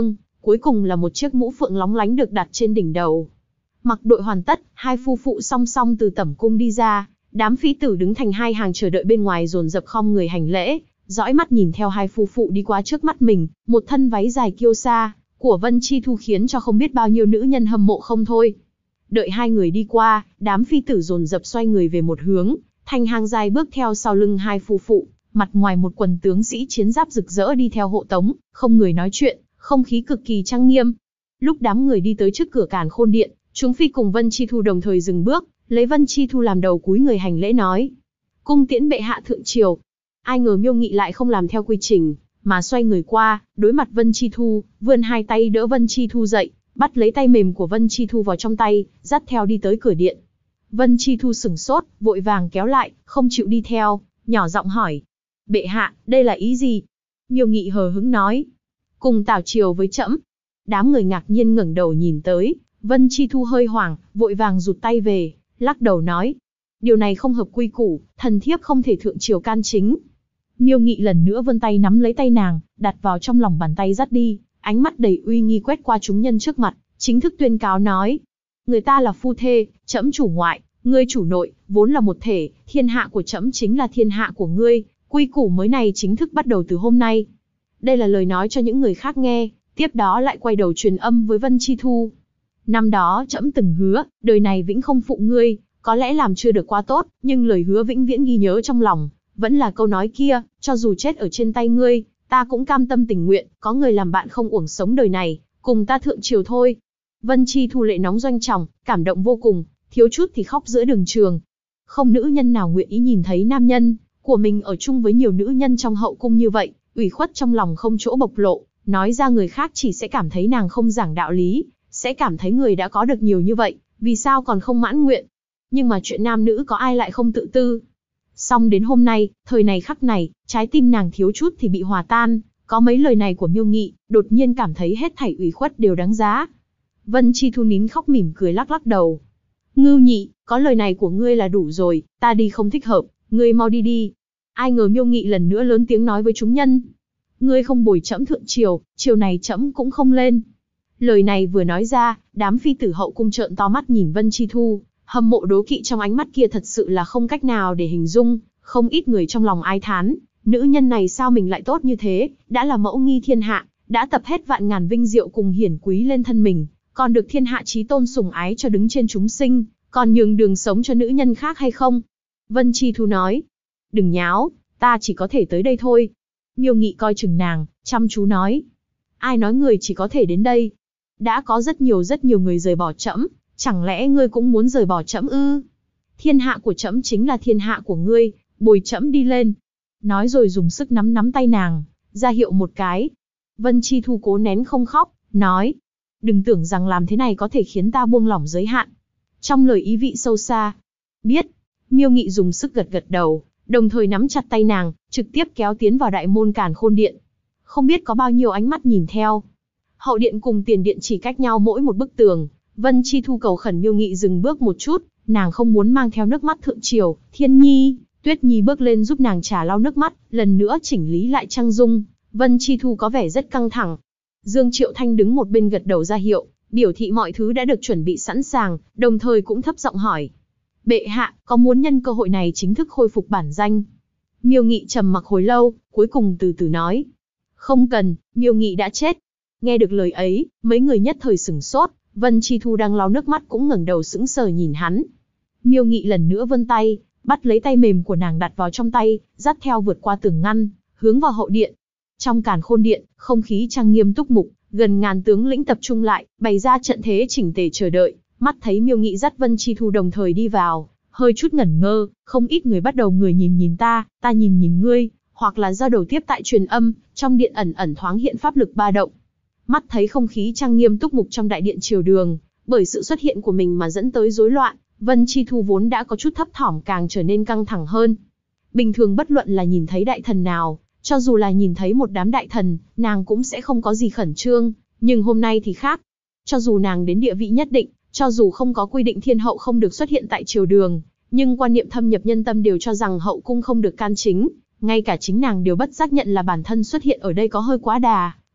cuối cùng là một chiếc mũ phượng lóng lánh được đặt trên đỉnh đầu. Mặc đội hoàn tất, hai phu phụ song song từ tẩm cung đi ra, đám phí tử đứng thành hai hàng chờ đợi bên ngoài dồn dập khom người hành lễ, dõi mắt nhìn theo hai phu phụ đi qua trước mắt mình, một thân váy dài kiêu sa của Vân Chi Thu khiến cho không biết bao nhiêu nữ nhân hâm mộ không thôi. Đợi hai người đi qua, đám phi tử dồn dập xoay người về một hướng, thành hàng dài bước theo sau lưng hai phu phụ, mặt ngoài một quần tướng sĩ chiến giáp rực rỡ đi theo hộ tống, không người nói chuyện, không khí cực kỳ trang nghiêm. Lúc đám người đi tới trước cửa Càn Khôn Điện, chúng phi cùng Vân Chi Thu đồng thời dừng bước, lấy Vân Chi Thu làm đầu cúi người hành lễ nói: "Cung tiễn bệ hạ thượng triều." Ai ngờ Miêu Nghị lại không làm theo quy trình, mà xoay người qua, đối mặt Vân Chi Thu, vươn hai tay đỡ Vân Chi Thu dậy, bắt lấy tay mềm của Vân Chi Thu vào trong tay, dắt theo đi tới cửa điện. Vân Chi Thu sửng sốt, vội vàng kéo lại, không chịu đi theo, nhỏ giọng hỏi: "Bệ hạ, đây là ý gì?" Miêu Nghị hờ hững nói: "Cùng tảo triều với trẫm." Đám người ngạc nhiên ngẩng đầu nhìn tới, Vân Chi Thu hơi hoảng, vội vàng rụt tay về, lắc đầu nói: "Điều này không hợp quy củ, thần thiếp không thể thượng triều can chính." Miêu Nghị lần nữa vươn tay nắm lấy tay nàng, đặt vào trong lòng bàn tay dắt đi, ánh mắt đầy uy nghi quét qua chúng nhân trước mặt, chính thức tuyên cáo nói: "Người ta là phu thê, trẫm chủ ngoại, ngươi chủ nội, vốn là một thể, thiên hạ của trẫm chính là thiên hạ của ngươi, quy củ mới này chính thức bắt đầu từ hôm nay." Đây là lời nói cho những người khác nghe, tiếp đó lại quay đầu truyền âm với Vân Chi Thu: "Năm đó trẫm từng hứa, đời này vĩnh không phụ ngươi, có lẽ làm chưa được quá tốt, nhưng lời hứa vĩnh viễn ghi nhớ trong lòng, vẫn là câu nói kia, cho dù chết ở trên tay ngươi, ta cũng cam tâm tình nguyện, có người làm bạn không uổng sống đời này, cùng ta thượng triều thôi." Vân Chi Thu lệ nóng doanh tròng, cảm động vô cùng, thiếu chút thì khóc giữa đường trường. Không nữ nhân nào nguyện ý nhìn thấy nam nhân của mình ở chung với nhiều nữ nhân trong hậu cung như vậy, ủy khuất trong lòng không chỗ bộc lộ, nói ra người khác chỉ sẽ cảm thấy nàng không giảng đạo lý, sẽ cảm thấy người đã có được nhiều như vậy, vì sao còn không mãn nguyện. Nhưng mà chuyện nam nữ có ai lại không tự tư. Xong đến hôm nay, thời này khắc này, trái tim nàng thiếu chút thì bị hòa tan, có mấy lời này của Miêu Nghị, đột nhiên cảm thấy hết thảy ủy khuất đều đáng giá. Vân Chi Thu nín khóc mỉm cười lắc lắc đầu: "Ngưu Nhị, có lời này của ngươi là đủ rồi, ta đi không thích hợp, ngươi mau đi đi." Ai ngờ Miêu Nghị lần nữa lớn tiếng nói với chúng nhân: "Ngươi không bồi trẫm thượng triều, triều này trẫm cũng không lên." Lời này vừa nói ra, đám phi tử hậu cung trợn to mắt nhìn Vân Chi Thu, hâm mộ đố kỵ trong ánh mắt kia thật sự là không cách nào để hình dung, không ít người trong lòng ai thán, nữ nhân này sao mình lại tốt như thế, đã là mẫu nghi thiên hạ, đã tập hết vạn ngàn vinh diệu cùng hiển quý lên thân mình, còn được thiên hạ chí tôn sủng ái cho đứng trên chúng sinh, còn nhường đường sống cho nữ nhân khác hay không? Vân Chi Thu nói: "Đừng nháo, ta chỉ có thể tới đây thôi." Miêu Nghị coi chừng nàng, chăm chú nói: "Ai nói người chỉ có thể đến đây? Đã có rất nhiều người rời bỏ trẫm, chẳng lẽ ngươi cũng muốn rời bỏ trẫm ư? Thiên hạ của trẫm chính là thiên hạ của ngươi, bồi trẫm đi lên." Nói rồi dùng sức nắm nắm tay nàng, ra hiệu một cái. Vân Chi Thu cố nén không khóc, nói: "Đừng tưởng rằng làm thế này có thể khiến ta buông lỏng giới hạn." Trong lời ý vị sâu xa. "Biết." Miêu Nghị dùng sức gật gật đầu, đồng thời nắm chặt tay nàng, trực tiếp kéo tiến vào đại môn Càn Khôn Điện. Không biết có bao nhiêu ánh mắt nhìn theo. Hậu điện cùng tiền điện chỉ cách nhau mỗi một bức tường. Vân Chi Thu cầu khẩn Miêu Nghị dừng bước một chút, nàng không muốn mang theo nước mắt thượng triều. Thiên Nhi, Tuyết Nhi bước lên giúp nàng trà lau nước mắt, lần nữa chỉnh lý lại trang dung. Vân Chi Thu có vẻ rất căng thẳng. Dương Triệu Thanh đứng một bên gật đầu ra hiệu, biểu thị mọi thứ đã được chuẩn bị sẵn sàng, đồng thời cũng thấp giọng hỏi: "Bệ hạ, có muốn nhân cơ hội này chính thức khôi phục bản danh?" Miêu Nghị trầm mặc hồi lâu, cuối cùng từ từ nói: "Không cần, Miêu Nghị đã chết." Nghe được lời ấy, mấy người nhất thời sửng sốt, Vân Chi Thu đang lau nước mắt cũng ngẩng đầu sững sờ nhìn hắn. Miêu Nghị lần nữa vươn tay, bắt lấy tay mềm của nàng đặt vào trong tay, dắt theo vượt qua tường ngăn, hướng vào hậu điện. Trong Càn Khôn Điện, không khí trang nghiêm túc mục, gần ngàn tướng lĩnh tập trung lại, bày ra trận thế chỉnh tề chờ đợi. Mắt thấy Miêu Nghị dắt Vân Chi Thu đồng thời đi vào, hơi chút ngẩn ngơ, không ít người bắt đầu người nhìn ta nhìn ngươi, hoặc là giao đầu tiếp tại truyền âm, trong điện ẩn ẩn thoáng hiện pháp lực ba động. Mắt thấy không khí trang nghiêm túc mục trong đại điện triều đường, bởi sự xuất hiện của mình mà dẫn tới rối loạn, Vân Chi Thu vốn đã có chút thấp thỏm càng trở nên căng thẳng hơn. Bình thường bất luận là nhìn thấy đại thần nào, cho dù là nhìn thấy một đám đại thần, nàng cũng sẽ không có gì khẩn trương, nhưng hôm nay thì khác. Cho dù nàng đến địa vị nhất định, cho dù không có quy định thiên hậu không được xuất hiện tại triều đường, nhưng quan niệm thâm nhập nhân tâm đều cho rằng hậu cung không được can chính, ngay cả chính nàng đều bất giác nhận là bản thân xuất hiện ở đây có hơi quá đà,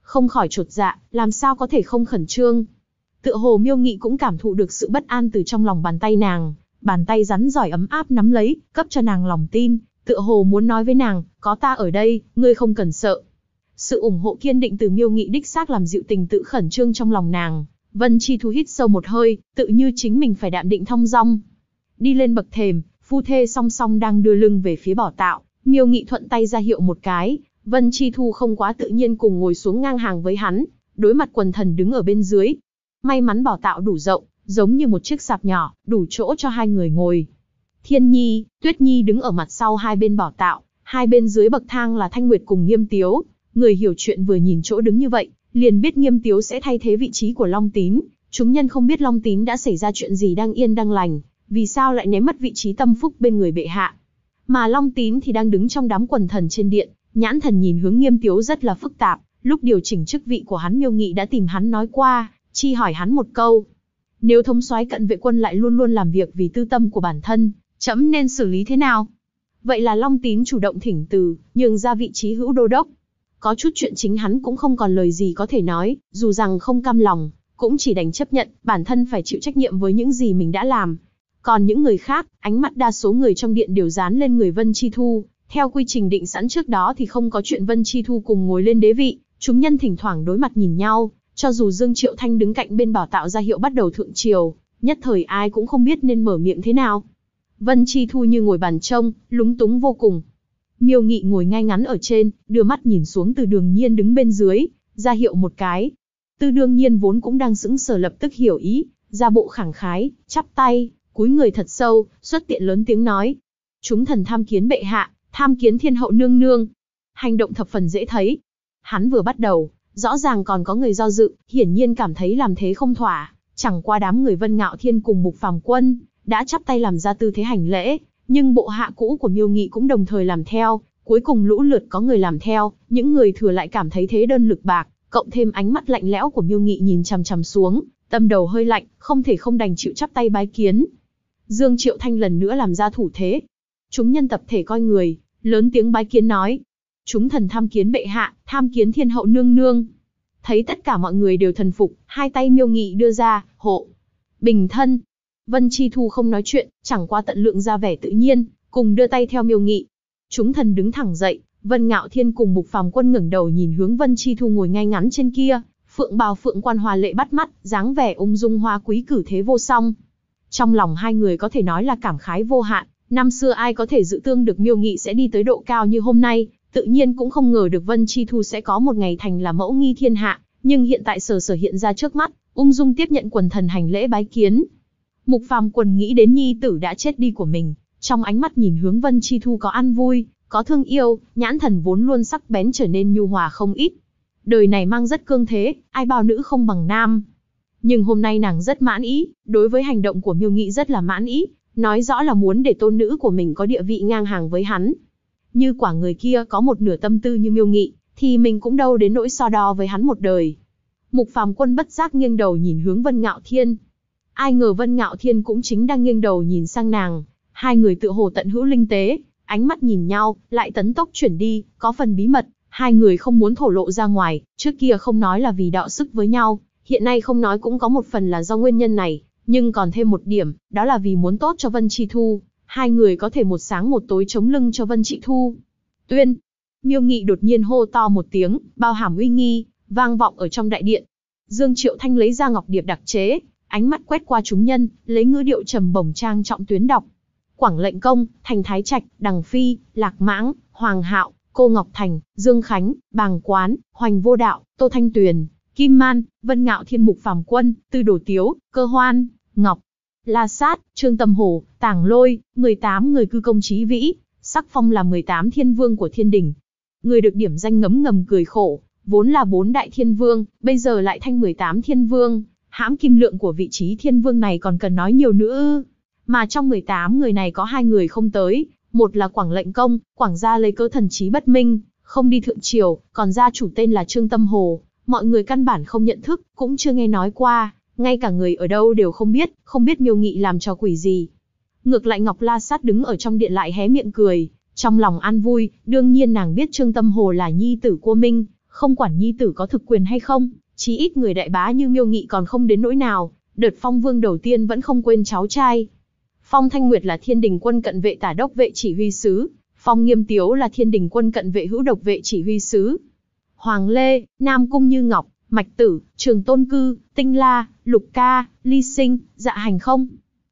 không khỏi chột dạ, làm sao có thể không khẩn trương. Tựa hồ Miêu Nghị cũng cảm thụ được sự bất an từ trong lòng bàn tay nàng, bàn tay rắn giỏi ấm áp nắm lấy, cấp cho nàng lòng tin, tựa hồ muốn nói với nàng, có ta ở đây, ngươi không cần sợ. Sự ủng hộ kiên định từ Miêu Nghị đích xác làm dịu tình tự khẩn trương trong lòng nàng. Vân Chi Thu hít sâu một hơi, tự như chính mình phải đạm định thong dong. Đi lên bậc thềm, phu thê song song đang đưa lưng về phía bảo tạo, Miêu Nghị thuận tay ra hiệu một cái, Vân Chi Thu không quá tự nhiên cùng ngồi xuống ngang hàng với hắn, đối mặt quần thần đứng ở bên dưới. May mắn bảo tạo đủ rộng, giống như một chiếc sạp nhỏ, đủ chỗ cho hai người ngồi. Thiên Nhi, Tuyết Nhi đứng ở mặt sau hai bên bảo tạo, hai bên dưới bậc thang là Thanh Nguyệt cùng Nghiêm Tiếu. Người hiểu chuyện vừa nhìn chỗ đứng như vậy, liền biết Nghiêm Tiếu sẽ thay thế vị trí của Long Tín. Chúng nhân không biết Long Tín đã xảy ra chuyện gì đang yên đang lành, vì sao lại ném mất vị trí tâm phúc bên người bệ hạ. Mà Long Tín thì đang đứng trong đám quần thần trên điện, nhãn thần nhìn hướng Nghiêm Tiếu rất là phức tạp. Lúc điều chỉnh chức vị của hắn, Miêu Nghị đã tìm hắn nói qua, chi hỏi hắn một câu. Nếu thống soái cận vệ quân lại luôn luôn làm việc vì tư tâm của bản thân, trẫm nên xử lý thế nào? Vậy là Long Tín chủ động thỉnh từ, nhường ra vị trí hữu đô đốc. Có chút chuyện chính hắn cũng không còn lời gì có thể nói, dù rằng không cam lòng, cũng chỉ đành chấp nhận, bản thân phải chịu trách nhiệm với những gì mình đã làm. Còn những người khác, ánh mắt đa số người trong điện đều dán lên người Vân Chi Thu. Theo quy trình định sẵn trước đó thì không có chuyện Vân Chi Thu cùng ngồi lên đế vị, chúng nhân thỉnh thoảng đối mặt nhìn nhau, cho dù Dương Triệu Thanh đứng cạnh bên bảo tạo ra hiệu bắt đầu thượng triều, nhất thời ai cũng không biết nên mở miệng thế nào. Vân Chi Thu như ngồi bàn trông, lúng túng vô cùng. Miêu Nghị ngồi ngay ngắn ở trên, đưa mắt nhìn xuống Từ Đường Nhiên đứng bên dưới, ra hiệu một cái. Từ Đường Nhiên vốn cũng đang sững sờ lập tức hiểu ý, ra bộ khẳng khái, chắp tay, cúi người thật sâu, xuất tiện lớn tiếng nói: "Chúng thần tham kiến bệ hạ, tham kiến thiên hậu nương nương." Hành động thập phần dễ thấy. Hắn vừa bắt đầu, rõ ràng còn có người do dự, hiển nhiên cảm thấy làm thế không thỏa, chẳng qua đám người Vân Ngạo Thiên cùng Mục Phàm Quân đã chắp tay làm ra tư thế hành lễ, nhưng bộ hạ cũ của Miêu Nghị cũng đồng thời làm theo, cuối cùng lũ lượt có người làm theo, những người thừa lại cảm thấy thế đơn lực bạc, cộng thêm ánh mắt lạnh lẽo của Miêu Nghị nhìn chằm chằm xuống, tâm đầu hơi lạnh, không thể không đành chịu chắp tay bái kiến. Dương Triệu Thanh lần nữa làm ra thủ thế. Chúng nhân tập thể coi người, lớn tiếng bái kiến nói: "Chúng thần tham kiến bệ hạ, tham kiến thiên hậu nương nương." Thấy tất cả mọi người đều thần phục, hai tay Miêu Nghị đưa ra, hộ bình thân. Vân Chi Thu không nói chuyện, chẳng qua tận lượng ra vẻ tự nhiên, cùng đưa tay theo Miêu Nghị. Chúng thần đứng thẳng dậy, Vân Ngạo Thiên cùng Mục Phàm Quân ngẩng đầu nhìn hướng Vân Chi Thu ngồi ngay ngắn trên kia, phượng bào phượng quan hoa lệ bắt mắt, dáng vẻ ung dung hoa quý cử thế vô song. Trong lòng hai người có thể nói là cảm khái vô hạn, năm xưa ai có thể dự tương được Miêu Nghị sẽ đi tới độ cao như hôm nay, tự nhiên cũng không ngờ được Vân Chi Thu sẽ có một ngày thành là mẫu nghi thiên hạ, nhưng hiện tại sở hiện ra trước mắt, ung dung tiếp nhận quần thần hành lễ bái kiến. Mục Phàm Quân nghĩ đến nhi tử đã chết đi của mình, trong ánh mắt nhìn hướng Vân Chi Thu có an vui, có thương yêu, nhãn thần vốn luôn sắc bén trở nên nhu hòa không ít. Đời này mang rất cương thế, ai bảo nữ không bằng nam. Nhưng hôm nay nàng rất mãn ý, đối với hành động của Miêu Nghị rất là mãn ý, nói rõ là muốn để tôn nữ của mình có địa vị ngang hàng với hắn. Như quả người kia có một nửa tâm tư như Miêu Nghị, thì mình cũng đâu đến nỗi so đo với hắn một đời. Mục Phàm Quân bất giác nghiêng đầu nhìn hướng Vân Ngạo Thiên. Ai ngờ Vân Ngạo Thiên cũng chính đang nghiêng đầu nhìn sang nàng, hai người tựa hồ tận hữu linh tế, ánh mắt nhìn nhau, lại tấn tốc chuyển đi, có phần bí mật, hai người không muốn thổ lộ ra ngoài, trước kia không nói là vì đọ sức với nhau, hiện nay không nói cũng có một phần là do nguyên nhân này, nhưng còn thêm một điểm, đó là vì muốn tốt cho Vân Chi Thu, hai người có thể một sáng một tối chống lưng cho Vân Chi Thu. Tuyên, Miêu Nghị đột nhiên hô to một tiếng, bao hàm uy nghi, vang vọng ở trong đại điện. Dương Triệu Thanh lấy ra ngọc điệp đặc chế, ánh mắt quét qua chúng nhân, lấy ngữ điệu trầm bổng trang trọng tuyến đọc. Quảng Lệnh Công, Thành Thái Trạch, Đằng Phi, Lạc Mãng, Hoàng Hạo, Cô Ngọc Thành, Dương Khánh, Bàng Quán, Hoành Vô Đạo, Tô Thanh Tuyền, Kim Man, Vân Ngạo Thiên, Mục Phàm Quân, Tư Đồ Tiếu, Cơ Hoan, Ngọc La Sát, Trương Tâm Hồ, Tàng Lôi, 18 người cư công trí vĩ, sắc phong là 18 thiên vương của thiên đình. Người được điểm danh ngấm ngầm cười khổ, vốn là 4 đại thiên vương, bây giờ lại thanh 18 thiên vương, hãm kim lượng của vị trí thiên vương này còn cần nói nhiều nữa ư? Mà trong 18 người này có 2 người không tới, một là Quảng Lệnh Công, Quảng gia lấy cớ thần trí bất minh, không đi thượng triều, còn gia chủ tên là Trương Tâm Hồ, mọi người căn bản không nhận thức, cũng chưa nghe nói qua, ngay cả người ở đâu đều không biết Miêu Nghị làm trò quỷ gì. Ngược lại Ngọc La Sát đứng ở trong điện lại hé miệng cười, trong lòng an vui, đương nhiên nàng biết Trương Tâm Hồ là nhi tử của Minh, Không quản nhi tử có thực quyền hay không, chí ít người đại bá như Miêu Nghị còn không đến nỗi nào, đợt phong vương đầu tiên vẫn không quên cháu trai. Phong Thanh Nguyệt là Thiên Đình quân cận vệ tả đốc vệ chỉ huy sứ, Phong Nghiêm Tiếu là Thiên Đình quân cận vệ hữu độc vệ chỉ huy sứ. Hoàng Lê, Nam Cung Như Ngọc, Mạch Tử, Trường Tôn Cư, Tinh La, Lục Ca, Ly Sinh, Dạ Hành không.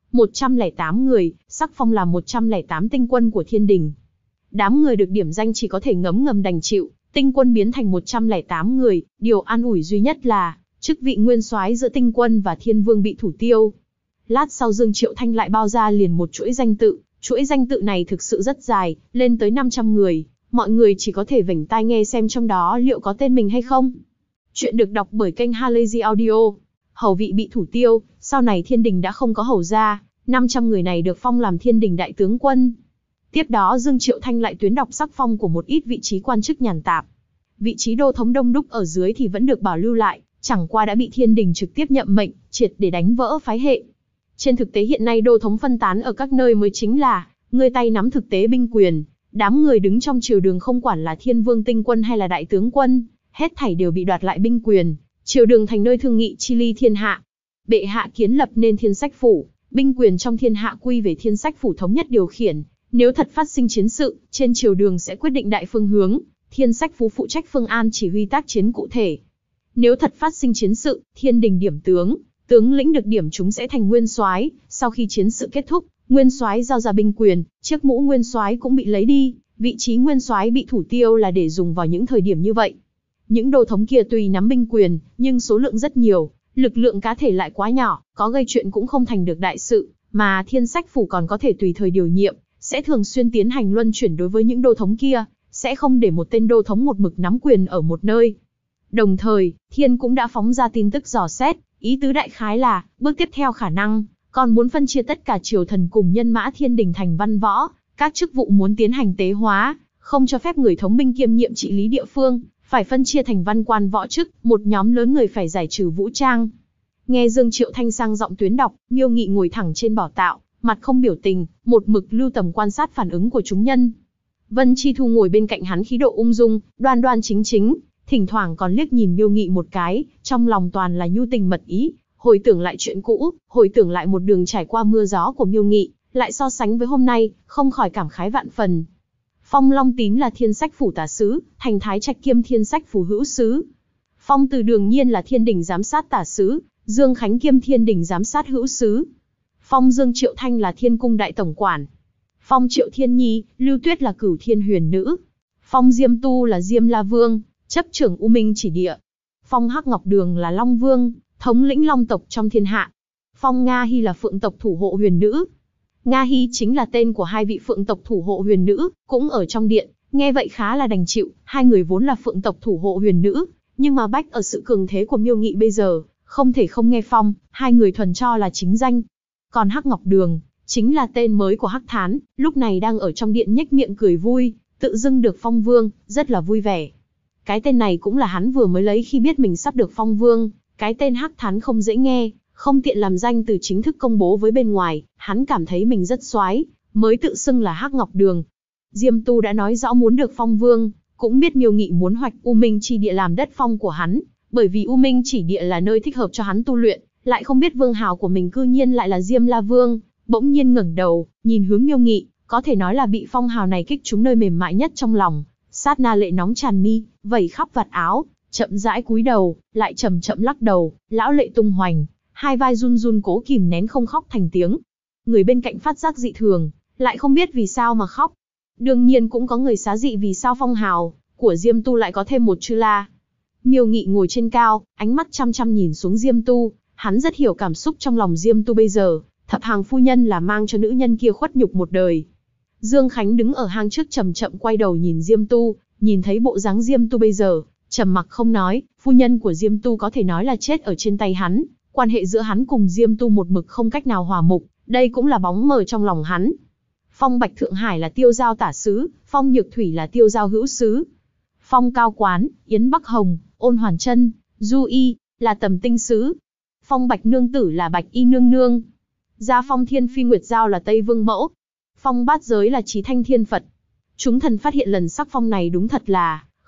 108 người, sắc phong là 108 tinh quân của Thiên Đình. Đám người được điểm danh chỉ có thể ngấm ngầm đành chịu, tinh quân biến thành 108 người, điều an ủi duy nhất là, chức vị nguyên soái giữa tinh quân và thiên vương bị thủ tiêu. Lát sau Dương Triệu Thanh lại bao ra liền một chuỗi danh tự, chuỗi danh tự này thực sự rất dài, lên tới 500 người, mọi người chỉ có thể vểnh tai nghe xem trong đó liệu có tên mình hay không. Chuyện được đọc bởi kênh Halazy Audio. Hầu vị bị thủ tiêu, sau này Thiên Đình đã không có hầu gia, 500 người này được phong làm Thiên Đình đại tướng quân. Tiếp đó Dương Triệu Thanh lại tuyến đọc sắc phong của một ít vị trí quan chức nhàn tạp. Vị trí đô thống đông đúc ở dưới thì vẫn được bảo lưu lại, chẳng qua đã bị Thiên Đình trực tiếp nhậm mệnh, triệt để đánh vỡ phái hệ. Trên thực tế hiện nay đô thống phân tán ở các nơi mới chính là người tay nắm thực tế binh quyền, đám người đứng trong triều đường không quản là Thiên Vương tinh quân hay là đại tướng quân, hết thảy đều bị đoạt lại binh quyền, triều đường thành nơi thương nghị chi ly thiên hạ. Bệ hạ kiến lập nên Thiên Sách phủ, binh quyền trong thiên hạ quy về Thiên Sách phủ thống nhất điều khiển, nếu thật phát sinh chiến sự, trên triều đường sẽ quyết định đại phương hướng, Thiên Sách phủ phụ trách phương an chỉ huy tác chiến cụ thể. Nếu thật phát sinh chiến sự, Thiên Đình điểm tướng, tướng lĩnh được điểm chúng sẽ thành nguyên soái, sau khi chiến sự kết thúc, nguyên soái giao ra binh quyền, chiếc mũ nguyên soái cũng bị lấy đi, vị trí nguyên soái bị thủ tiêu là để dùng vào những thời điểm như vậy. Những đô thống kia tuy nắm binh quyền, nhưng số lượng rất nhiều, lực lượng cá thể lại quá nhỏ, có gây chuyện cũng không thành được đại sự, mà Thiên Sách phủ còn có thể tùy thời điều nhiệm, sẽ thường xuyên tiến hành luân chuyển đối với những đô thống kia, sẽ không để một tên đô thống một mực nắm quyền ở một nơi. Đồng thời, Thiên cũng đã phóng ra tin tức dò xét, ý tứ đại khái là, bước tiếp theo khả năng, còn muốn phân chia tất cả triều thần cùng nhân mã Thiên Đình thành văn võ, các chức vụ muốn tiến hành tế hóa, không cho phép người thống binh kiêm nhiệm trị lý địa phương, phải phân chia thành văn quan võ chức, một nhóm lớn người phải giải trừ vũ trang. Nghe Dương Triệu Thanh sang giọng tuyến đọc, Miêu Nghị ngồi thẳng trên bảo tạo, mặt không biểu tình, một mực lưu tầm quan sát phản ứng của chúng nhân. Vân Chi Thu ngồi bên cạnh hắn khí độ ung dung, đoan đoan chính chính, thỉnh thoảng còn liếc nhìn Miêu Nghị một cái, trong lòng toàn là nhu tình mật ý, hồi tưởng lại chuyện cũ, hồi tưởng lại một đường trải qua mưa gió của Miêu Nghị, lại so sánh với hôm nay, không khỏi cảm khái vạn phần. Phong Long Tín là Thiên Sách phủ tả sứ, Thành Thái Trạch kiêm Thiên Sách phủ hữu sứ. Phong Từ đương nhiên là Thiên Đình giám sát tả sứ, Dương Khánh kiêm Thiên Đình giám sát hữu sứ. Phong Dương Triệu Thanh là Thiên cung đại tổng quản. Phong Triệu Thiên Nhi, Lưu Tuyết là Cửu Thiên huyền nữ. Phong Diêm Tu là Diêm La Vương, chấp trưởng U Minh chỉ địa. Phong Hắc Ngọc Đường là Long Vương, thống lĩnh Long tộc trong thiên hạ. Phong Nga Hy là Phượng tộc thủ hộ huyền nữ. Nga Hy chính là tên của hai vị Phượng tộc thủ hộ huyền nữ, cũng ở trong điện, nghe vậy khá là đành chịu, hai người vốn là Phượng tộc thủ hộ huyền nữ, nhưng mà bách ở sự cường thế của Miêu Nghị bây giờ, không thể không nghe phong, hai người thuần cho là chính danh. Còn Hắc Ngọc Đường, chính là tên mới của Hắc Thán, lúc này đang ở trong điện nhếch miệng cười vui, tự dưng được phong vương, rất là vui vẻ. Cái tên này cũng là hắn vừa mới lấy khi biết mình sắp được phong vương, cái tên Hắc Thán không dễ nghe, không tiện làm danh từ chính thức công bố với bên ngoài, hắn cảm thấy mình rất soái, mới tự xưng là Hắc Ngọc Đường. Diêm Tu đã nói rõ muốn được phong vương, cũng biết Miêu Nghị muốn hoạch U Minh chỉ địa làm đất phong của hắn, bởi vì U Minh chỉ địa là nơi thích hợp cho hắn tu luyện, lại không biết vương hào của mình cư nhiên lại là Diêm La Vương, bỗng nhiên ngẩng đầu, nhìn hướng Miêu Nghị, có thể nói là bị phong hào này kích trúng nơi mềm mại nhất trong lòng, sát na lệ nóng tràn mi, vẩy khắp vạt áo, chậm rãi cúi đầu, lại chậm chậm lắc đầu, lão lệ tung hoành, hai vai run run cố kìm nén không khóc thành tiếng. Người bên cạnh phát giác dị thường, lại không biết vì sao mà khóc. Đương nhiên cũng có người xá dị vì sao phong hào của Diêm Tu lại có thêm một chữ La. Miêu Nghị ngồi trên cao, ánh mắt chăm chăm nhìn xuống Diêm Tu, hắn rất hiểu cảm xúc trong lòng Diêm Tu bây giờ, thập hàng phu nhân là mang cho nữ nhân kia khuất nhục một đời. Dương Khánh đứng ở hang trước chậm chậm quay đầu nhìn Diêm Tu, nhìn thấy bộ dáng Diêm Tu bây giờ, trầm mặc không nói, phu nhân của Diêm Tu có thể nói là chết ở trên tay hắn, quan hệ giữa hắn cùng Diêm Tu một mực không cách nào hòa mục, đây cũng là bóng mờ trong lòng hắn. Phong Bạch Thượng Hải là Tiêu Giao tả sứ, Phong Nhược Thủy là Tiêu Giao hữu sứ. Phong Cao Quán, Yến Bắc Hồng, Ôn Hoàn Trân, Du Y là Tầm Tinh sứ. Phong Bạch Nương Tử là Bạch Y nương nương. Gia Phong Thiên Phi Nguyệt Giao là Tây Vương Mẫu. Phong Bát Giới là Chí Thanh Thiên Phật. Chúng thần phát hiện lần sắc phong này đúng thật là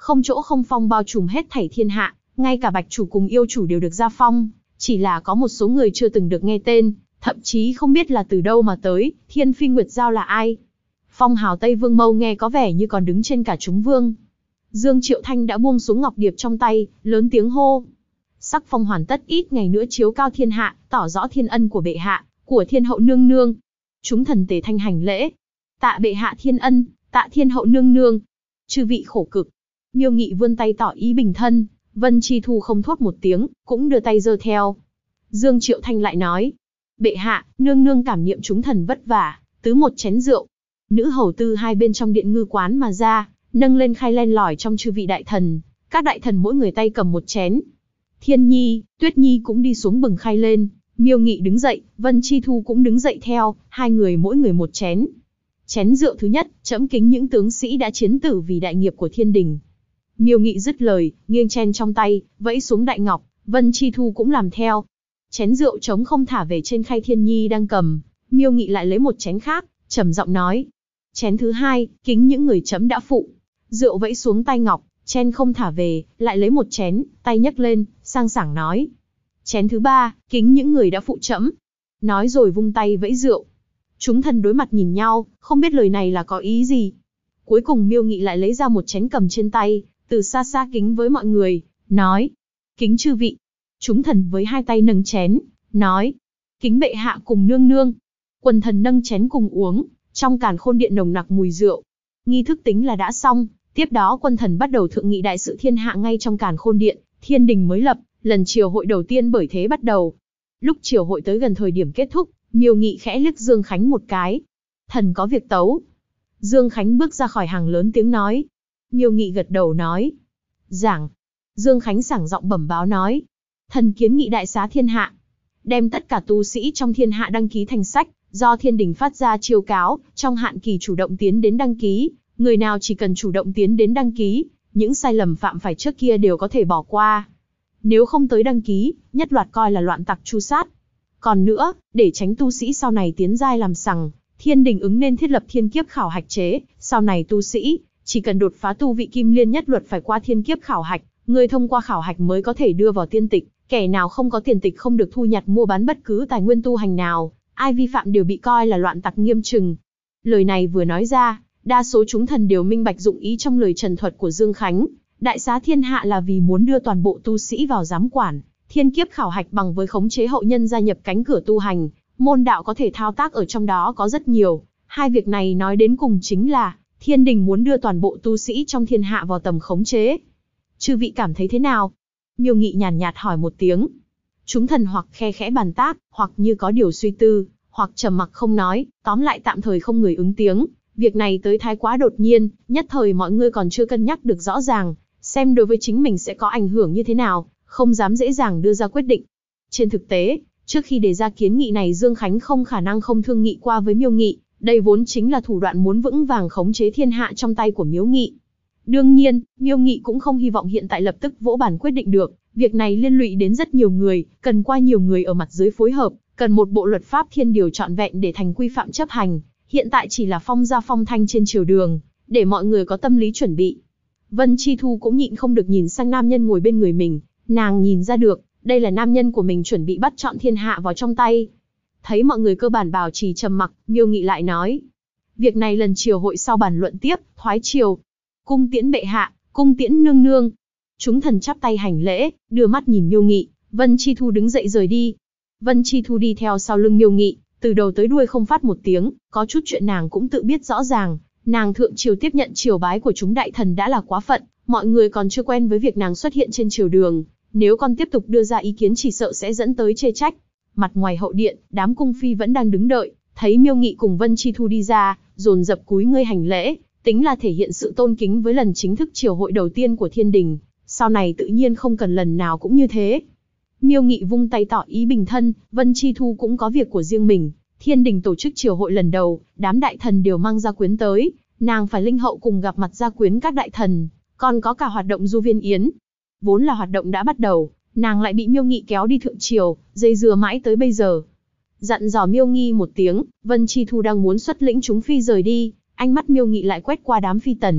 không chỗ không phong bao trùm hết thảy thiên hạ, ngay cả bạch chủ cùng yêu chủ đều được gia phong, chỉ là có một số người chưa từng được nghe tên, thậm chí không biết là từ đâu mà tới, Thiên Phi Nguyệt Giao là ai. Phong hào Tây Vương Mâu nghe có vẻ như còn đứng trên cả chúng vương. Dương Triệu Thanh đã buông xuống ngọc điệp trong tay, lớn tiếng hô. Sắc phong hoàn tất ít ngày nữa chiếu cao thiên hạ, tỏ rõ thiên ân của bệ hạ, của thiên hậu nương nương. Chúng thần tề thanh hành lễ. Tạ bệ hạ thiên ân, tạ thiên hậu nương nương. Chư vị khổ cực. Miêu Nghị vươn tay tỏ ý bình thân, Vân Chi Thu không thốt một tiếng, cũng đưa tay giơ theo. Dương Triệu Thanh lại nói. Bệ hạ, nương nương cảm niệm chúng thần vất vả, tứ một chén rượu. Nữ hầu tư hai bên trong điện ngư quán mà ra, nâng lên khay len lỏi trong chư vị đại thần, các đại thần mỗi người tay cầm một chén. Thiên Nhi, Tuyết Nhi cũng đi xuống bừng khay lên, Miêu Nghị đứng dậy, Vân Chi Thu cũng đứng dậy theo, hai người mỗi người một chén. Chén rượu thứ nhất, trẫm kính những tướng sĩ đã chiến tử vì đại nghiệp của thiên đình. Miêu Nghị dứt lời, nghiêng chen trong tay, vẫy xuống đại ngọc, Vân Chi Thu cũng làm theo. Chén rượu trống không thả về trên khay Thiên Nhi đang cầm, Miêu Nghị lại lấy một chén khác, trầm giọng nói. Chén thứ hai, kính những người trẫm đã phụ. Rượu vẫy xuống tay ngọc, chen không thả về, lại lấy một chén, tay nhấc lên, sang sảng nói. Chén thứ ba, kính những người đã phụ trẫm. Nói rồi vung tay vẫy rượu. Chúng thần đối mặt nhìn nhau, không biết lời này là có ý gì. Cuối cùng Miêu Nghị lại lấy ra một chén cầm trên tay, từ xa xa kính với mọi người, nói. Kính chư vị. Chúng thần với hai tay nâng chén, nói. Kính bệ hạ cùng nương nương. Quần thần nâng chén cùng uống, trong càn khôn điện nồng nặc mùi rượu. Nghi thức tính là đã xong, tiếp đó quân thần bắt đầu thượng nghị đại sự thiên hạ ngay trong càn khôn điện, thiên đình mới lập, lần triều hội đầu tiên bởi thế bắt đầu. Lúc triều hội tới gần thời điểm kết thúc, Miêu Nghị khẽ liếc Dương Khánh một cái. Thần có việc tấu. Dương Khánh bước ra khỏi hàng lớn tiếng nói. Miêu Nghị gật đầu nói. Giảng. Dương Khánh sảng giọng bẩm báo nói. Thần kiến nghị đại xá thiên hạ. Đem tất cả tu sĩ trong thiên hạ đăng ký thành sách, do thiên đình phát ra chiêu cáo, trong hạn kỳ chủ động tiến đến đăng ký. Người nào chỉ cần chủ động tiến đến đăng ký, những sai lầm phạm phải trước kia đều có thể bỏ qua. Nếu không tới đăng ký, nhất loạt coi là loạn tặc tru sát. Còn nữa, để tránh tu sĩ sau này tiến giai làm sằng, thiên đình ứng nên thiết lập thiên kiếp khảo hạch chế, sau này tu sĩ, chỉ cần đột phá tu vị kim liên nhất luật phải qua thiên kiếp khảo hạch, người thông qua khảo hạch mới có thể đưa vào tiên tịch, kẻ nào không có tiền tịch không được thu nhặt mua bán bất cứ tài nguyên tu hành nào, ai vi phạm đều bị coi là loạn tặc nghiêm trừng. Lời này vừa nói ra, đa số chúng thần đều minh bạch dụng ý trong lời trần thuật của Dương Khánh, đại xá thiên hạ là vì muốn đưa toàn bộ tu sĩ vào giám quản, thiên kiếp khảo hạch bằng với khống chế hậu nhân gia nhập cánh cửa tu hành, môn đạo có thể thao tác ở trong đó có rất nhiều, hai việc này nói đến cùng chính là, thiên đình muốn đưa toàn bộ tu sĩ trong thiên hạ vào tầm khống chế. Chư vị cảm thấy thế nào? Miêu Nghị nhàn nhạt hỏi một tiếng. Chúng thần hoặc khe khẽ bàn tác, hoặc như có điều suy tư, hoặc trầm mặc không nói, tóm lại tạm thời không người ứng tiếng. Việc này tới thái quá đột nhiên, nhất thời mọi người còn chưa cân nhắc được rõ ràng, xem đối với chính mình sẽ có ảnh hưởng như thế nào, không dám dễ dàng đưa ra quyết định. Trên thực tế, trước khi đề ra kiến nghị này Dương Khánh không khả năng không thương nghị qua với Miêu Nghị, đây vốn chính là thủ đoạn muốn vững vàng khống chế thiên hạ trong tay của Miêu Nghị. Đương nhiên, Miêu Nghị cũng không hy vọng hiện tại lập tức vỗ bản quyết định được, việc này liên lụy đến rất nhiều người, cần qua nhiều người ở mặt dưới phối hợp, cần một bộ luật pháp thiên điều trọn vẹn để thành quy phạm chấp hành. Hiện tại chỉ là phong ra phong thanh trên triều đường, để mọi người có tâm lý chuẩn bị. Vân Chi Thu cũng nhịn không được nhìn sang nam nhân ngồi bên người mình, nàng nhìn ra được, đây là nam nhân của mình chuẩn bị bắt trọn thiên hạ vào trong tay. Thấy mọi người cơ bản bảo trì trầm mặc, Miêu Nghị lại nói. Việc này lần triều hội sau bàn luận tiếp, thoái triều. Cung tiễn bệ hạ, cung tiễn nương nương. Chúng thần chắp tay hành lễ, đưa mắt nhìn Miêu Nghị, Vân Chi Thu đứng dậy rời đi. Vân Chi Thu đi theo sau lưng Miêu Nghị, từ đầu tới đuôi không phát một tiếng, có chút chuyện nàng cũng tự biết rõ ràng, nàng thượng triều tiếp nhận triều bái của chúng đại thần đã là quá phận, mọi người còn chưa quen với việc nàng xuất hiện trên triều đường, nếu còn tiếp tục đưa ra ý kiến chỉ sợ sẽ dẫn tới chê trách. Mặt ngoài hậu điện, đám cung phi vẫn đang đứng đợi, thấy Miêu Nghị cùng Vân Chi Thu đi ra, dồn dập cúi ngươi hành lễ, tính là thể hiện sự tôn kính với lần chính thức triều hội đầu tiên của thiên đình, sau này tự nhiên không cần lần nào cũng như thế. Miêu Nghị vung tay tỏ ý bình thân, Vân Chi Thu cũng có việc của riêng mình, thiên đình tổ chức triều hội lần đầu, đám đại thần đều mang gia quyến tới, nàng phải linh hậu cùng gặp mặt gia quyến các đại thần, còn có cả hoạt động du viên yến. Vốn là hoạt động đã bắt đầu, nàng lại bị Miêu Nghị kéo đi thượng triều, dây dưa mãi tới bây giờ. Dặn dò Miêu Nghị một tiếng, Vân Chi Thu đang muốn xuất lĩnh chúng phi rời đi, ánh mắt Miêu Nghị lại quét qua đám phi tần,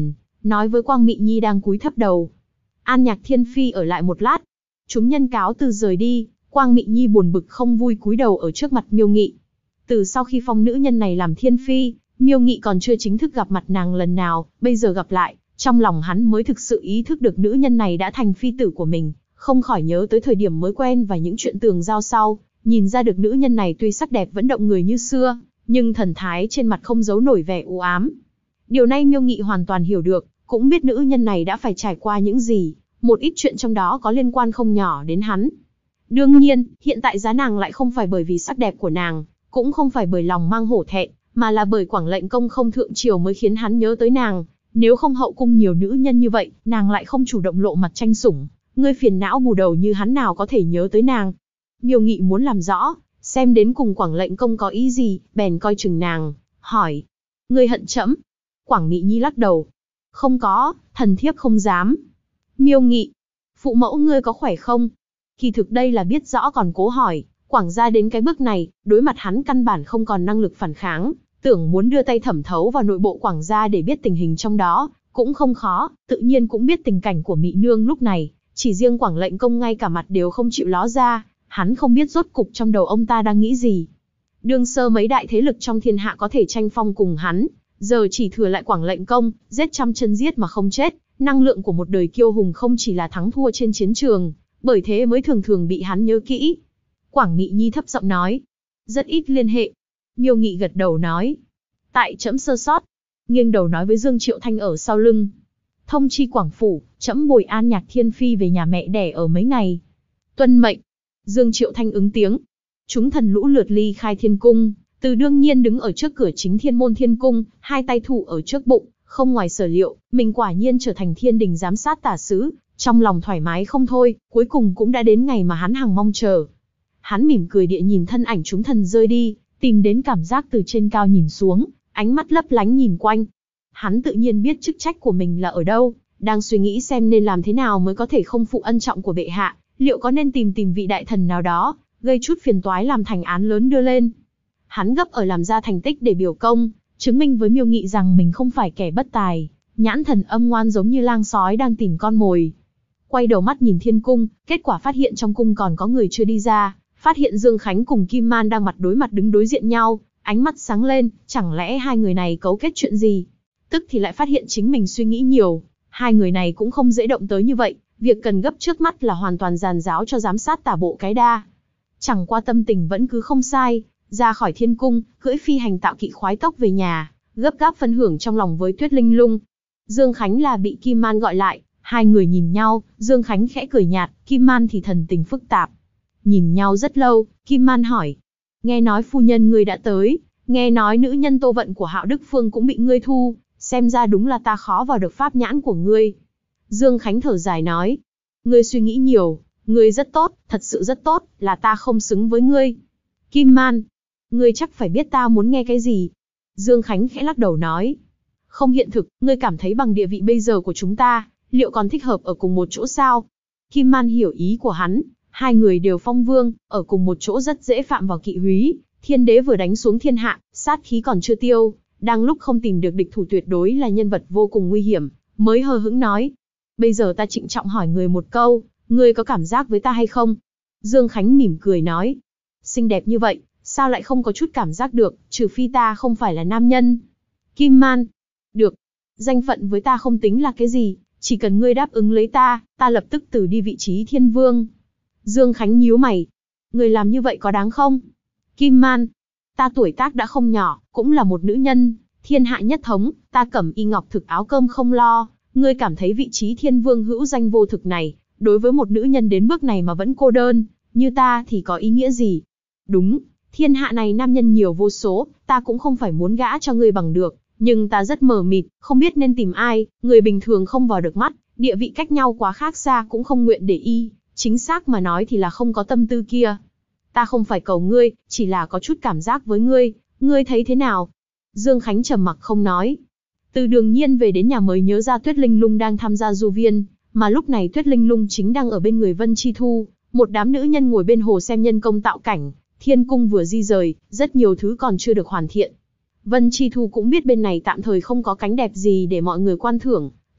nói với Quang Mị Nhi đang cúi thấp đầu. An Nhạc Thiên Phi ở lại một lát. Chúng nhân cáo từ rời đi, Quang Mị Nhi buồn bực không vui cúi đầu ở trước mặt Miêu Nghị. Từ sau khi phong nữ nhân này làm Thiên Phi, Miêu Nghị còn chưa chính thức gặp mặt nàng lần nào, bây giờ gặp lại, trong lòng hắn mới thực sự ý thức được nữ nhân này đã thành phi tử của mình, không khỏi nhớ tới thời điểm mới quen và những chuyện tường giao sau, nhìn ra được nữ nhân này tuy sắc đẹp vẫn động người như xưa, nhưng thần thái trên mặt không giấu nổi vẻ u ám. Điều này Miêu Nghị hoàn toàn hiểu được, cũng biết nữ nhân này đã phải trải qua những gì, một ít chuyện trong đó có liên quan không nhỏ đến hắn. Đương nhiên, hiện tại giá nàng lại không phải bởi vì sắc đẹp của nàng, cũng không phải bởi lòng mang hổ thẹn, mà là bởi Quảng Lệnh Công không thượng triều mới khiến hắn nhớ tới nàng. Nếu không hậu cung nhiều nữ nhân như vậy, nàng lại không chủ động lộ mặt tranh sủng, ngươi phiền não bù đầu như hắn nào có thể nhớ tới nàng. Miêu Nghị muốn làm rõ, xem đến cùng Quảng Lệnh Công có ý gì, bèn coi chừng nàng, hỏi: ngươi hận trẫm? Quảng Mị Nhi lắc đầu: không có, thần thiếp không dám. Miêu Nghị: phụ mẫu ngươi có khỏe không? Kỳ thực đây là biết rõ còn cố hỏi, Quảng gia đến cái bước này, đối mặt hắn căn bản không còn năng lực phản kháng, tưởng muốn đưa tay thẩm thấu vào nội bộ Quảng gia để biết tình hình trong đó, cũng không khó, tự nhiên cũng biết tình cảnh của Mị Nương lúc này, chỉ riêng Quảng Lệnh Công ngay cả mặt đều không chịu ló ra, hắn không biết rốt cục trong đầu ông ta đang nghĩ gì. Đương sơ mấy đại thế lực trong thiên hạ có thể tranh phong cùng hắn, giờ chỉ thừa lại Quảng Lệnh Công, giết trăm chân giết mà không chết, năng lượng của một đời kiêu hùng không chỉ là thắng thua trên chiến trường, bởi thế mới thường thường bị hắn nhớ kỹ. Quảng Mị Nhi thấp giọng nói: rất ít liên hệ. Miêu Nghị gật đầu nói: tại trẫm sơ sót. Nghiêng đầu nói với Dương Triệu Thanh ở sau lưng: thông chi Quảng phủ, trẫm bồi An Nhạc Thiên Phi về nhà mẹ đẻ ở mấy ngày. Tuân mệnh. Dương Triệu Thanh ứng tiếng. Chúng thần lũ lượt ly khai thiên cung, Từ đương nhiên đứng ở trước cửa chính Thiên Môn Thiên Cung, hai tay thủ ở trước bụng, không ngoài sở liệu, mình quả nhiên trở thành thiên đình giám sát tả sứ, trong lòng thoải mái không thôi, cuối cùng cũng đã đến ngày mà hắn hằng mong chờ. Hắn mỉm cười địa nhìn thân ảnh chúng thần rơi đi, tìm đến cảm giác từ trên cao nhìn xuống, ánh mắt lấp lánh nhìn quanh. Hắn tự nhiên biết chức trách của mình là ở đâu, đang suy nghĩ xem nên làm thế nào mới có thể không phụ ân trọng của bệ hạ, liệu có nên tìm vị đại thần nào đó, gây chút phiền toái làm thành án lớn đưa lên. Hắn gấp ở làm ra thành tích để biểu công, chứng minh với Miêu Nghị rằng mình không phải kẻ bất tài, nhãn thần âm ngoan giống như lang sói đang tìm con mồi. Quay đầu mắt nhìn thiên cung, kết quả phát hiện trong cung còn có người chưa đi ra, phát hiện Dương Khánh cùng Kim Man đang mặt đối đứng diện nhau, ánh mắt sáng lên, chẳng lẽ hai người này cấu kết chuyện gì? Tức thì lại phát hiện chính mình suy nghĩ nhiều, hai người này cũng không dễ động tới như vậy, việc cần gấp trước mắt là hoàn toàn giàn giáo cho giám sát tả bộ cái đa. Chẳng qua tâm tình vẫn cứ không sai, ra khỏi thiên cung, cưỡi phi hành tạo kỵ khoái tốc về nhà, gấp gáp phân hưởng trong lòng với Tuyết Linh Lung. Dương Khánh là bị Kim Man gọi lại, hai người nhìn nhau, Dương Khánh khẽ cười nhạt, Kim Man thì thần tình phức tạp. Nhìn nhau rất lâu, Kim Man hỏi, nghe nói phu nhân ngươi đã tới, nghe nói nữ nhân Tô Vận của Hạo Đức Phương cũng bị ngươi thu, xem ra đúng là ta khó vào được pháp nhãn của ngươi. Dương Khánh thở dài nói, ngươi suy nghĩ nhiều, ngươi rất tốt, thật sự rất tốt, là ta không xứng với ngươi. Kim Man, ngươi chắc phải biết ta muốn nghe cái gì. Dương Khánh khẽ lắc đầu nói, không hiện thực, ngươi cảm thấy bằng địa vị bây giờ của chúng ta, liệu còn thích hợp ở cùng một chỗ sao? Kim Man hiểu ý của hắn, hai người đều phong vương, ở cùng một chỗ rất dễ phạm vào kỵ húy, thiên đế vừa đánh xuống thiên hạ, sát khí còn chưa tiêu, đang lúc không tìm được địch thủ tuyệt đối là nhân vật vô cùng nguy hiểm, mới hờ hững nói, bây giờ ta trịnh trọng hỏi người một câu, ngươi có cảm giác với ta hay không? Dương Khánh mỉm cười nói, xinh đẹp như vậy, sao lại không có chút cảm giác được, trừ phi ta không phải là nam nhân. Kim Man, được, danh phận với ta không tính là cái gì, chỉ cần ngươi đáp ứng lấy ta, ta lập tức từ đi vị trí thiên vương. Dương Khánh nhíu mày, ngươi làm như vậy có đáng không? Kim Man, ta tuổi tác đã không nhỏ, cũng là một nữ nhân, thiên hạ nhất thống, ta cẩm y ngọc thực áo cơm không lo, ngươi cảm thấy vị trí thiên vương hữu danh vô thực này, đối với một nữ nhân đến bước này mà vẫn cô đơn, như ta thì có ý nghĩa gì? Đúng, thiên hạ này nam nhân nhiều vô số, ta cũng không phải muốn gã cho ngươi bằng được, nhưng ta rất mờ mịt, không biết nên tìm ai, người bình thường không vào được mắt, địa vị cách nhau quá khác xa cũng không nguyện để ý, chính xác mà nói thì là không có tâm tư kia. Ta không phải cầu ngươi, chỉ là có chút cảm giác với ngươi, ngươi thấy thế nào? Dương Khánh trầm mặc không nói. Từ Đường Nhiên về đến nhà mới nhớ ra Tuyết Linh Lung đang tham gia du viên, mà lúc này Tuyết Linh Lung chính đang ở bên người Vân Chi Thu, một đám nữ nhân ngồi bên hồ xem nhân công tạo cảnh, thiên cung vừa di rời, rất nhiều thứ còn chưa được hoàn thiện. Vân Chi Thu cũng biết bên này tạm thời không có cánh đẹp gì để mọi người quan thưởng,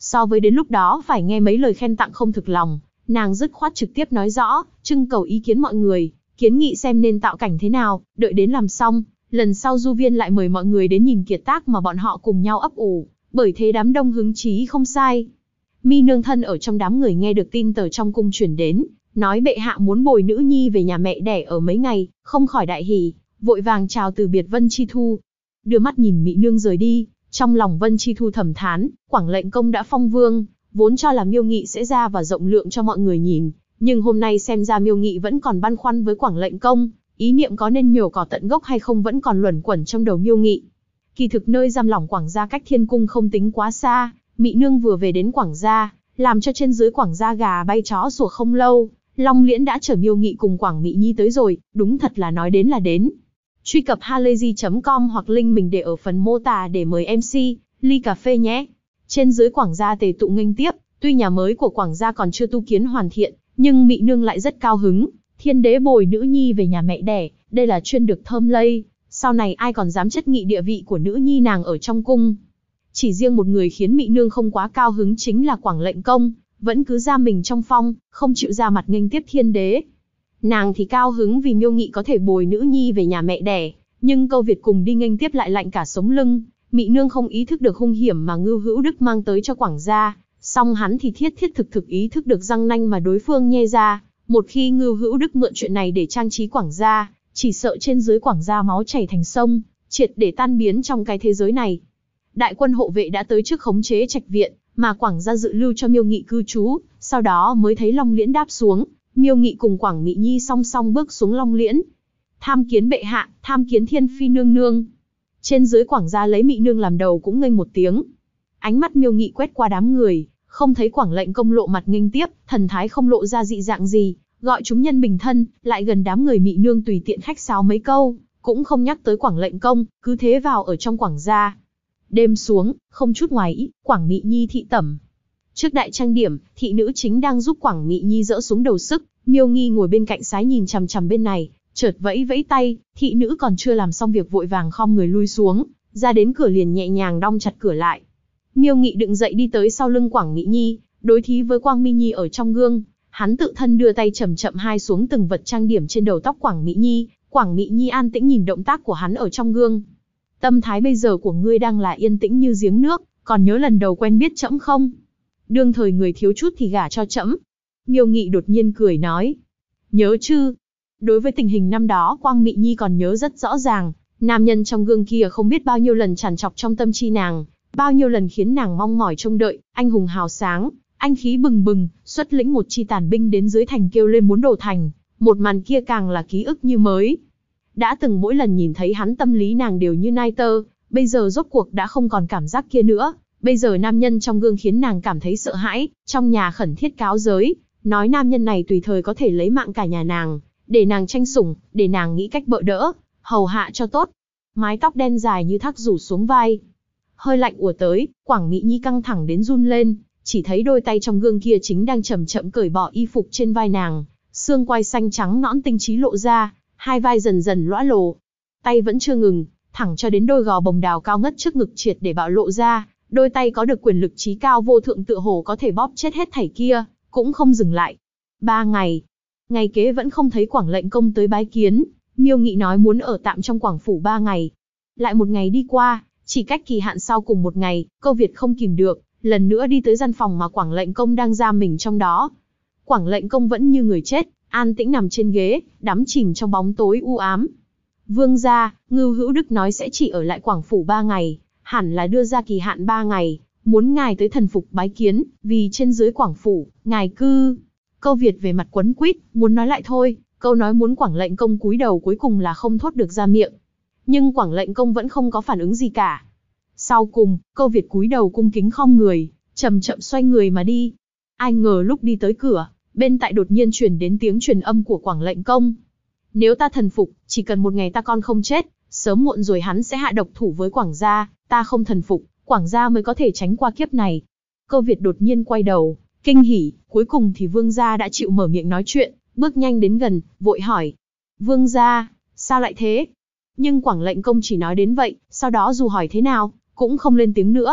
So với đến lúc đó phải nghe mấy lời khen tặng không thực lòng, nàng dứt khoát trực tiếp nói rõ, trưng cầu ý kiến mọi người, kiến nghị xem nên tạo cảnh thế nào, đợi đến làm xong, lần sau Du Viên lại mời mọi người đến nhìn kiệt tác mà bọn họ cùng nhau ấp ủ, bởi thế đám đông hứng chí không sai. Mi nương thân ở trong đám người nghe được tin tờ trong cung chuyển đến, nói bệ hạ muốn bồi nữ nhi về nhà mẹ đẻ ở mấy ngày, không khỏi đại hỉ, vội vàng chào từ biệt Vân Chi Thu. Đưa mắt nhìn Mị nương rời đi, trong lòng Vân Chi Thu thầm thán, Quảng lệnh công đã phong vương, vốn cho là Miêu Nghị sẽ ra và rộng lượng cho mọi người nhìn, nhưng hôm nay xem ra Miêu Nghị vẫn còn băn khoăn với Quảng lệnh công, ý niệm có nên nhổ cỏ tận gốc hay không vẫn còn luẩn quẩn trong đầu Miêu Nghị. Kỳ thực nơi giam lỏng Quảng gia cách Thiên cung không tính quá xa, Mị nương vừa về đến Quảng gia, làm cho trên dưới Quảng gia gà bay chó sủa không lâu, Long Liễn đã chở Miêu Nghị cùng Quảng Mị Nhi tới rồi, đúng thật là nói đến là đến. Truy cập halayzi.com hoặc link mình để ở phần mô tả để mời MC ly cà phê nhé. Trên dưới Quảng gia tề tụ nghênh tiếp, tuy nhà mới của Quảng gia còn chưa tu kiến hoàn thiện, nhưng Mị nương lại rất cao hứng. Thiên đế bồi nữ nhi về nhà mẹ đẻ, đây là chuyên được thơm lây, sau này ai còn dám chất nghị địa vị của nữ nhi nàng ở trong cung. Chỉ riêng một người khiến Mị nương không quá cao hứng chính là Quảng lệnh công, vẫn cứ giam mình trong phong, không chịu ra mặt nghênh tiếp thiên đế. Nàng thì cao hứng vì Miêu Nghị có thể bồi nữ nhi về nhà mẹ đẻ, nhưng Câu Việt cùng đi nghênh tiếp lại lạnh cả sống lưng. Mị nương không ý thức được hung hiểm mà Ngưu Hữu Đức mang tới cho Quảng gia, song hắn thì thiết thực ý thức được răng nanh mà đối phương nhe ra. Một khi Ngưu Hữu Đức mượn chuyện này để trang trí Quảng gia, chỉ sợ trên dưới Quảng gia máu chảy thành sông, triệt để tan biến trong cái thế giới này. Đại quân hộ vệ đã tới trước khống chế trạch viện, mà Quảng gia dự lưu cho Miêu Nghị cư trú, sau đó mới thấy Long Liễn đáp xuống. Miêu Nghị cùng Quảng Mị Nhi song song bước xuống Long Liễn. Tham kiến bệ hạ, tham kiến thiên phi nương nương. Trên dưới Quảng gia lấy Mị nương làm đầu cũng nghênh một tiếng. Ánh mắt Miêu Nghị quét qua đám người, không thấy Quảng lệnh công lộ mặt nghênh tiếp, thần thái không lộ ra dị dạng gì, gọi chúng nhân bình thân, lại gần đám người Mị nương tùy tiện khách sáo mấy câu, cũng không nhắc tới Quảng lệnh công, cứ thế vào ở trong Quảng gia. Đêm xuống, không chút ngoài ý, Quảng Mị Nhi thị tẩm. Trước đại trang điểm, thị nữ chính đang giúp Quảng Mị Nhi dỡ xuống đầu sức, Miêu Nghi ngồi bên cạnh sái nhìn chằm chằm bên này, chợt vẫy vẫy tay, thị nữ còn chưa làm xong việc vội vàng khom người lui xuống, ra đến cửa liền nhẹ nhàng đong chặt cửa lại. Miêu Nghị đứng dậy đi tới sau lưng Quảng Mị Nhi, đối thí với Quang Mi Nhi ở trong gương, hắn tự thân đưa tay chậm chậm hai xuống từng vật trang điểm trên đầu tóc Quảng Mị Nhi, Quảng Mị Nhi an tĩnh nhìn động tác của hắn ở trong gương. Tâm thái bây giờ của ngươi đang là yên tĩnh như giếng nước, còn nhớ lần đầu quen biết trẫm không? Đương thời người thiếu chút thì gả cho trẫm. Miêu Nghị đột nhiên cười nói. Nhớ chứ? Đối với tình hình năm đó Quang Mị Nhi còn nhớ rất rõ ràng, nam nhân trong gương kia không biết bao nhiêu lần trằn trọc trong tâm trí nàng, bao nhiêu lần khiến nàng mong mỏi trông đợi, anh hùng hào sáng, anh khí bừng bừng, xuất lĩnh một chi tàn binh đến dưới thành kêu lên muốn đổ thành, một màn kia càng là ký ức như mới. Đã từng mỗi lần nhìn thấy hắn tâm lý nàng đều như nai tơ, bây giờ rốt cuộc đã không còn cảm giác kia nữa. Bây giờ nam nhân trong gương khiến nàng cảm thấy sợ hãi, trong nhà khẩn thiết cáo giới, nói nam nhân này tùy thời có thể lấy mạng cả nhà nàng, để nàng tranh sủng, để nàng nghĩ cách bợ đỡ, hầu hạ cho tốt. Mái tóc đen dài như thác rủ xuống vai. Hơi lạnh ùa tới, Quảng Mị Nhi căng thẳng đến run lên, chỉ thấy đôi tay trong gương kia chính đang chậm chậm cởi bỏ y phục trên vai nàng, xương quai xanh trắng nõn tinh trí lộ ra, hai vai dần dần lõa lồ. Tay vẫn chưa ngừng, thẳng cho đến đôi gò bồng đào cao ngất trước ngực triệt để bạo lộ ra, đôi tay có được quyền lực trí cao vô thượng tựa hồ có thể bóp chết hết thảy kia, cũng không dừng lại. 3 ngày. Ngày kế vẫn không thấy Quảng lệnh công tới bái kiến, Miêu Nghị nói muốn ở tạm trong Quảng phủ 3 ngày. Lại một ngày đi qua, chỉ cách kỳ hạn sau cùng một ngày, Câu Việt không kìm được, lần nữa đi tới gian phòng mà Quảng lệnh công đang giam mình trong đó. Quảng lệnh công vẫn như người chết, an tĩnh nằm trên ghế, đắm chìm trong bóng tối u ám. Vương gia, Ngưu Hữu Đức nói sẽ chỉ ở lại Quảng phủ 3 ngày, hẳn là đưa ra kỳ hạn 3 ngày, muốn ngài tới thần phục bái kiến, vì trên dưới Quảng phủ, ngài cư. Câu Việt về mặt quấn quýt, muốn nói lại thôi, câu nói muốn Quảng lệnh công cúi đầu cuối cùng là không thốt được ra miệng. Nhưng Quảng lệnh công vẫn không có phản ứng gì cả. Sau cùng, Câu Việt cúi đầu cung kính khom người, chậm chậm xoay người mà đi. Ai ngờ lúc đi tới cửa, bên tại đột nhiên truyền đến tiếng truyền âm của Quảng lệnh công. Nếu ta thần phục, chỉ cần một ngày ta con không chết, sớm muộn rồi hắn sẽ hạ độc thủ với Quảng gia, ta không thần phục, Quảng gia mới có thể tránh qua kiếp này. Câu Việt đột nhiên quay đầu, kinh hỉ, cuối cùng thì Vương gia đã chịu mở miệng nói chuyện, bước nhanh đến gần, vội hỏi. Vương gia, sao lại thế? Nhưng Quảng lệnh công chỉ nói đến vậy, sau đó dù hỏi thế nào, cũng không lên tiếng nữa.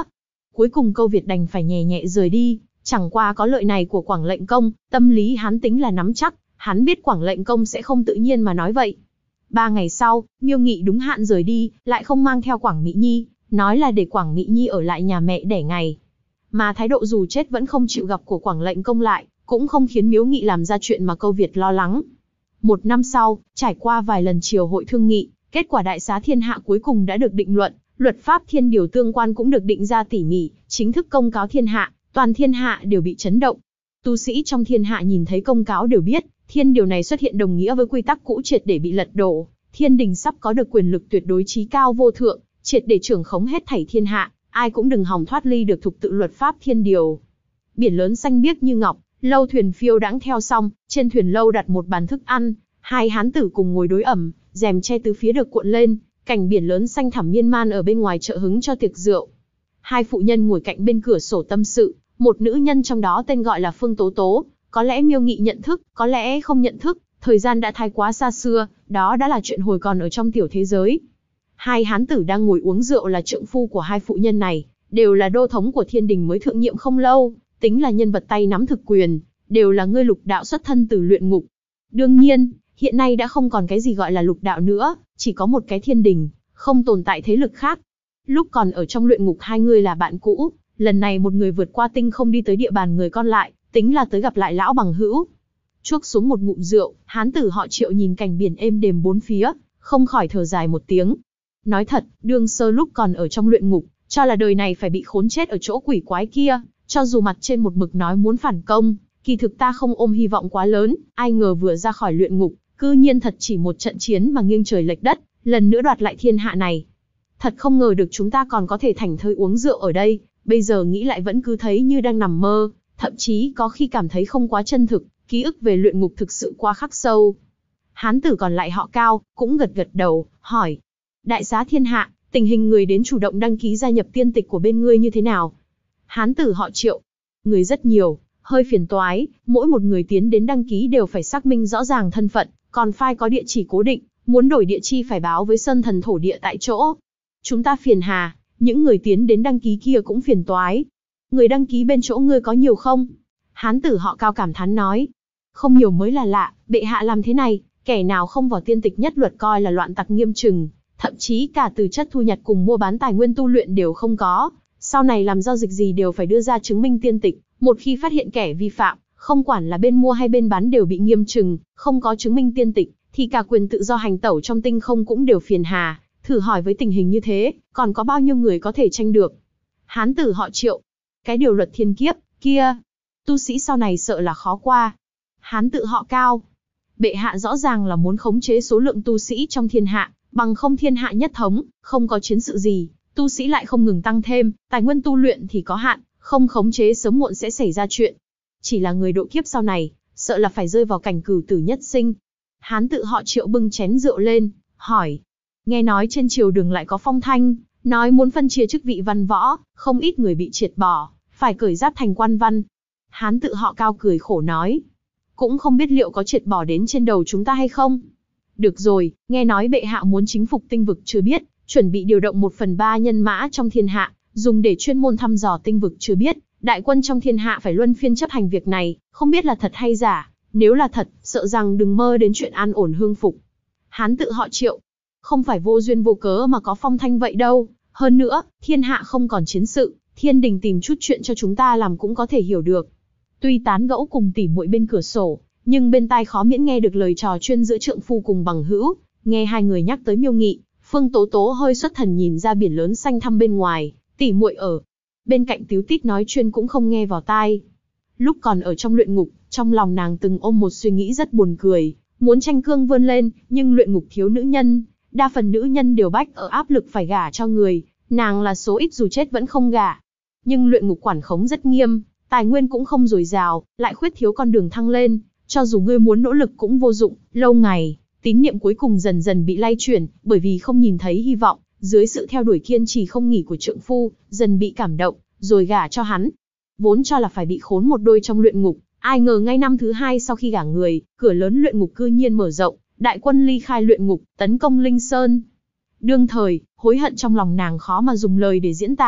Cuối cùng Câu Việt đành phải nhẹ nhẹ rời đi, chẳng qua có lợi này của Quảng Lệnh Công, tâm lý hắn tính là nắm chắc, hắn biết Quảng Lệnh Công sẽ không tự nhiên mà nói vậy. 3 ngày sau, Miêu Nghị đúng hạn rời đi, lại không mang theo Quảng Mỹ Nhi, nói là để Quảng Mỹ Nhi ở lại nhà mẹ đẻ ngày. Mà thái độ dù chết vẫn không chịu gặp của Quảng Lệnh Công lại, cũng không khiến Miếu Nghị làm ra chuyện mà Câu Việt lo lắng. 1 năm sau, trải qua vài lần triều hội thương nghị, kết quả đại xá thiên hạ cuối cùng đã được định luận, luật pháp thiên điều tương quan cũng được định ra tỉ mỉ, chính thức công cáo thiên hạ, toàn thiên hạ đều bị chấn động. Tu sĩ trong thiên hạ nhìn thấy công cáo đều biết, thiên điều này xuất hiện đồng nghĩa với quy tắc cũ triệt để bị lật đổ, thiên đình sắp có được quyền lực tuyệt đối chí cao vô thượng, triệt để trưởng khống hết thảy thiên hạ, ai cũng đừng hòng thoát ly được thục tự luật pháp thiên điều. Biển lớn xanh biếc như ngọc, lâu thuyền phiêu đãng theo song, trên thuyền lâu đặt một bàn thức ăn, hai hán tử cùng ngồi đối ẩm, rèm che tứ phía được cuộn lên, cảnh biển lớn xanh thẳm miên man ở bên ngoài chợ hứng cho tiệc rượu. Hai phụ nhân ngồi cạnh bên cửa sổ tâm sự, một nữ nhân trong đó tên gọi là Phương Tố Tố, có lẽ Miêu Nghị nhận thức, có lẽ không nhận thức, thời gian đã thái quá xa xưa, đó đã là chuyện hồi còn ở trong tiểu thế giới. Hai hán tử đang ngồi uống rượu là trượng phu của hai phụ nhân này, đều là đô thống của thiên đình mới thượng nhiệm không lâu, tính là nhân vật tay nắm thực quyền, đều là ngươi lục đạo xuất thân từ luyện ngục. Đương nhiên, hiện nay đã không còn cái gì gọi là lục đạo nữa, chỉ có một cái thiên đình, không tồn tại thế lực khác. Lúc còn ở trong luyện ngục hai người là bạn cũ, lần này một người vượt qua tinh không đi tới địa bàn người con lại, tính là tới gặp lại lão bằng hữu. Chuốc xuống một ngụm rượu, hán tử họ Triệu nhìn cảnh biển êm đềm bốn phía, không khỏi thở dài một tiếng. Nói thật, đương sơ lúc còn ở trong luyện ngục, cho là đời này phải bị khốn chết ở chỗ quỷ quái kia, cho dù mặt trên một mực nói muốn phản công, kỳ thực ta không ôm hy vọng quá lớn, ai ngờ vừa ra khỏi luyện ngục, cư nhiên thật chỉ một trận chiến mà nghiêng trời lệch đất, lần nữa đoạt lại thiên hạ này. Thật không ngờ được chúng ta còn có thể thảnh thơi uống rượu ở đây, bây giờ nghĩ lại vẫn cứ thấy như đang nằm mơ, thậm chí có khi cảm thấy không quá chân thực, ký ức về luyện ngục thực sự quá khắc sâu. Hán tử còn lại họ Cao, cũng gật gật đầu, hỏi. Đại xá thiên hạ, tình hình người đến chủ động đăng ký gia nhập tiên tịch của bên ngươi như thế nào? Hán tử họ Triệu. Người rất nhiều, hơi phiền toái, mỗi một người tiến đến đăng ký đều phải xác minh rõ ràng thân phận, còn phải có địa chỉ cố định, muốn đổi địa chi phải báo với sơn thần thổ địa tại chỗ. Chúng ta phiền hà, những người tiến đến đăng ký kia cũng phiền toái. Người đăng ký bên chỗ ngươi có nhiều không? Hán tử họ Cao cảm thán nói. Không nhiều mới là lạ, bệ hạ làm thế này, kẻ nào không vào tiên tịch nhất luật coi là loạn tặc nghiêm trừng, thậm chí cả từ chất thu nhặt cùng mua bán tài nguyên tu luyện đều không có. Sau này làm giao dịch gì đều phải đưa ra chứng minh tiên tịch, một khi phát hiện kẻ vi phạm, không quản là bên mua hay bên bán đều bị nghiêm trừng, không có chứng minh tiên tịch, thì cả quyền tự do hành tẩu trong tinh không cũng đều phiền hà. Thử hỏi với tình hình như thế, còn có bao nhiêu người có thể tranh được? Hán tử họ Triệu. Cái điều luật thiên kiếp, kia, tu sĩ sau này sợ là khó qua. Hán tự họ Cao. Bệ hạ rõ ràng là muốn khống chế số lượng tu sĩ trong thiên hạ, bằng không thiên hạ nhất thống, không có chiến sự gì, tu sĩ lại không ngừng tăng thêm, tài nguyên tu luyện thì có hạn, không khống chế sớm muộn sẽ xảy ra chuyện. Chỉ là người độ kiếp sau này, sợ là phải rơi vào cảnh cửu tử nhất sinh. Hán tự họ Triệu bưng chén rượu lên, hỏi. Nghe nói trên triều đường lại có phong thanh, nói muốn phân chia chức vị văn võ, không ít người bị triệt bỏ, phải cởi giáp thành quan văn. Hán tự họ Cao cười khổ nói. Cũng không biết liệu có triệt bỏ đến trên đầu chúng ta hay không. Được rồi, nghe nói bệ hạ muốn chính phục tinh vực chưa biết, chuẩn bị điều động 1/3 nhân mã trong thiên hạ, dùng để chuyên môn thăm dò tinh vực chưa biết, đại quân trong thiên hạ phải luân phiên chấp hành việc này, không biết là thật hay giả, nếu là thật, sợ rằng đừng mơ đến chuyện an ổn hương phục. Hán tự họ Triệu. Không phải vô duyên vô cớ mà có phong thanh vậy đâu, hơn nữa, thiên hạ không còn chiến sự, thiên đình tìm chút chuyện cho chúng ta làm cũng có thể hiểu được. Tuy tán gẫu cùng tỉ muội bên cửa sổ, nhưng bên tai khó miễn nghe được lời trò chuyên giữa trượng phu cùng bằng hữu, nghe hai người nhắc tới Miêu Nghị, Phương Tố Tố hơi xuất thần nhìn ra biển lớn xanh thăm bên ngoài, tỉ muội ở bên cạnh tíu tít nói chuyên cũng không nghe vào tai. Lúc còn ở trong luyện ngục, trong lòng nàng từng ôm một suy nghĩ rất buồn cười, muốn tranh cương vươn lên, nhưng luyện ngục thiếu nữ nhân, đa phần nữ nhân đều bách ở áp lực phải gả cho người, nàng là số ít dù chết vẫn không gả. Nhưng luyện ngục quản khống rất nghiêm, tài nguyên cũng không dồi dào, lại khuyết thiếu con đường thăng lên, cho dù ngươi muốn nỗ lực cũng vô dụng, lâu ngày, tín niệm cuối cùng dần dần bị lay chuyển, bởi vì không nhìn thấy hy vọng, dưới sự theo đuổi kiên trì không nghỉ của trượng phu, dần bị cảm động, rồi gả cho hắn. Vốn cho là phải bị khốn một đôi trong luyện ngục, ai ngờ ngay năm thứ 2 sau khi gả người, cửa lớn luyện ngục cư nhiên mở rộng, đại quân ly khai luyện ngục, tấn công Linh Sơn. Đương thời, hối hận trong lòng nàng khó mà dùng lời để diễn tả,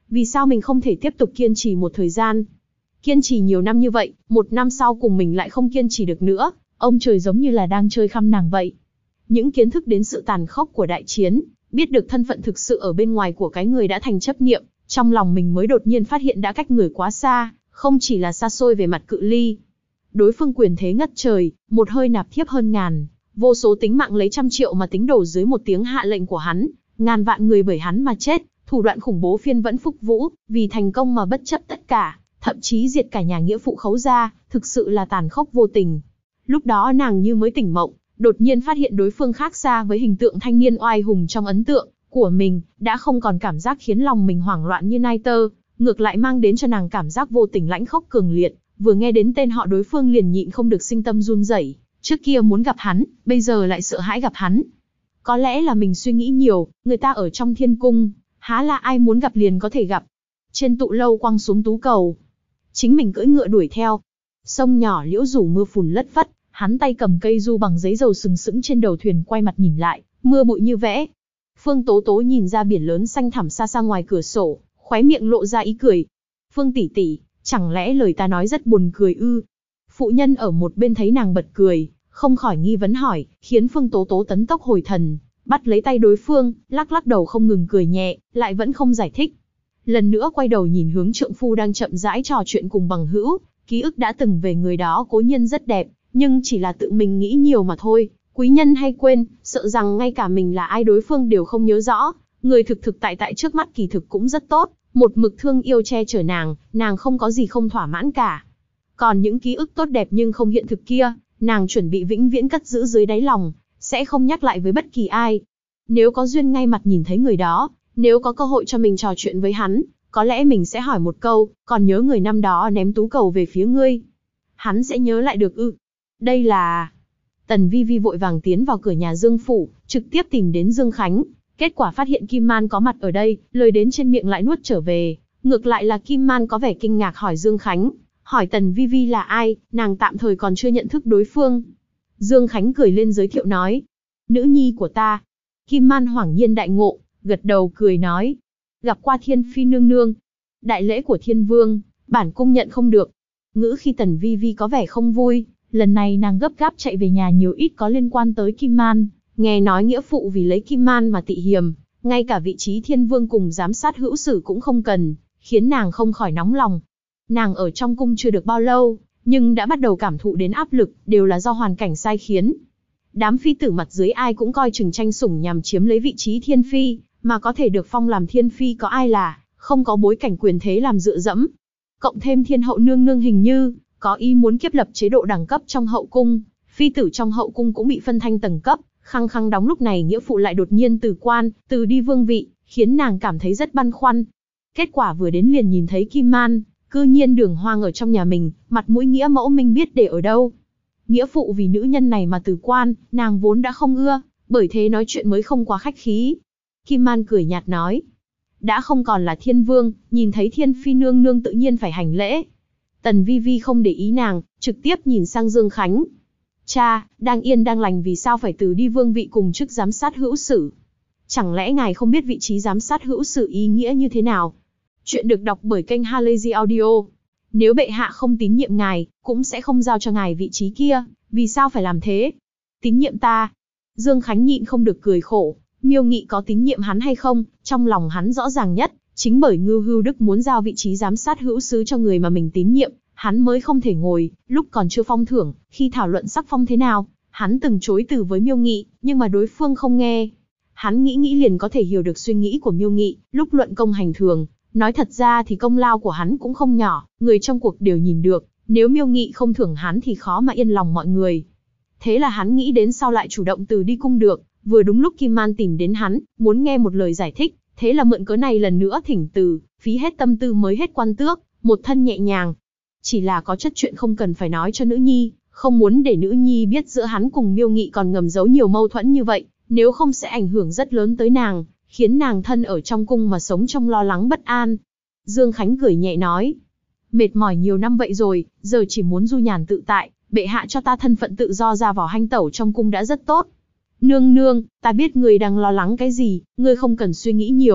vì sao mình không thể tiếp tục kiên trì một thời gian? Kiên trì nhiều năm như vậy, một năm sau cùng mình lại không kiên trì được nữa, ông trời giống như là đang chơi khăm nàng vậy. Những kiến thức đến sự tàn khốc của đại chiến, biết được thân phận thực sự ở bên ngoài của cái người đã thành chấp niệm, trong lòng mình mới đột nhiên phát hiện đã cách người quá xa, không chỉ là xa xôi về mặt cự ly. Đối phương quyền thế ngất trời, một hơi nạp thiếp hơn ngàn, vô số tính mạng lấy trăm triệu mà tính đổ dưới một tiếng hạ lệnh của hắn, ngàn vạn người bởi hắn mà chết, thủ đoạn khủng bố phiên vẫn phúc vũ, vì thành công mà bất chấp tất cả, thậm chí diệt cả nhà nghĩa phụ Khấu gia, thực sự là tàn khốc vô tình. Lúc đó nàng như mới tỉnh mộng, đột nhiên phát hiện đối phương khác xa với hình tượng thanh niên oai hùng trong ấn tượng của mình, đã không còn cảm giác khiến lòng mình hoảng loạn như nai tơ, ngược lại mang đến cho nàng cảm giác vô tình lãnh khốc cường liệt, vừa nghe đến tên họ đối phương liền nhịn không được sinh tâm run rẩy, trước kia muốn gặp hắn, bây giờ lại sợ hãi gặp hắn. Có lẽ là mình suy nghĩ nhiều, người ta ở trong thiên cung, há là ai muốn gặp liền có thể gặp. Trên tụ lâu quăng xuống tú cầu, chính mình cưỡi ngựa đuổi theo. Sông nhỏ liễu rủ mưa phùn lất phất, hắn tay cầm cây du bằng giấy dầu sừng sững trên đầu thuyền quay mặt nhìn lại, mưa bụi như vẽ. Phương Tố Tố nhìn ra biển lớn xanh thẳm xa xa ngoài cửa sổ, khóe miệng lộ ra ý cười. Phương tỷ tỷ, chẳng lẽ lời ta nói rất buồn cười ư? Phụ nhân ở một bên thấy nàng bật cười, không khỏi nghi vấn hỏi, khiến Phương Tố Tố tấn tốc hồi thần, bắt lấy tay đối phương, lắc lắc đầu không ngừng cười nhẹ, lại vẫn không giải thích. Lần nữa quay đầu nhìn hướng trượng phu đang chậm rãi trò chuyện cùng bằng hữu, ký ức đã từng về người đó cố nhiên rất đẹp, nhưng chỉ là tự mình nghĩ nhiều mà thôi, quý nhân hay quên, sợ rằng ngay cả mình là ai đối phương đều không nhớ rõ, người thực thực tại tại trước mắt kỳ thực cũng rất tốt, một mực thương yêu che chở nàng không có gì không thỏa mãn cả. Còn những ký ức tốt đẹp nhưng không hiện thực kia, nàng chuẩn bị vĩnh viễn cất giữ dưới đáy lòng, sẽ không nhắc lại với bất kỳ ai. Nếu có duyên ngay mặt nhìn thấy người đó, nếu có cơ hội cho mình trò chuyện với hắn, có lẽ mình sẽ hỏi một câu, còn nhớ người năm đó ném tú cầu về phía ngươi? Hắn sẽ nhớ lại được ư? Đây là... Tần Vi Vi vội vàng tiến vào cửa nhà Dương phủ, trực tiếp tìm đến Dương Khánh. Kết quả phát hiện Kim Man có mặt ở đây, lời đến trên miệng lại nuốt trở về. Ngược lại là Kim Man có vẻ kinh ngạc hỏi Dương Khánh, hỏi Tần Vi Vi là ai, nàng tạm thời còn chưa nhận thức đối phương. Dương Khánh cười lên giới thiệu nói, nữ nhi của ta. Kim Man hoảng nhiên đại ngộ, gật đầu cười nói, gặp qua Thiên Phi nương nương. Đại lễ của Thiên Vương, bản cung nhận không được. Ngữ khi Tần Vi Vi có vẻ không vui, lần này nàng gấp gáp chạy về nhà nhiều ít có liên quan tới Kim Man. Nghe nói nghĩa phụ vì lấy Kim Man mà tị hiềm, ngay cả vị trí Thiên Vương cùng giám sát hữu sử cũng không cần, khiến nàng không khỏi nóng lòng. Nàng ở trong cung chưa được bao lâu, nhưng đã bắt đầu cảm thụ đến áp lực, đều là do hoàn cảnh sai khiến. Đám phi tử mặt dưới ai cũng coi chừng tranh sủng nhằm chiếm lấy vị trí Thiên Phi, mà có thể được phong làm Thiên Phi có ai là, không có bối cảnh quyền thế làm dựa dẫm. Cộng thêm Thiên hậu nương nương hình như, có ý muốn kiếp lập chế độ đẳng cấp trong hậu cung, phi tử trong hậu cung cũng bị phân thanh tầng cấp, khăng khăng đóng lúc này nghĩa phụ lại đột nhiên từ quan, từ đi vương vị, khiến nàng cảm thấy rất băn khoăn. Kết quả vừa đến liền nhìn thấy Kim Man, cư nhiên đường hoang ở trong nhà mình, mặt mũi nghĩa mẫu minh biết để ở đâu. Nghĩa phụ vì nữ nhân này mà từ quan, nàng vốn đã không ưa, bởi thế nói chuyện mới không quá khách khí. Kim Man cười nhạt nói, đã không còn là Thiên Vương, nhìn thấy Thiên Phi nương nương tự nhiên phải hành lễ. Tần Vi Vi không để ý nàng, trực tiếp nhìn sang Dương Khánh. Cha, đang yên đang lành vì sao phải từ đi vương vị cùng chức giám sát hữu sử? Chẳng lẽ ngài không biết vị trí giám sát hữu sử ý nghĩa như thế nào? Chuyện được đọc bởi kênh Halazy Audio. Nếu bệ hạ không tín nhiệm ngài, cũng sẽ không giao cho ngài vị trí kia, vì sao phải làm thế? Tín nhiệm ta? Dương Khánh nhịn không được cười khổ, Miêu Nghị có tín nhiệm hắn hay không, trong lòng hắn rõ ràng nhất, chính bởi Ngưu Hưu Đức muốn giao vị trí giám sát hữu sứ cho người mà mình tín nhiệm, hắn mới không thể ngồi, lúc còn chưa phong thưởng, khi thảo luận sắc phong thế nào, hắn từng chối từ với Miêu Nghị, nhưng mà đối phương không nghe. Hắn nghĩ liền có thể hiểu được suy nghĩ của Miêu Nghị, lúc luận công hành thường, nói thật ra thì công lao của hắn cũng không nhỏ, người trong cuộc đều nhìn được, nếu Miêu Nghị không thưởng hắn thì khó mà yên lòng mọi người. Thế là hắn nghĩ đến sau lại chủ động từ đi cung được, vừa đúng lúc Kim Man tìm đến hắn, muốn nghe một lời giải thích, thế là mượn cớ này lần nữa thỉnh từ, phí hết tâm tư mới hết quan tước, một thân nhẹ nhàng. Chỉ là có chất chuyện không cần phải nói cho nữ nhi, không muốn để nữ nhi biết giữa hắn cùng Miêu Nghị còn ngầm giấu nhiều mâu thuẫn như vậy, nếu không sẽ ảnh hưởng rất lớn tới nàng, khiến nàng thân ở trong cung mà sống trong lo lắng bất an. Dương Khánh cười nhẹ nói, mệt mỏi nhiều năm vậy rồi, giờ chỉ muốn du nhàn tự tại, bệ hạ cho ta thân phận tự do ra vào hanh tẩu trong cung đã rất tốt. Nương nương, ta biết người đang lo lắng cái gì, ngươi không cần suy nghĩ nhiều,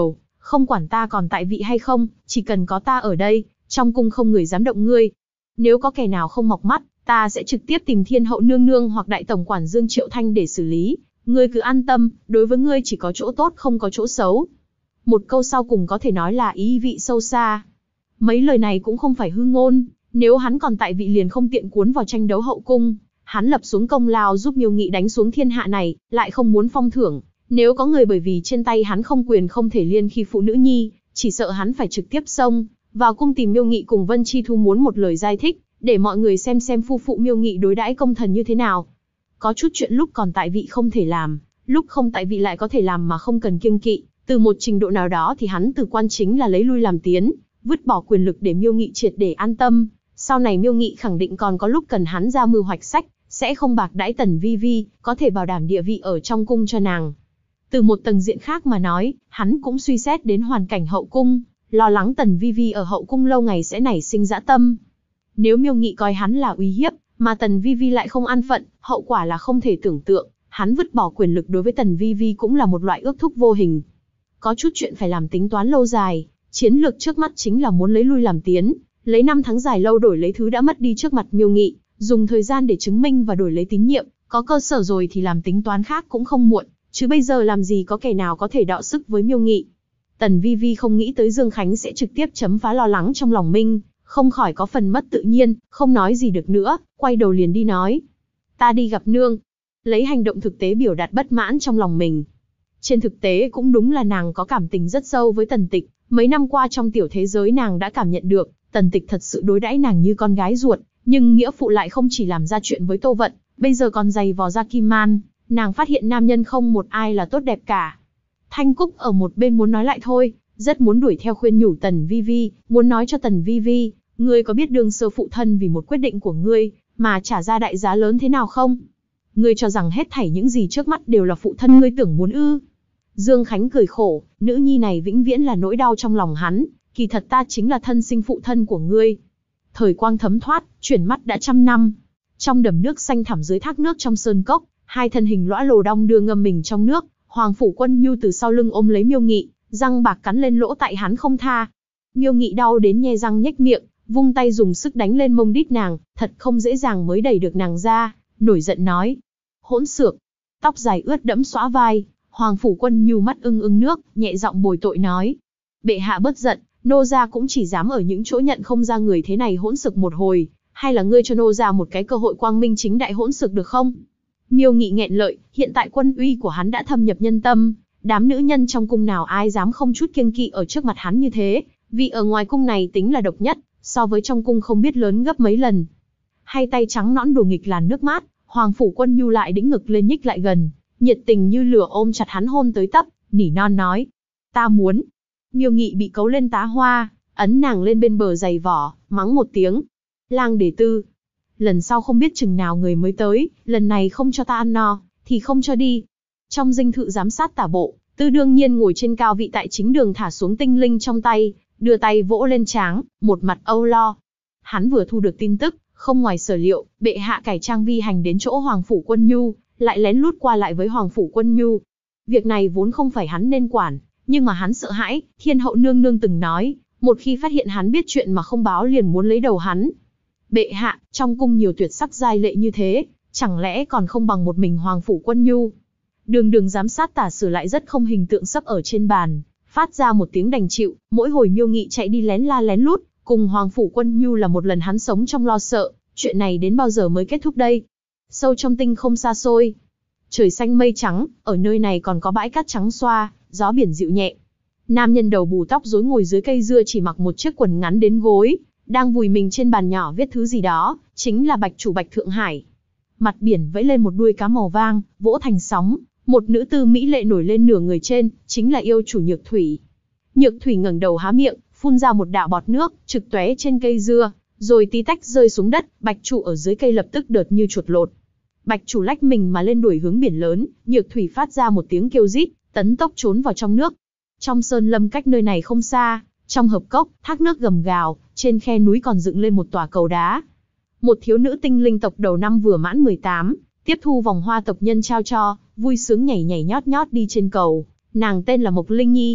không quản ta còn tại vị hay không, chỉ cần có ta ở đây, trong cung không người dám động ngươi. Nếu có kẻ nào không mọc mắt, ta sẽ trực tiếp tìm Thiên hậu nương nương hoặc đại tổng quản Dương Triệu Thanh để xử lý. Ngươi cứ an tâm, đối với ngươi chỉ có chỗ tốt không có chỗ xấu. Một câu sau cùng có thể nói là ý vị sâu xa. Mấy lời này cũng không phải hư ngôn, nếu hắn còn tại vị liền không tiện cuốn vào tranh đấu hậu cung. Hắn lập xuống công lao giúp Miêu Nghị đánh xuống thiên hạ này, lại không muốn phong thưởng. Nếu có người bởi vì trên tay hắn không quyền không thể liên khi phụ nữ nhi, chỉ sợ hắn phải trực tiếp xông vào cung tìm Miêu Nghị cùng Vân Chi Thu muốn một lời giải thích, để mọi người xem phu phụ Miêu Nghị đối đãi công thần như thế nào. Có chút chuyện lúc còn tại vị không thể làm, lúc không tại vị lại có thể làm mà không cần kiêng kỵ. Từ một trình độ nào đó thì hắn từ quan chính là lấy lui làm tiến, vứt bỏ quyền lực để Miêu Nghị triệt để an tâm. Sau này Miêu Nghị khẳng định còn có lúc cần hắn ra mưu hoạch sách, sẽ không bạc đãi Tần Vi Vi, có thể bảo đảm địa vị ở trong cung cho nàng. Từ một tầng diện khác mà nói, hắn cũng suy xét đến hoàn cảnh hậu cung, lo lắng Tần Vi Vi ở hậu cung lâu ngày sẽ nảy sinh dã tâm. Nếu Miêu Nghị coi hắn là uy hiếp, mà Tần Vi Vi lại không an phận, hậu quả là không thể tưởng tượng. Hắn vứt bỏ quyền lực đối với Tần Vi Vi cũng là một loại ước thúc vô hình. Có chút chuyện phải làm tính toán lâu dài, chiến lược trước mắt chính là muốn lấy lui làm tiến, lấy năm tháng dài lâu đổi lấy thứ đã mất đi trước mặt Miêu Nghị, dùng thời gian để chứng minh và đổi lấy tín nhiệm, có cơ sở rồi thì làm tính toán khác cũng không muộn, chứ bây giờ làm gì có kẻ nào có thể đọ sức với Miêu Nghị. Tần Vi Vi không nghĩ tới Dương Khánh sẽ trực tiếp chấm phá lo lắng trong lòng mình, không khỏi có phần mất tự nhiên, không nói gì được nữa, quay đầu liền đi nói. Ta đi gặp nương. Lấy hành động thực tế biểu đạt bất mãn trong lòng mình. Trên thực tế cũng đúng là nàng có cảm tình rất sâu với Tần Tịch, mấy năm qua trong tiểu thế giới nàng đã cảm nhận được, Tần Tịch thật sự đối đãi nàng như con gái ruột, nhưng nghĩa phụ lại không chỉ làm ra chuyện với Tô Vận, bây giờ còn giày vò ra Kim Man, nàng phát hiện nam nhân không một ai là tốt đẹp cả. Thanh Cúc ở một bên muốn nói lại thôi, rất muốn đuổi theo khuyên nhủ Tần Vi Vi, muốn nói cho Tần Vi Vi, ngươi có biết đương sơ phụ thân vì một quyết định của ngươi, mà trả ra đại giá lớn thế nào không? Ngươi cho rằng hết thảy những gì trước mắt đều là phụ thân ngươi tưởng muốn ư? Dương Khánh cười khổ, nữ nhi này vĩnh viễn là nỗi đau trong lòng hắn, kỳ thật ta chính là thân sinh phụ thân của ngươi. Thời quang thấm thoát, chuyển mắt đã 100 năm. Trong đầm nước xanh thẳm dưới thác nước trong sơn cốc, hai thân hình lõa lồ đong đưa ngâm mình trong nước, Hoàng Phủ Quân Nhu từ sau lưng ôm lấy Miêu Nghị, răng bạc cắn lên lỗ tại hắn không tha. Miêu Nghị đau đến nhe răng nhếch miệng, vung tay dùng sức đánh lên mông đít nàng, thật không dễ dàng mới đẩy được nàng ra, nổi giận nói. Hỗn xược, tóc dài ướt đẫm xõa vai, Hoàng Phủ Quân Nhu mắt ưng ưng nước, nhẹ giọng bồi tội nói. Bệ hạ bớt giận, nô gia cũng chỉ dám ở những chỗ nhận không ra người thế này hỗn xược một hồi, hay là ngươi cho nô gia một cái cơ hội quang minh chính đại hỗn xược được không? Miêu Nghị nghẹn lợi, hiện tại quân uy của hắn đã thâm nhập nhân tâm, đám nữ nhân trong cung nào ai dám không chút kiêng kỵ ở trước mặt hắn như thế, vì ở ngoài cung này tính là độc nhất, so với trong cung không biết lớn gấp mấy lần. Hai tay trắng nõn đùa nghịch làn nước mát, Hoàng Phủ Quân Nhu lại đĩnh ngực lên nhích lại gần, nhiệt tình như lửa ôm chặt hắn hôn tới tấp, nỉ non nói. Ta muốn. Miêu Nghị bị cấu lên tá hoa, ấn nàng lên bên bờ giày vỏ, mắng một tiếng. Lang Đề Tư. Lần sau không biết chừng nào người mới tới, lần này không cho ta ăn no, thì không cho đi. Trong dinh thự giám sát tả bộ, Tư đương nhiên ngồi trên cao vị tại chính đường thả xuống tinh linh trong tay, đưa tay vỗ lên trán, một mặt âu lo. Hắn vừa thu được tin tức, không ngoài sở liệu, bệ hạ cải trang vi hành đến chỗ Hoàng Phủ Quân Nhu, lại lén lút qua lại với Hoàng Phủ Quân Nhu. Việc này vốn không phải hắn nên quản, nhưng mà hắn sợ hãi, Thiên hậu nương nương từng nói, một khi phát hiện hắn biết chuyện mà không báo liền muốn lấy đầu hắn. Bệ hạ, trong cung nhiều tuyệt sắc giai lệ như thế, chẳng lẽ còn không bằng một mình Hoàng Phủ Quân Nhu? Đường giám sát tả sử lại rất không hình tượng sấp ở trên bàn, phát ra một tiếng đành chịu, mỗi hồi Miêu Nghị chạy đi lén la lén lút, cùng Hoàng Phủ Quân Nhu là một lần hắn sống trong lo sợ, chuyện này đến bao giờ mới kết thúc đây? Sâu trong tinh không xa xôi, trời xanh mây trắng, ở nơi này còn có bãi cát trắng xoa, gió biển dịu nhẹ. Nam nhân đầu bù tóc rối ngồi dưới cây dưa chỉ mặc một chiếc quần ngắn đến gối, đang vùi mình trên bàn nhỏ viết thứ gì đó, chính là bạch chủ Bạch Thượng Hải. Mặt biển vẫy lên một đuôi cá màu vang, vỗ thành sóng, một nữ tư mỹ lệ nổi lên nửa người trên, chính là yêu chủ Nhược Thủy. Nhược Thủy ngẩng đầu há miệng, phun ra một đạo bọt nước, trực tóe trên cây dưa, rồi tí tách rơi xuống đất, Bạch chủ ở dưới cây lập tức đợt như chuột lột. Bạch chủ lách mình mà lên đuổi hướng biển lớn, Nhược Thủy phát ra một tiếng kêu rít, tấn tốc trốn vào trong nước. Trong sơn lâm cách nơi này không xa, trong hợp cốc, thác nước gầm gào, trên khe núi còn dựng lên một tòa cầu đá. Một thiếu nữ tinh linh tộc đầu năm vừa mãn 18, tiếp thu vòng hoa tộc nhân trao cho, vui sướng nhảy nhảy nhót nhót đi trên cầu, nàng tên là Mộc Linh Nhi.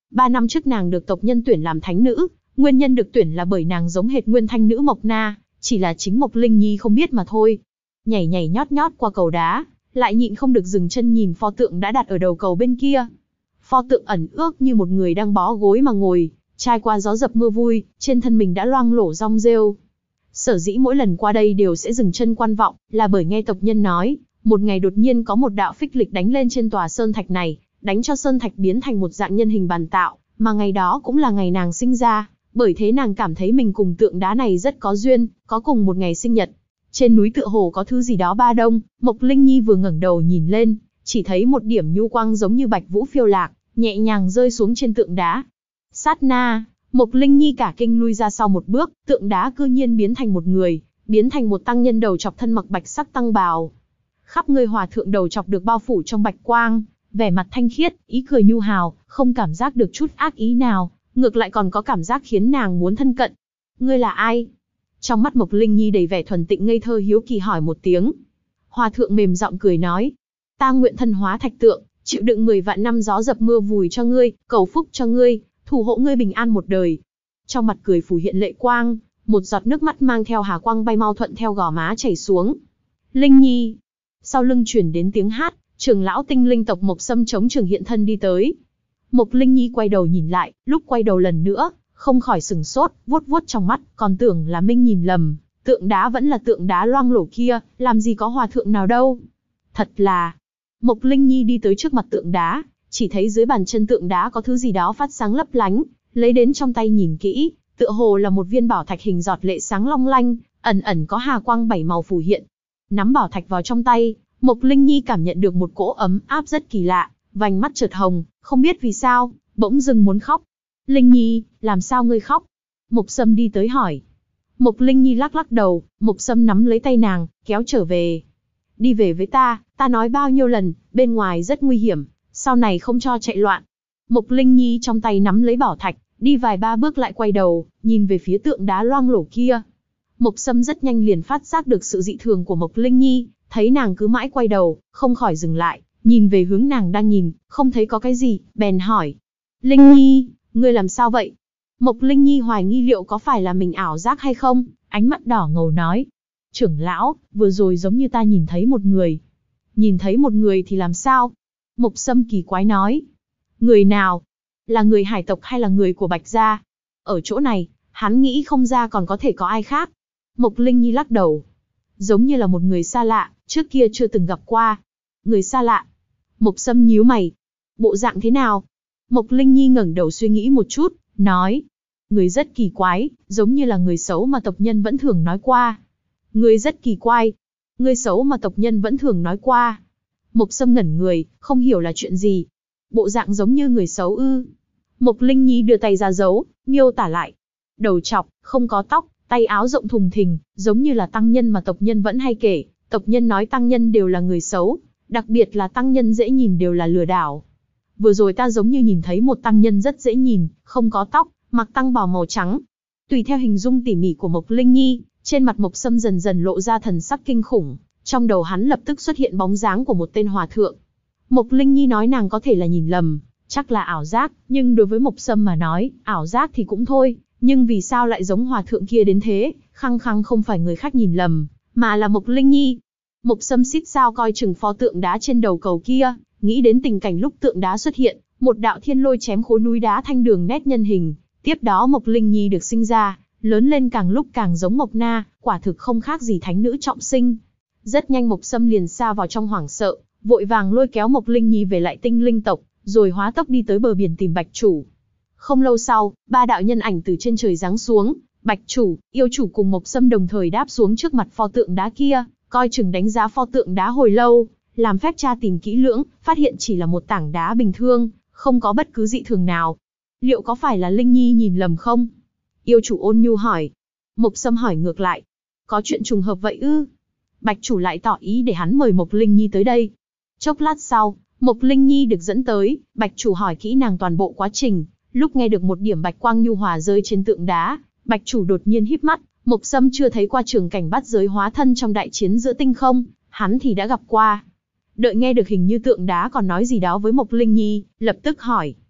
3 năm trước nàng được tộc nhân tuyển làm thánh nữ, nguyên nhân được tuyển là bởi nàng giống hệt nguyên thanh nữ Mộc Na, chỉ là chính Mộc Linh Nhi không biết mà thôi. Nhảy nhảy nhót nhót qua cầu đá, lại nhịn không được dừng chân nhìn pho tượng đã đặt ở đầu cầu bên kia. Pho tượng ẩn ước như một người đang bó gối mà ngồi, trải qua gió dập mưa vui, trên thân mình đã loang lổ rong rêu. Sở dĩ mỗi lần qua đây đều sẽ dừng chân quan vọng, là bởi nghe tộc nhân nói, một ngày đột nhiên có một đạo phích lịch đánh lên trên tòa sơn thạch này, đánh cho sơn thạch biến thành một dạng nhân hình bàn tạo, mà ngày đó cũng là ngày nàng sinh ra, bởi thế nàng cảm thấy mình cùng tượng đá này rất có duyên, có cùng một ngày sinh nhật. Trên núi tựa hồ có thứ gì đó ba đông, Mộc Linh Nhi vừa ngẩng đầu nhìn lên, chỉ thấy một điểm nhu quang giống như bạch vũ phiêu lạc, nhẹ nhàng rơi xuống trên tượng đá. Sát na, Mộc Linh Nhi cả kinh lui ra sau một bước, tượng đá cư nhiên biến thành một người, biến thành một tăng nhân đầu chọc thân mặc bạch sắc tăng bào. Khắp người hòa thượng đầu chọc được bao phủ trong bạch quang, vẻ mặt thanh khiết, ý cười nhu hào, không cảm giác được chút ác ý nào, ngược lại còn có cảm giác khiến nàng muốn thân cận. Ngươi là ai? Trong mắt Mộc Linh Nhi đầy vẻ thuần tịnh ngây thơ hiếu kỳ hỏi một tiếng. Hòa thượng mềm giọng cười nói, ta nguyện thân hóa thạch tượng, chịu đựng 10 vạn năm gió dập mưa vùi cho ngươi, cầu phúc cho ngươi, thủ hộ ngươi bình an một đời. Trong mặt cười phủ hiện lệ quang, một giọt nước mắt mang theo hà quang bay mau thuận theo gò má chảy xuống. Linh Nhi. Sau lưng chuyển đến tiếng hát, trưởng lão tinh linh tộc Mộc Sâm chống trường hiện thân đi tới. Mộc Linh Nhi quay đầu nhìn lại, lúc quay đầu lần nữa, không khỏi sừng sốt, vuốt vuốt trong mắt, còn tưởng là mình nhìn lầm, tượng đá vẫn là tượng đá loang lổ kia, làm gì có hòa thượng nào đâu. Thật là. Mộc Linh Nhi đi tới trước mặt tượng đá, chỉ thấy dưới bàn chân tượng đá có thứ gì đó phát sáng lấp lánh, lấy đến trong tay nhìn kỹ, tựa hồ là một viên bảo thạch hình giọt lệ sáng long lanh, ẩn ẩn có hà quang 7 màu phù hiện. Nắm bảo thạch vào trong tay, Mộc Linh Nhi cảm nhận được một cỗ ấm áp rất kỳ lạ, vành mắt chợt hồng, không biết vì sao, bỗng dưng muốn khóc. Linh Nhi, làm sao ngươi khóc? Mộc Sâm đi tới hỏi. Mộc Linh Nhi lắc lắc đầu, Mộc Sâm nắm lấy tay nàng, kéo trở về. Đi về với ta nói bao nhiêu lần, bên ngoài rất nguy hiểm, sau này không cho chạy loạn. Mộc Linh Nhi trong tay nắm lấy bảo thạch, đi vài ba bước lại quay đầu, nhìn về phía tượng đá loang lổ kia. Mộc Sâm rất nhanh liền phát giác được sự dị thường của Mộc Linh Nhi, thấy nàng cứ mãi quay đầu, không khỏi dừng lại, nhìn về hướng nàng đang nhìn, không thấy có cái gì, bèn hỏi. Linh Nhi, ngươi làm sao vậy? Mộc Linh Nhi hoài nghi liệu có phải là mình ảo giác hay không, ánh mắt đỏ ngầu nói. Trưởng lão, vừa rồi giống như ta nhìn thấy một người. Nhìn thấy một người thì làm sao? Mộc Sâm kỳ quái nói. Người nào? Là người hải tộc hay là người của Bạch gia? Ở chỗ này, hắn nghĩ không ra còn có thể có ai khác. Mộc Linh Nhi lắc đầu. Giống như là một người xa lạ, trước kia chưa từng gặp qua. Người xa lạ. Mộc Sâm nhíu mày. Bộ dạng thế nào? Mộc Linh Nhi ngẩng đầu suy nghĩ một chút, nói. Người rất kỳ quái, giống như là người xấu mà tộc nhân vẫn thường nói qua. Người rất kỳ quái. Người xấu mà tộc nhân vẫn thường nói qua. Mộc Sâm ngẩn người, không hiểu là chuyện gì. Bộ dạng giống như người xấu ư? Mộc Linh Nhi đưa tay ra giấu, miêu tả lại. Đầu trọc, không có tóc, tay áo rộng thùng thình, giống như là tăng nhân mà tộc nhân vẫn hay kể. Tộc nhân nói tăng nhân đều là người xấu, đặc biệt là tăng nhân dễ nhìn đều là lừa đảo. Vừa rồi ta giống như nhìn thấy một tăng nhân rất dễ nhìn, không có tóc, mặc tăng bào màu trắng. Tùy theo hình dung tỉ mỉ của Mộc Linh Nhi, trên mặt Mộc Sâm dần dần lộ ra thần sắc kinh khủng, trong đầu hắn lập tức xuất hiện bóng dáng của một tên hòa thượng. Mộc Linh Nhi nói nàng có thể là nhìn lầm, chắc là ảo giác, nhưng đối với Mộc Sâm mà nói, ảo giác thì cũng thôi, nhưng vì sao lại giống hòa thượng kia đến thế, khăng khăng không phải người khác nhìn lầm, mà là Mộc Linh Nhi. Mộc Sâm xít sao coi chừng pho tượng đá trên đầu cầu kia, nghĩ đến tình cảnh lúc tượng đá xuất hiện, một đạo thiên lôi chém khối núi đá thanh đường nét nhân hình, tiếp đó Mộc Linh Nhi được sinh ra, lớn lên càng lúc càng giống Mộc Na, quả thực không khác gì thánh nữ trọng sinh. Rất nhanh Mộc Sâm liền sa vào trong hoảng sợ, vội vàng lôi kéo Mộc Linh Nhi về lại tinh linh tộc, rồi hóa tốc đi tới bờ biển tìm Bạch Chủ. Không lâu sau, 3 đạo nhân ảnh từ trên trời giáng xuống, Bạch Chủ, Yêu Chủ cùng Mộc Sâm đồng thời đáp xuống trước mặt pho tượng đá kia, coi chừng đánh giá pho tượng đá hồi lâu, làm phép tra tìm kỹ lưỡng, phát hiện chỉ là một tảng đá bình thường, không có bất cứ dị thường nào. Liệu có phải là Linh Nhi nhìn lầm không? Yêu Chủ ôn nhu hỏi. Mộc Sâm hỏi ngược lại. Có chuyện trùng hợp vậy ư? Bạch Chủ lại tỏ ý để hắn mời Mộc Linh Nhi tới đây. Chốc lát sau, Mộc Linh Nhi được dẫn tới, Bạch Chủ hỏi kỹ nàng toàn bộ quá trình. Lúc nghe được một điểm bạch quang nhu hòa rơi trên tượng đá, Bạch Chủ đột nhiên híp mắt. Mộc Sâm chưa thấy qua trường cảnh bắt giới hóa thân trong đại chiến giữa tinh không, hắn thì đã gặp qua. Đợi nghe được hình như tượng đá còn nói gì đó với Mộc Linh Nhi, lập tức hỏi.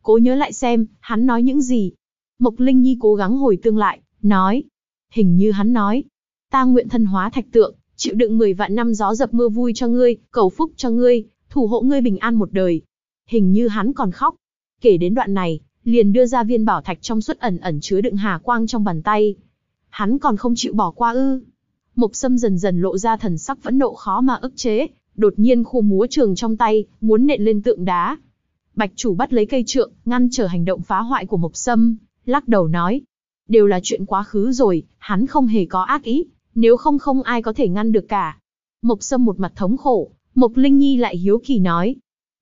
cố nhớ lại xem, hắn nói những gì. Mộc Linh Nhi cố gắng hồi tương lại, nói. Hình như hắn nói, ta nguyện thân hóa thạch tượng, chịu đựng 10 vạn năm gió dập mưa vui cho ngươi, cầu phúc cho ngươi, thủ hộ ngươi bình an một đời. Hình như hắn còn khóc. Kể đến đoạn này, liền đưa ra viên bảo thạch trong suốt ẩn ẩn chứa đựng hà quang trong bàn tay. Hắn còn không chịu bỏ qua ư? Mộc Sâm dần dần lộ ra thần sắc phẫn nộ khó mà ức chế, đột nhiên khua múa trường trong tay, muốn nện lên tượng đá. Bạch chủ bắt lấy cây trượng, ngăn trở hành động phá hoại của Mộc Sâm, lắc đầu nói. Đều là chuyện quá khứ rồi, hắn không hề có ác ý, nếu không không ai có thể ngăn được cả. Mộc Sâm một mặt thống khổ, Mộc Linh Nhi lại hiếu kỳ nói.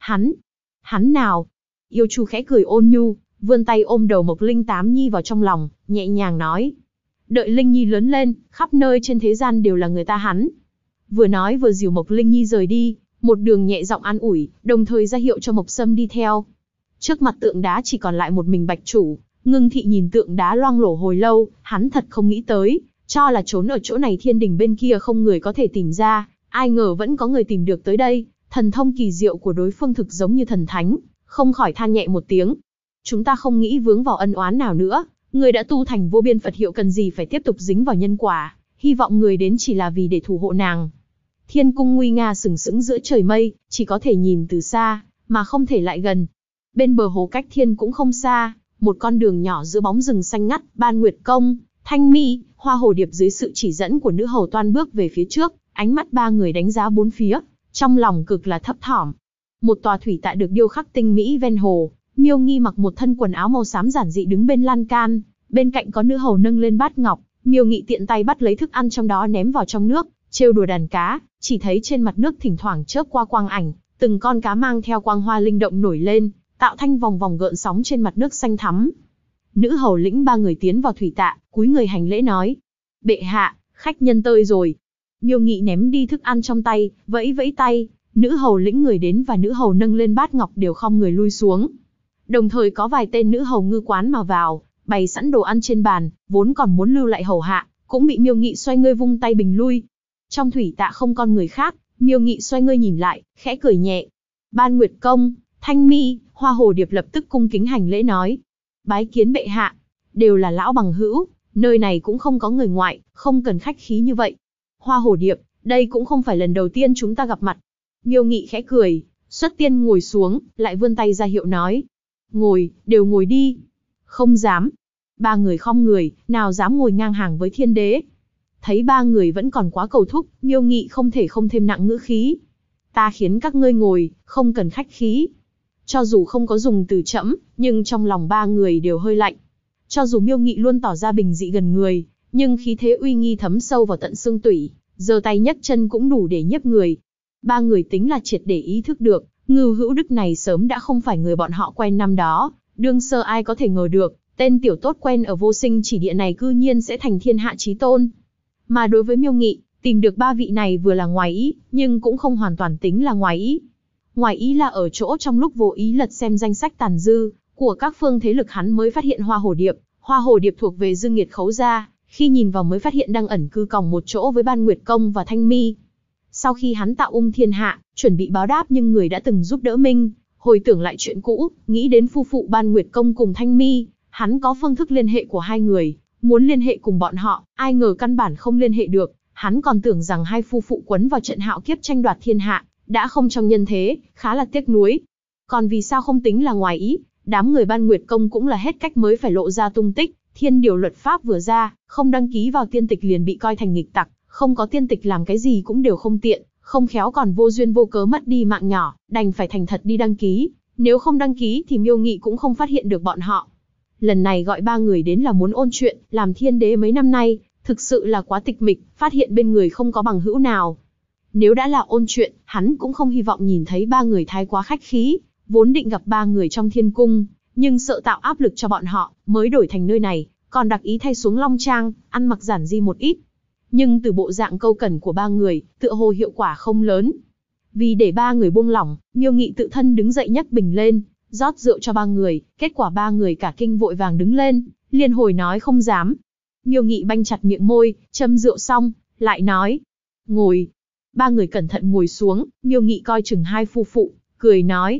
Hắn nào? Yêu Chu khẽ cười ôn nhu, vươn tay ôm đầu Mộc Linh Tám Nhi vào trong lòng, nhẹ nhàng nói. Đợi Linh Nhi lớn lên, khắp nơi trên thế gian đều là người ta hắn. Vừa nói vừa dìu Mộc Linh Nhi rời đi, một đường nhẹ giọng an ủi, đồng thời ra hiệu cho Mộc Sâm đi theo. Trước mặt tượng đá chỉ còn lại một mình Bạch chủ, Ngưng Thị nhìn tượng đá loang lổ hồi lâu, hắn thật không nghĩ tới, cho là trốn ở chỗ này thiên đình bên kia không người có thể tìm ra, ai ngờ vẫn có người tìm được tới đây, thần thông kỳ diệu của đối phương thực giống như thần thánh, không khỏi than nhẹ một tiếng. Chúng ta không nghĩ vướng vào ân oán nào nữa, người đã tu thành vô biên Phật hiệu cần gì phải tiếp tục dính vào nhân quả, hy vọng người đến chỉ là vì để thủ hộ nàng. Thiên cung nguy nga sừng sững giữa trời mây, chỉ có thể nhìn từ xa, mà không thể lại gần. Bên bờ hồ cách thiên cũng không xa, một con đường nhỏ giữa bóng rừng xanh ngắt, Ban Nguyệt Công, Thanh Mi, Hoa Hồ Điệp dưới sự chỉ dẫn của nữ hầu toan bước về phía trước, ánh mắt ba người đánh giá bốn phía, trong lòng cực là thấp thỏm. Một tòa thủy tạ được điêu khắc tinh mỹ ven hồ, Miêu Nghi mặc một thân quần áo màu xám giản dị đứng bên lan can, bên cạnh có nữ hầu nâng lên bát ngọc, Miêu Nghị tiện tay bắt lấy thức ăn trong đó ném vào trong nước, trêu đùa đàn cá, chỉ thấy trên mặt nước thỉnh thoảng chớp qua quang ảnh, từng con cá mang theo quang hoa linh động nổi lên, tạo thành vòng vòng gợn sóng trên mặt nước xanh thắm. Nữ hầu lĩnh ba người tiến vào thủy tạ, cúi người hành lễ nói: "Bệ hạ, khách nhân tới rồi." Miêu Nghị ném đi thức ăn trong tay, vẫy vẫy tay, nữ hầu lĩnh người đến và nữ hầu nâng lên bát ngọc đều khom người lui xuống. Đồng thời có vài tên nữ hầu ngư quán mà vào, bày sẵn đồ ăn trên bàn, vốn còn muốn lưu lại hầu hạ, cũng bị Miêu Nghị xoay người vung tay bình lui. Trong thủy tạ không con người khác, Miêu Nghị xoay người nhìn lại, khẽ cười nhẹ. Ban Nguyệt Công, Thanh Mi, Hoa Hồ Điệp lập tức cung kính hành lễ nói: "Bái kiến bệ hạ." Đều là lão bằng hữu, nơi này cũng không có người ngoại, không cần khách khí như vậy. Hoa Hồ Điệp, đây cũng không phải lần đầu tiên chúng ta gặp mặt. Miêu Nghị khẽ cười, xuất tiên ngồi xuống, lại vươn tay ra hiệu nói: "Ngồi, đều ngồi đi." "Không dám." Ba người khom người, nào dám ngồi ngang hàng với thiên đế. Thấy ba người vẫn còn quá cầu thúc, Miêu Nghị không thể không thêm nặng ngữ khí. "Ta khiến các ngươi ngồi, không cần khách khí." Cho dù không có dùng từ trẫm, nhưng trong lòng ba người đều hơi lạnh. Cho dù Miêu Nghị luôn tỏ ra bình dị gần người, nhưng khí thế uy nghi thấm sâu vào tận xương tủy, giơ tay nhấc chân cũng đủ để nhiếp người. Ba người tính là triệt để ý thức được, Ngưu Hữu Đức này sớm đã không phải người bọn họ quen năm đó. Đương sơ ai có thể ngờ được, tên tiểu tốt quen ở vô sinh chỉ địa này cư nhiên sẽ thành thiên hạ chí tôn. Mà đối với Miêu Nghị, tìm được ba vị này vừa là ngoài ý, nhưng cũng không hoàn toàn tính là ngoài ý. Ngoài ý là ở chỗ trong lúc vô ý lật xem danh sách tàn dư của các phương thế lực hắn mới phát hiện Hoa Hồ Điệp. Hoa Hồ Điệp thuộc về Dương Nghiệt Khấu gia, khi nhìn vào mới phát hiện đang ẩn cư còng một chỗ với Ban Nguyệt Công và Thanh Mi. Sau khi hắn tạo thiên hạ, chuẩn bị báo đáp nhưng người đã từng giúp đỡ mình, hồi tưởng lại chuyện cũ, nghĩ đến phu phụ Ban Nguyệt Công cùng Thanh Mi, hắn có phương thức liên hệ của hai người, muốn liên hệ cùng bọn họ, ai ngờ căn bản không liên hệ được, hắn còn tưởng rằng hai phu phụ quấn vào trận hạo kiếp tranh đoạt thiên hạ, đã không trong nhân thế, khá là tiếc nuối. Còn vì sao không tính là ngoài ý, đám người Ban Nguyệt Công cũng là hết cách mới phải lộ ra tung tích, thiên điều luật pháp vừa ra, không đăng ký vào tiên tịch liền bị coi thành nghịch tặc, không có tiên tịch làm cái gì cũng đều không tiện, không khéo còn vô duyên vô cớ mất đi mạng nhỏ, đành phải thành thật đi đăng ký, nếu không đăng ký thì Miêu Nghị cũng không phát hiện được bọn họ. Lần này gọi ba người đến là muốn ôn chuyện, làm thiên đế mấy năm nay, thực sự là quá tịch mịch, phát hiện bên người không có bằng hữu nào. Nếu đã là ôn chuyện, hắn cũng không hy vọng nhìn thấy ba người thái quá khách khí, vốn định gặp ba người trong thiên cung, nhưng sợ tạo áp lực cho bọn họ, mới đổi thành nơi này, còn đặc ý thay xuống Long Trang, ăn mặc giản dị một ít. Nhưng từ bộ dạng câu cẩn của ba người, tựa hồ hiệu quả không lớn. Vì để ba người buông lỏng, Miêu Nghị tự thân đứng dậy nhấc bình lên, rót rượu cho ba người, kết quả ba người cả kinh vội vàng đứng lên, liên hồi nói không dám. Miêu Nghị banh chặt miệng môi, châm rượu xong, lại nói: "Ngồi." Ba người cẩn thận ngồi xuống, Miêu Nghị coi chừng hai phu phụ, cười nói: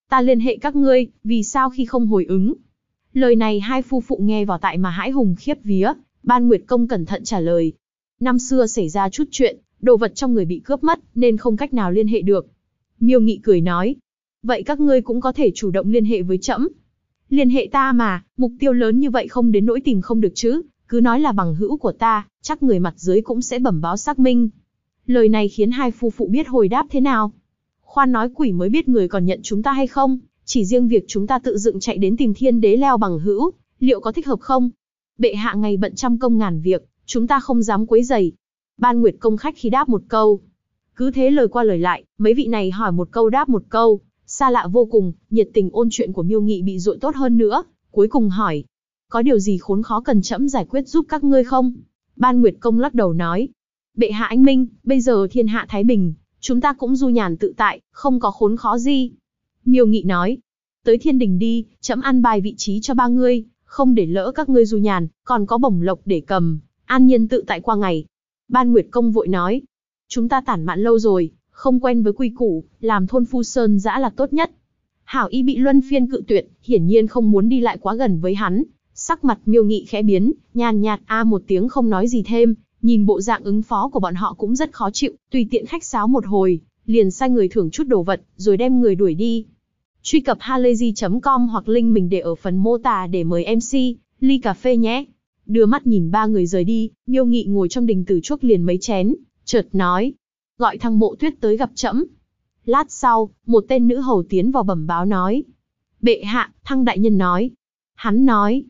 Ta liên hệ các ngươi, vì sao khi không hồi ứng? Lời này hai phu phụ nghe vào tai mà hãi hùng khiếp vía. Ban Nguyệt Công cẩn thận trả lời. Năm xưa xảy ra chút chuyện, đồ vật trong người bị cướp mất, nên không cách nào liên hệ được. Miêu Nghị cười nói. Vậy các ngươi cũng có thể chủ động liên hệ với trẫm. Liên hệ ta mà, mục tiêu lớn như vậy không đến nỗi tìm không được chứ, cứ nói là bằng hữu của ta, chắc người mặt dưới cũng sẽ bẩm báo xác minh. Lời này khiến hai phu phụ biết hồi đáp thế nào. Khoan nói quỷ mới biết người còn nhận chúng ta hay không, chỉ riêng việc chúng ta tự dựng chạy đến tìm Thiên Đế leo bằng hữu, liệu có thích hợp không? Bệ hạ ngày bận trăm công ngàn việc, chúng ta không dám quấy rầy. Ban Nguyệt Công khách khi đáp một câu. Cứ thế lời qua lời lại, mấy vị này hỏi một câu đáp một câu, xa lạ vô cùng, nhiệt tình ôn chuyện của Miêu Nghị bị dội tốt hơn nữa, cuối cùng hỏi. Có điều gì khốn khó cần trẫm giải quyết giúp các ngươi không? Ban Nguyệt Công lắc đầu nói. Bệ hạ anh minh, bây giờ thiên hạ thái bình, chúng ta cũng du nhàn tự tại, không có khốn khó gì. Miêu Nghị nói. Tới thiên đình đi, trẫm an bài vị trí cho ba ngươi, không để lỡ các ngươi du nhàn, còn có bổng lộc để cầm, an nhiên tự tại qua ngày. Ban Nguyệt Công vội nói. Chúng ta tản mạn lâu rồi, không quen với quy củ, làm thôn phu sơn dã là tốt nhất. Hảo Y bị luân phiên cự tuyệt, hiển nhiên không muốn đi lại quá gần với hắn. Sắc mặt Miêu Nghị khẽ biến, nhàn nhạt một tiếng không nói gì thêm, nhìn bộ dạng ứng phó của bọn họ cũng rất khó chịu, tùy tiện khách sáo một hồi, liền sai người thưởng chút đồ vật, rồi đem người đuổi đi. Truy cập halayzi.com hoặc link mình để ở phần mô tả để mời MC, ly cà phê nhé. Đưa mắt nhìn ba người rời đi, Miêu Nghị ngồi trong đình từ chuốc liền mấy chén, chợt nói. Gọi thằng Mộ Tuyết tới gặp trẫm. Lát sau, một tên nữ hầu tiến vào bẩm báo nói. Bệ hạ, Thăng đại nhân nói. Hắn nói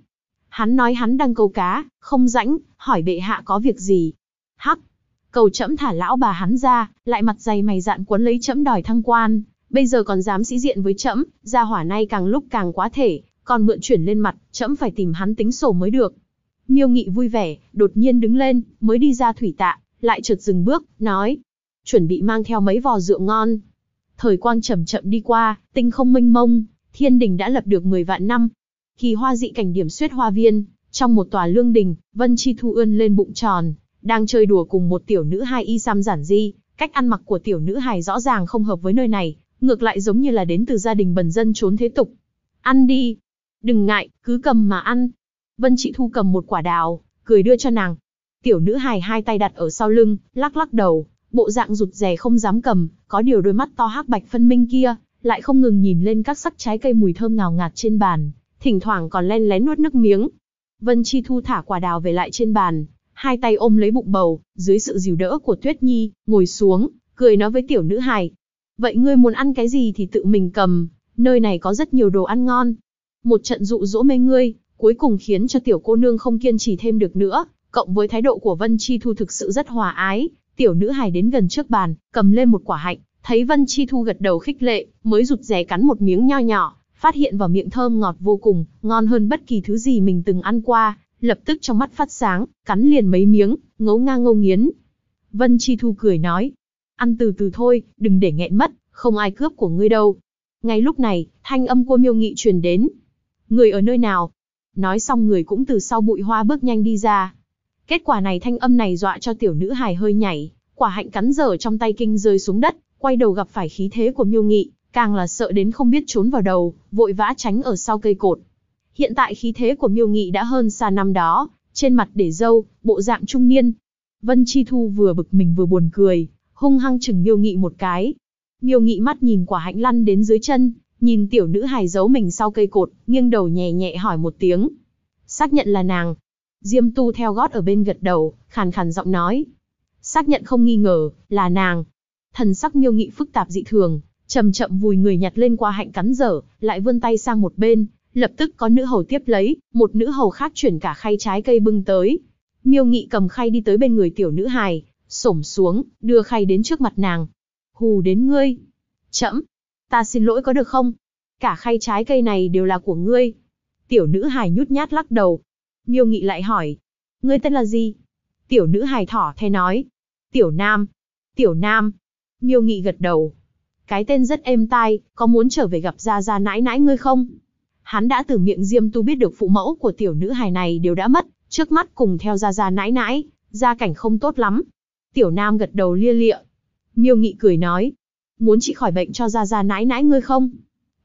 hắn đang câu cá, không rãnh, hỏi bệ hạ có việc gì. Hắc, cầu trẫm thả lão bà hắn ra, lại mặt dày mày dạn quấn lấy trẫm đòi thăng quan, bây giờ còn dám sĩ diện với trẫm, gia hỏa này càng lúc càng quá thể, còn mượn chuyển lên mặt, trẫm phải tìm hắn tính sổ mới được. Miêu Nghị vui vẻ, đột nhiên đứng lên, mới đi ra thủy tạ, lại chợt dừng bước, nói. Chuẩn bị mang theo mấy vò rượu ngon. Thời quang chậm chậm đi qua, tinh không mênh mông, thiên đình đã lập được 10 vạn năm. Kỳ hoa dị cảnh điểm xuyết hoa viên, trong một tòa lương đình, Vân Chi Thu ươn lên bụng tròn, đang chơi đùa cùng một tiểu nữ hài y sam giản di. Cách ăn mặc của tiểu nữ hài rõ ràng không hợp với nơi này, ngược lại giống như là đến từ gia đình bần dân trốn thế tục. Ăn đi, đừng ngại, cứ cầm mà ăn. Vân Chi Thu cầm một quả đào, cười đưa cho nàng. Tiểu nữ hài hai tay đặt ở sau lưng, lắc lắc đầu, bộ dạng rụt rè không dám cầm, có điều đôi mắt to hắc bạch phân minh kia, lại không ngừng nhìn lên các sắc trái cây mùi thơm ngào ngạt trên bàn, thỉnh thoảng còn len lén nuốt nước miếng. Vân Chi Thu thả quả đào về lại trên bàn, hai tay ôm lấy bụng bầu, dưới sự dìu đỡ của Tuyết Nhi, ngồi xuống, cười nói với tiểu nữ hài. Vậy ngươi muốn ăn cái gì thì tự mình cầm, nơi này có rất nhiều đồ ăn ngon. Một trận dụ dỗ mê ngươi, cuối cùng khiến cho tiểu cô nương không kiên trì thêm được nữa, cộng với thái độ của Vân Chi Thu thực sự rất hòa ái. Tiểu nữ hài đến gần trước bàn, cầm lên một quả hạnh, thấy Vân Chi Thu gật đầu khích lệ, mới rụt rè cắn một miếng nho nhỏ, phát hiện vào miệng thơm ngọt vô cùng, ngon hơn bất kỳ thứ gì mình từng ăn qua, lập tức trong mắt phát sáng, cắn liền mấy miếng, ngấu nga ngâu nghiến. Vân Chi Thu cười nói, ăn từ từ thôi, đừng để nghẹn mất, không ai cướp của ngươi đâu. Ngay lúc này, thanh âm của Miêu Nghị truyền đến. Người ở nơi nào? Nói xong người cũng từ sau bụi hoa bước nhanh đi ra. Kết quả này thanh âm này dọa cho tiểu nữ hài hơi nhảy, quả hạnh cắn dở trong tay kinh rơi xuống đất, quay đầu gặp phải khí thế của Miêu Nghị, càng là sợ đến không biết trốn vào đầu, vội vã tránh ở sau cây cột. Hiện tại khí thế của Miêu Nghị đã hơn xa năm đó, trên mặt để râu, bộ dạng trung niên. Vân Chi Thu vừa bực mình vừa buồn cười, hung hăng chừng Miêu Nghị một cái. Miêu Nghị mắt nhìn quả hạnh lăn đến dưới chân, nhìn tiểu nữ hài giấu mình sau cây cột, nghiêng đầu nhẹ nhẹ hỏi một tiếng. Xác nhận là nàng. Diêm Tu theo gót ở bên gật đầu, khàn khàn giọng nói. Xác nhận không nghi ngờ, là nàng. Thần sắc Miêu Nghị phức tạp dị thường, chậm chậm vùi người nhặt lên quả hạnh cắn dở, lại vươn tay sang một bên, lập tức có nữ hầu tiếp lấy, một nữ hầu khác chuyển cả khay trái cây bưng tới. Miêu Nghị cầm khay đi tới bên người tiểu nữ hài, xổm xuống, đưa khay đến trước mặt nàng. Hù đến ngươi. Trẫm, ta xin lỗi có được không? Cả khay trái cây này đều là của ngươi. Tiểu nữ hài nhút nhát lắc đầu. Miêu Nghị lại hỏi, ngươi tên là gì? Tiểu nữ hài thỏ thé nói, Tiểu Nam. Tiểu Nam. Miêu Nghị gật đầu. Cái tên rất êm tai, có muốn trở về gặp gia gia nãi nãi ngươi không? Hắn đã từ miệng Diêm Tu biết được phụ mẫu của tiểu nữ hài này đều đã mất, trước mắt cùng theo gia gia nãi nãi, gia cảnh không tốt lắm. Tiểu Nam gật đầu lia lịa. Miêu Nghị cười nói, muốn trị khỏi bệnh cho gia gia nãi nãi ngươi không?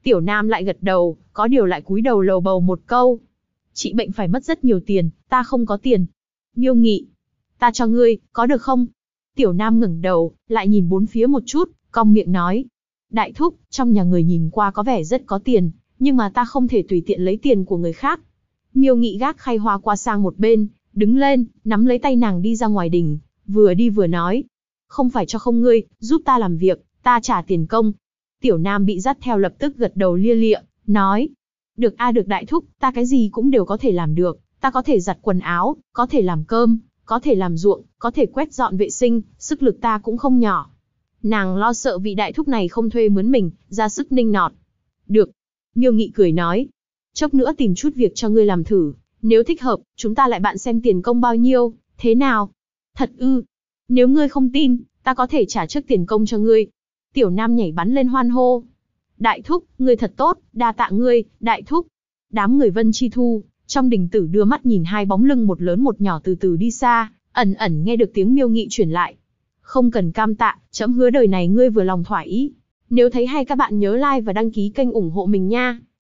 Tiểu Nam lại gật đầu, có điều lại cúi đầu lầu bầu một câu. Trị bệnh phải mất rất nhiều tiền, ta không có tiền. Miêu Nghị, ta cho ngươi, có được không? Tiểu Nam ngẩng đầu, lại nhìn bốn phía một chút, cong miệng nói. Đại thúc, trong nhà người nhìn qua có vẻ rất có tiền, nhưng mà ta không thể tùy tiện lấy tiền của người khác. Miêu Nghị gác khay hoa qua sang một bên, đứng lên, nắm lấy tay nàng đi ra ngoài đình, vừa đi vừa nói. Không phải cho không ngươi, giúp ta làm việc, ta trả tiền công. Tiểu Nam bị dắt theo lập tức gật đầu lia lịa, nói. Được được đại thúc, ta cái gì cũng đều có thể làm được, ta có thể giặt quần áo, có thể làm cơm, có thể làm ruộng, có thể quét dọn vệ sinh, sức lực ta cũng không nhỏ. Nàng lo sợ vị đại thúc này không thuê mướn mình, ra sức nịnh nọt. Được. Miêu Nghị cười nói. Chốc nữa tìm chút việc cho ngươi làm thử, nếu thích hợp, chúng ta lại bạn xem tiền công bao nhiêu, thế nào? Thật ư? Nếu ngươi không tin, ta có thể trả trước tiền công cho ngươi. Tiểu Nam nhảy bắn lên hoan hô. Đại thúc, ngươi thật tốt, đa tạ ngươi, đại thúc. Đám người Vân Chi Thu, trong đình tử đưa mắt nhìn hai bóng lưng một lớn một nhỏ từ từ đi xa, ẩn ẩn nghe được tiếng Miêu Nghị truyền lại. Không cần cam tạ, trẫm hứa đời này ngươi vừa lòng thỏa ý. Nếu thấy hay các bạn nhớ like và đăng ký kênh ủng hộ mình nha.